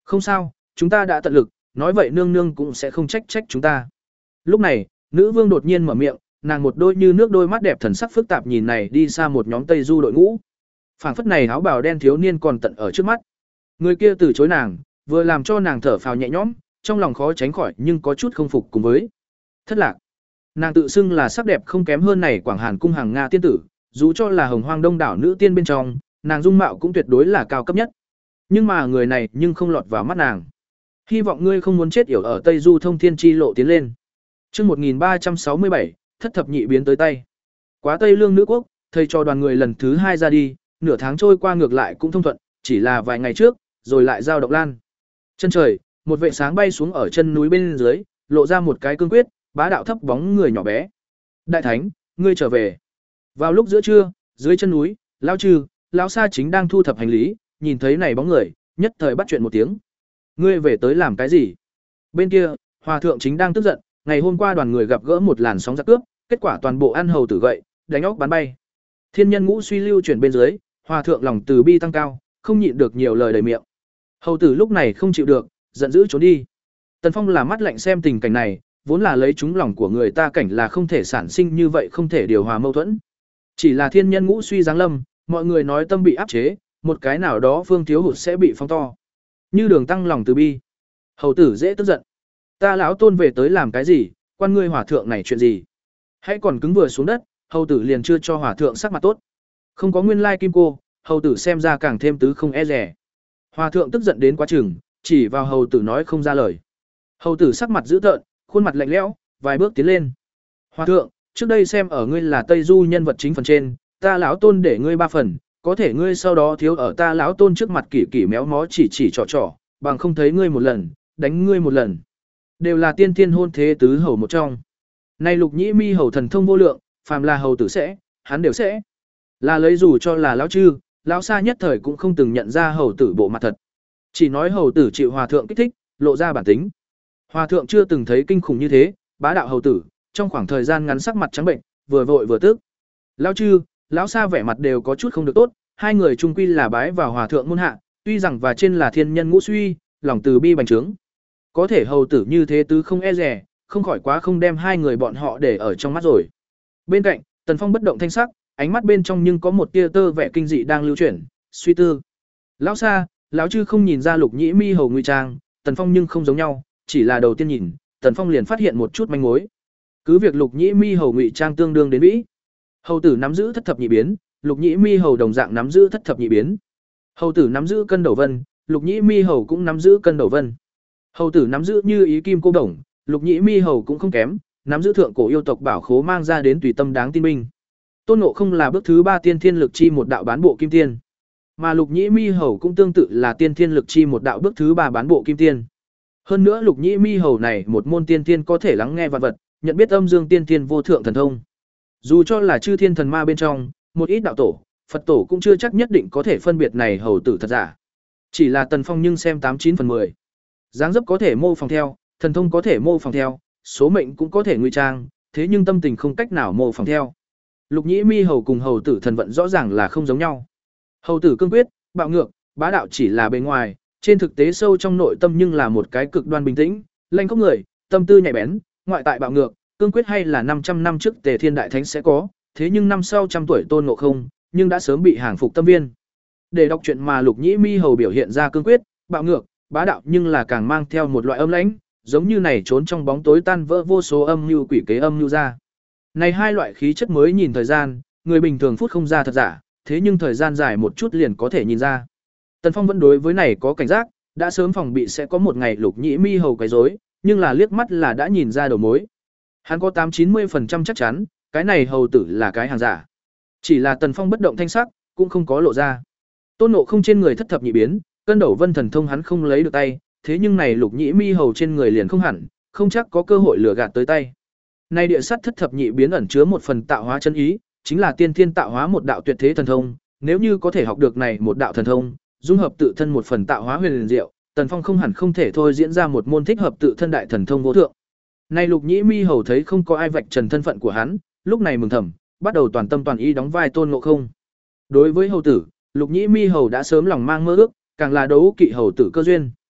Không sao, chúng ta đã tận lực, nói vậy nương nương cũng sẽ không trách trách chúng ta. Lúc này, nữ vương đột nhiên mở miệng, nàng một đôi như nước đôi mắt đẹp thần sắc phức tạp nhìn này đi xa một nhóm Tây Du đội ngũ. Phảng phất này áo bào đen thiếu niên còn tận ở trước mắt. Người kia từ chối nàng, vừa làm cho nàng thở phào nhẹ nhõm, trong lòng khó tránh khỏi nhưng có chút không phục cùng với thất lạc. Nàng tự xưng là sắc đẹp không kém hơn này Quảng Hàn cung hàng Nga tiên tử, dù cho là Hồng Hoang Đông đảo nữ tiên bên trong, nàng dung mạo cũng tuyệt đối là cao cấp nhất. Nhưng mà người này nhưng không lọt vào mắt nàng. Hy vọng ngươi không muốn chết yểu ở Tây Du thông thiên chi lộ tiến lên. Chương một nghìn ba trăm sáu mươi bảy, thất thập nhị biến tới tay. Quá Tây Lương nữ quốc, thầy cho đoàn người lần thứ hai ra đi, nửa tháng trôi qua ngược lại cũng thông thuận, chỉ là vài ngày trước, rồi lại giao động lan. Chân trời, một vệ sáng bay xuống ở chân núi bên dưới, lộ ra một cái cương quyết, bá đạo thấp bóng người nhỏ bé. Đại thánh, ngươi trở về. Vào lúc giữa trưa, dưới chân núi, lão trừ, lão sa chính đang thu thập hành lý, nhìn thấy này bóng người, nhất thời bắt chuyện một tiếng. Ngươi về tới làm cái gì? Bên kia, hòa thượng chính đang tức giận, ngày hôm qua đoàn người gặp gỡ một làn sóng giặc cướp, kết quả toàn bộ ăn hầu tử gậy, đánh óc bắn bay. Thiên nhân ngũ suy lưu chuyển bên dưới, hòa thượng lòng từ bi tăng cao, không nhịn được nhiều lời đầy miệng. Hầu tử lúc này không chịu được, giận dữ trốn đi. Tần Phong là mắt lạnh xem tình cảnh này, vốn là lấy chúng lòng của người ta cảnh là không thể sản sinh như vậy, không thể điều hòa mâu thuẫn. Chỉ là thiên nhân ngũ suy giáng lâm, mọi người nói tâm bị áp chế, một cái nào đó phương thiếu hụt sẽ bị phóng to. Như đường tăng lòng từ bi. Hầu tử dễ tức giận. Ta lão tôn về tới làm cái gì, quan ngươi hòa thượng này chuyện gì? Hãy còn cứng vừa xuống đất, hầu tử liền chưa cho hòa thượng sắc mặt tốt. Không có nguyên lai kim cô, hầu tử xem ra càng thêm tứ không e rẻ. Hòa thượng tức giận đến quá chừng, chỉ vào hầu tử nói không ra lời. Hầu tử sắc mặt dữ tợn, khuôn mặt lạnh lẽo, vài bước tiến lên. Hòa thượng, trước đây xem ở ngươi là Tây Du nhân vật chính phần trên, ta lão tôn để ngươi ba phần, có thể ngươi sau đó thiếu ở ta lão tôn trước mặt kỷ kỷ méo mó chỉ chỉ trò trò, bằng không thấy ngươi một lần, đánh ngươi một lần. Đều là tiên tiên hôn thế tứ hầu một trong. Nay Lục Nhĩ Mi hầu thần thông vô lượng, phàm là hầu tử sẽ, hắn đều sẽ. Là lấy dù cho là lão chư, lão sa nhất thời cũng không từng nhận ra hầu tử bộ mặt thật. Chỉ nói hầu tử chịu hòa thượng kích thích, lộ ra bản tính. Hòa thượng chưa từng thấy kinh khủng như thế, bá đạo hầu tử, trong khoảng thời gian ngắn sắc mặt trắng bệnh, vừa vội vừa tức. Lão chư, lão sa vẻ mặt đều có chút không được tốt, hai người chung quy là bái vào hòa thượng môn hạ, tuy rằng và trên là thiên nhân ngũ suy, lòng từ bi bành trướng. Có thể hầu tử như thế tứ không e rẻ, không khỏi quá không đem hai người bọn họ để ở trong mắt rồi. Bên cạnh, Tần Phong bất động thanh sắc, ánh mắt bên trong nhưng có một tia tơ vẻ kinh dị đang lưu chuyển, suy tư. Lão sa, lão chư không nhìn ra Lục Nhĩ Mi hầu nguy trang, Tần Phong nhưng không giống nhau, chỉ là đầu tiên nhìn, Tần Phong liền phát hiện một chút manh mối. Cứ việc Lục Nhĩ Mi hầu ngụy trang tương đương đến vĩ. Hầu tử nắm giữ thất thập nhị biến, Lục Nhĩ Mi hầu đồng dạng nắm giữ thất thập nhị biến. Hầu tử nắm giữ cân đầu vân, Lục Nhĩ Mi hầu cũng nắm giữ cân đầu vân. Hầu tử nắm giữ như ý kim cô đồng, Lục Nhĩ Mi hầu cũng không kém, nắm giữ thượng cổ yêu tộc bảo khố mang ra đến tùy tâm đáng tin binh. Tôn Ngộ Không là bước thứ ba tiên thiên lực chi một đạo bán bộ kim tiên, mà Lục Nhĩ Mi hầu cũng tương tự là tiên thiên lực chi một đạo bước thứ ba bán bộ kim tiên. Hơn nữa Lục Nhĩ Mi hầu này một môn tiên tiên có thể lắng nghe vạn vật, nhận biết âm dương tiên tiên vô thượng thần thông. Dù cho là chư thiên thần ma bên trong, một ít đạo tổ, Phật tổ cũng chưa chắc nhất định có thể phân biệt này hầu tử thật giả. Chỉ là Tần Phong nhưng xem tám chín phần mười. Dáng dấp có thể mô phỏng theo, thần thông có thể mô phỏng theo, số mệnh cũng có thể ngụy trang, thế nhưng tâm tình không cách nào mô phỏng theo. Lục Nhĩ Mi hầu cùng hầu tử thần vận rõ ràng là không giống nhau. Hầu tử cương quyết, bạo ngược, bá đạo chỉ là bề ngoài, trên thực tế sâu trong nội tâm nhưng là một cái cực đoan bình tĩnh, lanh khóc người, tâm tư nhạy bén, ngoại tại bạo ngược, cương quyết hay là năm trăm năm trước Tề Thiên Đại Thánh sẽ có, thế nhưng năm sau trăm tuổi Tôn Ngộ Không, nhưng đã sớm bị hàng phục tâm viên. Để đọc truyện mà Lục Nhĩ Mi hầu biểu hiện ra cương quyết, bạo ngược, bá đạo nhưng là càng mang theo một loại âm lãnh, giống như này trốn trong bóng tối tan vỡ vô số âm mưu quỷ kế âm mưu ra. Này hai loại khí chất mới nhìn thời gian, người bình thường phút không ra thật giả, thế nhưng thời gian dài một chút liền có thể nhìn ra. Tần Phong vẫn đối với này có cảnh giác, đã sớm phòng bị sẽ có một ngày Lục Nhĩ Mi hầu quấy rối, nhưng là liếc mắt là đã nhìn ra đầu mối. Hắn có tám chín mươi phần trăm chắc chắn, cái này hầu tử là cái hàng giả. Chỉ là Tần Phong bất động thanh sắc, cũng không có lộ ra. Tôn Ngộ Không trên người thất thập nhị biến, cân đầu vân thần thông hắn không lấy được tay, thế nhưng này Lục Nhĩ Mi hầu trên người liền không hẳn, không chắc có cơ hội lừa gạt tới tay. Này địa sắt thất thập nhị biến ẩn chứa một phần tạo hóa chân ý, chính là tiên thiên tạo hóa một đạo tuyệt thế thần thông, nếu như có thể học được này một đạo thần thông, dung hợp tự thân một phần tạo hóa huyền liền diệu, Tần Phong không hẳn không thể thôi diễn ra một môn thích hợp tự thân đại thần thông vô thượng. Này Lục Nhĩ Mi hầu thấy không có ai vạch trần thân phận của hắn, lúc này mừng thầm, bắt đầu toàn tâm toàn ý đóng vai Tôn Ngộ Không. Đối với hầu tử, Lục Nhĩ Mi hầu đã sớm lòng mang mơ ước, càng là đấu kỵ hầu tử cơ duyên.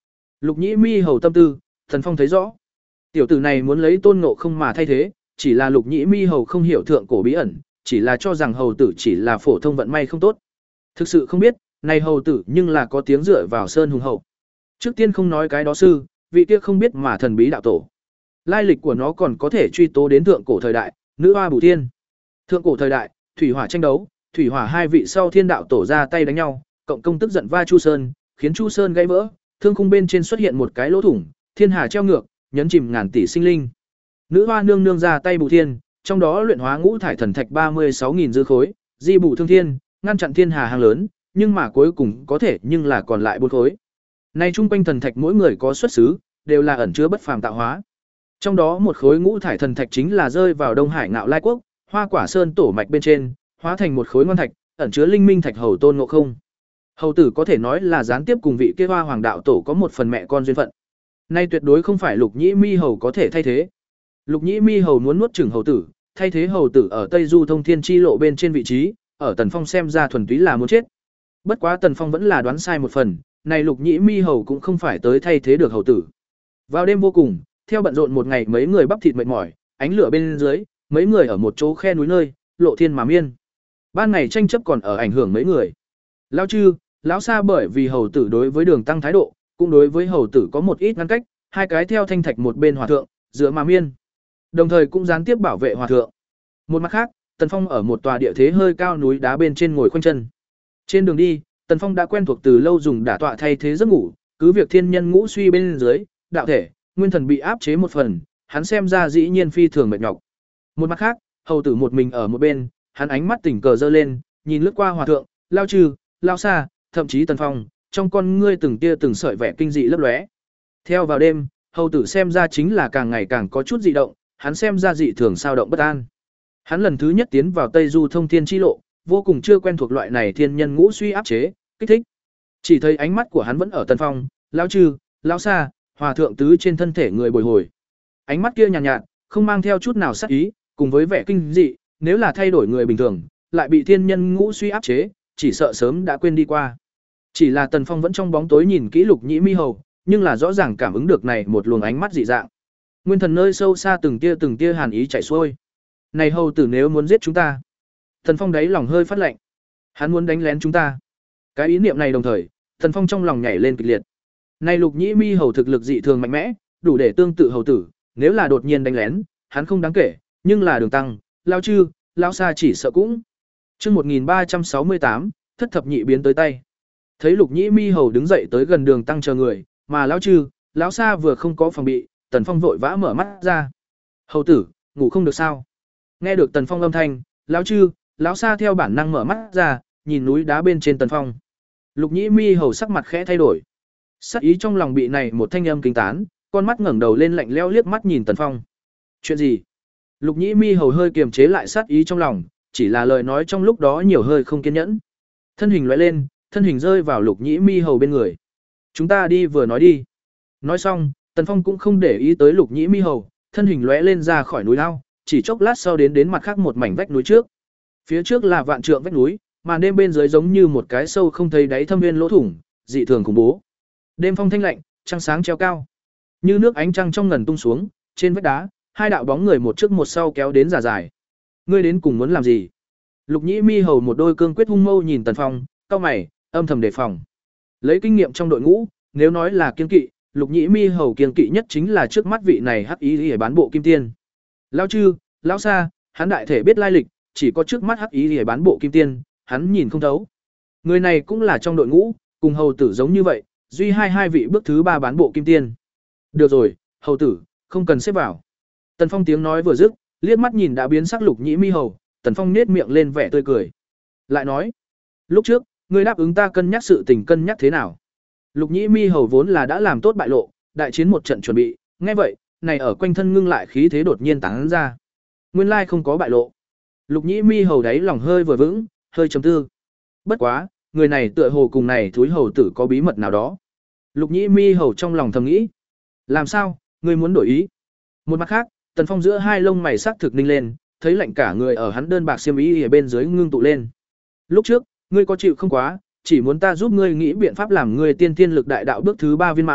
Lục Nhĩ Mi hầu tâm tư, Tần Phong thấy rõ. Tiểu tử này muốn lấy Tôn Ngộ Không mà thay thế, chỉ là Lục Nhĩ Mi hầu không hiểu thượng cổ bí ẩn, chỉ là cho rằng hầu tử chỉ là phổ thông vận may không tốt. Thực sự không biết, này hầu tử nhưng là có tiếng dựa vào sơn hùng hậu. Trước tiên không nói cái đó sư, vị kia không biết mà thần bí đạo tổ. Lai lịch của nó còn có thể truy tố đến thượng cổ thời đại, nữ hoa Bù Thiên. Thượng cổ thời đại, thủy hỏa tranh đấu, thủy hỏa hai vị sau thiên đạo tổ ra tay đánh nhau, cộng công tức giận va Chu Sơn, khiến Chu Sơn gãy vỡ, thương khung bên trên xuất hiện một cái lỗ thủng, thiên hà treo ngược, nhấn chìm ngàn tỷ sinh linh. Nữ hoa nương nương ra tay Bù Thiên, trong đó luyện hóa ngũ thải thần thạch ba mươi sáu nghìn dư khối, di bù thương thiên, ngăn chặn thiên hà hàng lớn, nhưng mà cuối cùng có thể nhưng là còn lại bốn khối. Nay trung quanh thần thạch mỗi người có xuất xứ, đều là ẩn chứa bất phàm tạo hóa. Trong đó một khối ngũ thải thần thạch chính là rơi vào Đông Hải Ngạo Lai quốc, Hoa Quả Sơn tổ mạch bên trên, hóa thành một khối ngon thạch, ẩn chứa linh minh thạch hầu Tôn Ngộ Không. Hầu tử có thể nói là gián tiếp cùng vị kia Hoa Hoàng đạo tổ có một phần mẹ con duyên phận. Nay tuyệt đối không phải Lục Nhĩ Mi hầu có thể thay thế. Lục Nhĩ Mi hầu muốn nuốt chửng hầu tử, thay thế hầu tử ở Tây Du Thông Thiên chi lộ bên trên vị trí, ở Tần Phong xem ra thuần túy là muốn chết. Bất quá Tần Phong vẫn là đoán sai một phần, này Lục Nhĩ Mi hầu cũng không phải tới thay thế được hầu tử. Vào đêm vô cùng, theo bận rộn một ngày mấy người bắp thịt mệt mỏi, ánh lửa bên dưới, mấy người ở một chỗ khe núi nơi, lộ thiên mà miên. Ban ngày tranh chấp còn ở ảnh hưởng mấy người. Lão Chư, lão Sa bởi vì hầu tử đối với Đường Tăng thái độ, cũng đối với hầu tử có một ít ngăn cách, hai cái theo thanh thạch một bên hòa thượng, dựa mà miên. Đồng thời cũng gián tiếp bảo vệ hòa thượng. Một mặt khác, Tần Phong ở một tòa địa thế hơi cao núi đá bên trên ngồi khoanh chân. Trên đường đi, Tần Phong đã quen thuộc từ lâu dùng đả tọa thay thế giấc ngủ, cứ việc thiên nhân ngũ suy bên dưới, đạo thể, nguyên thần bị áp chế một phần, hắn xem ra dĩ nhiên phi thường mệt nhọc. Một mặt khác, hầu tử một mình ở một bên, hắn ánh mắt tỉnh cờ giơ lên, nhìn lướt qua hòa thượng, Lao Trừ, Lao Sa, thậm chí Tần Phong, trong con ngươi từng tia từng sợi vẻ kinh dị lấp lóe. Theo vào đêm, hầu tử xem ra chính là càng ngày càng có chút dị động, hắn xem ra dị thường sao động bất an. Hắn lần thứ nhất tiến vào Tây Du Thông Thiên chi lộ, vô cùng chưa quen thuộc loại này thiên nhân ngũ suy áp chế, kích thích. Chỉ thấy ánh mắt của hắn vẫn ở Tần Phong, Lao Trừ, Lao Sa, hòa thượng tứ trên thân thể người bồi hồi. Ánh mắt kia nhàn nhạt, nhạt, không mang theo chút nào sát ý, cùng với vẻ kinh dị, nếu là thay đổi người bình thường, lại bị thiên nhân ngũ suy áp chế, chỉ sợ sớm đã quên đi qua. Chỉ là Tần Phong vẫn trong bóng tối nhìn kỹ Lục Nhĩ Mi hầu, nhưng là rõ ràng cảm ứng được này một luồng ánh mắt dị dạng. Nguyên thần nơi sâu xa từng tia từng tia hàn ý chảy xuôi. Này hầu tử nếu muốn giết chúng ta. Tần Phong đáy lòng hơi phát lạnh. Hắn muốn đánh lén chúng ta. Cái ý niệm này đồng thời, Tần Phong trong lòng nhảy lên kịch liệt. Này Lục Nhĩ Mi hầu thực lực dị thường mạnh mẽ, đủ để tương tự hầu tử, nếu là đột nhiên đánh lén, hắn không đáng kể, nhưng là Đường Tăng, Lao Chư, Lao Sa chỉ sợ cũng. Chương một nghìn ba trăm sáu mươi tám, thất thập nhị biến tới tay. Thấy Lục Nhĩ Mi hầu đứng dậy tới gần Đường Tăng chờ người, mà Lão Chư, Lão Sa vừa không có phòng bị, Tần Phong vội vã mở mắt ra. Hầu tử, ngủ không được sao? Nghe được Tần Phong âm thanh, Lão Chư, Lão Sa theo bản năng mở mắt ra, nhìn núi đá bên trên Tần Phong. Lục Nhĩ Mi hầu sắc mặt khẽ thay đổi. Sắc ý trong lòng bị này một thanh âm kinh tán, con mắt ngẩng đầu lên lạnh lẽo liếc mắt nhìn Tần Phong. Chuyện gì? Lục Nhĩ Mi hầu hơi kiềm chế lại sát ý trong lòng, chỉ là lời nói trong lúc đó nhiều hơi không kiên nhẫn. Thân hình lóe lên, thân hình rơi vào Lục Nhĩ Mi hầu bên người. Chúng ta đi vừa nói đi. Nói xong, Tần Phong cũng không để ý tới Lục Nhĩ Mi hầu, thân hình lóe lên ra khỏi núi lao, chỉ chốc lát sau đến đến mặt khác một mảnh vách núi trước. Phía trước là vạn trượng vách núi, màn đêm bên dưới giống như một cái sâu không thấy đáy thâm nguyên lỗ thủng, dị thường khủng bố. Đêm phong thanh lạnh, trăng sáng treo cao. Như nước ánh trăng trong ngần tung xuống, trên vách đá, hai đạo bóng người một trước một sau kéo đến giả dài. Ngươi đến cùng muốn làm gì? Lục Nhĩ Mi hầu một đôi cương quyết hung mâu nhìn Tần Phong, cau mày, âm thầm đề phòng. Lấy kinh nghiệm trong đội ngũ, nếu nói là kiên kỵ, Lục Nhĩ Mi hầu kiên kỵ nhất chính là trước mắt vị này hắc ý liễu bán bộ kim tiên. Lão Chư, Lão Sa, hắn đại thể biết lai lịch, chỉ có trước mắt hắc ý liễu bán bộ kim tiên, hắn nhìn không thấu. Người này cũng là trong đội ngũ, cùng hầu tử giống như vậy, duy hai hai vị bước thứ ba bán bộ kim tiên. Được rồi, hầu tử, không cần xếp vào. Tần Phong tiếng nói vừa dứt, liếc mắt nhìn đã biến sắc Lục Nhĩ Mi hầu, Tần Phong nết miệng lên vẻ tươi cười. Lại nói, lúc trước, ngươi đáp ứng ta cân nhắc sự tình cân nhắc thế nào? Lục Nhĩ Mi hầu vốn là đã làm tốt bại lộ, đại chiến một trận chuẩn bị, nghe vậy, này ở quanh thân ngưng lại khí thế đột nhiên tán ra. Nguyên lai không có bại lộ. Lục Nhĩ Mi hầu đáy lòng hơi vừa vững, hơi trầm tư. Bất quá, người này tựa hồ cùng này thúi hầu tử có bí mật nào đó. Lục Nhĩ Mi hầu trong lòng thầm nghĩ. Làm sao, ngươi muốn đổi ý? Một mặt khác, Tần Phong giữa hai lông mày sắc thực ninh lên, thấy lạnh cả người ở hắn đơn bạc xiêm y ở bên dưới ngưng tụ lên. Lúc trước, ngươi có chịu không quá, chỉ muốn ta giúp ngươi nghĩ biện pháp làm ngươi tiên tiên lực đại đạo bước thứ ba viên mãn,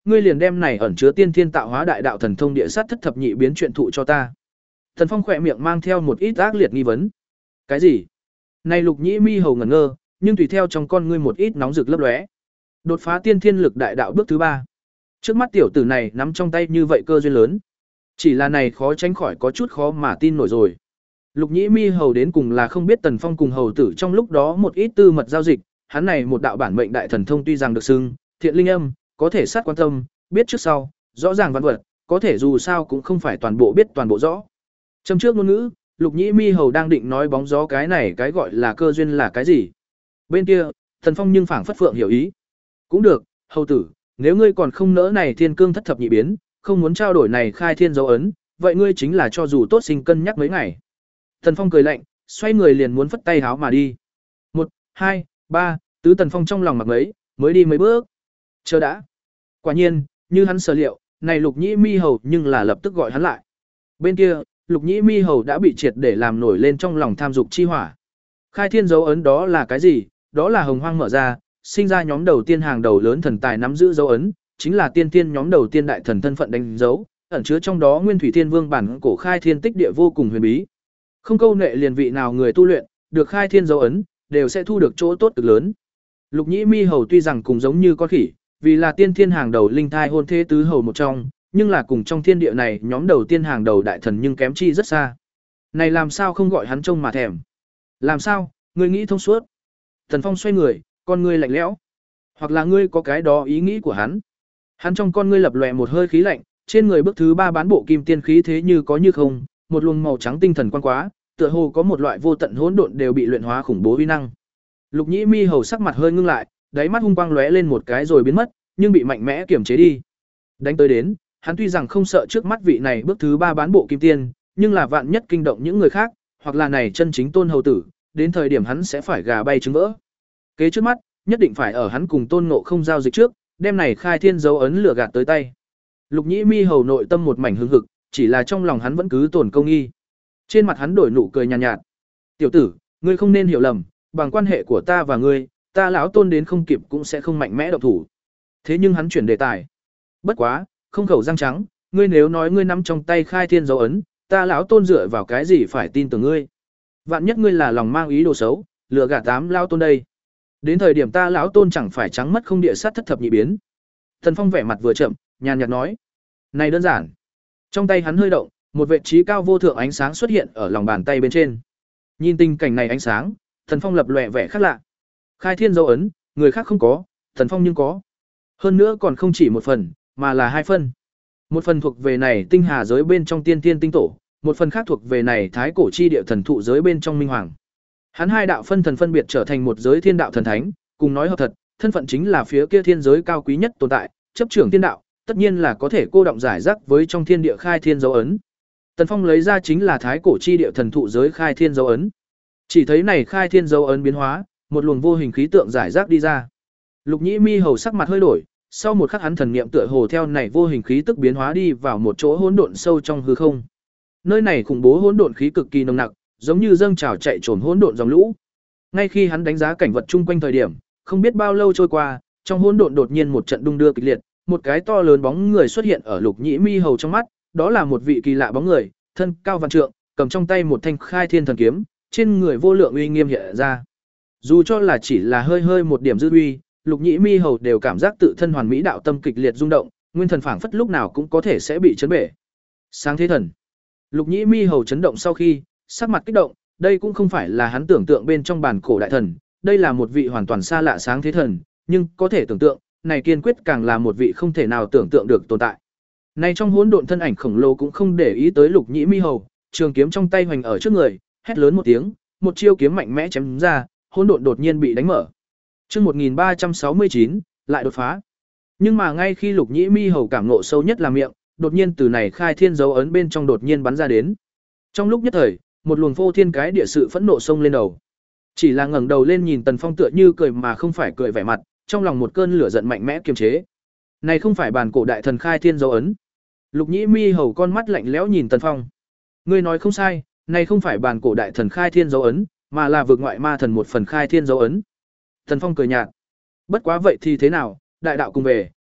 ngươi liền đem này ẩn chứa tiên thiên tạo hóa đại đạo thần thông địa sát thất thập nhị biến chuyện thụ cho ta. Tần Phong khỏe miệng mang theo một ít ác liệt nghi vấn. Cái gì? Này Lục Nhĩ Mi hầu ngẩn ngơ, nhưng tùy theo trong con ngươi một ít nóng rực lấp lóe. Đột phá tiên thiên lực đại đạo bước thứ ba. Trước mắt tiểu tử này nắm trong tay như vậy cơ duyên lớn, chỉ là này khó tránh khỏi có chút khó mà tin nổi rồi. Lục Nhĩ Mi hầu đến cùng là không biết Tần Phong cùng hầu tử trong lúc đó một ít tư mật giao dịch, hắn này một đạo bản mệnh đại thần thông tuy rằng được xưng thiện linh âm, có thể sát quan tâm, biết trước sau, rõ ràng văn vật, có thể dù sao cũng không phải toàn bộ biết toàn bộ rõ. Trong trước ngôn ngữ, Lục Nhĩ Mi hầu đang định nói bóng gió cái này cái gọi là cơ duyên là cái gì. Bên kia, Tần Phong nhưng phảng phất phượng hiểu ý. Cũng được, hầu tử, nếu ngươi còn không nỡ này thiên cương thất thập nhị biến, không muốn trao đổi này khai thiên dấu ấn, vậy ngươi chính là cho dù tốt sinh cân nhắc mấy ngày. Tần Phong cười lạnh, xoay người liền muốn phất tay háo mà đi. Một, hai, ba, tứ Tần Phong trong lòng mặc mấy, mới đi mấy bước. Chờ đã. Quả nhiên, như hắn sở liệu, này Lục Nhĩ Mi hầu nhưng là lập tức gọi hắn lại. Bên kia, Lục Nhĩ Mi hầu đã bị triệt để làm nổi lên trong lòng tham dục chi hỏa. Khai thiên dấu ấn đó là cái gì? Đó là hồng hoang mở ra, sinh ra nhóm đầu tiên hàng đầu lớn thần tài nắm giữ dấu ấn, chính là tiên tiên nhóm đầu tiên đại thần thân phận đánh dấu, ẩn chứa trong đó Nguyên Thủy Thiên Vương bản cổ khai thiên tích địa vô cùng huyền bí. Không câu nệ liền vị nào người tu luyện, được khai thiên dấu ấn, đều sẽ thu được chỗ tốt cực lớn. Lục Nhĩ Mi hầu tuy rằng cùng giống như con khỉ, vì là tiên thiên hàng đầu linh thai hôn thế tứ hầu một trong, nhưng là cùng trong thiên địa này nhóm đầu tiên hàng đầu đại thần nhưng kém chi rất xa. Này làm sao không gọi hắn trông mà thèm? Làm sao, ngươi nghĩ thông suốt? Thần Phong xoay người, con ngươi lạnh lẽo. Hoặc là ngươi có cái đó ý nghĩ của hắn. Hắn trong con ngươi lập lòe một hơi khí lạnh, trên người bước thứ ba bán bộ kim tiên khí thế như có như không, một luồng màu trắng tinh thần quan quá, tựa hồ có một loại vô tận hỗn độn đều bị luyện hóa khủng bố uy năng. Lục Nhĩ Mi hầu sắc mặt hơi ngưng lại, đáy mắt hung quang lóe lên một cái rồi biến mất, nhưng bị mạnh mẽ kiềm chế đi. Đánh tới đến, hắn tuy rằng không sợ trước mắt vị này bước thứ ba bán bộ kim tiên, nhưng là vạn nhất kinh động những người khác, hoặc là này chân chính Tôn hầu tử, đến thời điểm hắn sẽ phải gà bay trứng vỡ. Kế trước mắt, nhất định phải ở hắn cùng Tôn Ngộ Không giao dịch trước, đem này khai thiên dấu ấn lửa gạt tới tay. Lục Nhĩ Mi hầu nội tâm một mảnh hưng hực, chỉ là trong lòng hắn vẫn cứ tổn công nghi. Trên mặt hắn đổi nụ cười nhàn nhạt, nhạt. "Tiểu tử, ngươi không nên hiểu lầm, bằng quan hệ của ta và ngươi, ta lão Tôn đến không kịp cũng sẽ không mạnh mẽ động thủ." Thế nhưng hắn chuyển đề tài. "Bất quá, không khẩu răng trắng, ngươi nếu nói ngươi nắm trong tay khai thiên dấu ấn, ta lão Tôn dựa vào cái gì phải tin tưởng ngươi? Vạn nhất ngươi là lòng mang ý đồ xấu, lừa gạt tám lão Tôn đây. Đến thời điểm ta lão Tôn chẳng phải trắng mất không địa sát thất thập nhị biến." Thần Phong vẻ mặt vừa chậm, nhàn nhạt nói, "Này đơn giản." Trong tay hắn hơi động, một vệt trí cao vô thượng ánh sáng xuất hiện ở lòng bàn tay bên trên. Nhìn tình cảnh này ánh sáng, Thần Phong lập lòe vẻ khác lạ. Khai thiên dấu ấn, người khác không có, Thần Phong nhưng có. Hơn nữa còn không chỉ một phần, mà là hai phần. Một phần thuộc về này tinh hà giới bên trong tiên tiên tinh tổ, một phần khác thuộc về này thái cổ chi địa thần thụ giới bên trong minh hoàng. Hắn hai đạo phân thần phân biệt trở thành một giới thiên đạo thần thánh, cùng nói hợp thật, thân phận chính là phía kia thiên giới cao quý nhất tồn tại, chấp trưởng thiên đạo, tất nhiên là có thể cô động giải rác với trong thiên địa khai thiên dấu ấn. Tần Phong lấy ra chính là thái cổ chi địa thần thụ giới khai thiên dấu ấn. Chỉ thấy này khai thiên dấu ấn biến hóa, một luồng vô hình khí tượng giải rác đi ra. Lục Nhĩ Mi hầu sắc mặt hơi đổi, sau một khắc hắn thần niệm tựa hồ theo này vô hình khí tức biến hóa đi vào một chỗ hỗn độn sâu trong hư không. Nơi này khủng bố hỗn độn khí cực kỳ nồng nặc, giống như dâng trào chạy trồm hỗn độn dòng lũ. Ngay khi hắn đánh giá cảnh vật chung quanh thời điểm, không biết bao lâu trôi qua, trong hỗn độn đột nhiên một trận đung đưa kịch liệt, một cái to lớn bóng người xuất hiện ở Lục Nhĩ Mi hầu trong mắt, đó là một vị kỳ lạ bóng người, thân cao vạn trượng, cầm trong tay một thanh khai thiên thần kiếm, trên người vô lượng uy nghiêm hiện ra. Dù cho là chỉ là hơi hơi một điểm dư uy, Lục Nhĩ Mi hầu đều cảm giác tự thân hoàn mỹ đạo tâm kịch liệt rung động, nguyên thần phảng phất lúc nào cũng có thể sẽ bị chấn bể. Sáng thế thần. Lục Nhĩ Mi hầu chấn động sau khi, sắc mặt kích động, đây cũng không phải là hắn tưởng tượng bên trong bản cổ đại thần, đây là một vị hoàn toàn xa lạ sáng thế thần, nhưng có thể tưởng tượng, này kiên quyết càng là một vị không thể nào tưởng tượng được tồn tại. Này trong hỗn độn thân ảnh khổng lồ cũng không để ý tới Lục Nhĩ Mi hầu, trường kiếm trong tay hoành ở trước người, hét lớn một tiếng, một chiêu kiếm mạnh mẽ chém ra, hỗn độn đột nhiên bị đánh mở. Chương một nghìn ba trăm sáu mươi chín, lại đột phá. Nhưng mà ngay khi Lục Nhĩ Mi hầu cảm ngộ sâu nhất là miệng, đột nhiên từ này khai thiên dấu ấn bên trong đột nhiên bắn ra đến. Trong lúc nhất thời, một luồng vô thiên cái địa sự phẫn nộ xông lên đầu. Chỉ là ngẩng đầu lên nhìn Tần Phong tựa như cười mà không phải cười vẻ mặt, trong lòng một cơn lửa giận mạnh mẽ kiềm chế. Này không phải bản cổ đại thần khai thiên dấu ấn. Lục Nhĩ Mi hầu con mắt lạnh lẽo nhìn Tần Phong. Ngươi nói không sai, này không phải bản cổ đại thần khai thiên dấu ấn, mà là vực ngoại ma thần một phần khai thiên dấu ấn. Tần Phong cười nhạt. Bất quá vậy thì thế nào, đại đạo cùng về,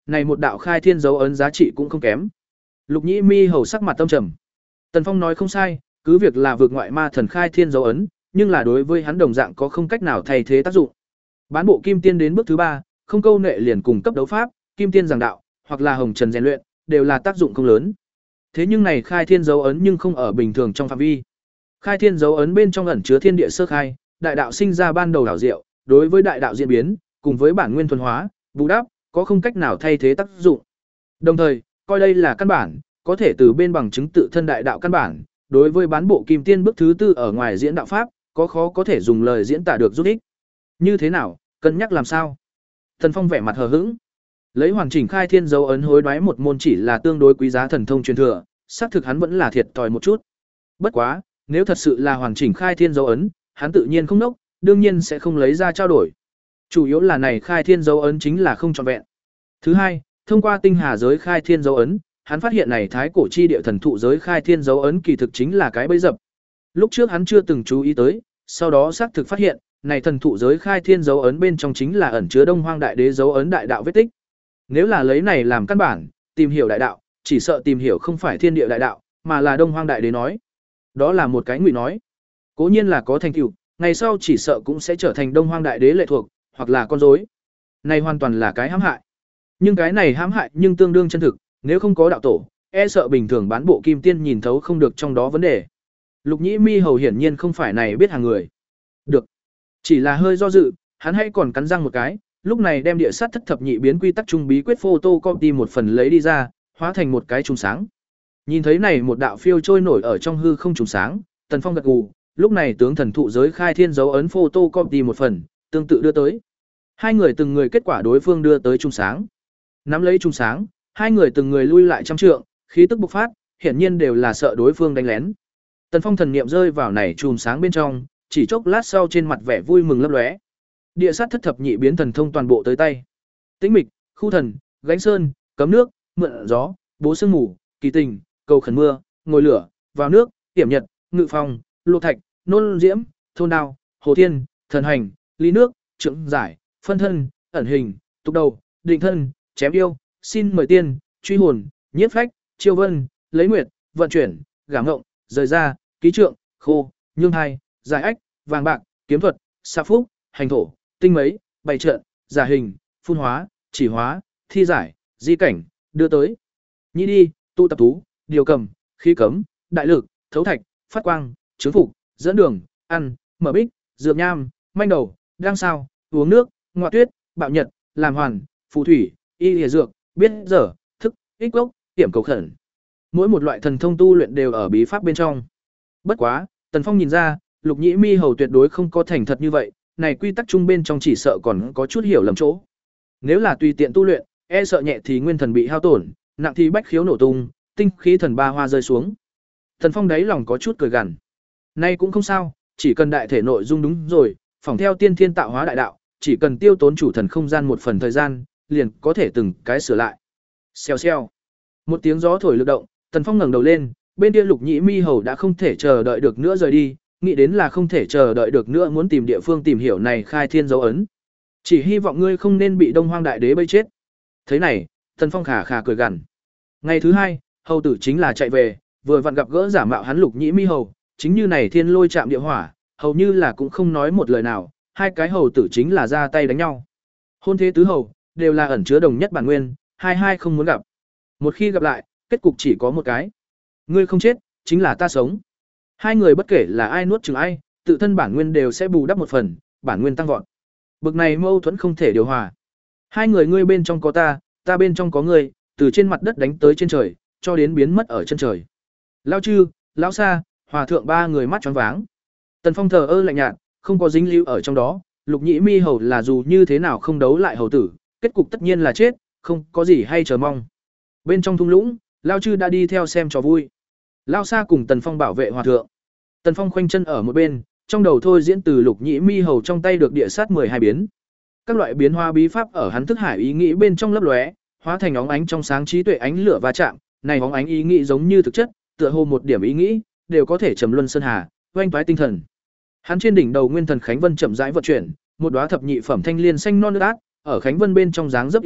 này một đạo khai thiên dấu ấn giá trị cũng không kém. Lục Nhĩ Mi hầu sắc mặt tâm trầm. Tần Phong nói không sai, cứ việc là vượt ngoại ma thần khai thiên dấu ấn, nhưng là đối với hắn đồng dạng có không cách nào thay thế tác dụng. Bán bộ kim tiên đến bước thứ ba, không câu nệ liền cùng cấp đấu pháp, kim tiên giảng đạo, hoặc là hồng trần rèn luyện, đều là tác dụng không lớn. Thế nhưng này khai thiên dấu ấn nhưng không ở bình thường trong phạm vi. Khai thiên dấu ấn bên trong ẩn chứa thiên địa sơ khai, đại đạo sinh ra ban đầu đảo diệu, đối với đại đạo diễn biến, cùng với bản nguyên thuần hóa, bù đắp, có không cách nào thay thế tác dụng. Đồng thời, coi đây là căn bản, có thể từ bên bằng chứng tự thân đại đạo căn bản, đối với bán bộ kim tiên bước thứ tư ở ngoài diễn đạo pháp, có khó có thể dùng lời diễn tả được giúp ích. Như thế nào, cân nhắc làm sao? Thần Phong vẻ mặt hờ hững. Lấy hoàn chỉnh khai thiên dấu ấn hối đoái một môn chỉ là tương đối quý giá thần thông truyền thừa, xác thực hắn vẫn là thiệt thòi một chút. Bất quá, nếu thật sự là hoàn chỉnh khai thiên dấu ấn, hắn tự nhiên không nốc, đương nhiên sẽ không lấy ra trao đổi. Chủ yếu là này khai thiên dấu ấn chính là không trọn vẹn. Thứ hai, thông qua tinh hà giới khai thiên dấu ấn, hắn phát hiện này thái cổ chi địa thần thụ giới khai thiên dấu ấn kỳ thực chính là cái bẫy dập. Lúc trước hắn chưa từng chú ý tới, sau đó xác thực phát hiện, này thần thụ giới khai thiên dấu ấn bên trong chính là ẩn chứa Đông Hoang Đại Đế dấu ấn đại đạo vết tích. Nếu là lấy này làm căn bản, tìm hiểu đại đạo, chỉ sợ tìm hiểu không phải thiên địa đại đạo, mà là Đông Hoang Đại Đế nói. Đó là một cái ngụy nói. Cố nhiên là có thành tựu, ngày sau chỉ sợ cũng sẽ trở thành Đông Hoang Đại Đế lệ thuộc, hoặc là con rối. Này hoàn toàn là cái hãm hại. Nhưng cái này hãm hại nhưng tương đương chân thực, nếu không có đạo tổ, e sợ bình thường bán bộ kim tiên nhìn thấu không được trong đó vấn đề. Lục Nhĩ Mi hầu hiển nhiên không phải này biết hàng người. Được. Chỉ là hơi do dự, hắn hãy còn cắn răng một cái, lúc này đem địa sát thất thập nhị biến quy tắc trung bí quyết photocopy một phần lấy đi ra, hóa thành một cái trùng sáng. Nhìn thấy này một đạo phiêu trôi nổi ở trong hư không trùng sáng, Tần Phong gật gù, lúc này tướng thần thụ giới khai thiên dấu ấn photocopy một phần, tương tự đưa tới. Hai người từng người kết quả đối phương đưa tới trùng sáng. Nắm lấy trùng sáng, hai người từng người lui lại trăm trượng, khí tức bộc phát, hiển nhiên đều là sợ đối phương đánh lén. Tần Phong thần niệm rơi vào này chùm sáng bên trong, chỉ chốc lát sau trên mặt vẻ vui mừng lấp lóe. Địa sát thất thập nhị biến thần thông toàn bộ tới tay. Tĩnh mịch, khu thần, gánh sơn, cấm nước, mượn gió, bố sương mù, kỳ tình, cầu khẩn mưa, ngồi lửa, vào nước, tiểm nhật, ngự phong, luộc thạch, nôn diễm, thôn đao, hồ thiên, thần hành, ly nước, trượng giải, phân thân, ẩn hình, tục đầu, định thân, chém yêu, xin mời tiên, truy hồn, nhiếp phách, chiêu vân, lấy nguyệt, vận chuyển, gả ngộng, rời ra, ký trượng, khô, nhương hai, giải ách, vàng bạc, kiếm thuật, sa phúc, hành thổ, tinh mấy, bày trận, giả hình, phun hóa, chỉ hóa, thi giải, di cảnh, đưa tới. Nhĩ đi, tụ tập thú, điều cầm, khí cấm, đại lực, thấu thạch, phát quang, trướng phục, dẫn đường, ăn, mở bích, dược nham, manh đầu, đang sao, uống nước, ngoại tuyết, bạo nhật, làm hoàn, phù thủy, y lìa dược, biết dở, thức, ích gốc, tiểm cầu khẩn. Mỗi một loại thần thông tu luyện đều ở bí pháp bên trong. Bất quá, Tần Phong nhìn ra, Lục Nhĩ Mi hầu tuyệt đối không có thành thật như vậy, này quy tắc chung bên trong chỉ sợ còn có chút hiểu lầm chỗ. Nếu là tùy tiện tu luyện, e sợ nhẹ thì nguyên thần bị hao tổn, nặng thì bách khiếu nổ tung, tinh khí thần ba hoa rơi xuống. Tần Phong đáy lòng có chút cười gằn. Nay cũng không sao, chỉ cần đại thể nội dung đúng rồi, phỏng theo tiên thiên tạo hóa đại đạo, chỉ cần tiêu tốn chủ thần không gian một phần thời gian, liền có thể từng cái sửa lại. Xèo xèo. Một tiếng gió thổi lực động, Tần Phong ngẩng đầu lên, bên kia Lục Nhĩ Mi hầu đã không thể chờ đợi được nữa rời đi, nghĩ đến là không thể chờ đợi được nữa muốn tìm địa phương tìm hiểu này khai thiên dấu ấn. Chỉ hy vọng ngươi không nên bị Đông Hoang Đại Đế bây chết. Thế này, Tần Phong khà khà cười gằn. Ngày thứ hai, hầu tử chính là chạy về, vừa vặn gặp gỡ giả mạo hắn Lục Nhĩ Mi hầu, chính như này thiên lôi chạm địa hỏa, hầu như là cũng không nói một lời nào, hai cái hầu tử chính là ra tay đánh nhau. Hôn thế tứ hầu đều là ẩn chứa đồng nhất bản nguyên, hai hai không muốn gặp. Một khi gặp lại, kết cục chỉ có một cái. Ngươi không chết, chính là ta sống. Hai người bất kể là ai nuốt chửng ai, tự thân bản nguyên đều sẽ bù đắp một phần, bản nguyên tăng vọt. Bực này mâu thuẫn không thể điều hòa. Hai người ngươi bên trong có ta, ta bên trong có ngươi, từ trên mặt đất đánh tới trên trời, cho đến biến mất ở chân trời. Lão Chư, lão Sa, Hòa thượng ba người mắt choáng váng. Tần Phong thờ ơ lạnh nhạt, không có dính líu ở trong đó, Lục Nhĩ Mi hầu là dù như thế nào không đấu lại hầu tử, kết cục tất nhiên là chết, không có gì hay chờ mong. Bên trong thung lũng, Lão Chư đã đi theo xem trò vui. Lão Sa cùng Tần Phong bảo vệ hòa thượng. Tần Phong khoanh chân ở một bên, trong đầu thôi diễn từ Lục Nhĩ Mi hầu trong tay được địa sát mười hai biến. Các loại biến hóa bí pháp ở hắn thức hải ý nghĩ bên trong lấp lóe, hóa thành óng ánh trong sáng trí tuệ ánh lửa va chạm, này óng ánh ý nghĩ giống như thực chất, tựa hồ một điểm ý nghĩ đều có thể trầm luân sơn hà, oanh toái tinh thần. Hắn trên đỉnh đầu nguyên thần khánh vân chậm rãi vận chuyển, một đóa thập nhị phẩm thanh liên xanh non nước át, ở khánh vân bên trong dáng dấp yểu điệu,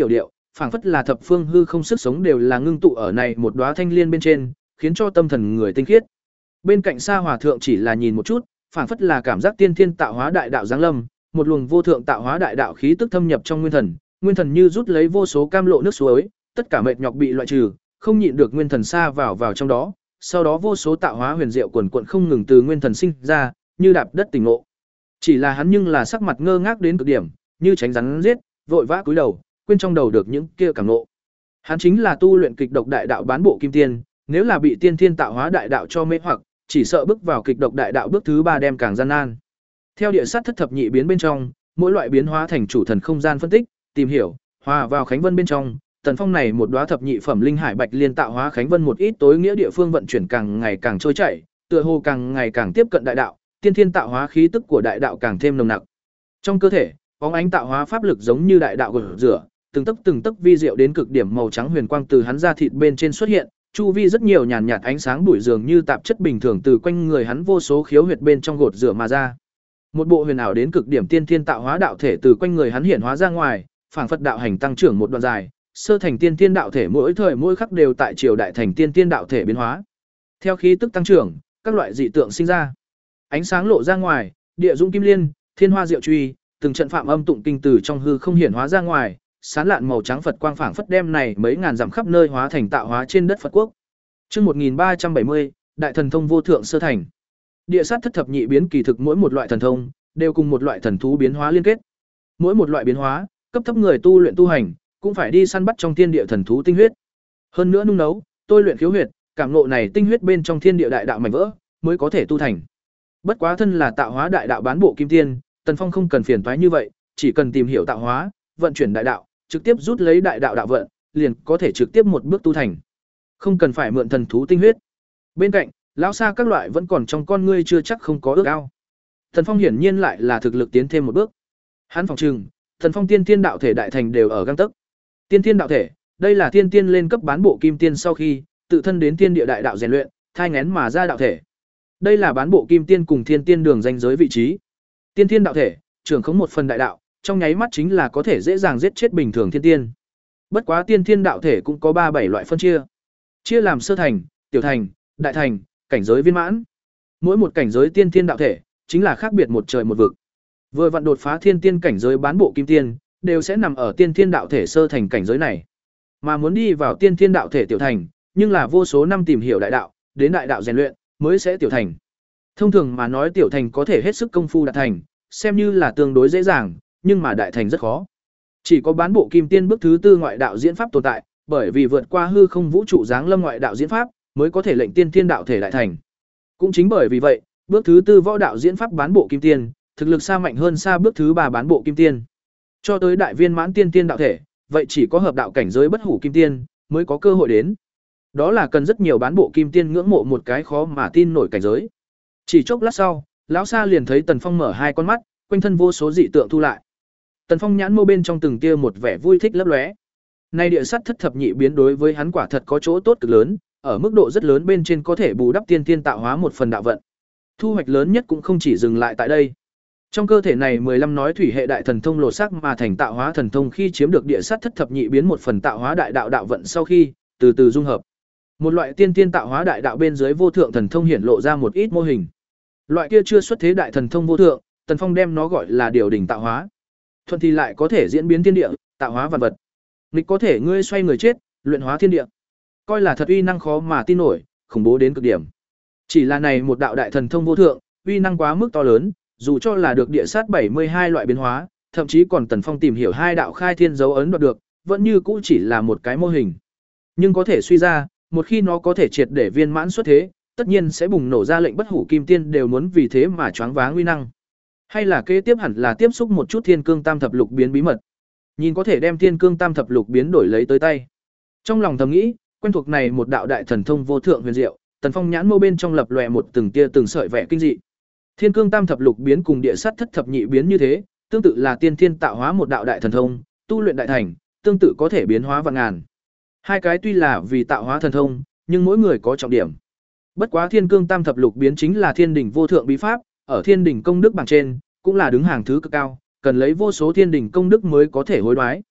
phảng phất là thập phương hư không sức sống đều là ngưng tụ ở này một đóa thanh liên bên trên, khiến cho tâm thần người tinh khiết. Bên cạnh Sa Hòa thượng chỉ là nhìn một chút, phảng phất là cảm giác tiên thiên tạo hóa đại đạo giáng lâm, một luồng vô thượng tạo hóa đại đạo khí tức thâm nhập trong nguyên thần, nguyên thần như rút lấy vô số cam lộ nước suối, tất cả mệt nhọc bị loại trừ, không nhịn được nguyên thần xa vào vào trong đó, sau đó vô số tạo hóa huyền diệu quần quần không ngừng từ nguyên thần sinh ra, như đạp đất tỉnh ngộ. Chỉ là hắn nhưng là sắc mặt ngơ ngác đến cực điểm, như tránh rắn giết, vội vã cúi đầu, quên trong đầu được những kia cảm ngộ. Hắn chính là tu luyện kịch độc đại đạo bán bộ kim tiên, nếu là bị tiên thiên tạo hóa đại đạo cho mê hoặc, chỉ sợ bước vào kịch độc đại đạo bước thứ ba đem càng gian nan. Theo địa sát thất thập nhị biến bên trong, mỗi loại biến hóa thành chủ thần không gian phân tích, tìm hiểu, hòa vào khánh vân bên trong, Tần Phong này một đóa thập nhị phẩm linh hải bạch liên tạo hóa khánh vân một ít tối nghĩa địa phương vận chuyển càng ngày càng trôi chảy, tựa hồ càng ngày càng tiếp cận đại đạo, tiên thiên tạo hóa khí tức của đại đạo càng thêm nồng nặc. Trong cơ thể, bóng ánh tạo hóa pháp lực giống như đại đạo gột rửa, từng tấc từng tấc vi diệu đến cực điểm màu trắng huyền quang từ hắn ra thịt bên trên xuất hiện, chu vi rất nhiều nhàn nhạt ánh sáng bụi dường như tạp chất bình thường từ quanh người hắn vô số khiếu huyệt bên trong gột rửa mà ra. Một bộ huyền ảo đến cực điểm tiên thiên tạo hóa đạo thể từ quanh người hắn hiện hóa ra ngoài, phảng phất đạo hành tăng trưởng một đoạn dài, sơ thành tiên thiên đạo thể mỗi thời mỗi khắc đều tại triều đại thành tiên thiên đạo thể biến hóa. Theo khí tức tăng trưởng, các loại dị tượng sinh ra. Ánh sáng lộ ra ngoài, địa dũng kim liên, thiên hoa diệu truy, từng trận phạm âm tụng kinh từ trong hư không hiển hóa ra ngoài, sán lạn màu trắng Phật quang phảng phất đem này mấy ngàn dặm khắp nơi hóa thành tạo hóa trên đất Phật quốc. Chương một nghìn ba trăm bảy mươi, Đại thần thông vô thượng sơ thành. Địa sát thất thập nhị biến kỳ thực mỗi một loại thần thông đều cùng một loại thần thú biến hóa liên kết. Mỗi một loại biến hóa, cấp thấp người tu luyện tu hành, cũng phải đi săn bắt trong thiên địa thần thú tinh huyết. Hơn nữa nung nấu, tôi luyện khiếu huyệt, cảm ngộ này tinh huyết bên trong thiên địa đại đạo mảnh vỡ, mới có thể tu thành. Bất quá thân là tạo hóa đại đạo bán bộ kim tiên, Tần Phong không cần phiền toái như vậy, chỉ cần tìm hiểu tạo hóa, vận chuyển đại đạo, trực tiếp rút lấy đại đạo đạo vận, liền có thể trực tiếp một bước tu thành. Không cần phải mượn thần thú tinh huyết. Bên cạnh, lão Sa các loại vẫn còn trong con ngươi chưa chắc không có ước ao. Tần Phong hiển nhiên lại là thực lực tiến thêm một bước. Hắn phòng trừng, Tần Phong tiên tiên đạo thể đại thành đều ở gang tấc. Tiên tiên đạo thể, đây là tiên tiên lên cấp bán bộ kim tiên sau khi tự thân đến tiên địa đại đạo rèn luyện, thai nghén mà ra đạo thể. Đây là bán bộ kim tiên cùng thiên tiên đường danh giới vị trí. Tiên tiên đạo thể, trưởng khống một phần đại đạo, trong nháy mắt chính là có thể dễ dàng giết chết bình thường thiên tiên. Bất quá tiên tiên đạo thể cũng có ba bảy loại phân chia. Chia làm sơ thành, tiểu thành, đại thành, cảnh giới viên mãn. Mỗi một cảnh giới tiên tiên đạo thể chính là khác biệt một trời một vực. Vừa vặn đột phá thiên tiên cảnh giới bán bộ kim tiên, đều sẽ nằm ở tiên tiên đạo thể sơ thành cảnh giới này. Mà muốn đi vào tiên tiên đạo thể tiểu thành, nhưng là vô số năm tìm hiểu đại đạo, đến đại đạo rèn luyện mới sẽ tiểu thành. Thông thường mà nói tiểu thành có thể hết sức công phu đạt thành, xem như là tương đối dễ dàng, nhưng mà đại thành rất khó. Chỉ có bán bộ kim tiên bước thứ tư ngoại đạo diễn pháp tồn tại, bởi vì vượt qua hư không vũ trụ giáng lâm ngoại đạo diễn pháp, mới có thể lệnh tiên tiên đạo thể đại thành. Cũng chính bởi vì vậy, bước thứ tư võ đạo diễn pháp bán bộ kim tiên, thực lực xa mạnh hơn xa bước thứ ba bán bộ kim tiên. Cho tới đại viên mãn tiên tiên đạo thể, vậy chỉ có hợp đạo cảnh giới bất hủ kim tiên mới có cơ hội đến. Đó là cần rất nhiều bán bộ kim tiên ngưỡng mộ một cái khó mà tin nổi cảnh giới. Chỉ chốc lát sau, lão Sa liền thấy Tần Phong mở hai con mắt, quanh thân vô số dị tượng thu lại. Tần Phong nhãn mâu bên trong từng tia một vẻ vui thích lấp lóe. Nay địa sát thất thập nhị biến đối với hắn quả thật có chỗ tốt cực lớn, ở mức độ rất lớn bên trên có thể bù đắp tiên tiên tạo hóa một phần đạo vận. Thu hoạch lớn nhất cũng không chỉ dừng lại tại đây. Trong cơ thể này mười lăm nói thủy hệ đại thần thông lột xác mà thành tạo hóa thần thông khi chiếm được địa sát thất thập nhị biến một phần tạo hóa đại đạo đạo vận sau khi từ từ dung hợp. Một loại tiên tiên tạo hóa đại đạo bên dưới vô thượng thần thông hiển lộ ra một ít mô hình. Loại kia chưa xuất thế đại thần thông vô thượng, Tần Phong đem nó gọi là điều đỉnh tạo hóa. Thuận thì lại có thể diễn biến thiên địa, tạo hóa vạn vật. Nghịch có thể ngươi xoay người chết, luyện hóa thiên địa. Coi là thật uy năng khó mà tin nổi, khủng bố đến cực điểm. Chỉ là này một đạo đại thần thông vô thượng, uy năng quá mức to lớn, dù cho là được địa sát bảy mươi hai loại biến hóa, thậm chí còn Tần Phong tìm hiểu hai đạo khai thiên dấu ấn đoạt được, vẫn như cũ chỉ là một cái mô hình. Nhưng có thể suy ra, một khi nó có thể triệt để viên mãn xuất thế, tất nhiên sẽ bùng nổ ra lệnh bất hủ kim tiên đều muốn vì thế mà choáng váng uy năng. Hay là kế tiếp hẳn là tiếp xúc một chút thiên cương tam thập lục biến bí mật. Nhìn có thể đem thiên cương tam thập lục biến đổi lấy tới tay. Trong lòng thầm nghĩ, quen thuộc này một đạo đại thần thông vô thượng huyền diệu, Tần Phong nhãn mâu bên trong lập lòe một từng tia từng sợi vẻ kinh dị. Thiên cương tam thập lục biến cùng địa sát thất thập nhị biến như thế, tương tự là tiên thiên tạo hóa một đạo đại thần thông, tu luyện đại thành, tương tự có thể biến hóa vạn ngàn. Hai cái tuy là vì tạo hóa thần thông, nhưng mỗi người có trọng điểm. Bất quá thiên cương tam thập lục biến chính là thiên đỉnh vô thượng bí pháp, ở thiên đỉnh công đức bảng trên, cũng là đứng hàng thứ cực cao, cần lấy vô số thiên đỉnh công đức mới có thể hối đoái.